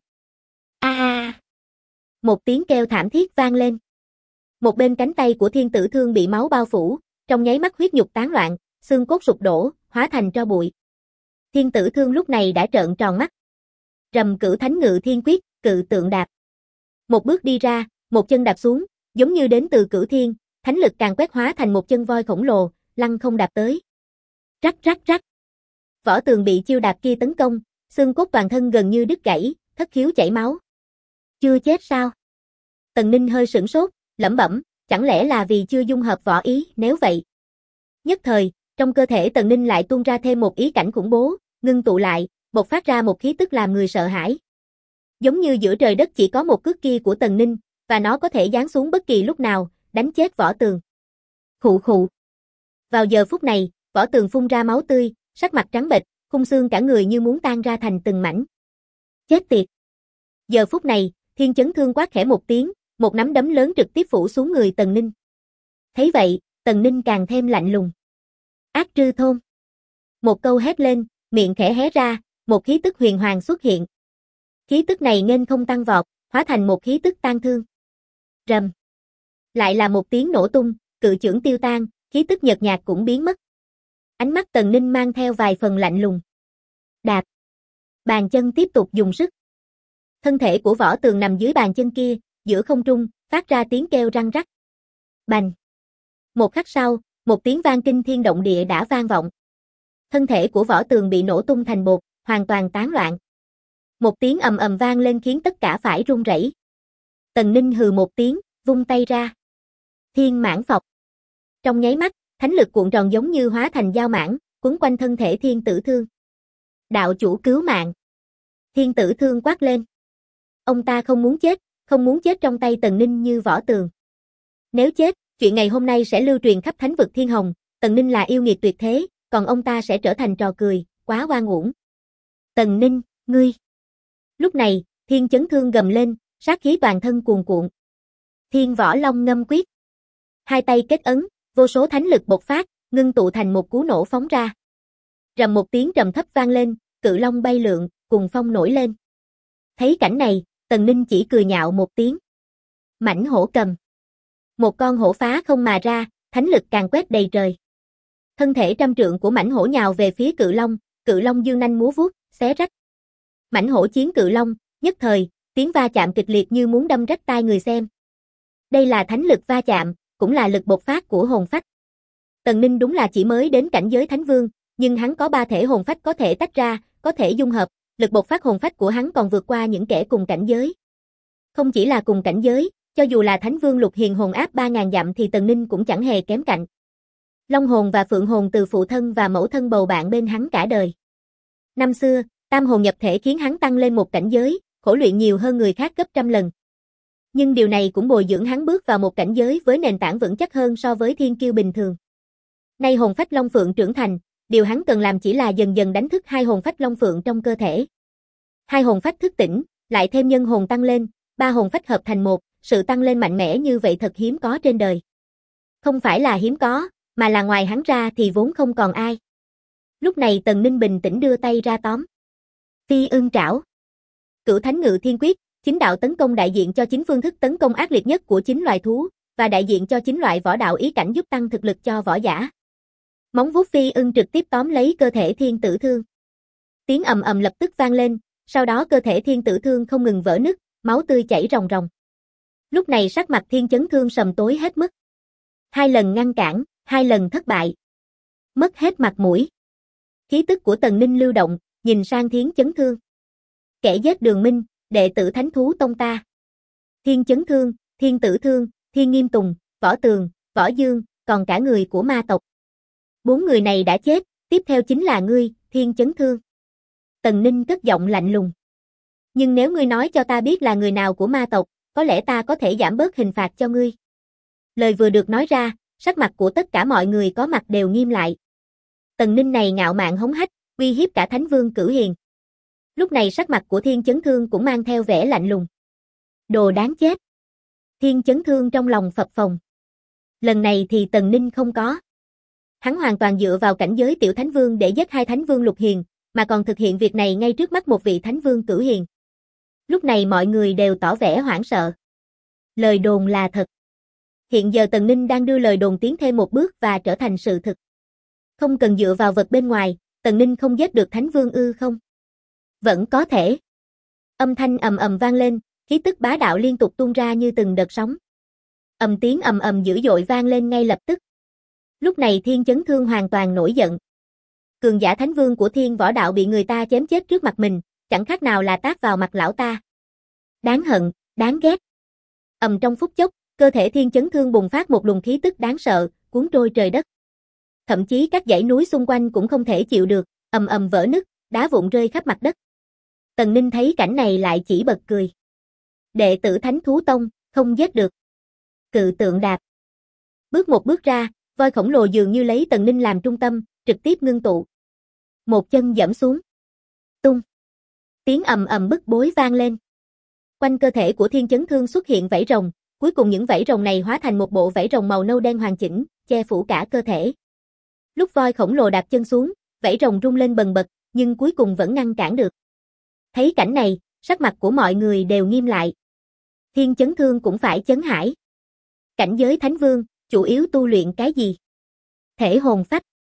Một tiếng kêu thảm thiết vang lên. Một bên cánh tay của Thiên Tử Thương bị máu bao phủ, trong nháy mắt huyết nhục tán loạn, xương cốt sụp đổ, hóa thành tro bụi. Thiên Tử Thương lúc này đã trợn tròn mắt. Rầm Cửu Thánh Ngự Thiên Quyết, Cự Tượng Đạp. Một bước đi ra, một chân đạp xuống, giống như đến từ Cửu Thiên, thánh lực càng quét hóa thành một chân voi khổng lồ, lăng không đạp tới. Rắc rắc rắc. Võ Tường bị chiêu đạp kia tấn công, xương cốt toàn thân gần như đứt gãy, thất khiếu chảy máu. Chưa chết sao? Tần Ninh hơi sửng sốt, lẩm bẩm, chẳng lẽ là vì chưa dung hợp võ ý, nếu vậy. Nhất thời, trong cơ thể Tần Ninh lại tuôn ra thêm một ý cảnh khủng bố, ngưng tụ lại, bộc phát ra một khí tức làm người sợ hãi. Giống như giữa trời đất chỉ có một cước kia của Tần Ninh, và nó có thể giáng xuống bất kỳ lúc nào, đánh chết Võ Tường. Khụ khụ. Vào giờ phút này, Võ Tường phun ra máu tươi, sắc mặt trắng bệch, khung xương cả người như muốn tan ra thành từng mảnh. Chết tiệt. Giờ phút này, Thiên Chấn Thương quát khẽ một tiếng, một nắm đấm lớn trực tiếp phủ xuống người Tần Ninh. Thấy vậy, Tần Ninh càng thêm lạnh lùng. Ác trư thôn. Một câu hét lên, miệng khẽ hé ra, một khí tức huyền hoàng xuất hiện. Khí tức này nghênh không tăng vọt, hóa thành một khí tức tan thương. Rầm. Lại là một tiếng nổ tung, cự chưởng tiêu tan, khí tức nhợt nhạt cũng biến mất. Ánh mắt Tần Ninh mang theo vài phần lạnh lùng. Đạp. Bàn chân tiếp tục dùng sức. Thân thể của Võ Tường nằm dưới bàn chân kia, giữa không trung, phát ra tiếng kêu răng rắc. Bành. Một khắc sau, một tiếng vang kinh thiên động địa đã vang vọng. Thân thể của Võ Tường bị nổ tung thành bột, hoàn toàn tán loạn. Một tiếng ầm ầm vang lên khiến tất cả phải run rẩy. Tần Ninh hừ một tiếng, vung tay ra. Thiên mãn phộc. Trong nháy mắt, thánh lực cuộn tròn giống như hóa thành dao mãng, quấn quanh thân thể Thiên Tử Thương. Đạo chủ cứu mạng. Thiên Tử Thương quát lên. Ông ta không muốn chết trong tay Tần Ninh như Võ Tường. Nếu chết, chuyện ngày hôm nay sẽ lưu truyền khắp thánh vực Thiên Hồng, Tần Ninh là yêu nghiệt tuyệt thế, còn ông ta sẽ trở thành trò cười, quá oan uổng. Tần Ninh, ngươi. Lúc này, Thiên Chấn Thương gầm lên, sát khí toàn thân cuồn cuộn. Thiên Võ Long ngâm quyết. Hai tay kết ấn, vô số thánh lực bộc phát, ngưng tụ thành một cú nổ phóng ra. Rầm một tiếng trầm thấp vang lên, cự long bay lượn, cùng phong nổi lên. Thấy cảnh này, Tần Ninh chỉ cười nhạo một tiếng. Mãnh hổ cầm. Một con hổ phá không mà ra, thánh lực càng quét đầy trời. Thân thể trăm trượng của mãnh hổ nhào về phía cự long dương nanh múa vuốt, xé rách. Mãnh hổ chiến cự long, nhất thời, tiếng va chạm kịch liệt như muốn đâm rách tai người xem. Đây là thánh lực va chạm, cũng là lực bộc phát của hồn phách. Tần Ninh đúng là chỉ mới đến cảnh giới Thánh Vương, nhưng hắn có ba thể hồn phách có thể tách ra, có thể dung hợp, lực bộc phát hồn phách của hắn còn vượt qua những kẻ cùng cảnh giới. Không chỉ là cùng cảnh giới, cho dù là Thánh Vương Lục Hiền hồn áp 3000 dặm thì Tần Ninh cũng chẳng hề kém cạnh. Long hồn và Phượng hồn từ phụ thân và mẫu thân bầu bạn bên hắn cả đời. Năm xưa, tam hồn nhập thể khiến hắn tăng lên một cảnh giới, khổ luyện nhiều hơn người khác gấp trăm lần. Nhưng điều này cũng bồi dưỡng hắn bước vào một cảnh giới với nền tảng vững chắc hơn so với thiên kiêu bình thường. Nay hồn phách Long Phượng trưởng thành, điều hắn cần làm chỉ là dần dần đánh thức hai hồn phách Long Phượng trong cơ thể. Hai hồn phách thức tỉnh, lại thêm nhân hồn tăng lên, ba hồn phách hợp thành một, sự tăng lên mạnh mẽ như vậy thật hiếm có trên đời. Không phải là hiếm có, mà là ngoài hắn ra thì vốn không còn ai. Lúc này Tần Ninh bình tĩnh đưa tay ra tóm. Phi ưng trảo. Cửu Thánh Ngự Thiên Quyết, chính đạo tấn công đại diện cho chính phương thức tấn công ác liệt nhất của chính loài thú, và đại diện cho chính loại võ đạo ý cảnh giúp tăng thực lực cho võ giả. Móng vuốt phi ưng trực tiếp tóm lấy cơ thể Thiên Tử Thương. Tiếng ầm ầm lập tức vang lên, sau đó cơ thể Thiên Tử Thương không ngừng vỡ nứt, máu tươi chảy ròng ròng. Lúc này sắc mặt Thiên Chấn Thương sầm tối hết mức. 2 lần ngăn cản, 2 lần thất bại. Mất hết mặt mũi. Khí tức của Tần Ninh lưu động, nhìn sang Thiên Chấn Thương. Kẻ giết Đường Minh, đệ tử Thánh Thú Tông ta. Thiên Chấn Thương, Thiên Tử Thương, Thiên Nghiêm Tùng, Võ Tường, Võ Dương, còn cả người của ma tộc. 4 người này đã chết, tiếp theo chính là ngươi, Thiên Chấn Thương. Tần Ninh cất giọng lạnh lùng. Nhưng nếu ngươi nói cho ta biết là người nào của ma tộc, có lẽ ta có thể giảm bớt hình phạt cho ngươi. Lời vừa được nói ra, sắc mặt của tất cả mọi người có mặt đều nghiêm lại. Tần Ninh này ngạo mạn hống hách, uy hiếp cả Thánh Vương Cửu Hiền. Lúc này sắc mặt của Thiên Chấn Thương cũng mang theo vẻ lạnh lùng. Đồ đáng chết. Thiên Chấn Thương trong lòng phập phồng. Lần này thì Tần Ninh không có. Hắn hoàn toàn dựa vào cảnh giới tiểu Thánh Vương để giết hai Thánh Vương Lục Hiền, mà còn thực hiện việc này ngay trước mắt một vị Thánh Vương Cửu Hiền. Lúc này mọi người đều tỏ vẻ hoảng sợ. Lời đồn là thật. Hiện giờ Tần Ninh đang đưa lời đồn tiến thêm một bước và trở thành sự thực. Không cần dựa vào vật bên ngoài, Tần Ninh không giết được Thánh Vương ư không? Vẫn có thể. Âm thanh ầm ầm vang lên, khí tức bá đạo liên tục tuôn ra như từng đợt sóng. Tiếng ầm ầm dữ dội vang lên ngay lập tức. Lúc này Thiên Chấn Thương hoàn toàn nổi giận. Cường giả Thánh Vương của Thiên Võ Đạo bị người ta chém chết trước mặt mình, chẳng khác nào là tát vào mặt lão ta. Đáng hận, đáng ghét. Trong phút chốc, cơ thể Thiên Chấn Thương bùng phát một luồng khí tức đáng sợ, cuốn trôi trời đất. Thậm chí các dãy núi xung quanh cũng không thể chịu được, ầm ầm vỡ nứt, đá vụn rơi khắp mặt đất. Tần Ninh thấy cảnh này lại chỉ bật cười. Đệ tử Thánh Thú Tông, không giết được. Cự tượng đạp. Bước một bước ra, voi khổng lồ dường như lấy Tần Ninh làm trung tâm, trực tiếp ngưng tụ. Một chân giẫm xuống. Tung. Tiếng ầm ầm bức bối vang lên. Quanh cơ thể của Thiên Chấn Thương xuất hiện vảy rồng, cuối cùng những vảy rồng này hóa thành một bộ vảy rồng màu nâu đen hoàn chỉnh, che phủ cả cơ thể. Lúc voi khổng lồ đạp chân xuống, vảy rồng rung lên bần bật, nhưng cuối cùng vẫn ngăn cản được. Thấy cảnh này, sắc mặt của mọi người đều nghiêm lại. Thiên Chấn Thương cũng phải chấn hãi. Cảnh giới Thánh Vương, chủ yếu tu luyện cái gì? Thể hồn phách.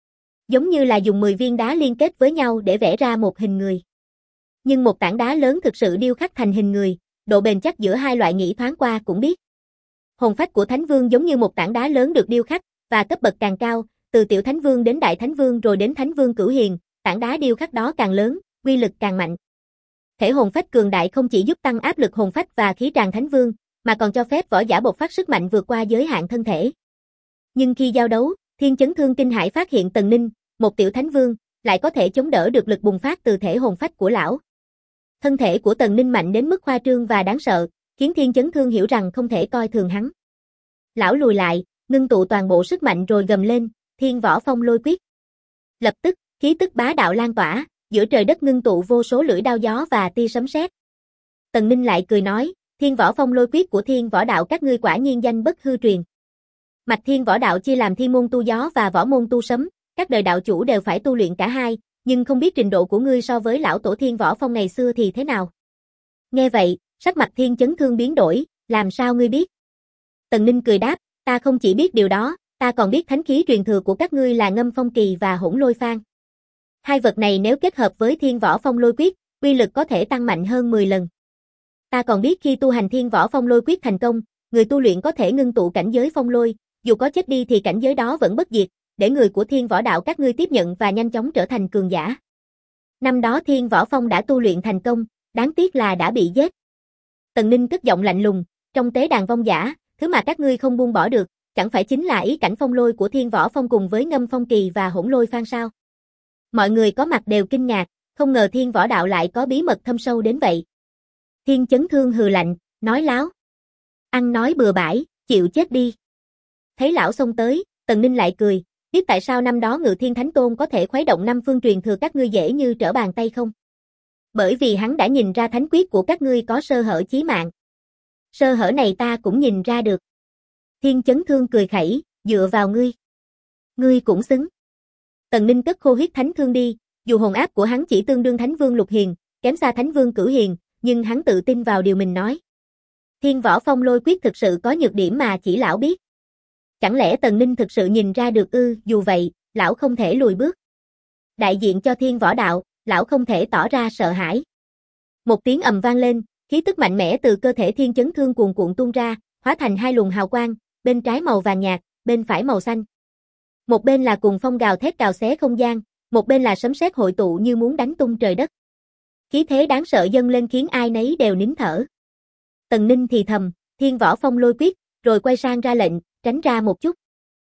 Giống như là dùng 10 viên đá liên kết với nhau để vẽ ra một hình người. Nhưng một tảng đá lớn thực sự điêu khắc thành hình người, độ bền chắc giữa hai loại nghĩ thoáng qua cũng biết. Hồn phách của Thánh Vương giống như một tảng đá lớn được điêu khắc, và cấp bậc càng cao, từ Tiểu Thánh Vương đến Đại Thánh Vương rồi đến Thánh Vương Cửu Hiền, tảng đá điêu khắc đó càng lớn, uy lực càng mạnh. Thể hồn phách cường đại không chỉ giúp tăng áp lực hồn phách và khí tràng Thánh Vương, mà còn cho phép võ giả bộc phát sức mạnh vượt qua giới hạn thân thể. Nhưng khi giao đấu, Thiên Chấn Thương kinh hãi phát hiện Tần Ninh, một Tiểu Thánh Vương, lại có thể chống đỡ được lực bùng phát từ thể hồn phách của lão. Thân thể của Tần Ninh mạnh đến mức khoa trương và đáng sợ, khiến Thiên Chấn Thương hiểu rằng không thể coi thường hắn. Lão lùi lại, ngưng tụ toàn bộ sức mạnh rồi gầm lên, Thiên Võ Phong Lôi Quyết. Lập tức, khí tức bá đạo lan tỏa, giữa trời đất ngưng tụ vô số lưỡi đao gió và tia sấm sét. Tần Ninh lại cười nói, Thiên Võ Phong Lôi Quyết của Thiên Võ Đạo các ngươi quả nhiên danh bất hư truyền. Mạch Thiên Võ Đạo chia làm thiên môn tu gió và võ môn tu sấm, các đời đạo chủ đều phải tu luyện cả hai, nhưng không biết trình độ của ngươi so với lão tổ Thiên Võ Phong ngày xưa thì thế nào. Nghe vậy, sắc mặt Thiên Chấn Thương biến đổi, làm sao ngươi biết? Tần Ninh cười đáp, ta không chỉ biết điều đó, ta còn biết thánh khí truyền thừa của các ngươi là Ngâm Phong Kỳ và Hỗn Lôi Phan. Hai vật này nếu kết hợp với Thiên Võ Phong Lôi Quyết, uy lực có thể tăng mạnh hơn 10 lần. Ta còn biết khi tu hành Thiên Võ Phong Lôi Quyết thành công, người tu luyện có thể ngưng tụ cảnh giới phong lôi, dù có chết đi thì cảnh giới đó vẫn bất diệt, để người của Thiên Võ Đạo các ngươi tiếp nhận và nhanh chóng trở thành cường giả. Năm đó Thiên Võ Phong đã tu luyện thành công, đáng tiếc là đã bị giết. Tần Ninh cất giọng lạnh lùng, trong tế đàn vong giả, thứ mà các ngươi không buông bỏ được, chẳng phải chính là ý cảnh phong lôi của Thiên Võ Phong cùng với Ngâm Phong Kỳ và Hỗn Lôi Phan sao? Mọi người có mặt đều kinh ngạc, không ngờ Thiên Võ Đạo lại có bí mật thâm sâu đến vậy. Thiên Chấn Thương hừ lạnh, nói láo. Ăn nói bừa bãi, chịu chết đi. Thấy lão xông tới, Tần Ninh lại cười, biết tại sao năm đó Ngự Thiên Thánh Tôn có thể khuấy động năm phương truyền thừa các ngươi dễ như trở bàn tay không? Bởi vì hắn đã nhìn ra thánh quyết của các ngươi có sơ hở chí mạng. Sơ hở này ta cũng nhìn ra được. Thiên Chấn Thương cười khẩy, dựa vào ngươi. Ngươi cũng xứng. Tần Ninh cất khô huyết thánh thương đi, dù hồn áp của hắn chỉ tương đương Thánh Vương Lục Hiền, kém xa Thánh Vương Cửu Hiền, nhưng hắn tự tin vào điều mình nói. Thiên Võ Phong Lôi Quyết thực sự có nhược điểm mà chỉ lão biết. Chẳng lẽ Tần Ninh thực sự nhìn ra được ư? Dù vậy, lão không thể lùi bước. Đại diện cho Thiên Võ Đạo, lão không thể tỏ ra sợ hãi. Một tiếng ầm vang lên, khí tức mạnh mẽ từ cơ thể Thiên Chấn Thương cuồn cuộn tuôn ra, hóa thành hai luồng hào quang, bên trái màu vàng nhạt, bên phải màu xanh. Một bên là cuồng phong gào thét cào xé không gian, một bên là sấm sét hội tụ như muốn đánh tung trời đất. Khí thế đáng sợ dâng lên khiến ai nấy đều nín thở. Tần Ninh thì thầm, Thiên Võ Phong Lôi Quyết, rồi quay sang ra lệnh, tránh ra một chút.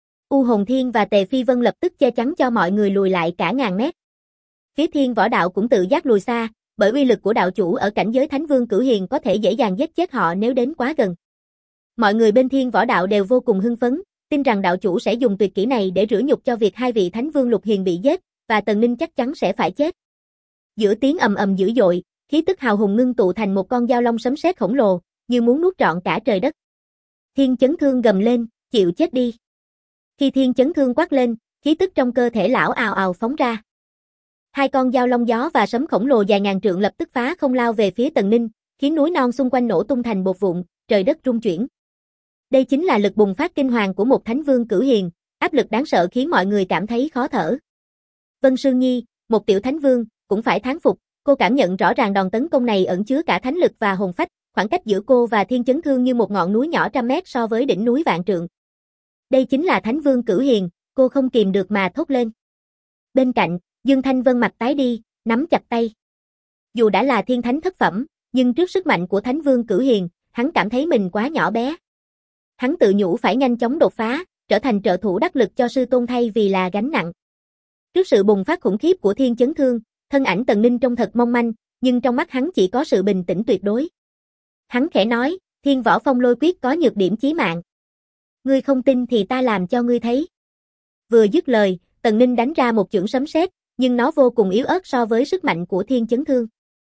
U Hồn Thiên và Tề Phi Vân lập tức che chắn cho mọi người lùi lại cả ngàn mét. Phía Thiên Võ Đạo cũng tự giác lùi xa, bởi uy lực của đạo chủ ở cảnh giới Thánh Vương Cửu Hiền có thể dễ dàng giết chết họ nếu đến quá gần. Mọi người bên Thiên Võ Đạo đều vô cùng hưng phấn, tin rằng đạo chủ sẽ dùng tuyệt kỹ này để rửa nhục cho việc hai vị Thánh Vương Lục Hiền bị giết, và Tần Ninh chắc chắn sẽ phải chết. Giữa tiếng ầm ầm dữ dội, khí tức hào hùng ngưng tụ thành một con dao long sấm sét khổng lồ, như muốn nuốt trọn cả trời đất. Thiên Chấn Thương gầm lên, chịu chết đi. Khi Thiên Chấn Thương quát lên, khí tức trong cơ thể lão ào ào phóng ra. Hai con dao long gió và sấm khổng lồ dài ngàn trượng lập tức phá không lao về phía Tần Ninh, khiến núi non xung quanh nổ tung thành bột vụn, trời đất rung chuyển. Đây chính là lực bùng phát kinh hoàng của một Thánh Vương Cửu Hiền, áp lực đáng sợ khiến mọi người cảm thấy khó thở. Vân Sương Nhi, một tiểu Thánh Vương, cũng phải thán phục, cô cảm nhận rõ ràng đòn tấn công này ẩn chứa cả thánh lực và hồn phách, khoảng cách giữa cô và Thiên Chấn Thương như một ngọn núi nhỏ trăm mét so với đỉnh núi vạn trượng. Đây chính là Thánh Vương Cửu Hiền, cô không kìm được mà thốt lên. Bên cạnh, Dương Thanh Vân mặt tái đi, nắm chặt tay. Dù đã là thiên thánh thất phẩm, nhưng trước sức mạnh của Thánh Vương Cửu Hiền, hắn cảm thấy mình quá nhỏ bé. Hắn tự nhủ phải nhanh chóng đột phá, trở thành trợ thủ đắc lực cho sư tôn thay vì là gánh nặng. Trước sự bùng phát khủng khiếp của Thiên Chấn Thương, thân ảnh Tần Ninh trông thật mong manh, nhưng trong mắt hắn chỉ có sự bình tĩnh tuyệt đối. Hắn khẽ nói, Thiên Võ Phong Lôi Quyết có nhược điểm chí mạng. Ngươi không tin thì ta làm cho ngươi thấy. Vừa dứt lời, Tần Ninh đánh ra một chưởng sấm sét, nhưng nó vô cùng yếu ớt so với sức mạnh của Thiên Chấn Thương.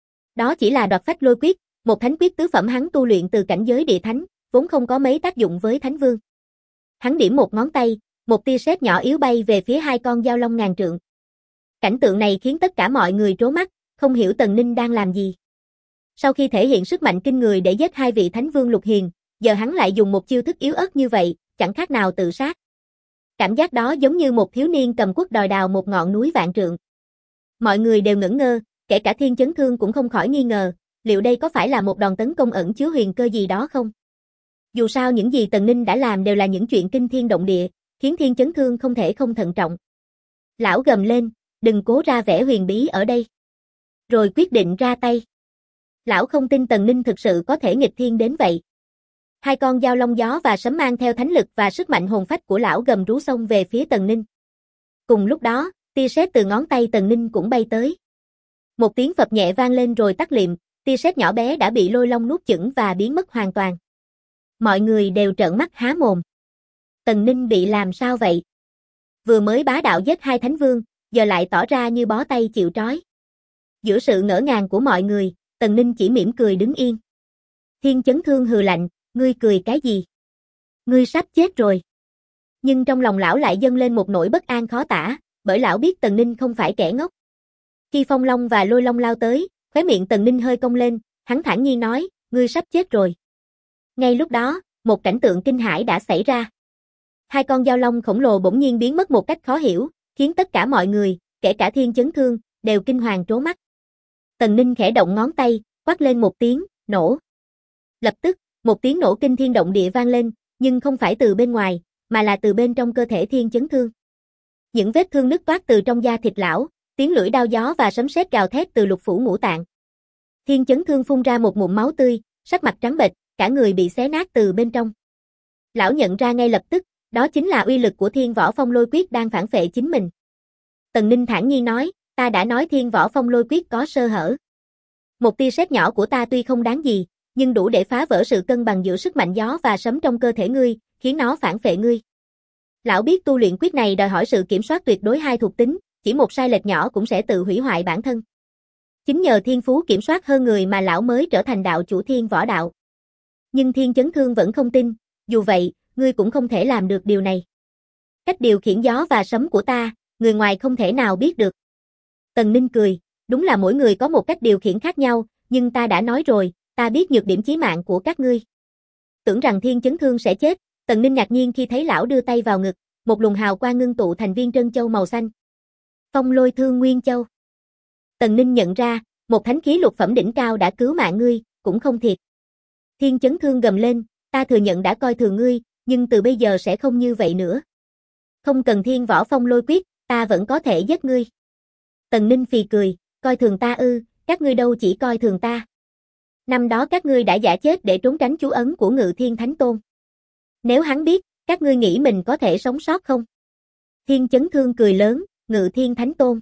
Đó chỉ là đoạt phách lôi quyết, một thánh quyết tứ phẩm hắn tu luyện từ cảnh giới địa thánh, vốn không có mấy tác dụng với Thánh Vương. Hắn điểm một ngón tay, một tia sét nhỏ yếu bay về phía hai con dao long ngàn trượng. Cảnh tượng này khiến tất cả mọi người trố mắt, không hiểu Tần Ninh đang làm gì. Sau khi thể hiện sức mạnh kinh người để giết hai vị Thánh Vương Lục Hiền, giờ hắn lại dùng một chiêu thức yếu ớt như vậy, chẳng khác nào tự sát. Cảm giác đó giống như một thiếu niên cầm cuốc đòi đào một ngọn núi vạn trượng. Mọi người đều ngẩn ngơ, kể cả Thiên Chấn Thương cũng không khỏi nghi ngờ, liệu đây có phải là một đòn tấn công ẩn chứa huyền cơ gì đó không? Dù sao những gì Tần Ninh đã làm đều là những chuyện kinh thiên động địa, khiến Thiên Chấn Thương không thể không thận trọng. Lão gầm lên, đừng cố ra vẻ huyền bí ở đây. Rồi quyết định ra tay. Lão không tin Tần Ninh thực sự có thể nghịch thiên đến vậy. Hai con dao long gió và sấm mang theo thánh lực và sức mạnh hồn phách của lão gầm rú xông về phía Tần Ninh. Cùng lúc đó, tia sét từ ngón tay Tần Ninh cũng bay tới. Một tiếng phập nhẹ vang lên rồi tắt liệm, tia sét nhỏ bé đã bị lôi long nuốt chửng và biến mất hoàn toàn. Mọi người đều trợn mắt há mồm. Tần Ninh bị làm sao vậy? Vừa mới bá đạo giết hai thánh vương, giờ lại tỏ ra như bó tay chịu trói. Giữa sự ngỡ ngàng của mọi người, Tần Ninh chỉ mỉm cười đứng yên. Thiên Chấn Thương hừ lạnh, ngươi cười cái gì? Ngươi sắp chết rồi. Nhưng trong lòng lão lại dâng lên một nỗi bất an khó tả, bởi lão biết Tần Ninh không phải kẻ ngốc. Khi Phong Long và Lôi Long lao tới, khóe miệng Tần Ninh hơi cong lên, hắn thản nhiên nói, ngươi sắp chết rồi. Ngay lúc đó, một cảnh tượng kinh hãi đã xảy ra. Hai con dao long khổng lồ bỗng nhiên biến mất một cách khó hiểu, khiến tất cả mọi người, kể cả Thiên Chấn Thương, đều kinh hoàng trố mắt. Tần Ninh khẽ động ngón tay, quát lên một tiếng, nổ. Lập tức, một tiếng nổ kinh thiên động địa vang lên, nhưng không phải từ bên ngoài, mà là từ bên trong cơ thể Thiên Chấn Thương. Những vết thương nứt toát từ trong da thịt lão, tiếng lưỡi đao gió và sấm sét gào thét từ lục phủ ngũ tạng. Thiên Chấn Thương phun ra một ngụm máu tươi, sắc mặt trắng bệch, cả người bị xé nát từ bên trong. Lão nhận ra ngay lập tức, đó chính là uy lực của Thiên Võ Phong Lôi Quyết đang phản phệ chính mình. Tần Ninh thản nhiên nói, ta đã nói Thiên Võ Phong Lôi Quyết có sơ hở. Một tia sét nhỏ của ta tuy không đáng gì, nhưng đủ để phá vỡ sự cân bằng giữa sức mạnh gió và sấm trong cơ thể ngươi, khiến nó phản phệ ngươi. Lão biết tu luyện quyết này đòi hỏi sự kiểm soát tuyệt đối hai thuộc tính, chỉ một sai lệch nhỏ cũng sẽ tự hủy hoại bản thân. Chính nhờ thiên phú kiểm soát hơn người mà lão mới trở thành đạo chủ Thiên Võ Đạo. Nhưng Thiên Chấn Thương vẫn không tin, dù vậy, ngươi cũng không thể làm được điều này. Cách điều khiển gió và sấm của ta, người ngoài không thể nào biết được. Tần Ninh cười, đúng là mỗi người có một cách điều khiển khác nhau, nhưng ta đã nói rồi, ta biết nhược điểm chí mạng của các ngươi. Tưởng rằng Thiên Chấn Thương sẽ chết, Tần Ninh ngạc nhiên khi thấy lão đưa tay vào ngực, một luồng hào quang ngưng tụ thành viên trân châu màu xanh. Phong Lôi Thương Nguyên Châu. Tần Ninh nhận ra, một thánh khí lục phẩm đỉnh cao đã cứu mạng ngươi, cũng không thiệt. Thiên Chấn Thương gầm lên, ta thừa nhận đã coi thường ngươi, nhưng từ bây giờ sẽ không như vậy nữa. Không cần Thiên Võ Phong Lôi Quyết, ta vẫn có thể giết ngươi. Tần Ninh phì cười, coi thường ta ư, các ngươi đâu chỉ coi thường ta. Năm đó các ngươi đã giả chết để trốn tránh chú ấn của Ngự Thiên Thánh Tôn. Nếu hắn biết, các ngươi nghĩ mình có thể sống sót không? Thiên Chấn Thương cười lớn, Ngự Thiên Thánh Tôn.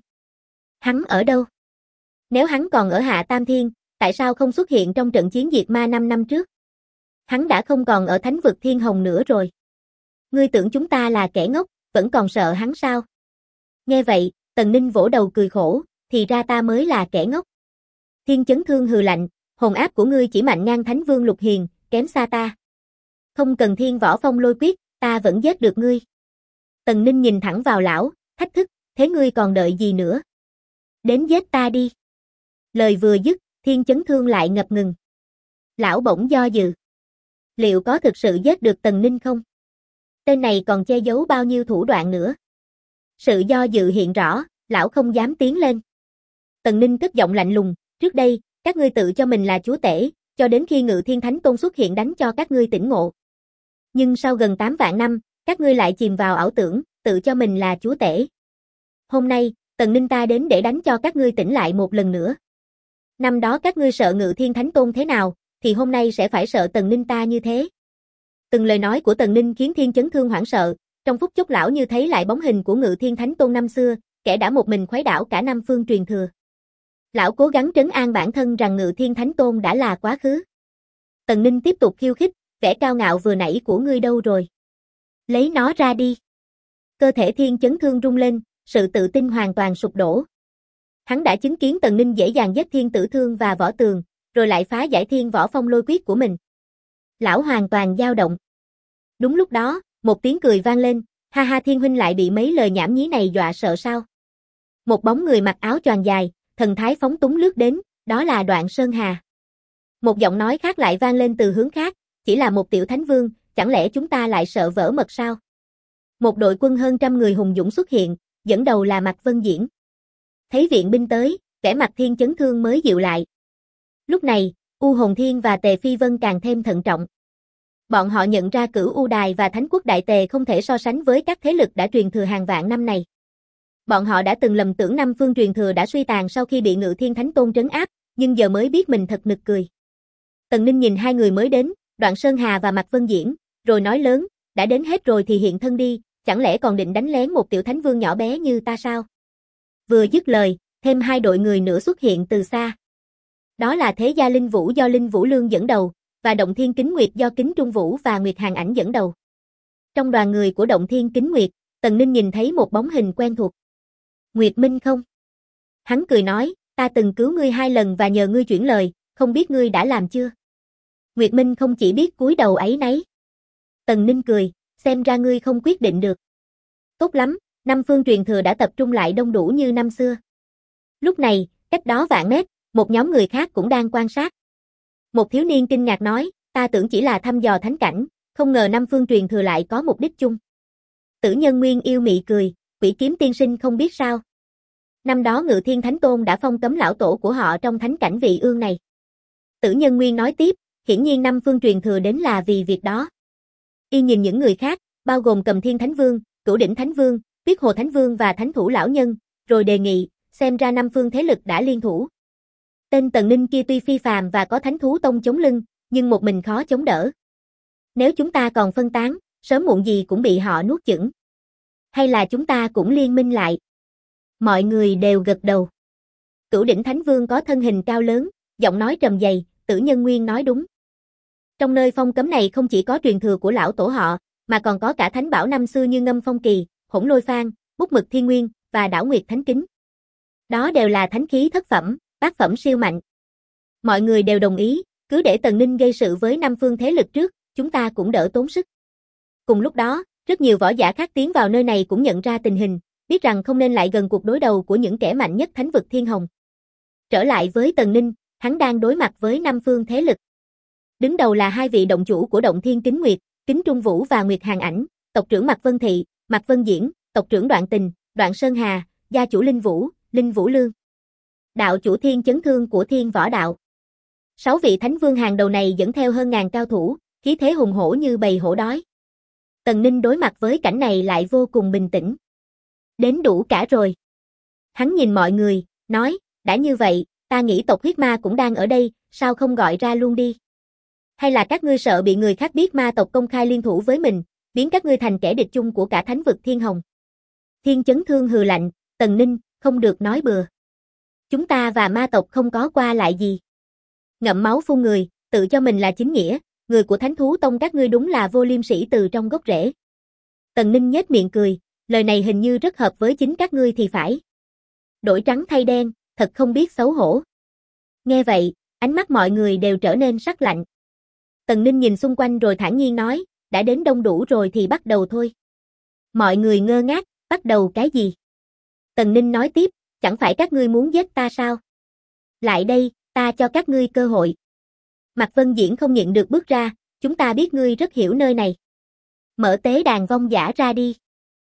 Hắn ở đâu? Nếu hắn còn ở Hạ Tam Thiên, tại sao không xuất hiện trong trận chiến diệt ma 5 năm trước? Hắn đã không còn ở Thánh vực Thiên Hồng nữa rồi. Ngươi tưởng chúng ta là kẻ ngốc, vẫn còn sợ hắn sao? Nghe vậy, Tần Ninh vỗ đầu cười khổ, thì ra ta mới là kẻ ngốc. Thiên Chấn Thương hừ lạnh, hồn áp của ngươi chỉ mạnh ngang Thánh Vương Lục Hiền, kém xa ta. Không cần Thiên Võ Phong Lôi Quyết, ta vẫn giết được ngươi. Tần Ninh nhìn thẳng vào lão, thách thức, thế ngươi còn đợi gì nữa? Đến giết ta đi. Lời vừa dứt, Thiên Chấn Thương lại ngập ngừng. Lão bỗng do dự. Liệu có thực sự giết được Tần Ninh không? Tên này còn che giấu bao nhiêu thủ đoạn nữa? Sự do dự hiện rõ, lão không dám tiến lên. Tần Ninh cất giọng lạnh lùng, trước đây, các ngươi tự cho mình là chúa tể, cho đến khi Ngự Thiên Thánh Tôn xuất hiện đánh cho các ngươi tỉnh ngộ. Nhưng sau gần 8 vạn năm, các ngươi lại chìm vào ảo tưởng, tự cho mình là chúa tể. Hôm nay, Tần Ninh ta đến để đánh cho các ngươi tỉnh lại một lần nữa. Năm đó các ngươi sợ Ngự Thiên Thánh Tôn thế nào, thì hôm nay sẽ phải sợ Tần Ninh ta như thế. Từng lời nói của Tần Ninh khiến Thiên Chấn Thương hoảng sợ, trong phút chốc lão như thấy lại bóng hình của Ngự Thiên Thánh Tôn năm xưa, kẻ đã một mình khuấy đảo cả Nam Phương truyền thừa. Lão cố gắng trấn an bản thân rằng Ngự Thiên Thánh Tôn đã là quá khứ. Tần Ninh tiếp tục khiêu khích, vẻ cao ngạo vừa nãy của ngươi đâu rồi? Lấy nó ra đi. Cơ thể Thiên Chấn Thương rung lên, sự tự tin hoàn toàn sụp đổ. Hắn đã chứng kiến Tần Ninh dễ dàng giết Thiên Tử Thương và Võ Tường, rồi lại phá giải Thiên Võ Phong Lôi Quyết của mình. Lão hoàn toàn dao động. Đúng lúc đó, một tiếng cười vang lên, ha ha, Thiên huynh lại bị mấy lời nhảm nhí này dọa sợ sao? Một bóng người mặc áo choàng dài, thần thái phóng túng lướt đến, đó là Đoạn Sơn Hà. Một giọng nói khác lại vang lên từ hướng khác, chỉ là một tiểu thánh vương, chẳng lẽ chúng ta lại sợ vỡ mật sao? Một đội quân hơn trăm người hùng dũng xuất hiện, dẫn đầu là Mạc Vân Diễn. Thấy viện binh tới, vẻ mặt Thiên Chấn Thương mới dịu lại. Lúc này, U Hồn Thiên và Tề Phi Vân càng thêm thận trọng. Bọn họ nhận ra Cửu U Đài và Thánh Quốc Đại Tề không thể so sánh với các thế lực đã truyền thừa hàng vạn năm này. Bọn họ đã từng lầm tưởng năm phương truyền thừa đã suy tàn sau khi bị Ngự Thiên Thánh Tôn trấn áp, nhưng giờ mới biết mình thật nực cười. Tần Ninh nhìn hai người mới đến, Đoạn Sơn Hà và Mạc Vân Diễn, rồi nói lớn, đã đến hết rồi thì hiện thân đi, chẳng lẽ còn định đánh lén một tiểu thánh vương nhỏ bé như ta sao? Vừa dứt lời, thêm hai đội người nữa xuất hiện từ xa. Đó là Thế Gia Linh Vũ do Linh Vũ Lương dẫn đầu, và Động Thiên Kính Nguyệt do Kính Trung Vũ và Nguyệt Hàn Ảnh dẫn đầu. Trong đoàn người của Động Thiên Kính Nguyệt, Tần Ninh nhìn thấy một bóng hình quen thuộc. Nguyệt Minh không? Hắn cười nói, ta từng cứu ngươi 2 lần và nhờ ngươi chuyển lời, không biết ngươi đã làm chưa? Nguyệt Minh không chỉ biết cúi đầu áy náy. Tần Ninh cười, xem ra ngươi không quyết định được. Tốt lắm, năm phương truyền thừa đã tập trung lại đông đủ như năm xưa. Lúc này, cách đó vạn mét, một nhóm người khác cũng đang quan sát. Một thiếu niên kinh ngạc nói, ta tưởng chỉ là thăm dò thánh cảnh, không ngờ năm phương truyền thừa lại có mục đích chung. Tử Nhân Nguyên yêu mị cười, Quỷ Kiếm tiên sinh không biết sao. Năm đó Ngự Thiên Thánh Tôn đã phong cấm lão tổ của họ trong thánh cảnh vị ương này. Tử Nhân Nguyên nói tiếp, hiển nhiên năm phương truyền thừa đến là vì việc đó. Y nhìn những người khác, bao gồm Cầm Thiên Thánh Vương, Cửu Đỉnh Thánh Vương, Tuyết Hồ Thánh Vương và Thánh Thủ Lão Nhân, rồi đề nghị, xem ra năm phương thế lực đã liên thủ. Tên Tần Ninh kia tuy phi phàm và có Thánh Thú Tông chống lưng, nhưng một mình khó chống đỡ. Nếu chúng ta còn phân tán, sớm muộn gì cũng bị họ nuốt chửng. Hay là chúng ta cũng liên minh lại? Mọi người đều gật đầu. Cửu Đỉnh Thánh Vương có thân hình cao lớn, giọng nói trầm dày, Tử Nhân Nguyên nói đúng. Trong nơi phong cấm này không chỉ có truyền thừa của lão tổ họ, mà còn có cả thánh bảo năm xưa như Ngâm Phong Kỳ, Hỗn Lôi Phan, Bút Mực Thiên Nguyên và Đảo Nguyệt Thánh Kính. Đó đều là thánh khí thất phẩm, bát phẩm siêu mạnh. Mọi người đều đồng ý, cứ để Tần Ninh gây sự với năm phương thế lực trước, chúng ta cũng đỡ tốn sức. Cùng lúc đó, rất nhiều võ giả khác tiến vào nơi này cũng nhận ra tình hình, biết rằng không nên lại gần cuộc đối đầu của những kẻ mạnh nhất thánh vực Thiên Hồng. Trở lại với Tần Ninh, hắn đang đối mặt với năm phương thế lực. Đứng đầu là hai vị động chủ của Động Thiên Kính Nguyệt, Kính Trung Vũ và Nguyệt Hàn Ảnh, tộc trưởng Mạc Vân Thị, Mạc Vân Diễn, tộc trưởng Đoạn Tình, Đoạn Sơn Hà, gia chủ Linh Vũ Lương. Đạo chủ Thiên Chấn Thương của Thiên Võ Đạo. 6 vị thánh vương hàng đầu này dẫn theo hơn ngàn cao thủ, khí thế hùng hổ như bầy hổ đói. Tần Ninh đối mặt với cảnh này lại vô cùng bình tĩnh. Đến đủ cả rồi. Hắn nhìn mọi người, nói, đã như vậy, ta nghĩ tộc huyết ma cũng đang ở đây, sao không gọi ra luôn đi? Hay là các ngươi sợ bị người khác biết ma tộc công khai liên thủ với mình, biến các ngươi thành kẻ địch chung của cả thánh vực Thiên Hồng? Thiên Chấn Thương hừ lạnh, Tần Ninh, không được nói bừa. Chúng ta và ma tộc không có qua lại gì. Ngậm máu phun người, tự cho mình là chính nghĩa, người của Thánh Thú Tông các ngươi đúng là vô liêm sỉ từ trong gốc rễ. Tần Ninh nhếch miệng cười, lời này hình như rất hợp với chính các ngươi thì phải. Đổi trắng thay đen, thật không biết xấu hổ. Nghe vậy, ánh mắt mọi người đều trở nên sắc lạnh. Tần Ninh nhìn xung quanh rồi thản nhiên nói, đã đến đông đủ rồi thì bắt đầu thôi. Mọi người ngơ ngác, bắt đầu cái gì? Tần Ninh nói tiếp, chẳng phải các ngươi muốn giết ta sao? Lại đây, ta cho các ngươi cơ hội. Mạc Vân Diễn không nhịn được bước ra, chúng ta biết ngươi rất hiểu nơi này. Mở tế đàn vong giả ra đi.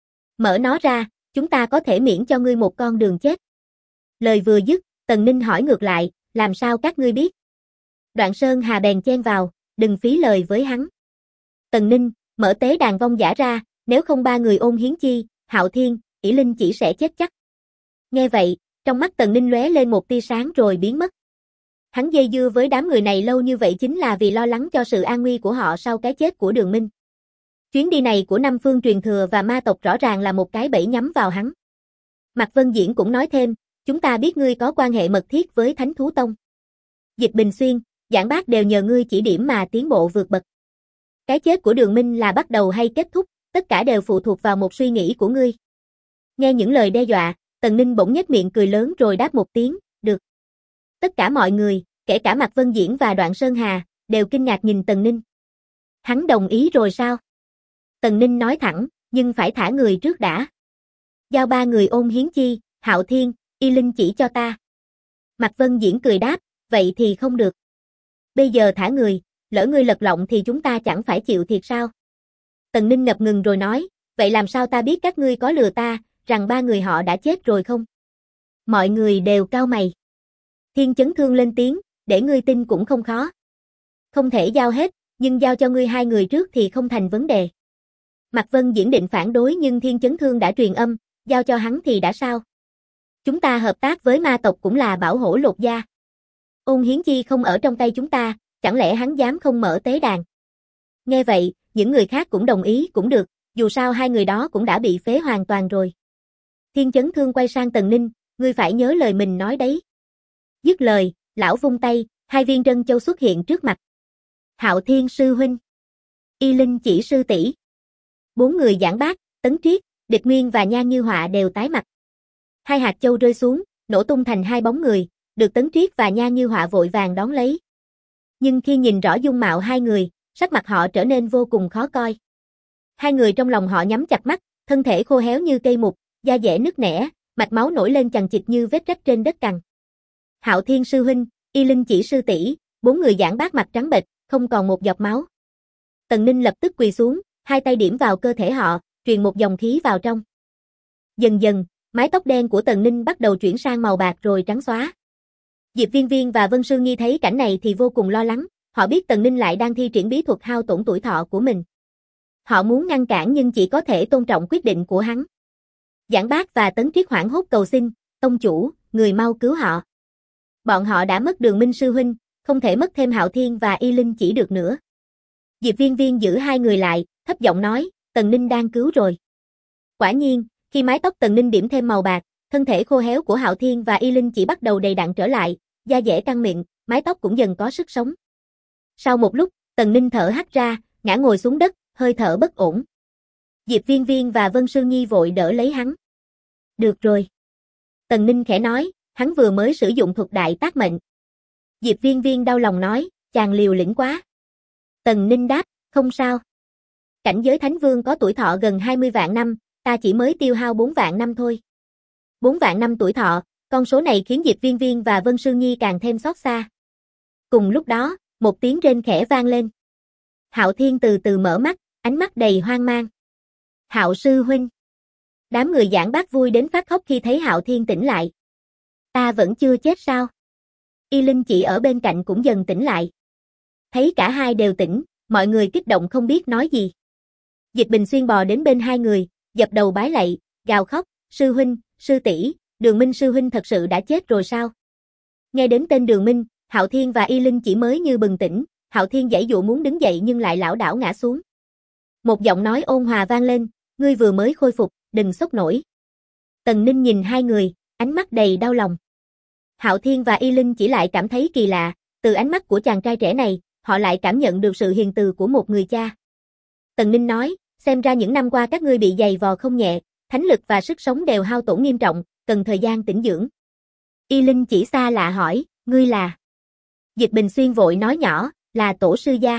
Mở nó ra, chúng ta có thể miễn cho ngươi một con đường chết. Lời vừa dứt, Tần Ninh hỏi ngược lại, làm sao các ngươi biết? Đoạn Sơn Hà bèn chen vào, đừng phí lời với hắn. Tần Ninh, mở tế đàn vong giả ra, nếu không 3 người Ôn Hiến Chi, Hạo Thiên, ỷ Linh chỉ sẽ chết chắc. Nghe vậy, trong mắt Tần Ninh lóe lên một tia sáng rồi biến mất. Hắn dây dưa với đám người này lâu như vậy chính là vì lo lắng cho sự an nguy của họ sau cái chết của Đường Minh. Chuyến đi này của năm phương truyền thừa và ma tộc rõ ràng là một cái bẫy nhắm vào hắn. Mạc Vân Diễn cũng nói thêm, chúng ta biết ngươi có quan hệ mật thiết với Thánh Thú Tông. Dịch Bình Xuyên, Giảng Bác đều nhờ ngươi chỉ điểm mà tiến bộ vượt bậc. Cái chết của Đường Minh là bắt đầu hay kết thúc, tất cả đều phụ thuộc vào một suy nghĩ của ngươi. Nghe những lời đe dọa, Tần Ninh bỗng nhếch miệng cười lớn rồi đáp một tiếng, được. Tất cả mọi người, kể cả Mạc Vân Diễn và Đoạn Sơn Hà, đều kinh ngạc nhìn Tần Ninh. Hắn đồng ý rồi sao? Tần Ninh nói thẳng, nhưng phải thả người trước đã. Giao 3 người Ôn Hiến Chi, Hạo Thiên, ỷ Linh chỉ cho ta. Mạc Vân Diễn cười đáp, vậy thì không được. Bây giờ thả người, lỡ ngươi lật lọng thì chúng ta chẳng phải chịu thiệt sao? Tần Ninh ngập ngừng rồi nói, vậy làm sao ta biết các ngươi có lừa ta, rằng ba người họ đã chết rồi không? Mọi người đều cau mày. Thiên Chấn Thương lên tiếng, để ngươi tin cũng không khó. Không thể giao hết, nhưng giao cho ngươi hai người trước thì không thành vấn đề. Mạc Vân Diễn định phản đối nhưng Thiên Chấn Thương đã truyền âm, giao cho hắn thì đã sao? Chúng ta hợp tác với ma tộc cũng là bảo hổ lột da. Ôn Hiến Chi không ở trong tay chúng ta, chẳng lẽ hắn dám không mở tế đàn? Nghe vậy, những người khác cũng đồng ý cũng được, dù sao hai người đó cũng đã bị phế hoàn toàn rồi. Thiên Chấn Thương quay sang Tần Ninh, ngươi phải nhớ lời mình nói đấy. Dứt lời, lão vung tay, hai viên trân châu xuất hiện trước mặt. Hạo Thiên sư huynh, Y Linh Chỉ sư tỷ. Bốn người giảng bác, Tấn Triết, Địch Nguyên và Nha Như Họa đều tái mặt. Hai hạt châu rơi xuống, nổ tung thành hai bóng người, được Tấn Triết và Nha Như Họa vội vàng đón lấy. Nhưng khi nhìn rõ dung mạo hai người, sắc mặt họ trở nên vô cùng khó coi. Hai người trong lòng họ nhắm chặt mắt, thân thể khô héo như cây mục, da dẻ nứt nẻ, mạch máu nổi lên chằng chịt như vết rách trên đất cằn. Hạo Thiên sư huynh, Y Linh Chỉ sư tỷ, bốn người giảng bác mặt trắng bệch, không còn một giọt máu. Tần Ninh lập tức quỳ xuống, hai tay điểm vào cơ thể họ, truyền một dòng khí vào trong. Dần dần, mái tóc đen của Tần Ninh bắt đầu chuyển sang màu bạc rồi trắng xóa. Diệp Viên Viên và Vân Sương Nhi thấy cảnh này thì vô cùng lo lắng, họ biết Tần Ninh lại đang thi triển bí thuật hao tổn tuổi thọ của mình. Họ muốn ngăn cản nhưng chỉ có thể tôn trọng quyết định của hắn. Giảng Bác và Tấn Triết hoảng hốt cầu xin, tông chủ, người mau cứu họ. Bọn họ đã mất Đường Minh sư huynh, không thể mất thêm Hạo Thiên và Y Linh Chỉ được nữa. Diệp Viên Viên giữ hai người lại, thấp giọng nói, Tần Ninh đang cứu rồi. Quả nhiên, khi mái tóc Tần Ninh điểm thêm màu bạc, thân thể khô héo của Hạo Thiên và Y Linh Chỉ bắt đầu đầy đặn trở lại, da dẻ căng mịn, mái tóc cũng dần có sức sống. Sau một lúc, Tần Ninh thở hắt ra, ngã ngồi xuống đất, hơi thở bất ổn. Diệp Viên Viên và Vân Sương Nhi vội đỡ lấy hắn. Được rồi. Tần Ninh khẽ nói, hắn vừa mới sử dụng thuật đại tác mệnh. Diệp Viên Viên đau lòng nói, chàng liều lĩnh quá. Tần Ninh đáp, không sao. Cảnh giới Thánh Vương có tuổi thọ gần 20 vạn năm, ta chỉ mới tiêu hao 4 vạn năm thôi. 4 vạn năm tuổi thọ, con số này khiến Diệp Viên Viên và Vân Sương Nhi càng thêm xót xa. Cùng lúc đó, một tiếng rên khẽ vang lên. Hạo Thiên từ từ mở mắt, ánh mắt đầy hoang mang. Hạo sư huynh. Đám người giảng bác vui đến phát khóc khi thấy Hạo Thiên tỉnh lại. Ta vẫn chưa chết sao? Y Linh Chỉ ở bên cạnh cũng dần tỉnh lại. Thấy cả hai đều tỉnh, mọi người kích động không biết nói gì. Dịch Bình Xuyên bò đến bên hai người, dập đầu bái lạy, gào khóc, sư huynh, sư tỷ, Đường Minh sư huynh thật sự đã chết rồi sao? Nghe đến tên Đường Minh, Hạo Thiên và Y Linh Chỉ mới như bừng tỉnh, Hạo Thiên giãy dụa muốn đứng dậy nhưng lại lảo đảo ngã xuống. Một giọng nói ôn hòa vang lên, ngươi vừa mới khôi phục, đừng sốc nổi. Tần Ninh nhìn hai người, ánh mắt đầy đau lòng. Hạo Thiên và Y Linh Chỉ lại cảm thấy kỳ lạ, từ ánh mắt của chàng trai trẻ này, họ lại cảm nhận được sự hiền từ của một người cha. Tần Ninh nói, xem ra những năm qua các ngươi bị dày vò không nhẹ, thánh lực và sức sống đều hao tổn nghiêm trọng, cần thời gian tĩnh dưỡng. Y Linh Chỉ xa lạ hỏi, ngươi là? Dịch Bình Xuyên vội nói nhỏ, là tổ sư gia.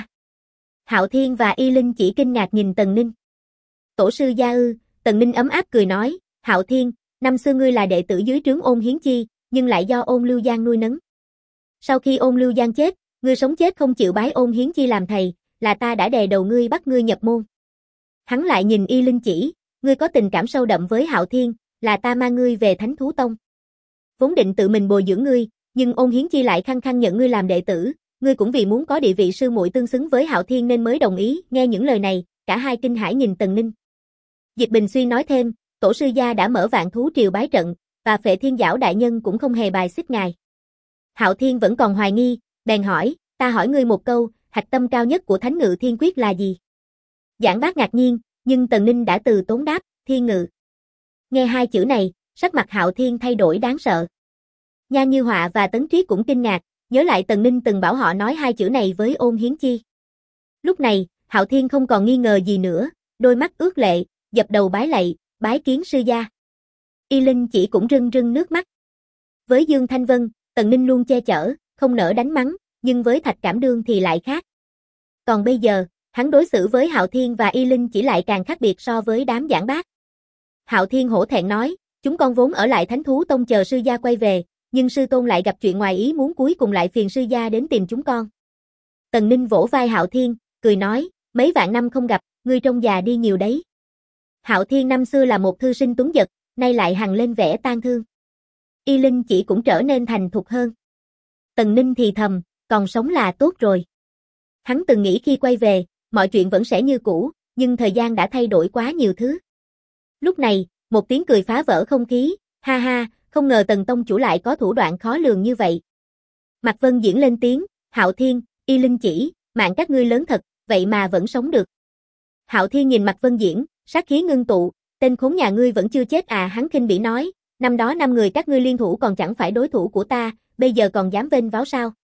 Hạo Thiên và Y Linh Chỉ kinh ngạc nhìn Tần Ninh. Tổ sư gia ư? Tần Ninh ấm áp cười nói, Hạo Thiên, năm xưa ngươi là đệ tử dưới trướng Ôn Hiến Chi, nhưng lại do Ôn Lưu Giang nuôi nấng. Sau khi Ôn Lưu Giang chết, ngươi sống chết không chịu bái Ôn Hiến Chi làm thầy, là ta đã đè đầu ngươi bắt ngươi nhập môn. Hắn lại nhìn Y Linh Chỉ, ngươi có tình cảm sâu đậm với Hạo Thiên, là ta mang ngươi về Thánh Thú Tông. Vốn định tự mình bồi dưỡng ngươi, nhưng Ôn Hiến Chi lại khăng khăng nhận ngươi làm đệ tử, ngươi cũng vì muốn có địa vị sư muội tương xứng với Hạo Thiên nên mới đồng ý. Nghe những lời này, cả hai kinh hãi nhìn Tần Ninh. Dịch Bình Xuyên nói thêm, tổ sư gia đã mở Vạn Thú Triều bái trận, và Phệ Thiên Giảo đại nhân cũng không hề bài xích ngài. Hạo Thiên vẫn còn hoài nghi, bèn hỏi, ta hỏi ngươi một câu, hạch tâm cao nhất của Thánh Ngự Thiên Quyết là gì? Giảng Bác ngạc nhiên, nhưng Tần Ninh đã từ tốn đáp, Thiên Ngự. Nghe hai chữ này, sắc mặt Hạo Thiên thay đổi đáng sợ. Nha Như Họa và Tấn Triết cũng kinh ngạc, nhớ lại Tần Ninh từng bảo họ nói hai chữ này với Ôn Hiến Chi. Lúc này, Hạo Thiên không còn nghi ngờ gì nữa, đôi mắt ướt lệ, dập đầu bái lạy, bái kiến sư gia. Y Linh Chỉ cũng rưng rưng nước mắt. Với Dương Thanh Vân, Tần Ninh luôn che chở, không nỡ đánh mắng, nhưng với Thạch Cảm Đương thì lại khác. Còn bây giờ, hắn đối xử với Hạo Thiên và Y Linh Chỉ lại càng khác biệt so với đám giảng bác. Hạo Thiên hổ thẹn nói, chúng con vốn ở lại Thánh Thú Tông chờ sư gia quay về, nhưng sư tôn lại gặp chuyện ngoài ý muốn cuối cùng lại phiền sư gia đến tìm chúng con. Tần Ninh vỗ vai Hạo Thiên, cười nói, mấy vạn năm không gặp, ngươi trông già đi nhiều đấy. Hạo Thiên năm xưa là một thư sinh tuấn giật, nay lại hằn lên vẻ tang thương. Y Linh chỉ cũng trở nên thành thục hơn. Tần Ninh thì thầm, còn sống là tốt rồi. Hắn từng nghĩ khi quay về, mọi chuyện vẫn sẽ như cũ, nhưng thời gian đã thay đổi quá nhiều thứ. Lúc này, một tiếng cười phá vỡ không khí, ha ha, không ngờ Tần tông chủ lại có thủ đoạn khó lường như vậy. Mạc Vân Diễn lên tiếng, Hạo Thiên, Y Linh chỉ, mạng các ngươi lớn thật, vậy mà vẫn sống được. Hạo Thiên nhìn Mạc Vân Diễn, sát khí ngưng tụ, tên khốn nhà ngươi vẫn chưa chết à, hắn khinh bỉ nói, năm đó 5 người các ngươi liên thủ còn chẳng phải đối thủ của ta, bây giờ còn dám vênh váo sao?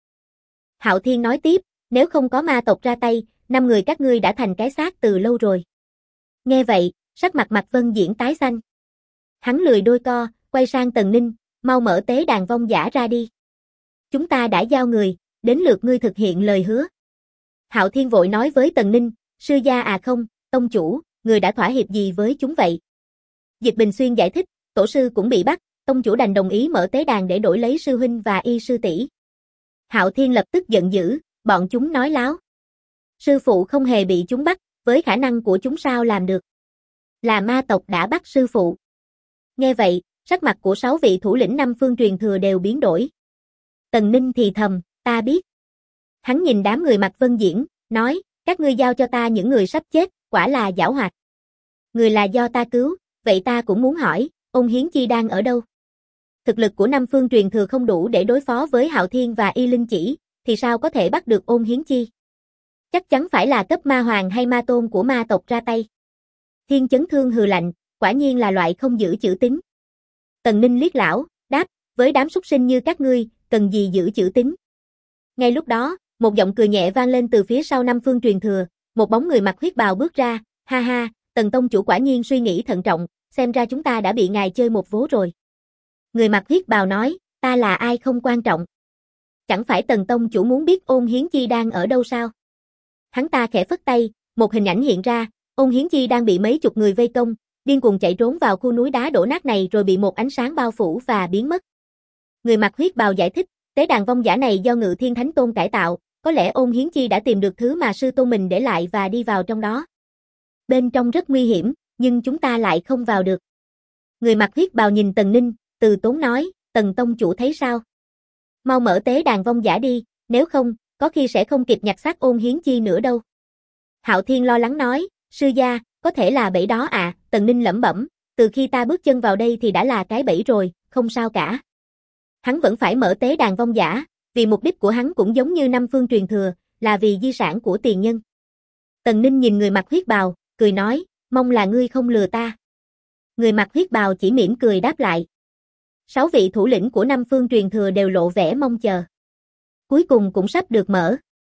Hạo Thiên nói tiếp, nếu không có ma tộc ra tay, 5 người các ngươi đã thành cái xác từ lâu rồi. Nghe vậy, sắc mặt Mạc Vân Diễn tái xanh. Hắn lười đôi co, quay sang Tần Ninh, mau mở tế đàn vong giả ra đi. Chúng ta đã giao người, đến lượt ngươi thực hiện lời hứa. Hạo Thiên vội nói với Tần Ninh, sư gia à không, tông chủ, người đã thỏa hiệp gì với chúng vậy? Dịch Bình Xuyên giải thích, tổ sư cũng bị bắt, tông chủ đành đồng ý mở tế đàn để đổi lấy sư huynh và y sư tỷ. Hạo Thiên lập tức giận dữ, bọn chúng nói láo. Sư phụ không hề bị chúng bắt, với khả năng của chúng sao làm được? Là ma tộc đã bắt sư phụ. Nghe vậy, sắc mặt của 6 vị thủ lĩnh 5 phương truyền thừa đều biến đổi. Tần Ninh thì thầm, ta biết. Hắn nhìn đám người Mạc Vân Diễn, nói, các ngươi giao cho ta những người sắp chết, quả là giảo hoạt. Người là do ta cứu, vậy ta cũng muốn hỏi, Ôn Hiến Chi đang ở đâu? Thực lực của 5 phương truyền thừa không đủ để đối phó với Hạo Thiên và Y Linh chỉ, thì sao có thể bắt được Ôn Hiến Chi? Chắc chắn phải là cấp ma hoàng hay ma tôn của ma tộc ra tay. Thiên Chấn Thương hừ lạnh, quả nhiên là loại không giữ chữ tín. Tần Ninh liếc lão, đáp, với đám súc sinh như các ngươi, cần gì giữ chữ tín? Ngay lúc đó, một giọng cười nhẹ vang lên từ phía sau 5 phương truyền thừa, một bóng người mặc huyết bào bước ra, ha ha, Tần tông chủ quả nhiên suy nghĩ thận trọng, xem ra chúng ta đã bị ngài chơi một vố rồi. Người mặc huyết bào nói, ta là ai không quan trọng. Chẳng phải Tần tông chủ muốn biết Ôn Hiến Chi đang ở đâu sao? Hắn ta khẽ phất tay, một hình ảnh hiện ra, Ôn Hiến Chi đang bị mấy chục người vây công, điên cuồng chạy trốn vào khu núi đá đổ nát này rồi bị một ánh sáng bao phủ và biến mất. Người mặc huyết bào giải thích, tế đàn vong giả này do Ngự Thiên Thánh Tôn cải tạo, có lẽ Ôn Hiến Chi đã tìm được thứ mà sư tôn mình để lại và đi vào trong đó. Bên trong rất nguy hiểm, nhưng chúng ta lại không vào được. Người mặc huyết bào nhìn Tần Ninh, từ tốn nói, Tần tông chủ thấy sao? Mau mở tế đàn vong giả đi, nếu không, có khi sẽ không kịp nhặt xác Ôn Hiến Chi nữa đâu. Hạo Thiên lo lắng nói, sư gia, có thể là bẫy đó à, Tần Ninh lẩm bẩm, từ khi ta bước chân vào đây thì đã là cái bẫy rồi, không sao cả. Hắn vẫn phải mở tế đàn vong giả, vì mục đích của hắn cũng giống như 5 phương truyền thừa, là vì di sản của tiền nhân. Tần Ninh nhìn người mặc huyết bào, cười nói, mong là ngươi không lừa ta. Người mặc huyết bào chỉ mỉm cười đáp lại. 6 vị thủ lĩnh của 5 phương truyền thừa đều lộ vẻ mong chờ. Cuối cùng cũng sắp được mở.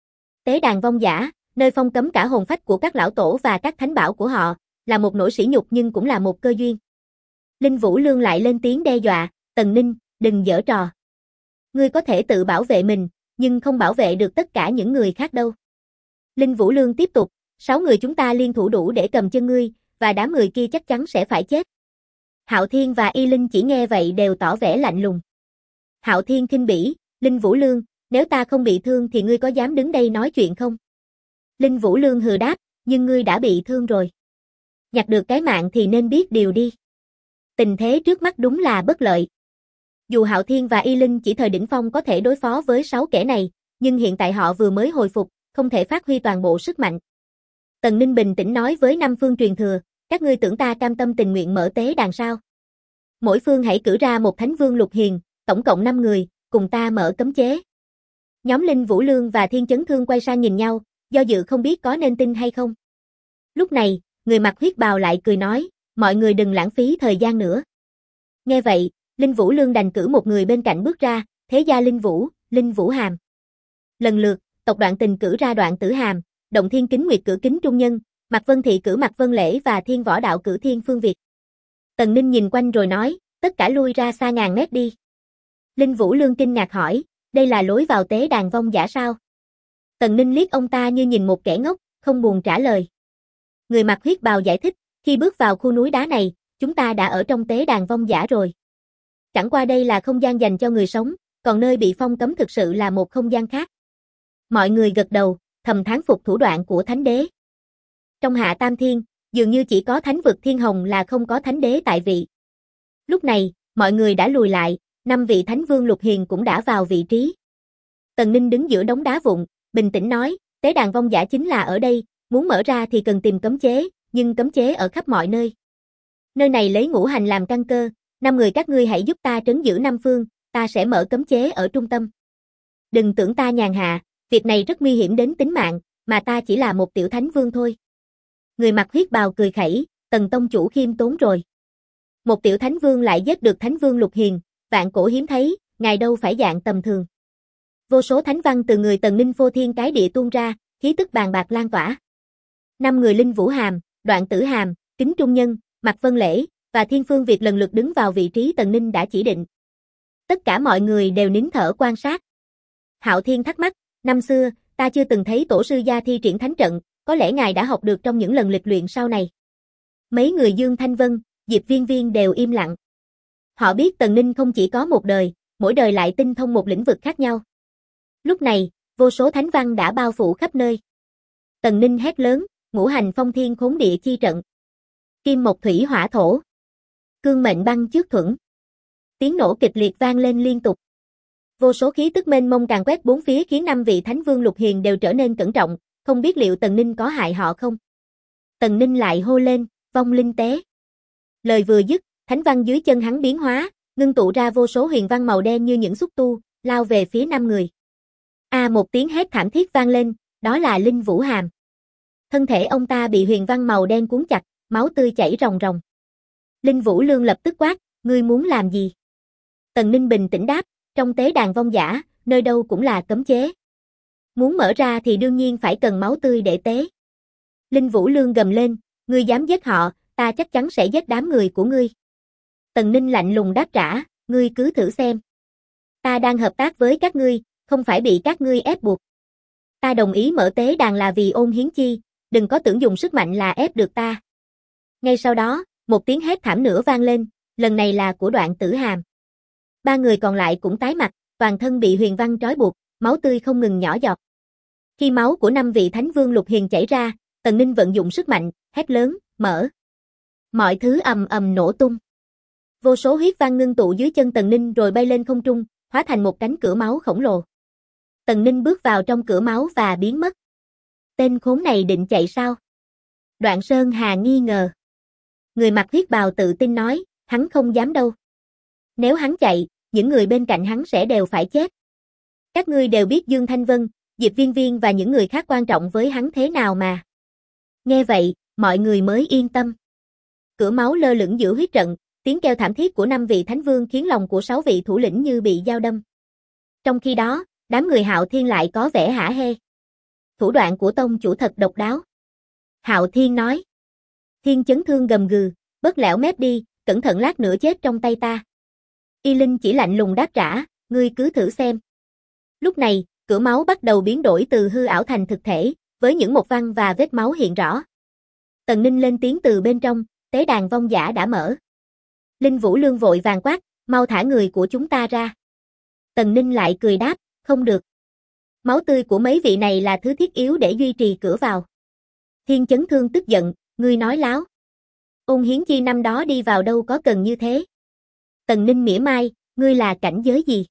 Tế đàn vong giả, nơi phong cấm cả hồn phách của các lão tổ và các thánh bảo của họ, là một nỗi sỉ nhục nhưng cũng là một cơ duyên. Linh Vũ Lương lại lên tiếng đe dọa, Tần Ninh, đừng giở trò. Ngươi có thể tự bảo vệ mình, nhưng không bảo vệ được tất cả những người khác đâu. Linh Vũ Lương tiếp tục, 6 người chúng ta liên thủ đủ để cầm chân ngươi, và đám người kia chắc chắn sẽ phải chết. Hạo Thiên và Y Linh chỉ nghe vậy đều tỏ vẻ lạnh lùng. Hạo Thiên khinh bỉ, Linh Vũ Lương, nếu ta không bị thương thì ngươi có dám đứng đây nói chuyện không? Linh Vũ Lương hừ đáp, nhưng ngươi đã bị thương rồi. Nhặt được cái mạng thì nên biết điều đi. Tình thế trước mắt đúng là bất lợi. Dù Hạo Thiên và Y Linh chỉ thời đỉnh phong có thể đối phó với 6 kẻ này, nhưng hiện tại họ vừa mới hồi phục, không thể phát huy toàn bộ sức mạnh. Tần Ninh bình tĩnh nói với 5 phương truyền thừa, các ngươi tưởng ta cam tâm tình nguyện mở tế đàn sao? Mỗi phương hãy cử ra một thánh vương lục hiền, tổng cộng 5 người, cùng ta mở cấm chế. Nhóm Linh Vũ Lương và Thiên Chấn Thương quay sang nhìn nhau, do dự không biết có nên tin hay không. Lúc này, người mặc huyết bào lại cười nói, mọi người đừng lãng phí thời gian nữa. Nghe vậy, Linh Vũ Lương đành cử một người bên cạnh bước ra, Thế Gia Linh Vũ Hàm. Lần lượt, tộc Đoạn Tình cử ra Đoạn Tử Hàm, Động Thiên Kính Nguyệt cử Kính Trung Nhân, Mạc Vân Thị cử Mạc Vân Lễ và Thiên Võ Đạo cử Thiên Phương Việt. Tần Ninh nhìn quanh rồi nói, tất cả lui ra xa ngàn mét đi. Linh Vũ Lương kinh ngạc hỏi, đây là lối vào tế đàn vong giả sao? Tần Ninh liếc ông ta như nhìn một kẻ ngốc, không buồn trả lời. Người mặc huyết bào giải thích, khi bước vào khu núi đá này, chúng ta đã ở trong tế đàn vong giả rồi. Chẳng qua đây là không gian dành cho người sống, còn nơi bị phong cấm thực sự là một không gian khác. Mọi người gật đầu, thầm thán phục thủ đoạn của Thánh Đế. Trong Hạ Tam Thiên, Dường như chỉ có thánh vực Thiên Hồng là không có thánh đế tại vị. Lúc này, mọi người đã lùi lại, 5 vị thánh vương lục hiền cũng đã vào vị trí. Tần Ninh đứng giữa đống đá vụn, bình tĩnh nói, tế đàn vong giả chính là ở đây, muốn mở ra thì cần tìm cấm chế, nhưng cấm chế ở khắp mọi nơi. Nơi này lấy ngũ hành làm căn cơ, 5 người các ngươi hãy giúp ta trấn giữ Nam Phương, ta sẽ mở cấm chế ở trung tâm. Đừng tưởng ta nhàn hạ, việc này rất nguy hiểm đến tính mạng, mà ta chỉ là một tiểu thánh vương thôi. Người mặc huyết bào cười khẩy, Tần tông chủ khiêm tốn rồi. Một tiểu thánh vương lại giết được thánh vương lục hiền, vạn cổ hiếm thấy, ngài đâu phải dạng tầm thường. Vô số thánh văn từ người Tần Ninh phô thiên cái địa tuôn ra, khí tức bàn bạc lan tỏa. 5 người Linh Vũ Hàm, Đoạn Tử Hàm, Kính Trung Nhân, Mạc Vân Lễ và Thiên Phương Việt lần lượt đứng vào vị trí Tần Ninh đã chỉ định. Tất cả mọi người đều nín thở quan sát. Hạo Thiên thắc mắc, năm xưa, ta chưa từng thấy tổ sư gia thi triển thánh trận, có lẽ ngài đã học được trong những lần lịch luyện sau này. Mấy người Dương Thanh Vân, Diệp Viên Viên đều im lặng. Họ biết Tần Ninh không chỉ có một đời, mỗi đời lại tinh thông một lĩnh vực khác nhau. Lúc này, vô số thánh văn đã bao phủ khắp nơi. Tần Ninh hét lớn, ngũ hành phong thiên khốn địa chi trận. Kim mộc thủy hỏa thổ. Cương mệnh băng trước thuẫn. Tiếng nổ kịch liệt vang lên liên tục. Vô số khí tức mênh mông càn quét bốn phía khiến 5 vị thánh vương lục hiền đều trở nên cẩn trọng, không biết liệu Tần Ninh có hại họ không. Tần Ninh lại hô lên, vong linh tế. Lời vừa dứt, thánh văn dưới chân hắn biến hóa, ngưng tụ ra vô số huyền văn màu đen như những xúc tu, lao về phía 5 người. Một tiếng hét thảm thiết vang lên, đó là Linh Vũ Hàm. Thân thể ông ta bị huyền văn màu đen cuốn chặt, máu tươi chảy ròng ròng. Linh Vũ Lương lập tức quát, ngươi muốn làm gì? Tần Ninh bình tĩnh đáp, trong tế đàn vong giả, nơi đâu cũng là cấm chế. Muốn mở ra thì đương nhiên phải cần máu tươi để tế. Linh Vũ Lương gầm lên, ngươi dám giết họ, ta chắc chắn sẽ giết đám người của ngươi. Tần Ninh lạnh lùng đáp trả, ngươi cứ thử xem. Ta đang hợp tác với các ngươi, không phải bị các ngươi ép buộc. Ta đồng ý mở tế đàn là vì Ôn Hiến Chi, đừng có tưởng dùng sức mạnh là ép được ta. Ngay sau đó, một tiếng hét thảm nữa vang lên, lần này là của Đoạn Tử Hàm. 3 người còn lại cũng tái mặt, toàn thân bị huyền văn trói buộc, máu tươi không ngừng nhỏ giọt. Khi máu của 5 vị thánh vương lục hiền chảy ra, Tần Ninh vận dụng sức mạnh, hét lớn, mở. Mọi thứ ầm ầm nổ tung. Vô số huyết văn ngưng tụ dưới chân Tần Ninh rồi bay lên không trung, hóa thành một cánh cửa máu khổng lồ. Tần Ninh bước vào trong cửa máu và biến mất. Tên khốn này định chạy sao? Đoạn Sơn Hà nghi ngờ. Người mặc huyết bào tự tin nói, hắn không dám đâu. Nếu hắn chạy, những người bên cạnh hắn sẽ đều phải chết. Các ngươi đều biết Dương Thanh Vân, Diệp Viên Viên và những người khác quan trọng với hắn thế nào mà. Nghe vậy, mọi người mới yên tâm. Cửa máu lơ lửng giữa huyết trận, tiếng kêu thảm thiết của 5 vị thánh vương khiến lòng của 6 vị thủ lĩnh như bị dao đâm. Trong khi đó, đám người Hạo Thiên lại có vẻ hả hê. Thủ đoạn của tông chủ thật độc đáo. Hạo Thiên nói. Thiên Chấn Thương gầm gừ, bớt lẻo mép đi, cẩn thận lát nữa chết trong tay ta. Y Linh chỉ lạnh lùng đáp trả, ngươi cứ thử xem. Lúc này, cửa máu bắt đầu biến đổi từ hư ảo thành thực thể, với những một văn và vết máu hiện rõ. Tần Ninh lên tiếng từ bên trong, tế đàn vong giả đã mở. Linh Vũ Lương vội vàng quát, mau thả người của chúng ta ra. Tần Ninh lại cười đáp, không được. Máu tươi của mấy vị này là thứ thiết yếu để duy trì cửa vào. Thiên Chấn Thương tức giận, ngươi nói láo. Ôn Hiến Chi năm đó đi vào đâu có cần như thế. Tần Ninh mỉa mai, ngươi là cảnh giới gì?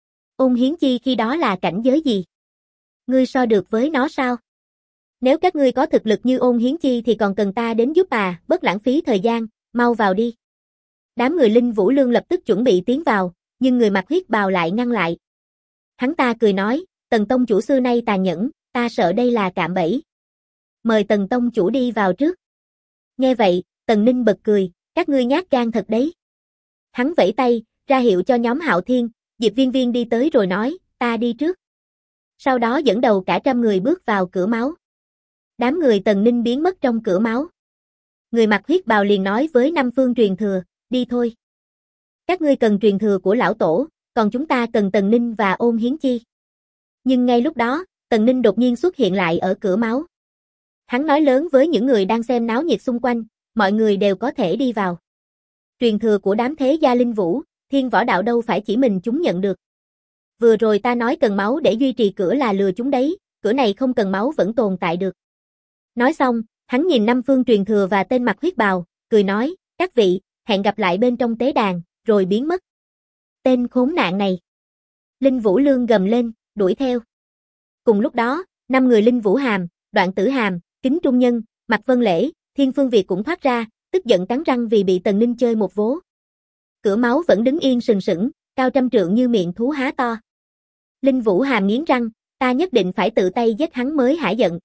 Ôn Hiến Chi khi đó là cảnh giới gì? Ngươi so được với nó sao? Nếu các ngươi có thực lực như Ôn Hiến Chi thì còn cần ta đến giúp bất lãng phí thời gian, mau vào đi. Đám người Linh Vũ Lương lập tức chuẩn bị tiến vào, nhưng người mặc huyết bào lại ngăn lại. Hắn ta cười nói, Tần tông chủ xưa nay tàn nhẫn, ta sợ đây là cạm bẫy. Mời Tần tông chủ đi vào trước. Nghe vậy, Tần Ninh bật cười, các ngươi nhát gan thật đấy. Hắn vẫy tay, ra hiệu cho nhóm Hạo Thiên, Diệp Viên Viên đi tới rồi nói, ta đi trước. Sau đó dẫn đầu cả trăm người bước vào cửa máu. Đám người Tần Ninh biến mất trong cửa máu. Người mặc huyết bào liền nói với Năm Phương truyền thừa, đi thôi. Các ngươi cần truyền thừa của lão tổ, còn chúng ta cần Tần Ninh và Ôn Hiến Chi. Nhưng ngay lúc đó, Tần Ninh đột nhiên xuất hiện lại ở cửa máu. Hắn nói lớn với những người đang xem náo nhiệt xung quanh, mọi người đều có thể đi vào. Truyền thừa của đám thế gia linh vũ, thiên võ đạo đâu phải chỉ mình chúng nhận được. Vừa rồi ta nói cần máu để duy trì cửa là lừa chúng đấy, cửa này không cần máu vẫn tồn tại được. Nói xong, Hắn nhìn Năm Phương Truyền Thừa và tên mặc huyết bào, cười nói, các vị, hẹn gặp lại bên trong tế đàn, rồi biến mất. Tên khốn nạn này. Linh Vũ Lương gầm lên, đuổi theo. Cùng lúc đó, 5 người Linh Vũ Hàm, Đoạn Tử Hàm, Kính Trung Nhân, Mạc Vân Lễ, Thiên Phương Việt cũng thoát ra, tức giận cắn răng vì bị Tần Ninh chơi một vố. Cửa máu vẫn đứng yên sừng sững, cao trăm trượng như miệng thú há to. Linh Vũ Hàm nghiến răng, ta nhất định phải tự tay giết hắn mới hả giận.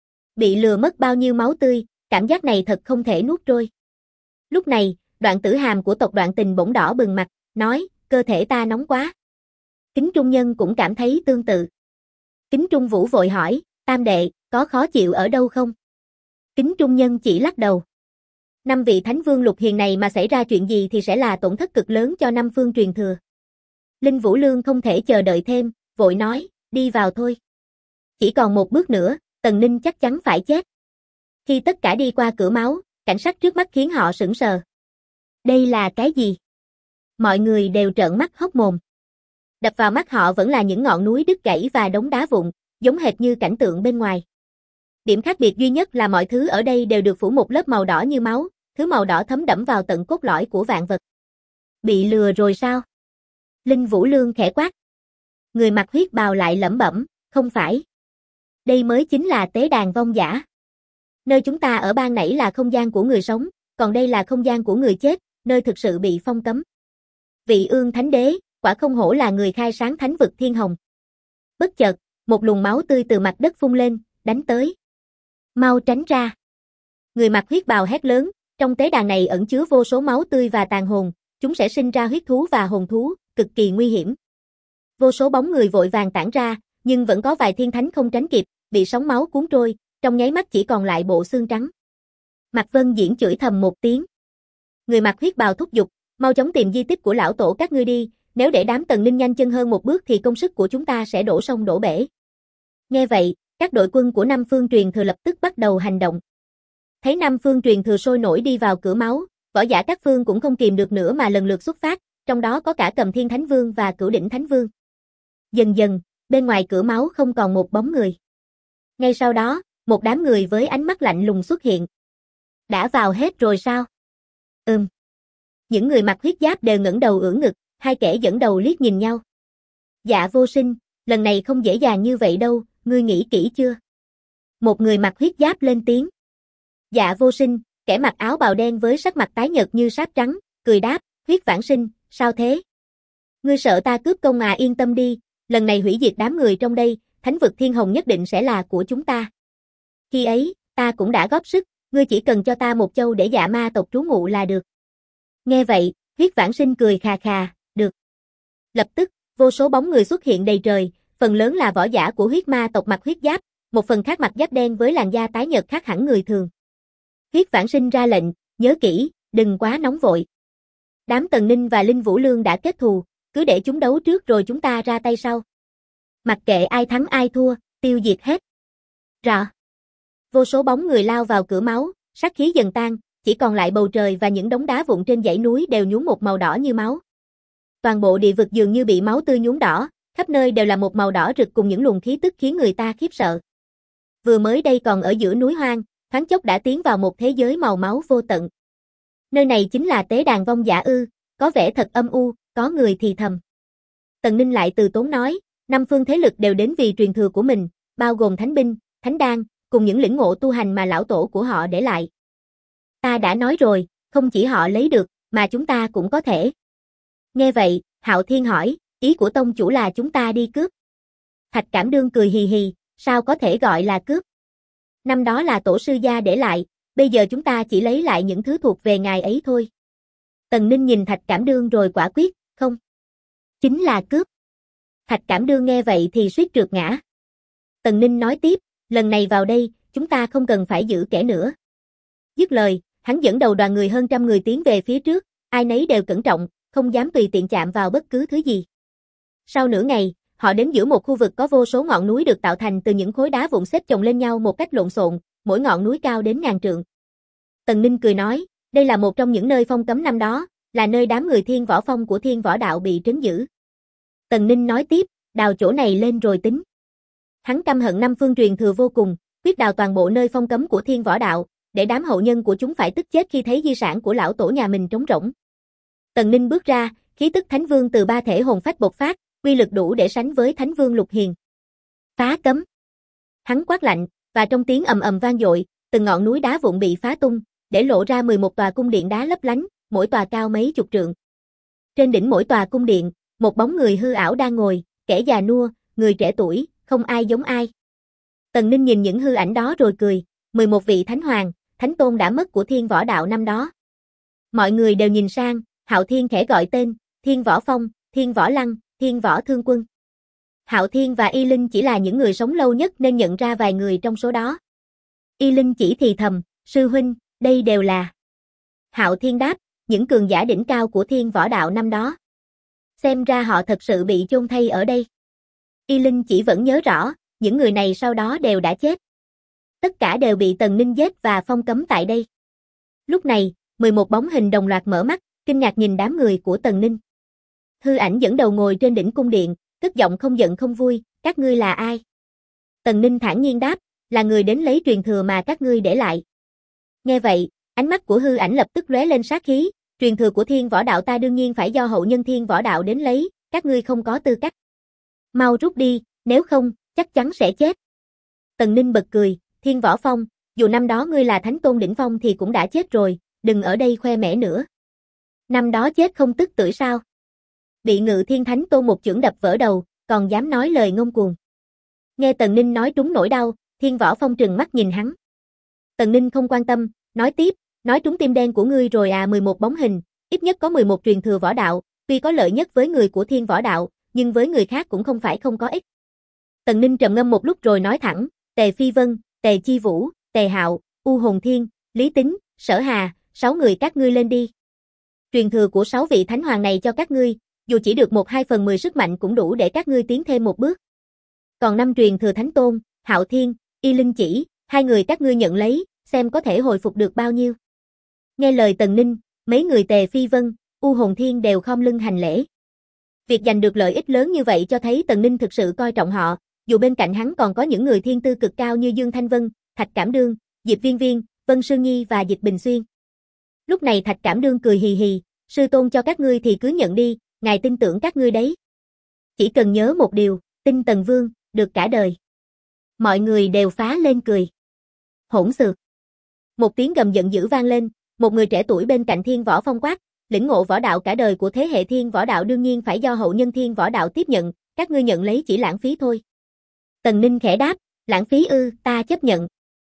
Bị lừa mất bao nhiêu máu tươi, cảm giác này thật không thể nuốt trôi. Lúc này, Đoạn Tử Hàm của tộc Đoạn Tình bỗng đỏ bừng mặt, nói, cơ thể ta nóng quá. Kính Trung Nhân cũng cảm thấy tương tự. Kính Trung Vũ vội hỏi, tam đệ, có khó chịu ở đâu không? Kính Trung Nhân chỉ lắc đầu. 5 vị Thánh Vương Lục Hiền này mà xảy ra chuyện gì thì sẽ là tổn thất cực lớn cho Năm Phương Truyền Thừa. Linh Vũ Lương không thể chờ đợi thêm, vội nói, đi vào thôi. Chỉ còn một bước nữa, Tần Ninh chắc chắn phải chết. Khi tất cả đi qua cửa máu, cảnh sắc trước mắt khiến họ sững sờ. Đây là cái gì? Mọi người đều trợn mắt hốc mồm. Đập vào mắt họ vẫn là những ngọn núi đứt gãy và đống đá vụn, giống hệt như cảnh tượng bên ngoài. Điểm khác biệt duy nhất là mọi thứ ở đây đều được phủ một lớp màu đỏ như máu, thứ màu đỏ thấm đẫm vào tận cốt lõi của vạn vật. Bị lừa rồi sao? Linh Vũ Lương khẽ quát. Người mặc huyết bào lại lẩm bẩm, không phải. Đây mới chính là tế đàn vong giả. Nơi chúng ta ở ban nãy là không gian của người sống, còn đây là không gian của người chết, nơi thực sự bị phong cấm. Vị Ương Thánh Đế, quả không hổ là người khai sáng thánh vực thiên hồng. Bất chợt, một luồng máu tươi từ mặt đất phun lên, đánh tới. Mau tránh ra. Người mặc huyết bào hét lớn, trong tế đàn này ẩn chứa vô số máu tươi và tàn hồn, chúng sẽ sinh ra huyết thú và hồn thú, cực kỳ nguy hiểm. Vô số bóng người vội vàng tản ra, nhưng vẫn có vài thiên thánh không tránh kịp, bị sóng máu cuốn trôi, trong nháy mắt chỉ còn lại bộ xương trắng. Mạc Vân Diễn chửi thầm một tiếng. Người mặc huyết bào thúc giục, mau chóng tìm di tích của lão tổ các ngươi đi, nếu để đám Tần Ninh nhanh chân hơn một bước thì công sức của chúng ta sẽ đổ sông đổ bể. Nghe vậy, các đội quân của Năm Phương Truyền Thừa lập tức bắt đầu hành động. Thấy Năm Phương Truyền Thừa sôi nổi đi vào cửa máu, võ giả các phương cũng không kìm được nữa mà lần lượt xuất phát, trong đó có cả Cầm Thiên Thánh Vương và Cửu Đỉnh Thánh Vương. Dần dần, bên ngoài cửa máu không còn một bóng người. Ngay sau đó, một đám người với ánh mắt lạnh lùng xuất hiện. Đã vào hết rồi sao? Những người mặc huyết giáp đều ngẩng đầu ưỡn ngực, hai kẻ dẫn đầu liếc nhìn nhau. Dạ Vô Sinh, lần này không dễ dàng như vậy đâu, ngươi nghĩ kỹ chưa? Một người mặc huyết giáp lên tiếng. Dạ Vô Sinh, kẻ mặc áo bào đen với sắc mặt tái nhợt như sáp trắng, cười đáp, Huyết Vãng Sinh, sao thế? Ngươi sợ ta cướp công à, yên tâm đi, lần này hủy diệt đám người trong đây, thánh vực thiên hồng nhất định sẽ là của chúng ta. Khi ấy, ta cũng đã góp sức, ngươi chỉ cần cho ta một châu để Dạ Ma tộc trú ngụ là được. Nghe vậy, Huyết Vãng Sinh cười khà khà, được. Lập tức, vô số bóng người xuất hiện đầy trời, phần lớn là võ giả của huyết ma tộc mặc huyết giáp, một phần khác mặc giáp đen với làn da tái nhợt khác hẳn người thường. Huyết Vãng Sinh ra lệnh, nhớ kỹ, đừng quá nóng vội. Đám Tần Ninh và Linh Vũ Lương đã kết thù, cứ để chúng đấu trước rồi chúng ta ra tay sau. Mặc kệ ai thắng ai thua, tiêu diệt hết. Rõ. Vô số bóng người lao vào cửa máu, sát khí dần tan, chỉ còn lại bầu trời và những đống đá vụn trên dãy núi đều nhuốm một màu đỏ như máu. Toàn bộ địa vực dường như bị máu tươi nhuốm đỏ, khắp nơi đều là một màu đỏ rực cùng những luồng khí tức khiến người ta khiếp sợ. Vừa mới đây còn ở giữa núi hoang, thoáng chốc đã tiến vào một thế giới màu máu vô tận. Nơi này chính là tế đàn vong giả ư, có vẻ thật âm u, có người thì thầm. Tần Ninh lại từ tốn nói, 5 phương thế lực đều đến vì truyền thừa của mình, bao gồm thánh binh, thánh đan, cùng những lĩnh ngộ tu hành mà lão tổ của họ để lại. Ta đã nói rồi, không chỉ họ lấy được, mà chúng ta cũng có thể. Nghe vậy, Hạo Thiên hỏi, ý của tông chủ là chúng ta đi cướp. Thạch Cảm Đương cười hì hì, sao có thể gọi là cướp? Năm đó là tổ sư gia để lại, bây giờ chúng ta chỉ lấy lại những thứ thuộc về ngài ấy thôi. Tần Ninh nhìn Thạch Cảm Đương rồi quả quyết, không. Chính là cướp. Thạch Cảm Đương nghe vậy thì suýt trượt ngã. Tần Ninh nói tiếp, lần này vào đây, chúng ta không cần phải giữ kẻ nữa. Dứt lời, hắn dẫn đầu đoàn người hơn 100 người tiến về phía trước, ai nấy đều cẩn trọng, không dám tùy tiện chạm vào bất cứ thứ gì. Sau nửa ngày, họ đến giữa một khu vực có vô số ngọn núi được tạo thành từ những khối đá vụn xếp chồng lên nhau một cách lộn xộn, mỗi ngọn núi cao đến ngàn trượng. Tần Ninh cười nói, đây là một trong những nơi phong cấm năm đó, là nơi đám người Thiên Võ Phong của Thiên Võ Đạo bị trấn giữ. Tần Ninh nói tiếp, đào chỗ này lên rồi tính. Hắn căm hận 5 phương truyền thừa vô cùng, huyết đào toàn bộ nơi phong cấm của Thiên Võ Đạo, để đám hậu nhân của chúng phải tức chết khi thấy di sản của lão tổ nhà mình trống rỗng. Tần Ninh bước ra, khí tức Thánh Vương từ ba thể hồn phách bộc phát, uy lực đủ để sánh với Thánh Vương Lục Hiền. Phá cấm. Hắn quát lạnh, và trong tiếng ầm ầm vang dội, từng ngọn núi đá vụn bị phá tung, để lộ ra 11 tòa cung điện đá lấp lánh, mỗi tòa cao mấy chục trượng. Trên đỉnh mỗi tòa cung điện, một bóng người hư ảo đang ngồi, kẻ già nua, người trẻ tuổi, không ai giống ai. Tần Ninh nhìn những hư ảnh đó rồi cười, 11 vị thánh hoàng, thánh tôn đã mất của Thiên Võ Đạo năm đó. Mọi người đều nhìn sang, Hạo Thiên khẽ gọi tên, Thiên Võ Phong, Thiên Võ Lăng, Thiên Võ Thương Quân. Hạo Thiên và Y Linh chỉ là những người sống lâu nhất nên nhận ra vài người trong số đó. Y Linh chỉ thì thầm, sư huynh, đây đều là. Hạo Thiên đáp, những cường giả đỉnh cao của Thiên Võ Đạo năm đó. Xem ra họ thật sự bị chôn thay ở đây. Y Linh chỉ vẫn nhớ rõ, những người này sau đó đều đã chết. Tất cả đều bị Tần Ninh giết và phong cấm tại đây. Lúc này, 11 bóng hình đồng loạt mở mắt, kinh ngạc nhìn đám người của Tần Ninh. Hư ảnh dẫn đầu ngồi trên đỉnh cung điện, cất giọng không giận không vui, các ngươi là ai? Tần Ninh thản nhiên đáp, là người đến lấy truyền thừa mà các ngươi để lại. Nghe vậy, ánh mắt của hư ảnh lập tức lóe lên sát khí, truyền thừa của Thiên Võ Đạo ta đương nhiên phải do hậu nhân Thiên Võ Đạo đến lấy, các ngươi không có tư cách. Mau rút đi, nếu không, chắc chắn sẽ chết. Tần Ninh bật cười, Thiên Võ Phong, dù năm đó ngươi là thánh tôn đỉnh phong thì cũng đã chết rồi, đừng ở đây khoe mẽ nữa. Năm đó chết không tức tưởi sao? Bị Ngự Thiên Thánh Tôn một chưởng đập vỡ đầu, còn dám nói lời ngông cuồng. Nghe Tần Ninh nói trúng nỗi đau, Thiên Võ Phong trừng mắt nhìn hắn. Tần Ninh không quan tâm, nói tiếp, nói trúng tim đen của ngươi rồi à. 11 bóng hình, ít nhất có 11 truyền thừa võ đạo, tuy có lợi nhất với người của Thiên Võ Đạo, nhưng với người khác cũng không phải không có ích. Tần Ninh trầm ngâm một lúc rồi nói thẳng, Tề Phi Vân, Tề Chi Vũ, Tề Hạo, U Hồn Thiên, Lý Tính, Sở Hà, 6 người các ngươi lên đi. Truyền thừa của 6 vị thánh hoàng này cho các ngươi, dù chỉ được 1/2/10 sức mạnh cũng đủ để các ngươi tiến thêm một bước. Còn 5 truyền thừa thánh tôn, Hạo Thiên, Y Linh chỉ, 2 người các ngươi nhận lấy, xem có thể hồi phục được bao nhiêu. Nghe lời Tần Ninh, mấy người Tề Phi Vân, U Hồn Thiên đều khom lưng hành lễ. Việc giành được lợi ích lớn như vậy cho thấy Tần Ninh thực sự coi trọng họ, dù bên cạnh hắn còn có những người thiên tư cực cao như Dương Thanh Vân, Thạch Cảm Đương, Diệp Viên Viên, Vân Sương Nhi và Dịch Bình Xuyên. Lúc này Thạch Cảm Đương cười hì hì, sư tôn cho các ngươi thì cứ nhận đi, ngài tin tưởng các ngươi đấy. Chỉ cần nhớ một điều, tin Tần Vương, được cả đời. Mọi người đều phá lên cười. Hỗn xược. Một tiếng gầm giận dữ vang lên, một người trẻ tuổi bên cạnh Thiên Võ Phong quát, lĩnh ngộ võ đạo cả đời của thế hệ Thiên Võ Đạo đương nhiên phải do hậu nhân Thiên Võ Đạo tiếp nhận, các ngươi nhận lấy chỉ lãng phí thôi. Tần Ninh khẽ đáp, lãng phí ư, ta chấp nhận.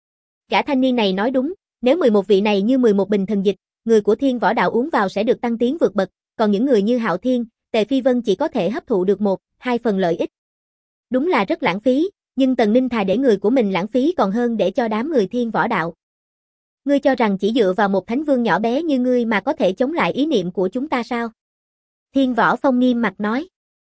Gã thanh niên này nói đúng, nếu 11 vị này như 11 bình thần dịch, người của Thiên Võ Đạo uống vào sẽ được tăng tiến vượt bậc, còn những người như Hạo Thiên, Tề Phi Vân chỉ có thể hấp thụ được 1-2 phần lợi ích. Đúng là rất lãng phí, nhưng Tần Ninh thà để người của mình lãng phí còn hơn để cho đám người Thiên Võ Đạo. Ngươi cho rằng chỉ dựa vào một thánh vương nhỏ bé như ngươi mà có thể chống lại ý niệm của chúng ta sao? Thiên Võ Phong nghiêm mặt nói.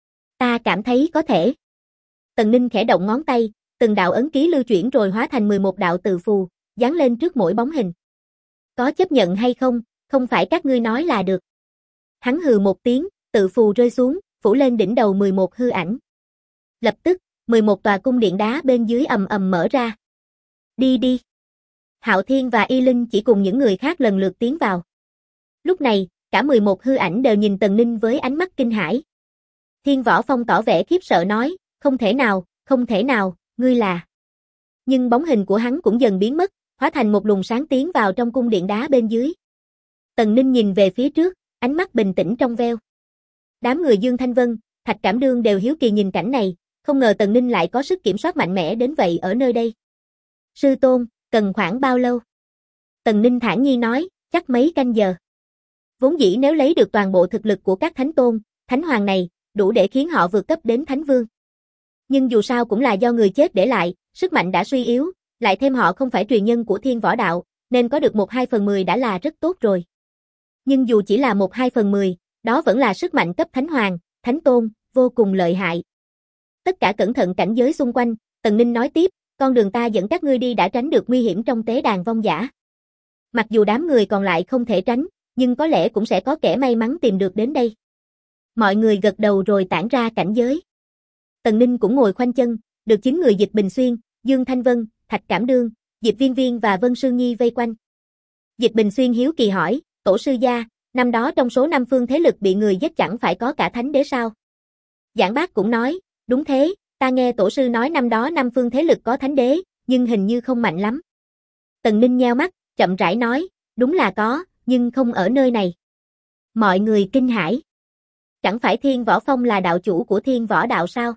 Ta cảm thấy có thể. Tần Ninh khẽ động ngón tay, từng đạo ấn ký lưu chuyển rồi hóa thành 11 đạo từ phù, dán lên trước mỗi bóng hình. Có chấp nhận hay không, không phải các ngươi nói là được. Hắn hừ một tiếng, tự phù rơi xuống, phủ lên đỉnh đầu 11 hư ảnh. Lập tức, 11 tòa cung điện đá bên dưới ầm ầm mở ra. Đi đi. Hạo Thiên và Y Linh chỉ cùng những người khác lần lượt tiến vào. Lúc này, cả 11 hư ảnh đều nhìn Tần Ninh với ánh mắt kinh hãi. Thiên Võ Phong tỏ vẻ khiếp sợ nói, không thể nào, ngươi là. Nhưng bóng hình của hắn cũng dần biến mất, hóa thành một luồng sáng tiến vào trong cung điện đá bên dưới. Tần Ninh nhìn về phía trước, ánh mắt bình tĩnh trong veo. Đám người Dương Thanh Vân, Thạch Cảm Đương đều hiếu kỳ nhìn cảnh này, không ngờ Tần Ninh lại có sức kiểm soát mạnh mẽ đến vậy ở nơi đây. Sư tôn, cần khoảng bao lâu? Tần Ninh thản nhiên nói, chắc mấy canh giờ. Vốn dĩ nếu lấy được toàn bộ thực lực của các thánh tôn, thánh hoàng này, đủ để khiến họ vượt cấp đến thánh vương. Nhưng dù sao cũng là do người chết để lại, sức mạnh đã suy yếu, lại thêm họ không phải truyền nhân của Thiên Võ Đạo, nên có được 1/2/10 đã là rất tốt rồi. Nhưng dù chỉ là 1/2/10, đó vẫn là sức mạnh cấp thánh hoàng, thánh tôn, vô cùng lợi hại. Tất cả cẩn thận cảnh giới xung quanh, Tần Ninh nói tiếp, con đường ta dẫn các ngươi đi đã tránh được nguy hiểm trong tế đàn vong giả. Mặc dù đám người còn lại không thể tránh, nhưng có lẽ cũng sẽ có kẻ may mắn tìm được đến đây. Mọi người gật đầu rồi tản ra cảnh giới. Tần Ninh cũng ngồi khoanh chân, được 9 người Dịch Bình Xuyên, Dương Thanh Vân, Thạch Cảm Đương, Diệp Viên Viên và Vân Sương Nhi vây quanh. Dịch Bình Xuyên hiếu kỳ hỏi, tổ sư gia, năm đó trong số 5 phương thế lực bị người giết chẳng phải có cả thánh đế sao? Giảng Bác cũng nói, đúng thế, ta nghe tổ sư nói năm đó 5 phương thế lực có thánh đế, nhưng hình như không mạnh lắm. Tần Ninh nheo mắt, chậm rãi nói, đúng là có, nhưng không ở nơi này. Mọi người kinh hãi. Chẳng phải Thiên Võ Phong là đạo chủ của Thiên Võ Đạo sao?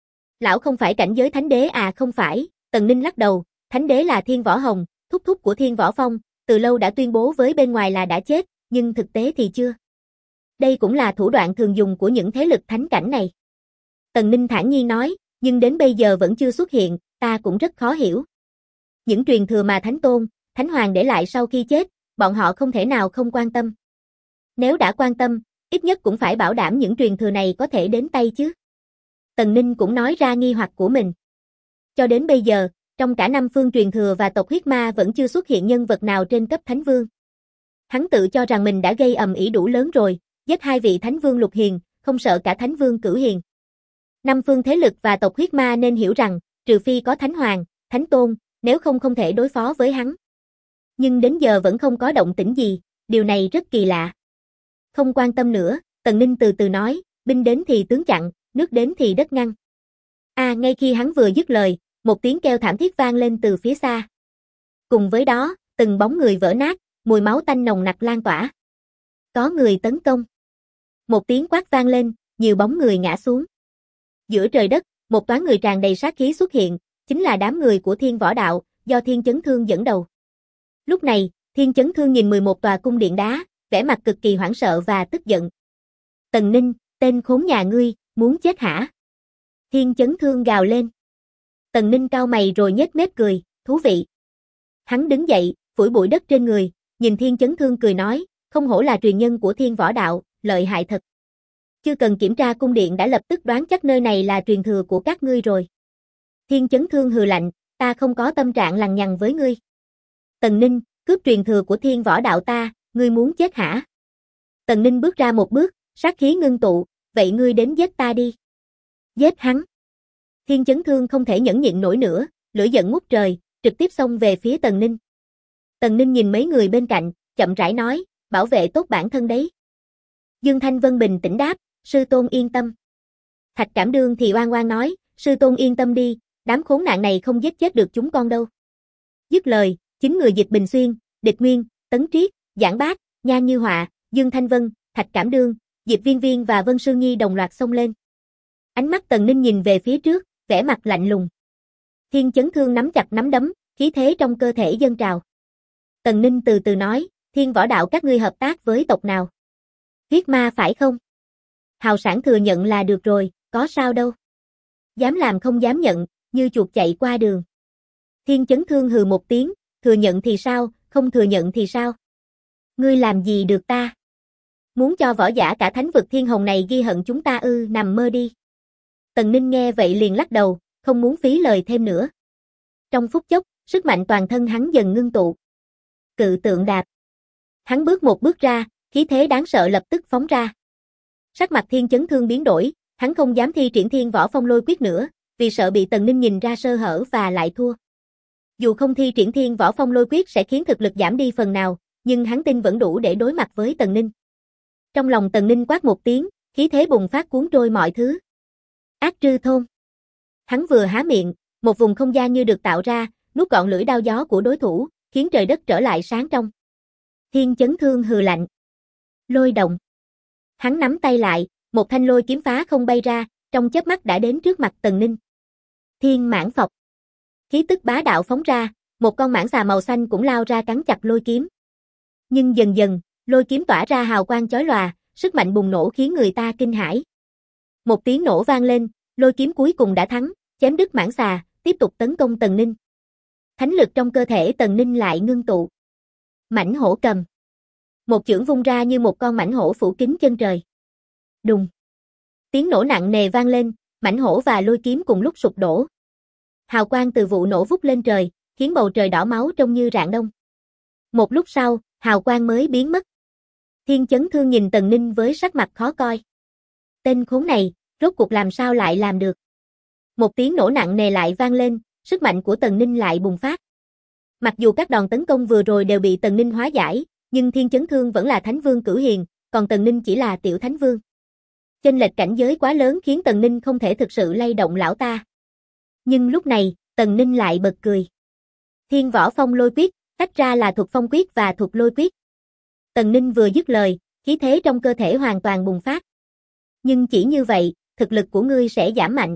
Lão không phải cảnh giới thánh đế à? Không phải, Tần Ninh lắc đầu, thánh đế là Thiên Võ Hồng, thúc thúc của Thiên Võ Phong, từ lâu đã tuyên bố với bên ngoài là đã chết, nhưng thực tế thì chưa. Đây cũng là thủ đoạn thường dùng của những thế lực thánh cảnh này. Tần Ninh thản nhiên nói, nhưng đến bây giờ vẫn chưa xuất hiện, ta cũng rất khó hiểu. Những truyền thừa mà Thánh Tôn, Thánh Hoàng để lại sau khi chết, bọn họ không thể nào không quan tâm. Nếu đã quan tâm, ít nhất cũng phải bảo đảm những truyền thừa này có thể đến tay chứ. Tần Ninh cũng nói ra nghi hoặc của mình. Cho đến bây giờ, trong cả 5 phương truyền thừa và tộc huyết ma vẫn chưa xuất hiện nhân vật nào trên cấp Thánh Vương. Hắn tự cho rằng mình đã gây ầm ĩ đủ lớn rồi, giết 2 vị Thánh Vương Lục Hiền, không sợ cả Thánh Vương Cửu Hiền. 5 phương thế lực và tộc huyết ma nên hiểu rằng, trừ phi có Thánh Hoàng, Thánh Tôn, nếu không không thể đối phó với hắn. Nhưng đến giờ vẫn không có động tĩnh gì, điều này rất kỳ lạ. Không quan tâm nữa, Tần Ninh từ từ nói, binh đến thì tướng chặn, nước đến thì đất ngăn. Ngay khi hắn vừa dứt lời, một tiếng kêu thảm thiết vang lên từ phía xa. Cùng với đó, từng bóng người vỡ nát, mùi máu tanh nồng nặc lan tỏa. Có người tấn công. Một tiếng quát vang lên, nhiều bóng người ngã xuống. Giữa trời đất, một toán người tràn đầy sát khí xuất hiện, chính là đám người của Thiên Võ Đạo, do Thiên Chấn Thương dẫn đầu. Lúc này, Thiên Chấn Thương nhìn 11 tòa cung điện đá, vẻ mặt cực kỳ hoảng sợ và tức giận. Tần Ninh, tên khốn nhà ngươi, muốn chết hả? Thiên Chấn Thương gào lên. Tần Ninh cau mày rồi nhếch mép cười, thú vị. Hắn đứng dậy, phủi bụi đất trên người, nhìn Thiên Chấn Thương cười nói, không hổ là truyền nhân của Thiên Võ Đạo, lợi hại thật. Chưa cần kiểm tra cung điện đã lập tức đoán chắc nơi này là truyền thừa của các ngươi rồi. Thiên Chấn Thương hừ lạnh, ta không có tâm trạng lằng nhằng với ngươi. Tần Ninh, cướp truyền thừa của Thiên Võ Đạo ta, ngươi muốn chết hả? Tần Ninh bước ra một bước, sát khí ngưng tụ, vậy ngươi đến giết ta đi. Giết hắn. Thiên Chấn Thương không thể nhẫn nhịn nổi nữa, lửa giận ngút trời, trực tiếp xông về phía Tần Ninh. Tần Ninh nhìn mấy người bên cạnh, chậm rãi nói, bảo vệ tốt bản thân đấy. Dương Thanh Vân bình tĩnh đáp, sư tôn yên tâm. Thạch Cảm Đương thì oan oan nói, sư tôn yên tâm đi, đám khốn nạn này không giết chết được chúng con đâu. Dứt lời, 9 người Dịch Bình Xuyên, Địch Nguyên, Tấn Triết, Giảng Bác, Nhan Như Họa, Dương Thanh Vân, Thạch Cảm Đương, Diệp Viên Viên và Vân Sương Nhi đồng loạt xông lên. Ánh mắt Tần Ninh nhìn về phía trước, vẻ mặt lạnh lùng. Thiên Chấn Thương nắm chặt nắm đấm, khí thế trong cơ thể dâng trào. Tần Ninh từ từ nói, Thiên Võ Đạo các ngươi hợp tác với tộc nào? Huyết ma phải không? Hào Sảng thừa nhận là được rồi, có sao đâu. Dám làm không dám nhận, như chuột chạy qua đường. Thiên Chấn Thương hừ một tiếng, thừa nhận thì sao, không thừa nhận thì sao? Ngươi làm gì được ta? Muốn cho võ giả cả thánh vực thiên hồng này ghi hận chúng ta ư? Nằm mơ đi. Tần Ninh nghe vậy liền lắc đầu, không muốn phí lời thêm nữa. Trong phút chốc, sức mạnh toàn thân hắn dần ngưng tụ. Cự tượng đạp. Hắn bước một bước ra, khí thế đáng sợ lập tức phóng ra. Sắc mặt Thiên Chấn Thương biến đổi, hắn không dám thi triển Thiên Võ Phong Lôi Quyết nữa, vì sợ bị Tần Ninh nhìn ra sơ hở và lại thua. Dù không thi triển Thiên Võ Phong Lôi Quyết sẽ khiến thực lực giảm đi phần nào, nhưng hắn tin vẫn đủ để đối mặt với Tần Ninh. Trong lòng Tần Ninh quát một tiếng, khí thế bùng phát cuốn trôi mọi thứ. Ác Trư Thôn. Hắn vừa há miệng, một vùng không gian như được tạo ra, nuốt gọn lưỡi đao gió của đối thủ, khiến trời đất trở lại sáng trong. Thiên Chấn Thương hừ lạnh. Lôi động. Hắn nắm tay lại, một thanh lôi kiếm phá không bay ra, trong chớp mắt đã đến trước mặt Tần Ninh. Thiên Mãng Phộc. Khí tức bá đạo phóng ra, một con mãng xà màu xanh cũng lao ra cắn chặt lôi kiếm. Nhưng dần dần, lôi kiếm tỏa ra hào quang chói lòa, sức mạnh bùng nổ khiến người ta kinh hãi. Một tiếng nổ vang lên, lôi kiếm cuối cùng đã thắng, chém đứt mãng xà, tiếp tục tấn công Tần Ninh. Thánh lực trong cơ thể Tần Ninh lại ngưng tụ. Mãnh hổ cầm. Một chưởng vung ra như một con mãnh hổ phủ kín chân trời. Đùng. Tiếng nổ nặng nề vang lên, mãnh hổ và lôi kiếm cùng lúc sụp đổ. Hào quang từ vụ nổ vút lên trời, khiến bầu trời đỏ máu trông như rạng đông. Một lúc sau, hào quang mới biến mất. Thiên Chấn Thương nhìn Tần Ninh với sắc mặt khó coi. Tên khốn này, rốt cuộc làm sao lại làm được? Một tiếng nổ nặng nề lại vang lên, sức mạnh của Tần Ninh lại bùng phát. Mặc dù các đòn tấn công vừa rồi đều bị Tần Ninh hóa giải, nhưng Thiên Chấn Thương vẫn là Thánh Vương cửu hiền, còn Tần Ninh chỉ là tiểu Thánh Vương. Chênh lệch cảnh giới quá lớn khiến Tần Ninh không thể thực sự lay động lão ta. Nhưng lúc này, Tần Ninh lại bật cười. Thiên Võ Phong Lôi Quyết, tách ra là Thuật Phong Quyết và Thuật Lôi Quyết. Tần Ninh vừa dứt lời, khí thế trong cơ thể hoàn toàn bùng phát. Nhưng chỉ như vậy, thực lực của ngươi sẽ giảm mạnh.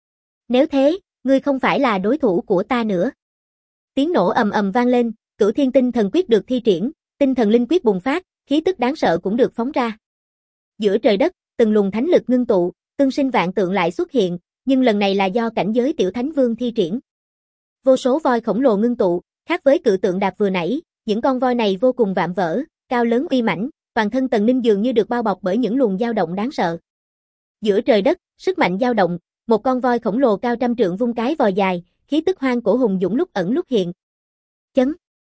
Nếu thế, ngươi không phải là đối thủ của ta nữa. Tiếng nổ ầm ầm vang lên, Cửu Thiên Tinh Thần Quyết được thi triển, Tinh Thần Linh Quyết bùng phát, khí tức đáng sợ cũng được phóng ra. Giữa trời đất, từng luồng thánh lực ngưng tụ, tương sinh vạn tượng lại xuất hiện, nhưng lần này là do cảnh giới tiểu Thánh Vương thi triển. Vô số voi khổng lồ ngưng tụ, khác với cự tượng đạp vừa nãy, những con voi này vô cùng vạm vỡ, cao lớn uy mãnh, toàn thân Tần Ninh dường như được bao bọc bởi những luồng dao động đáng sợ. Giữa trời đất, sức mạnh dao động, một con voi khổng lồ cao trăm trượng vung cái vòi dài, khí tức hoang cổ hùng dũng lúc ẩn lúc hiện. Chấn.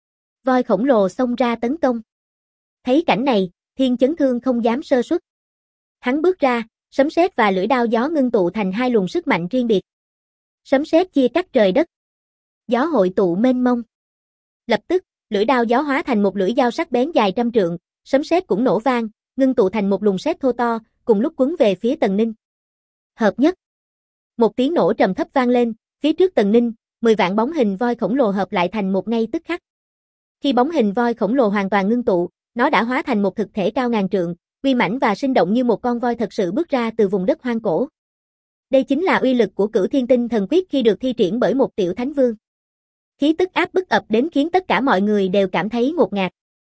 Voi khổng lồ xông ra tấn công. Thấy cảnh này, Thiên Chấn Thương không dám sơ suất. Hắn bước ra, sấm sét và lưỡi đao gió ngưng tụ thành hai luồng sức mạnh riêng biệt. Sấm sét chia cắt trời đất. Gió hội tụ mênh mông. Lập tức, lưỡi đao gió hóa thành một lưỡi dao sắc bén dài trăm trượng, sấm sét cũng nổ vang, ngưng tụ thành một luồng sét thô to, cùng lúc quấn về phía Tần Ninh. Hợp nhất. Một tiếng nổ trầm thấp vang lên, phía trước Tần Ninh, 10 vạn bóng hình voi khổng lồ hợp lại thành một ngay tức khắc. Khi bóng hình voi khổng lồ hoàn toàn ngưng tụ, nó đã hóa thành một thực thể cao ngàn trượng, uy mãnh và sinh động như một con voi thật sự bước ra từ vùng đất hoang cổ. Đây chính là uy lực của Cửu Thiên Tinh Thần Quyết khi được thi triển bởi một tiểu Thánh Vương. Khí tức áp bức ập đến khiến tất cả mọi người đều cảm thấy ngột ngạt.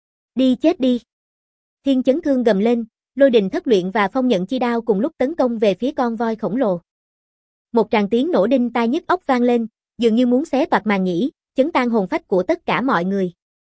Đi chết đi. Thiên Chấn Thương gầm lên, Lôi Đình Thất Luyện và Phong Nhận Chi Đao cùng lúc tấn công về phía con voi khổng lồ. Một tràng tiếng nổ đinh tai nhức óc vang lên, dường như muốn xé toạc màng nhĩ, chấn tan hồn phách của tất cả mọi người.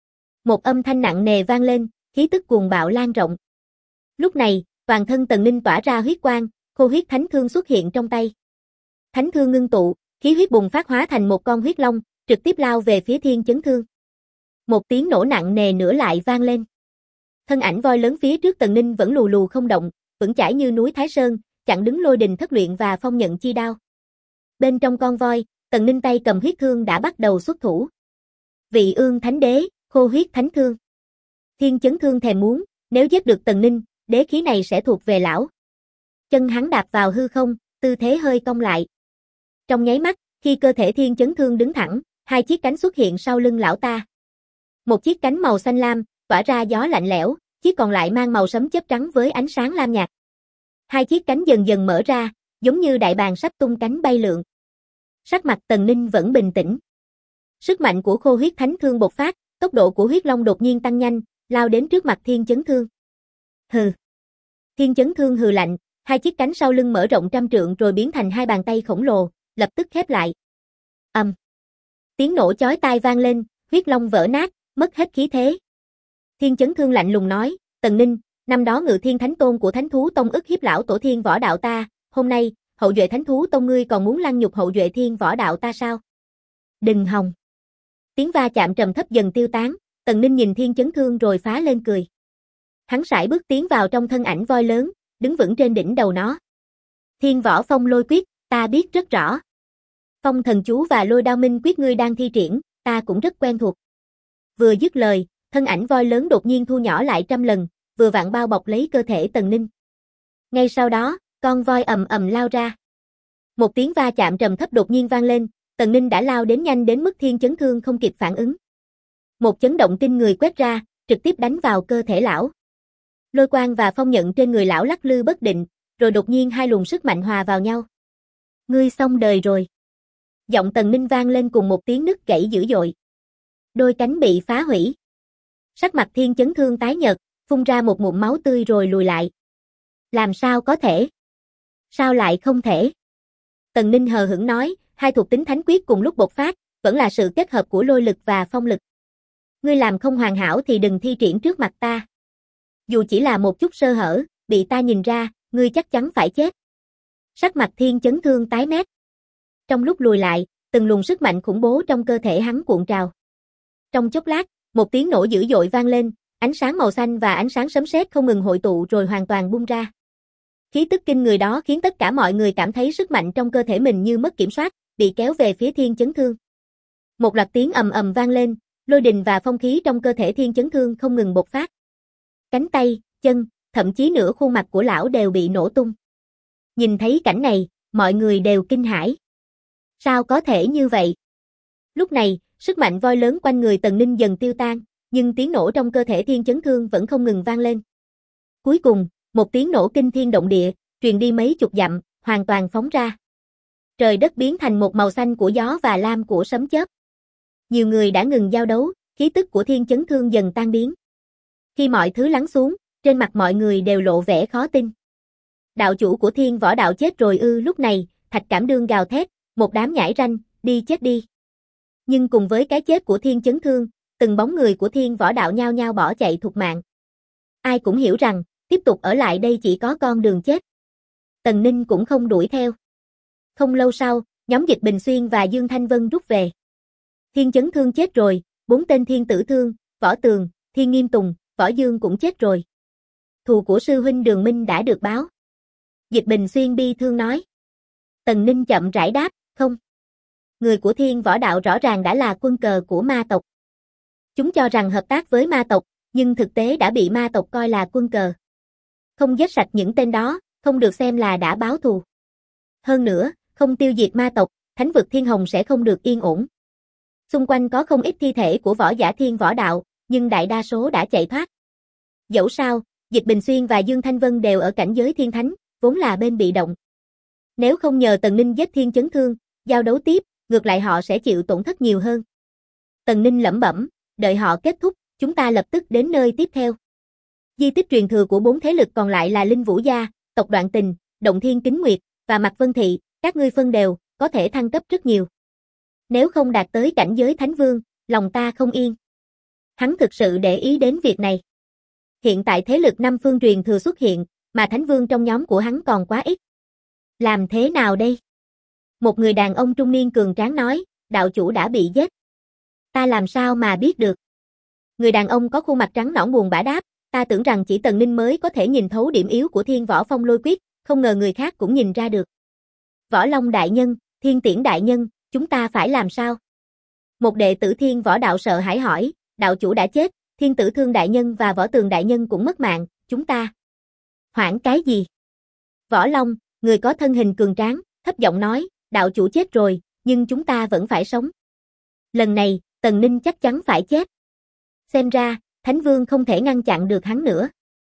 Một âm thanh nặng nề vang lên, khí tức cuồng bạo lan rộng. Lúc này, toàn thân Tần Ninh tỏa ra huyết quang, khô huyết thánh thương xuất hiện trong tay. Thánh thương ngưng tụ, khí huyết bùng phát hóa thành một con huyết long, trực tiếp lao về phía Thiên Chấn Thương. Một tiếng nổ nặng nề nữa lại vang lên. Thân ảnh voi lớn phía trước Tần Ninh vẫn lù lù không động, vững chãi như núi Thái Sơn, chặn đứng Lôi Đình Thất Luyện và Phong Nhận Chi Đao. Bên trong con voi, Tần Ninh tay cầm huyết thương đã bắt đầu xuất thủ. Vị Ương Thánh Đế, khô huyết thánh thương. Thiên Chấn Thương thèm muốn, nếu giết được Tần Ninh, đế khí này sẽ thuộc về lão. Chân hắn đạp vào hư không, tư thế hơi cong lại. Trong nháy mắt, khi cơ thể Thiên Chấn Thương đứng thẳng, hai chiếc cánh xuất hiện sau lưng lão ta. Một chiếc cánh màu xanh lam, tỏa ra gió lạnh lẽo, chiếc còn lại mang màu sẫm chớp trắng với ánh sáng lam nhạt. Hai chiếc cánh dần dần mở ra, giống như đại bàng sắp tung cánh bay lượn. Sắc mặt Tần Ninh vẫn bình tĩnh. Sức mạnh của khô huyết thánh thương bộc phát, tốc độ của huyết long đột nhiên tăng nhanh, lao đến trước mặt Thiên Chấn Thương. Hừ. Thiên Chấn Thương hừ lạnh, hai chiếc cánh sau lưng mở rộng trăm trượng rồi biến thành hai bàn tay khổng lồ, lập tức khép lại. Tiếng nổ chói tai vang lên, huyết long vỡ nát, mất hết khí thế. Thiên Chấn Thương lạnh lùng nói, Tần Ninh, năm đó Ngự Thiên Thánh Tôn của Thánh Thú Tông ức hiếp lão tổ Thiên Võ Đạo ta, hôm nay, hậu duệ Thánh Thú Tông ngươi còn muốn lăng nhục hậu duệ Thiên Võ Đạo ta sao? Đừng hòng. Tiếng va chạm trầm thấp dần tiêu tán, Tần Ninh nhìn Thiên Chấn Thương rồi phá lên cười. Hắn sải bước tiến vào trong thân ảnh voi lớn, đứng vững trên đỉnh đầu nó. Thiên Võ Phong Lôi Quyết, ta biết rất rõ. Phong Thần Chú và Lôi Đao Minh Quyết ngươi đang thi triển, ta cũng rất quen thuộc. Vừa dứt lời, thân ảnh voi lớn đột nhiên thu nhỏ lại trăm lần, vừa vặn bao bọc lấy cơ thể Tần Ninh. Ngay sau đó, con voi ầm ầm lao ra. Một tiếng va chạm trầm thấp đột nhiên vang lên, Tần Ninh đã lao đến nhanh đến mức Thiên Chấn Thương không kịp phản ứng. Một chấn động kinh người quét ra, trực tiếp đánh vào cơ thể lão. Lôi quang và phong nhận trên người lão lắc lư bất định, rồi đột nhiên hai luồng sức mạnh hòa vào nhau. Ngươi xong đời rồi. Giọng Tần Ninh vang lên cùng một tiếng nứt gãy dữ dội. Đôi cánh bị phá hủy. Sắc mặt Thiên Chấn Thương tái nhợt, phun ra một ngụm máu tươi rồi lùi lại. Làm sao có thể? Sao lại không thể? Tần Ninh hờ hững nói, hai thuộc tính thánh quyết cùng lúc bộc phát, vẫn là sự kết hợp của lôi lực và phong lực. Ngươi làm không hoàn hảo thì đừng thi triển trước mặt ta. Dù chỉ là một chút sơ hở, bị ta nhìn ra, ngươi chắc chắn phải chết. Sắc mặt Thiên Chấn Thương tái mét. Trong lúc lùi lại, từng luồng sức mạnh khủng bố trong cơ thể hắn cuộn trào. Trong chốc lát, một tiếng nổ dữ dội vang lên, ánh sáng màu xanh và ánh sáng sấm sét không ngừng hội tụ rồi hoàn toàn bung ra. Khí tức kinh người đó khiến tất cả mọi người cảm thấy sức mạnh trong cơ thể mình như mất kiểm soát, bị kéo về phía Thiên Chấn Thương. Một loạt tiếng ầm ầm vang lên, lôi đình và phong khí trong cơ thể Thiên Chấn Thương không ngừng bộc phát. Cánh tay, chân, thậm chí nửa khuôn mặt của lão đều bị nổ tung. Nhìn thấy cảnh này, mọi người đều kinh hãi. Sao có thể như vậy? Lúc này, sức mạnh voi lớn quanh người Tần Ninh dần tiêu tan, nhưng tiếng nổ trong cơ thể Thiên Chấn Thương vẫn không ngừng vang lên. Cuối cùng, một tiếng nổ kinh thiên động địa, truyền đi mấy chục dặm, hoàn toàn phóng ra. Trời đất biến thành một màu xanh của gió và lam của sấm chớp. Nhiều người đã ngừng giao đấu, khí tức của Thiên Chấn Thương dần tan biến. Khi mọi thứ lắng xuống, trên mặt mọi người đều lộ vẻ khó tin. Đạo chủ của Thiên Võ Đạo chết rồi ư? Lúc này, Thạch Cảm Đương gào thét, một đám nhãi ranh, đi chết đi. Nhưng cùng với cái chết của Thiên Chấn Thương, từng bóng người của Thiên Võ Đạo nhao nhao bỏ chạy thục mạng. Ai cũng hiểu rằng, tiếp tục ở lại đây chỉ có con đường chết. Tần Ninh cũng không đuổi theo. Không lâu sau, nhóm Dịch Bình Xuyên và Dương Thanh Vân rút về. Thiên Chấn Thương chết rồi, 4 tên Thiên Tử Thương, Võ Tường, Thiên Nghiêm Tùng, Võ Dương cũng chết rồi. Thù của sư huynh Đường Minh đã được báo. Dịch Bình Xuyên bi thương nói. Tần Ninh chậm rãi đáp, không. Người của Thiên Võ Đạo rõ ràng đã là quân cờ của ma tộc. Chúng cho rằng hợp tác với ma tộc, nhưng thực tế đã bị ma tộc coi là quân cờ. Không giết sạch những tên đó, không được xem là đã báo thù. Hơn nữa, không tiêu diệt ma tộc, thánh vực Thiên Hồng sẽ không được yên ổn. Xung quanh có không ít thi thể của võ giả Thiên Võ Đạo, nhưng đại đa số đã chạy thoát. Dẫu sao, Dịch Bình Xuyên và Dương Thanh Vân đều ở cảnh giới Thiên Thánh, vốn là bên bị động. Nếu không nhờ Tần Ninh giết Thiên Chấn Thương, giao đấu tiếp, ngược lại họ sẽ chịu tổn thất nhiều hơn. Tần Ninh lẩm bẩm, đợi họ kết thúc, chúng ta lập tức đến nơi tiếp theo. Di tích truyền thừa của 4 thế lực còn lại là Linh Vũ Gia, tộc Đoạn Tình, Động Thiên Kính Nguyệt và Mạc Vân Thị, các ngươi phân đều, có thể thăng cấp rất nhiều. Nếu không đạt tới cảnh giới Thánh Vương, lòng ta không yên. Hắn thực sự để ý đến việc này. Hiện tại thế lực 5 phương truyền thừa xuất hiện, mà Thánh Vương trong nhóm của hắn còn quá ít. Làm thế nào đây? Một người đàn ông trung niên cường tráng nói, đạo chủ đã bị giết. Ta làm sao mà biết được? Người đàn ông có khuôn mặt trắng nõn buồn bã đáp, ta tưởng rằng chỉ Tần Ninh mới có thể nhìn thấu điểm yếu của Thiên Võ Phong Lôi Quyết, không ngờ người khác cũng nhìn ra được. Võ Long đại nhân, Thiên Tiễn đại nhân, chúng ta phải làm sao? Một đệ tử Thiên Võ Đạo sợ hãi hỏi, đạo chủ đã chết, Thiên Tử Thương đại nhân và Võ Tường đại nhân cũng mất mạng, chúng ta. Hoảng cái gì? Võ Long, người có thân hình cường tráng, thấp giọng nói, đạo chủ chết rồi, nhưng chúng ta vẫn phải sống. Lần này, Tần Ninh chắc chắn phải chết. Xem ra, Thánh Vương không thể ngăn chặn được hắn nữa.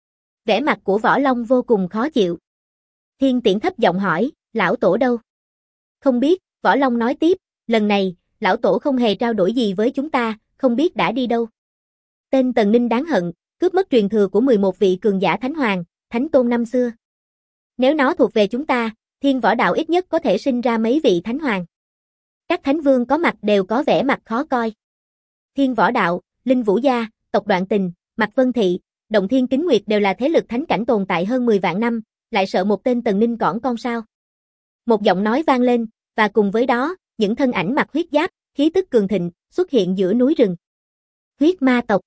Vẻ mặt của Võ Long vô cùng khó chịu. Thiên Tiễn thấp giọng hỏi, lão tổ đâu? Không biết, Võ Long nói tiếp, lần này, lão tổ không hề trao đổi gì với chúng ta, không biết đã đi đâu. Tên Tần Ninh đáng hận, cướp mất truyền thừa của 11 vị cường giả Thánh Hoàng, Thánh Tôn năm xưa. Nếu nó thuộc về chúng ta, Thiên Võ Đạo ít nhất có thể sinh ra mấy vị Thánh Hoàng. Các Thánh Vương có mặt đều có vẻ mặt khó coi. Thiên Võ Đạo, Linh Vũ Gia, tộc Đoạn Tình, Mạc Vân Thị, Động Thiên Kính Nguyệt đều là thế lực thánh cảnh tồn tại hơn 10 vạn năm, lại sợ một tên Tần Ninh cỏn con sao. Một giọng nói vang lên, và cùng với đó, những thân ảnh mặc huyết giáp, khí tức cường thịnh, xuất hiện giữa núi rừng. Huyết ma tộc.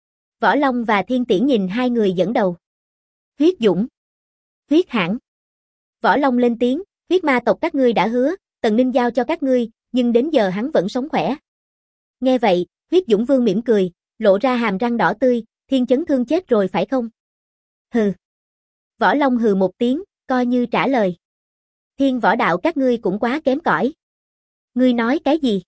Võ Long và Thiên Tiễn nhìn hai người dẫn đầu. Huyết Dũng. Huyết Hãn. Võ Long lên tiếng, huyết ma tộc các ngươi đã hứa, Tần Ninh giao cho các ngươi, nhưng đến giờ hắn vẫn sống khỏe. Nghe vậy, Huyết Dũng Vương mỉm cười, lộ ra hàm răng đỏ tươi, Thiên Chấn Thương chết rồi phải không? Hừ. Võ Long hừ một tiếng, coi như trả lời. Thiên Võ Đạo các ngươi cũng quá kém cỏi. Ngươi nói cái gì?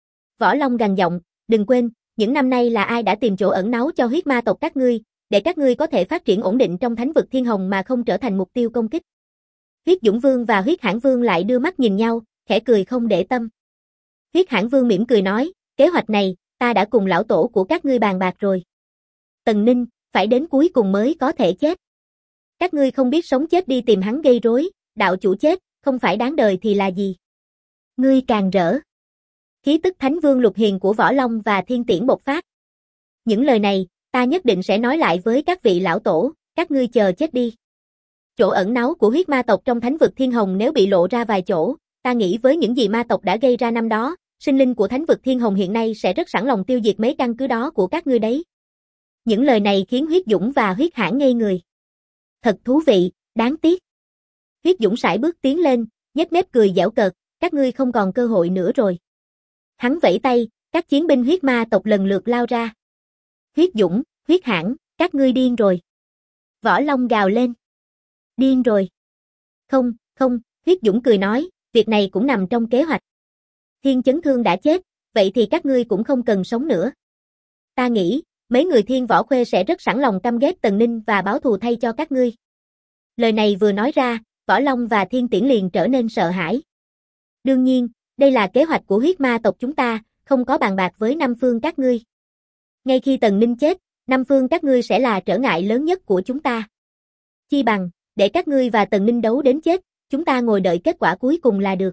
Võ Long gằn giọng, đừng quên, những năm nay là ai đã tìm chỗ ẩn náu cho huyết ma tộc các ngươi, để các ngươi có thể phát triển ổn định trong thánh vực Thiên Hồng mà không trở thành mục tiêu công kích. Huyết Dũng Vương và Huyết Hãn Vương lại đưa mắt nhìn nhau, khẽ cười không để tâm. Huyết Hãn Vương mỉm cười nói, kế hoạch này, ta đã cùng lão tổ của các ngươi bàn bạc rồi. Tần Ninh, phải đến cuối cùng mới có thể chết. Các ngươi không biết sống chết đi tìm hắn gây rối, đạo chủ chết, không phải đáng đời thì là gì? Ngươi càng rỡ. Khí tức Thánh Vương Lục Hiền của Võ Long và Thiên Tiễn bộc phát. Những lời này, ta nhất định sẽ nói lại với các vị lão tổ, các ngươi chờ chết đi. Chỗ ẩn náu của huyết ma tộc trong thánh vực Thiên Hồng nếu bị lộ ra vài chỗ, ta nghĩ với những gì ma tộc đã gây ra năm đó, sinh linh của thánh vực Thiên Hồng hiện nay sẽ rất sẵn lòng tiêu diệt mấy căn cứ đó của các ngươi đấy. Những lời này khiến Huyết Dũng và Huyết Hãn ngây người. Thật thú vị, đáng tiếc. Huyết Dũng sải bước tiến lên, nhếch mép cười giễu cợt, các ngươi không còn cơ hội nữa rồi. Hắn vẫy tay, các chiến binh huyết ma tộc lần lượt lao ra. Huyết Dũng, Huyết Hãn, các ngươi điên rồi. Võ Long gào lên. Điên rồi. Không, không, Huyết Dũng cười nói, việc này cũng nằm trong kế hoạch. Thiên Chấn Thương đã chết, vậy thì các ngươi cũng không cần sống nữa. Ta nghĩ, mấy người Thiên Võ Khuê sẽ rất sẵn lòng căm ghét Tần Ninh và báo thù thay cho các ngươi. Lời này vừa nói ra, Võ Long và Thiên Tiễn liền trở nên sợ hãi. Đương nhiên, đây là kế hoạch của huyết ma tộc chúng ta, không có bàn bạc với Nam Phương các ngươi. Ngay khi Tần Ninh chết, Nam Phương các ngươi sẽ là trở ngại lớn nhất của chúng ta. Chi bằng, để các ngươi và Tần Ninh đấu đến chết, chúng ta ngồi đợi kết quả cuối cùng là được.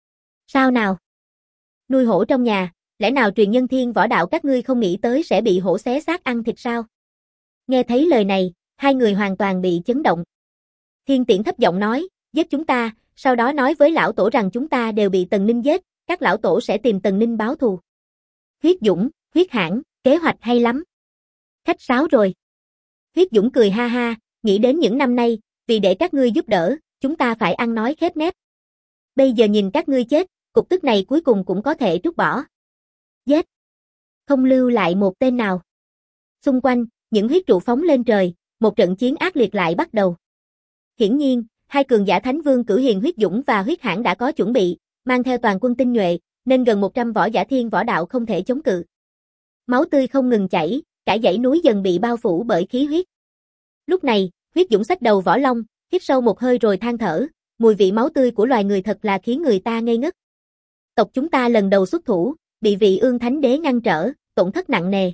Sao nào? Nuôi hổ trong nhà, lẽ nào truyền nhân thiên võ đạo các ngươi không nghĩ tới sẽ bị hổ xé xác ăn thịt sao? Nghe thấy lời này, hai người hoàn toàn bị chấn động. Thiên Tiễn thấp giọng nói, giết chúng ta, sau đó nói với lão tổ rằng chúng ta đều bị Tần Ninh giết, các lão tổ sẽ tìm Tần Ninh báo thù. Huyết Dũng, Huyết Hãn, kế hoạch hay lắm. Khách sáo rồi. Huyết Dũng cười ha ha, nghĩ đến những năm nay, vì để các ngươi giúp đỡ, chúng ta phải ăn nói khép nép. Bây giờ nhìn các ngươi chết, cục tức này cuối cùng cũng có thể trút bỏ. Giết. Không lưu lại một tên nào. Xung quanh, những huyết trụ phóng lên trời, một trận chiến ác liệt lại bắt đầu. Hiển nhiên, hai cường giả Thánh Vương Cửu Hiền Huyết Dũng và Huyết Hãn đã có chuẩn bị, mang theo toàn quân tinh nhuệ, nên gần 100 võ giả thiên võ đạo không thể chống cự. Máu tươi không ngừng chảy, cả dãy núi dần bị bao phủ bởi khí huyết. Lúc này, Huyết Dũng xách đầu Võ Long, hít sâu một hơi rồi than thở, mùi vị máu tươi của loài người thật là khiến người ta ngây ngất. Tộc chúng ta lần đầu xuất thủ, bị vị Ương Thánh Đế ngăn trở, tổn thất nặng nề.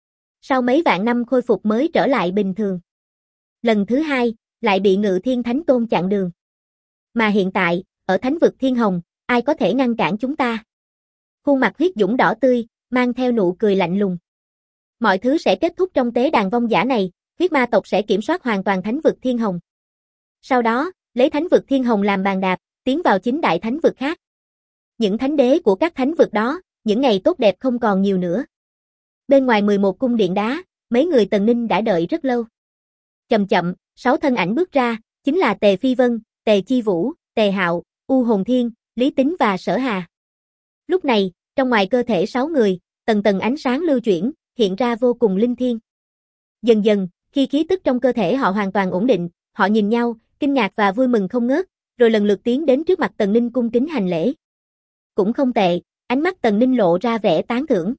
Sau mấy vạn năm khôi phục mới trở lại bình thường. Lần thứ hai, lại bị Ngự Thiên Thánh Tôn chặn đường. Mà hiện tại, ở Thánh vực Thiên Hồng, ai có thể ngăn cản chúng ta? Khuôn mặt Huyết Dũng đỏ tươi, mang theo nụ cười lạnh lùng. Mọi thứ sẽ kết thúc trong tế đàn vong giả này, huyết ma tộc sẽ kiểm soát hoàn toàn Thánh vực Thiên Hồng. Sau đó, lấy Thánh vực Thiên Hồng làm bàn đạp, tiến vào chính đại thánh vực khác. Những thánh đế của các thánh vực đó, những ngày tốt đẹp không còn nhiều nữa. Bên ngoài 11 cung điện đá, mấy người Tần Ninh đã đợi rất lâu. Chậm chậm, 6 thân ảnh bước ra, chính là Tề Phi Vân, Tề Chi Vũ, Tề Hạo, U Hồn Thiên, Lý Tính và Sở Hà. Lúc này, trong ngoài cơ thể 6 người, tầng tầng ánh sáng lưu chuyển, hiện ra vô cùng linh thiêng. Dần dần, khi khí tức trong cơ thể họ hoàn toàn ổn định, họ nhìn nhau, kinh ngạc và vui mừng không ngớt, rồi lần lượt tiến đến trước mặt Tần Ninh cung kính hành lễ. Cũng không tệ, ánh mắt Tần Ninh lộ ra vẻ tán thưởng.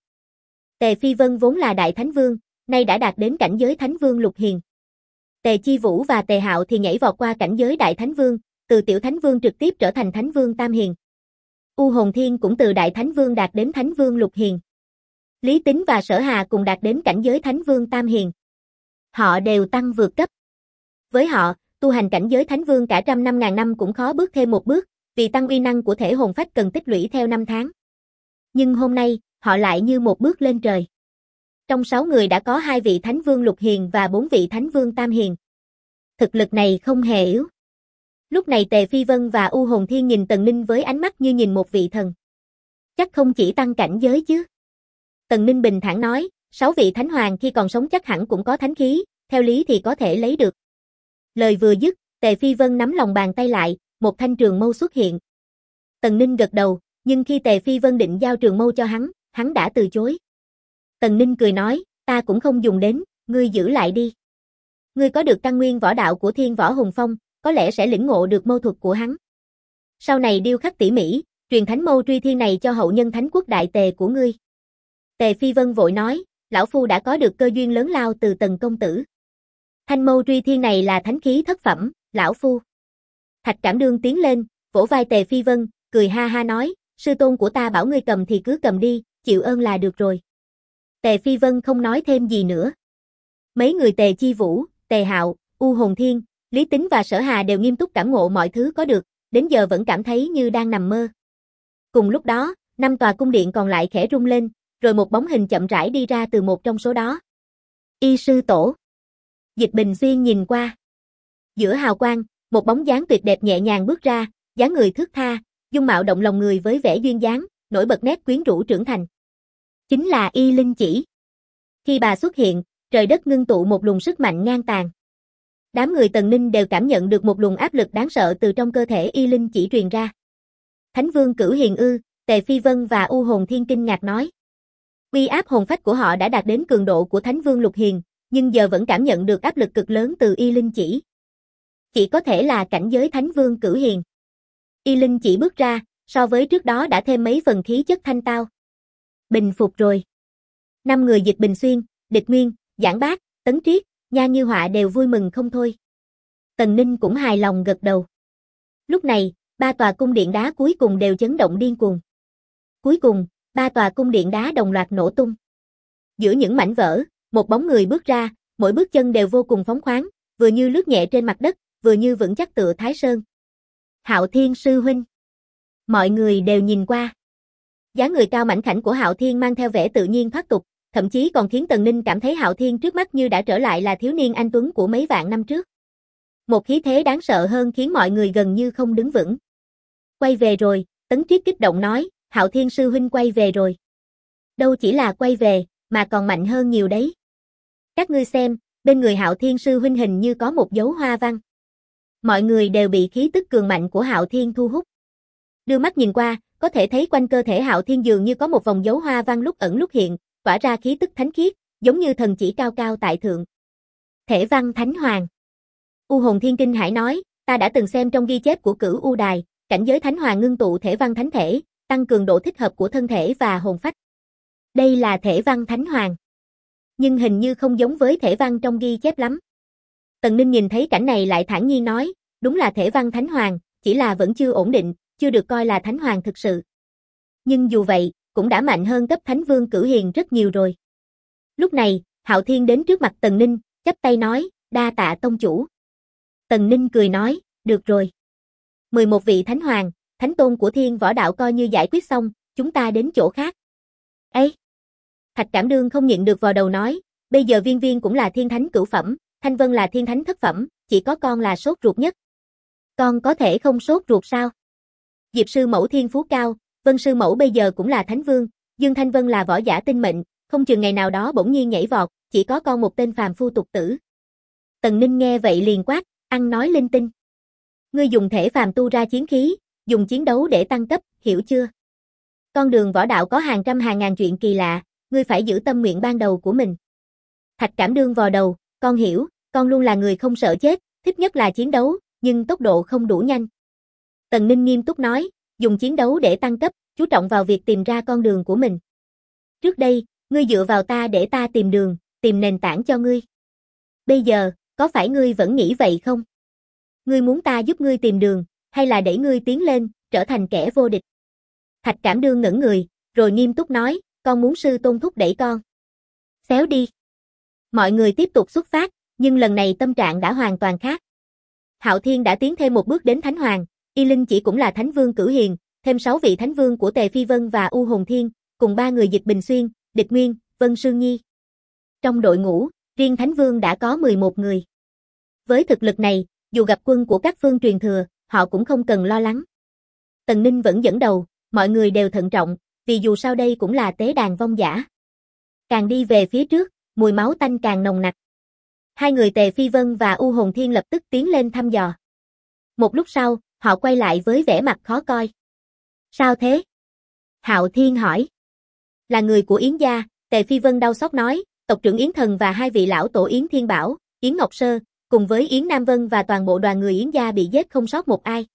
Tề Phi Vân vốn là đại thánh vương, nay đã đạt đến cảnh giới thánh vương lục hiền. Tề Chi Vũ và Tề Hạo thì nhảy vọt qua cảnh giới đại thánh vương, từ tiểu thánh vương trực tiếp trở thành thánh vương tam hiền. U Hồn Thiên cũng từ đại thánh vương đạt đến thánh vương lục hiền. Lý Tính và Sở Hà cùng đạt đến cảnh giới thánh vương tam hiền. Họ đều tăng vượt cấp. Với họ, tu hành cảnh giới thánh vương cả trăm năm ngàn năm cũng khó bước thêm một bước, vì tăng uy năng của thể hồn phách cần tích lũy theo năm tháng. Nhưng hôm nay, họ lại như một bước lên trời. Trong 6 người đã có 2 vị thánh vương lục hiền và 4 vị thánh vương tam hiền. Thực lực này không hề yếu. Lúc này Tề Phi Vân và U Hồn Thiên nhìn Tần Ninh với ánh mắt như nhìn một vị thần. Chắc không chỉ tăng cảnh giới chứ. Tần Ninh bình thản nói, 6 vị thánh hoàng khi còn sống chắc hẳn cũng có thánh khí, theo lý thì có thể lấy được. Lời vừa dứt, Tề Phi Vân nắm lòng bàn tay lại, một thanh trường mâu xuất hiện. Tần Ninh gật đầu, nhưng khi Tề Phi Vân định giao trường mâu cho hắn đã từ chối. Tần Ninh cười nói, ta cũng không dùng đến, ngươi giữ lại đi. Ngươi có được căn nguyên võ đạo của Thiên Võ Hùng Phong, có lẽ sẽ lĩnh ngộ được mâu thuật của hắn. Sau này điêu khắc tỉ mỉ, truyền thánh mâu truy thiên này cho hậu nhân thánh quốc đại Tề của ngươi. Tề Phi Vân vội nói, lão phu đã có được cơ duyên lớn lao từ Tần công tử. Thanh mâu truy thiên này là thánh khí thất phẩm, lão phu. Thạch Cảm Đương tiến lên, vỗ vai Tề Phi Vân, cười ha ha nói, sư tôn của ta bảo ngươi cầm thì cứ cầm đi, chịu ơn là được rồi. Tề Phi Vân không nói thêm gì nữa. Mấy người Tề Chi Vũ, Tề Hạo, U Hồn Thiên, Lý Tính và Sở Hà đều nghiêm túc cảm ngộ mọi thứ có được, đến giờ vẫn cảm thấy như đang nằm mơ. Cùng lúc đó, 5 tòa cung điện còn lại khẽ rung lên, rồi một bóng hình chậm rãi đi ra từ một trong số đó. Y sư tổ. Dịch Bình Xuyên nhìn qua. Giữa hào quang, một bóng dáng tuyệt đẹp nhẹ nhàng bước ra, dáng người thướt tha, dung mạo động lòng người với vẻ duyên dáng, nổi bật nét quyến rũ trưởng thành. Chính là Y Linh Chỉ. Khi bà xuất hiện, trời đất ngưng tụ một luồng sức mạnh ngang tàn. Đám người Tần Ninh đều cảm nhận được một luồng áp lực đáng sợ từ trong cơ thể Y Linh Chỉ truyền ra. Thánh Vương Cửu Hiền ư? Tề Phi Vân và U Hồn Thiên kinh ngạc nói. Uy áp hồn phách của họ đã đạt đến cường độ của Thánh Vương Lục Hiền, nhưng giờ vẫn cảm nhận được áp lực cực lớn từ Y Linh Chỉ. Chỉ có thể là cảnh giới Thánh Vương Cửu Hiền. Y Linh Chỉ bước ra, so với trước đó đã thêm mấy phần khí chất thanh tao. Bình phục rồi. 5 người Dịch Bình Xuyên, Địch Nguyên, Giảng Bác, Tấn Triết, Nha Như Họa đều vui mừng không thôi. Tần Ninh cũng hài lòng gật đầu. Lúc này, 3 tòa cung điện đá cuối cùng đều chấn động điên cuồng. Cuối cùng, 3 tòa cung điện đá đồng loạt nổ tung. Giữa những mảnh vỡ, một bóng người bước ra, mỗi bước chân đều vô cùng phóng khoáng, vừa như lướt nhẹ trên mặt đất, vừa như vững chắc tựa Thái Sơn. Hạo Thiên sư huynh. Mọi người đều nhìn qua. Dáng người cao mảnh khảnh của Hạo Thiên mang theo vẻ tự nhiên thoát tục, thậm chí còn khiến Tần Ninh cảm thấy Hạo Thiên trước mắt như đã trở lại là thiếu niên anh tuấn của mấy vạn năm trước. Một khí thế đáng sợ hơn khiến mọi người gần như không đứng vững. Quay về rồi, Tấn Triết kích động nói, Hạo Thiên sư huynh quay về rồi. Đâu chỉ là quay về, mà còn mạnh hơn nhiều đấy. Các ngươi xem, bên người Hạo Thiên sư huynh hình như có một dấu hoa văn. Mọi người đều bị khí tức cường mạnh của Hạo Thiên thu hút. Đưa mắt nhìn qua, có thể thấy quanh cơ thể Hạo Thiên dường như có một vòng dấu hoa văn lúc ẩn lúc hiện, tỏa ra khí tức thánh khiết, giống như thần chỉ cao cao tại thượng. Thể văn Thánh Hoàng. U Hồn Thiên kinh hãi nói, ta đã từng xem trong ghi chép của Cửu U Đài, cảnh giới Thánh Hoàng ngưng tụ thể văn thánh thể, tăng cường độ thích hợp của thân thể và hồn phách. Đây là thể văn Thánh Hoàng. Nhưng hình như không giống với thể văn trong ghi chép lắm. Tần Ninh nhìn thấy cảnh này lại thản nhiên nói, đúng là thể văn Thánh Hoàng, chỉ là vẫn chưa ổn định, chưa được coi là Thánh Hoàng thực sự. Nhưng dù vậy, cũng đã mạnh hơn cấp Thánh Vương Cửu Hiền rất nhiều rồi. Lúc này, Hạo Thiên đến trước mặt Tần Ninh, chắp tay nói, đa tạ tông chủ. Tần Ninh cười nói, được rồi. 11 vị Thánh Hoàng, Thánh Tôn của Thiên Võ Đạo coi như giải quyết xong, chúng ta đến chỗ khác. Ê! Thạch Cảm Đương không nhịn được vào đầu nói, bây giờ Viên Viên cũng là Thiên Thánh cửu phẩm, Thanh Vân là Thiên Thánh thất phẩm, chỉ có con là sốt ruột nhất. Con có thể không sốt ruột sao? Diệp sư mẫu thiên phú cao, Vân sư mẫu bây giờ cũng là Thánh Vương, Dương Thanh Vân là võ giả tinh mệnh, không chừng ngày nào đó bỗng nhiên nhảy vọt, chỉ có con một tên phàm phu tục tử. Tần Ninh nghe vậy liền quát, ăn nói linh tinh. Ngươi dùng thể phàm tu ra chiến khí, dùng chiến đấu để tăng cấp, hiểu chưa? Con đường võ đạo có hàng trăm hàng ngàn chuyện kỳ lạ, ngươi phải giữ tâm nguyện ban đầu của mình. Thạch Cảm Đương vò đầu, con hiểu, con luôn là người không sợ chết, thích nhất là chiến đấu, nhưng tốc độ không đủ nhanh. Tần Ninh nghiêm túc nói, dùng chiến đấu để tăng cấp, chú trọng vào việc tìm ra con đường của mình. Trước đây, ngươi dựa vào ta để ta tìm đường, tìm nền tảng cho ngươi. Bây giờ, có phải ngươi vẫn nghĩ vậy không? Ngươi muốn ta giúp ngươi tìm đường, hay là để ngươi tiến lên, trở thành kẻ vô địch? Thạch Cảm Đương ngẩn người, rồi nghiêm túc nói, con muốn sư tôn thúc đẩy con. Xéo đi. Mọi người tiếp tục xuất phát, nhưng lần này tâm trạng đã hoàn toàn khác. Hạo Thiên đã tiến thêm một bước đến Thánh Hoàng, Y Linh Chỉ cũng là Thánh Vương Cửu Hiền, thêm 6 vị Thánh Vương của Tề Phi Vân và U Hồn Thiên, cùng 3 người Dịch Bình Xuyên, Địch Nguyên, Vân Sương Nhi. Trong đội ngũ, riêng Thánh Vương đã có 11 người. Với thực lực này, dù gặp quân của các phương truyền thừa, họ cũng không cần lo lắng. Tần Ninh vẫn dẫn đầu, mọi người đều thận trọng, vì dù sao đây cũng là tế đàn vong giả. Càng đi về phía trước, mùi máu tanh càng nồng nặc. Hai người Tề Phi Vân và U Hồn Thiên lập tức tiến lên thăm dò. Một lúc sau, họ quay lại với vẻ mặt khó coi. Sao thế? Hạo Thiên hỏi. Là người của Yến gia, Tề Phi Vân đau xót nói, tộc trưởng Yến Thần và 2 vị lão tổ Yến Thiên Bảo, Yến Ngọc Sơ, cùng với Yến Nam Vân và toàn bộ đoàn người Yến gia bị giết không sót một ai.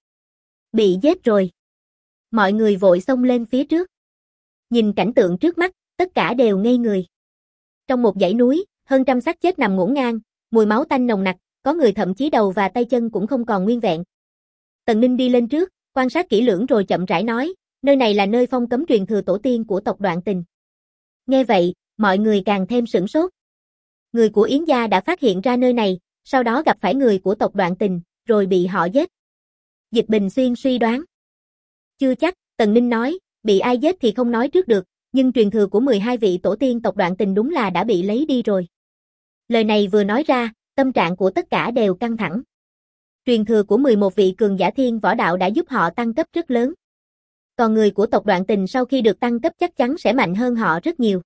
Bị giết rồi. Mọi người vội xông lên phía trước. Nhìn cảnh tượng trước mắt, tất cả đều ngây người. Trong một dãy núi, hơn trăm xác chết nằm ngổn ngang, mùi máu tanh nồng nặc, có người thậm chí đầu và tay chân cũng không còn nguyên vẹn. Tần Ninh đi lên trước, quan sát kỹ lưỡng rồi chậm rãi nói, nơi này là nơi phong cấm truyền thừa tổ tiên của tộc Đoạn Tình. Nghe vậy, mọi người càng thêm sửng sốt. Người của Yến gia đã phát hiện ra nơi này, sau đó gặp phải người của tộc Đoạn Tình, rồi bị họ giết. Dịch Bình Xuyên suy đoán. Chưa chắc, Tần Ninh nói, bị ai giết thì không nói trước được, nhưng truyền thừa của 12 vị tổ tiên tộc Đoạn Tình đúng là đã bị lấy đi rồi. Lời này vừa nói ra, tâm trạng của tất cả đều căng thẳng. Truyền thừa của 11 vị cường giả thiên võ đạo đã giúp họ tăng cấp rất lớn. Còn người của tộc Đoạn Tình sau khi được tăng cấp chắc chắn sẽ mạnh hơn họ rất nhiều.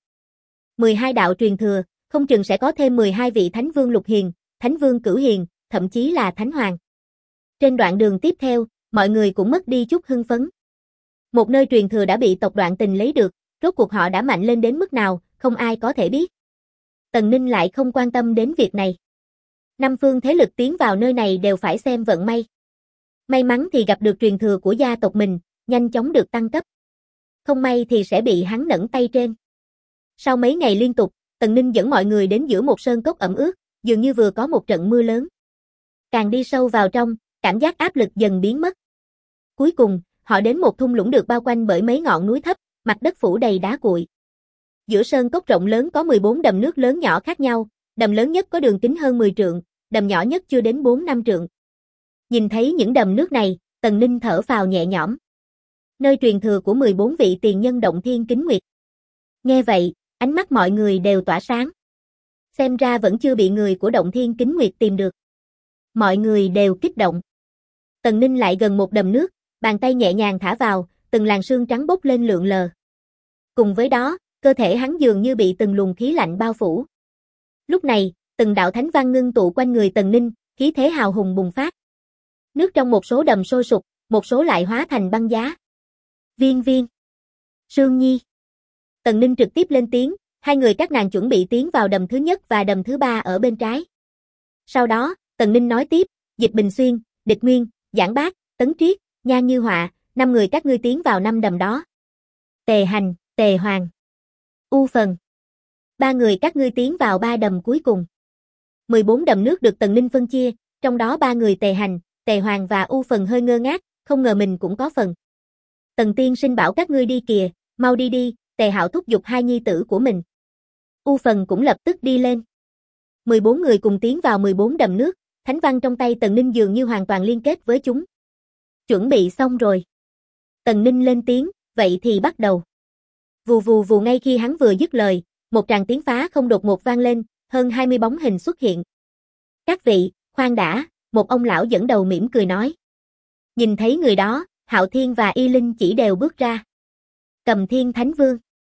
12 đạo truyền thừa, không chừng sẽ có thêm 12 vị Thánh Vương Lục Hiền, Thánh Vương Cửu Hiền, thậm chí là Thánh Hoàng. Trên đoạn đường tiếp theo, mọi người cũng mất đi chút hưng phấn. Một nơi truyền thừa đã bị tộc Đoạn Tình lấy được, rốt cuộc họ đã mạnh lên đến mức nào, không ai có thể biết. Tần Ninh lại không quan tâm đến việc này. Năm phương thế lực tiến vào nơi này đều phải xem vận may. May mắn thì gặp được truyền thừa của gia tộc mình, nhanh chóng được tăng cấp. Không may thì sẽ bị hắn nẫng tay trên. Sau mấy ngày liên tục, Tần Ninh dẫn mọi người đến giữa một sơn cốc ẩm ướt, dường như vừa có một trận mưa lớn. Càng đi sâu vào trong, cảm giác áp lực dần biến mất. Cuối cùng, họ đến một thung lũng được bao quanh bởi mấy ngọn núi thấp, mặt đất phủ đầy đá cuội. Giữa sơn cốc rộng lớn có 14 đầm nước lớn nhỏ khác nhau, đầm lớn nhất có đường kính hơn 10 trượng, đầm nhỏ nhất chưa đến 4-5 trượng. Nhìn thấy những đầm nước này, Tần Ninh thở phào nhẹ nhõm. Nơi truyền thừa của 14 vị tiền nhân Động Thiên Kính Nguyệt. Nghe vậy, ánh mắt mọi người đều tỏa sáng. Xem ra vẫn chưa bị người của Động Thiên Kính Nguyệt tìm được. Mọi người đều kích động. Tần Ninh lại gần một đầm nước, bàn tay nhẹ nhàng thả vào, từng làn sương trắng bốc lên lượn lờ. Cùng với đó, cơ thể hắn dường như bị từng luồng khí lạnh bao phủ. Lúc này, từng đạo thánh văn ngưng tụ quanh người Tần Ninh, khí thế hào hùng bùng phát. Nước trong một số đầm sôi sục, một số lại hóa thành băng giá. Viên Viên, Sương Nhi. Tần Ninh trực tiếp lên tiếng, hai người các nàng chuẩn bị tiến vào đầm thứ nhất và đầm thứ ba ở bên trái. Sau đó, Tần Ninh nói tiếp, Dịch Bình Xuyên, Địch Nguyên, Giảng Bác, Tấn Triết, Nhan Như Họa, 5 người các ngươi tiến vào 5 đầm đó. Tề Hành, Tề Hoàng, U Phần, 3 người các ngươi tiến vào 3 đầm cuối cùng. 14 đầm nước được Tần Ninh phân chia, trong đó 3 người Tề Hành, Tề Hoàng và U Phần hơi ngơ ngác, không ngờ mình cũng có phần. Tần tiên sinh bảo các ngươi đi kìa, mau đi đi, Tề Hạo thúc giục hai nhi tử của mình. U Phần cũng lập tức đi lên. 14 người cùng tiến vào 14 đầm nước, thánh văn trong tay Tần Ninh dường như hoàn toàn liên kết với chúng. Chuẩn bị xong rồi. Tần Ninh lên tiếng, vậy thì bắt đầu. Vù vù vù, ngay khi hắn vừa dứt lời, một tràng tiếng phá không đột ngột vang lên, hơn 20 bóng hình xuất hiện. Các vị, khoan đã, một ông lão dẫn đầu mỉm cười nói. Nhìn thấy người đó, Hạo Thiên và Y Linh chỉ đều bước ra. Cầm Thiên Thánh Vương.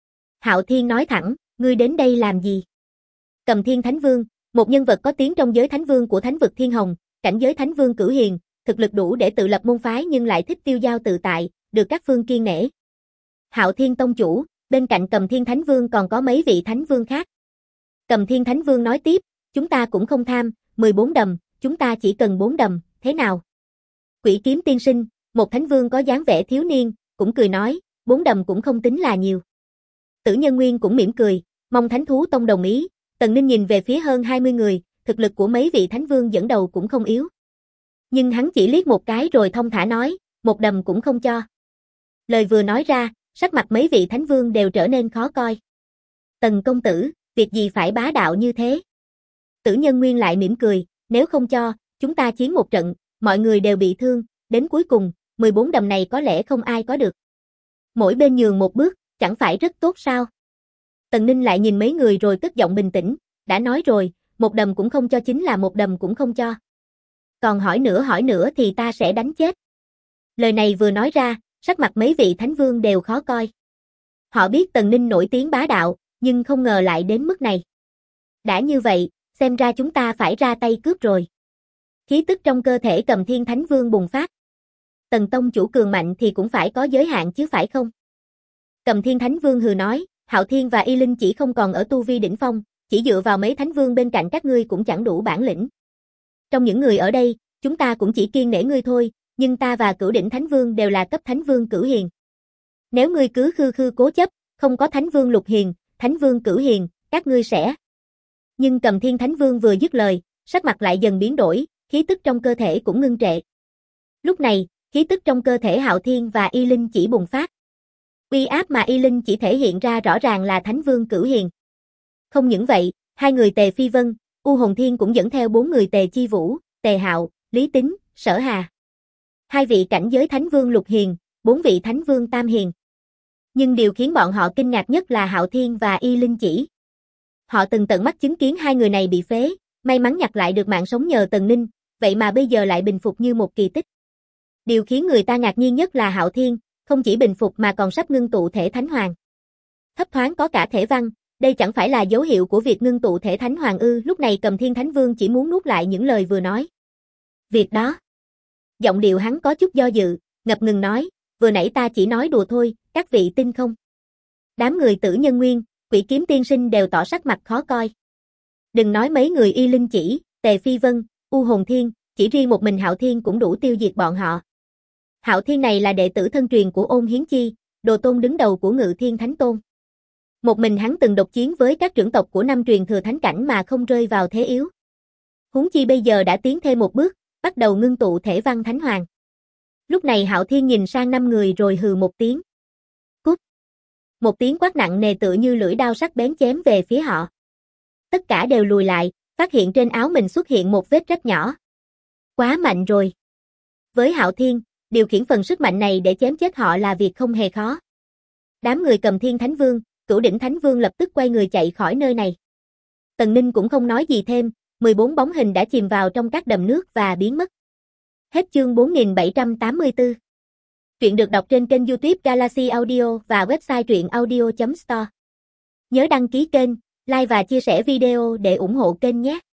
Hạo Thiên nói thẳng, ngươi đến đây làm gì? Cầm Thiên Thánh Vương, một nhân vật có tiếng trong giới Thánh Vương của Thánh vực Thiên Hồng, cảnh giới Thánh Vương cửu hiền, thực lực đủ để tự lập môn phái nhưng lại thích tiêu dao tự tại, được các phương kiêng nể. Hạo Thiên tông chủ, bên cạnh Cầm Thiên Thánh Vương còn có mấy vị Thánh Vương khác. Cầm Thiên Thánh Vương nói tiếp, chúng ta cũng không tham, 14 đầm, chúng ta chỉ cần 4 đầm, thế nào? Quỷ Kiếm tiên sinh, một Thánh Vương có dáng vẻ thiếu niên, cũng cười nói, 4 đầm cũng không tính là nhiều. Tử Nhân Nguyên cũng mỉm cười, mong Thánh Thú Tông đồng ý. Tần Ninh nhìn về phía hơn 20 người, thực lực của mấy vị Thánh Vương dẫn đầu cũng không yếu. Nhưng hắn chỉ liếc một cái rồi thông thả nói, một đầm cũng không cho. Lời vừa nói ra, sắc mặt mấy vị Thánh Vương đều trở nên khó coi. Tần công tử, việc gì phải bá đạo như thế? Tử Nhân Nguyên lại mỉm cười, nếu không cho, chúng ta chiến một trận, mọi người đều bị thương, đến cuối cùng, 14 đầm này có lẽ không ai có được. Mỗi bên nhường một bước, chẳng phải rất tốt sao? Tần Ninh lại nhìn mấy người rồi cất giọng bình tĩnh, đã nói rồi, một đầm cũng không cho chính là một đầm cũng không cho. Còn hỏi nữa thì ta sẽ đánh chết. Lời này vừa nói ra, sắc mặt mấy vị Thánh Vương đều khó coi. Họ biết Tần Ninh nổi tiếng bá đạo, nhưng không ngờ lại đến mức này. Đã như vậy, xem ra chúng ta phải ra tay cướp rồi. Khí tức trong cơ thể Cầm Thiên Thánh Vương bùng phát. Tần tông chủ cường mạnh thì cũng phải có giới hạn chứ phải không? Cầm Thiên Thánh Vương hừ nói, Hạo Thiên và Y Linh chỉ không còn ở tu vi đỉnh phong, chỉ dựa vào mấy Thánh Vương bên cạnh các ngươi cũng chẳng đủ bản lĩnh. Trong những người ở đây, chúng ta cũng chỉ kiêng nể ngươi thôi, nhưng ta và Cửu Đỉnh Thánh Vương đều là cấp Thánh Vương cửu hiền. Nếu ngươi cứ khư khư cố chấp, không có Thánh Vương lục hiền, Thánh Vương cửu hiền, các ngươi sẽ. Nhưng Cầm Thiên Thánh Vương vừa dứt lời, sắc mặt lại dần biến đổi, khí tức trong cơ thể cũng ngưng trệ. Lúc này, khí tức trong cơ thể Hạo Thiên và Y Linh chỉ bùng phát. Uy áp mà Y Linh chỉ thể hiện ra rõ ràng là Thánh Vương cửu hiền. Không những vậy, hai người Tề Phi Vân, U Hồn Thiên cũng dẫn theo 4 người Tề Chi Vũ, Tề Hạo, Lý Tính, Sở Hà. 2 vị cảnh giới Thánh Vương lục hiền, 4 vị Thánh Vương tam hiền. Nhưng điều khiến bọn họ kinh ngạc nhất là Hạo Thiên và Y Linh chỉ. Họ từng tận mắt chứng kiến hai người này bị phế, may mắn nhặt lại được mạng sống nhờ Tần Ninh, vậy mà bây giờ lại bình phục như một kỳ tích. Điều khiến người ta ngạc nhiên nhất là Hạo Thiên, không chỉ bình phục mà còn sắp ngưng tụ thể Thánh Hoàng. Thấp thoáng có cả thể văn, đây chẳng phải là dấu hiệu của việc ngưng tụ thể Thánh Hoàng ư? Lúc này Cầm Thiên Thánh Vương chỉ muốn nuốt lại những lời vừa nói. Việc đó. Giọng điệu hắn có chút do dự, ngập ngừng nói, vừa nãy ta chỉ nói đùa thôi, các vị tin không? Đám người Tử Nhân Nguyên, Quỷ Kiếm Tiên Sinh đều tỏ sắc mặt khó coi. Đừng nói mấy người Y Linh Chỉ, Tề Phi Vân, U Hồn Thiên, chỉ riêng một mình Hạo Thiên cũng đủ tiêu diệt bọn họ. Hạo Thiên này là đệ tử thân truyền của Ôn Hiến Chi, đồ tôn đứng đầu của Ngự Thiên Thánh Tôn. Một mình hắn từng độc chiến với các trưởng tộc của năm truyền thừa thánh cảnh mà không rơi vào thế yếu. Huống chi bây giờ đã tiến thêm một bước, bắt đầu ngưng tụ thể văn thánh hoàng. Lúc này Hạo Thiên nhìn sang 5 người rồi hừ một tiếng. Cút. Một tiếng quát nặng nề tựa như lưỡi đao sắc bén chém về phía họ. Tất cả đều lùi lại, phát hiện trên áo mình xuất hiện một vết rách nhỏ. Quá mạnh rồi. Với Hạo Thiên, điều khiển phần sức mạnh này để chém chết họ là việc không hề khó. Đám người Cầm Thiên Thánh Vương, Cửu Đỉnh Thánh Vương lập tức quay người chạy khỏi nơi này. Tần Ninh cũng không nói gì thêm, 14 bóng hình đã chìm vào trong các đầm nước và biến mất. Hết chương 4784. Truyện được đọc trên kênh YouTube Galaxy Audio và website truyệnaudio.store. Nhớ đăng ký kênh, like và chia sẻ video để ủng hộ kênh nhé.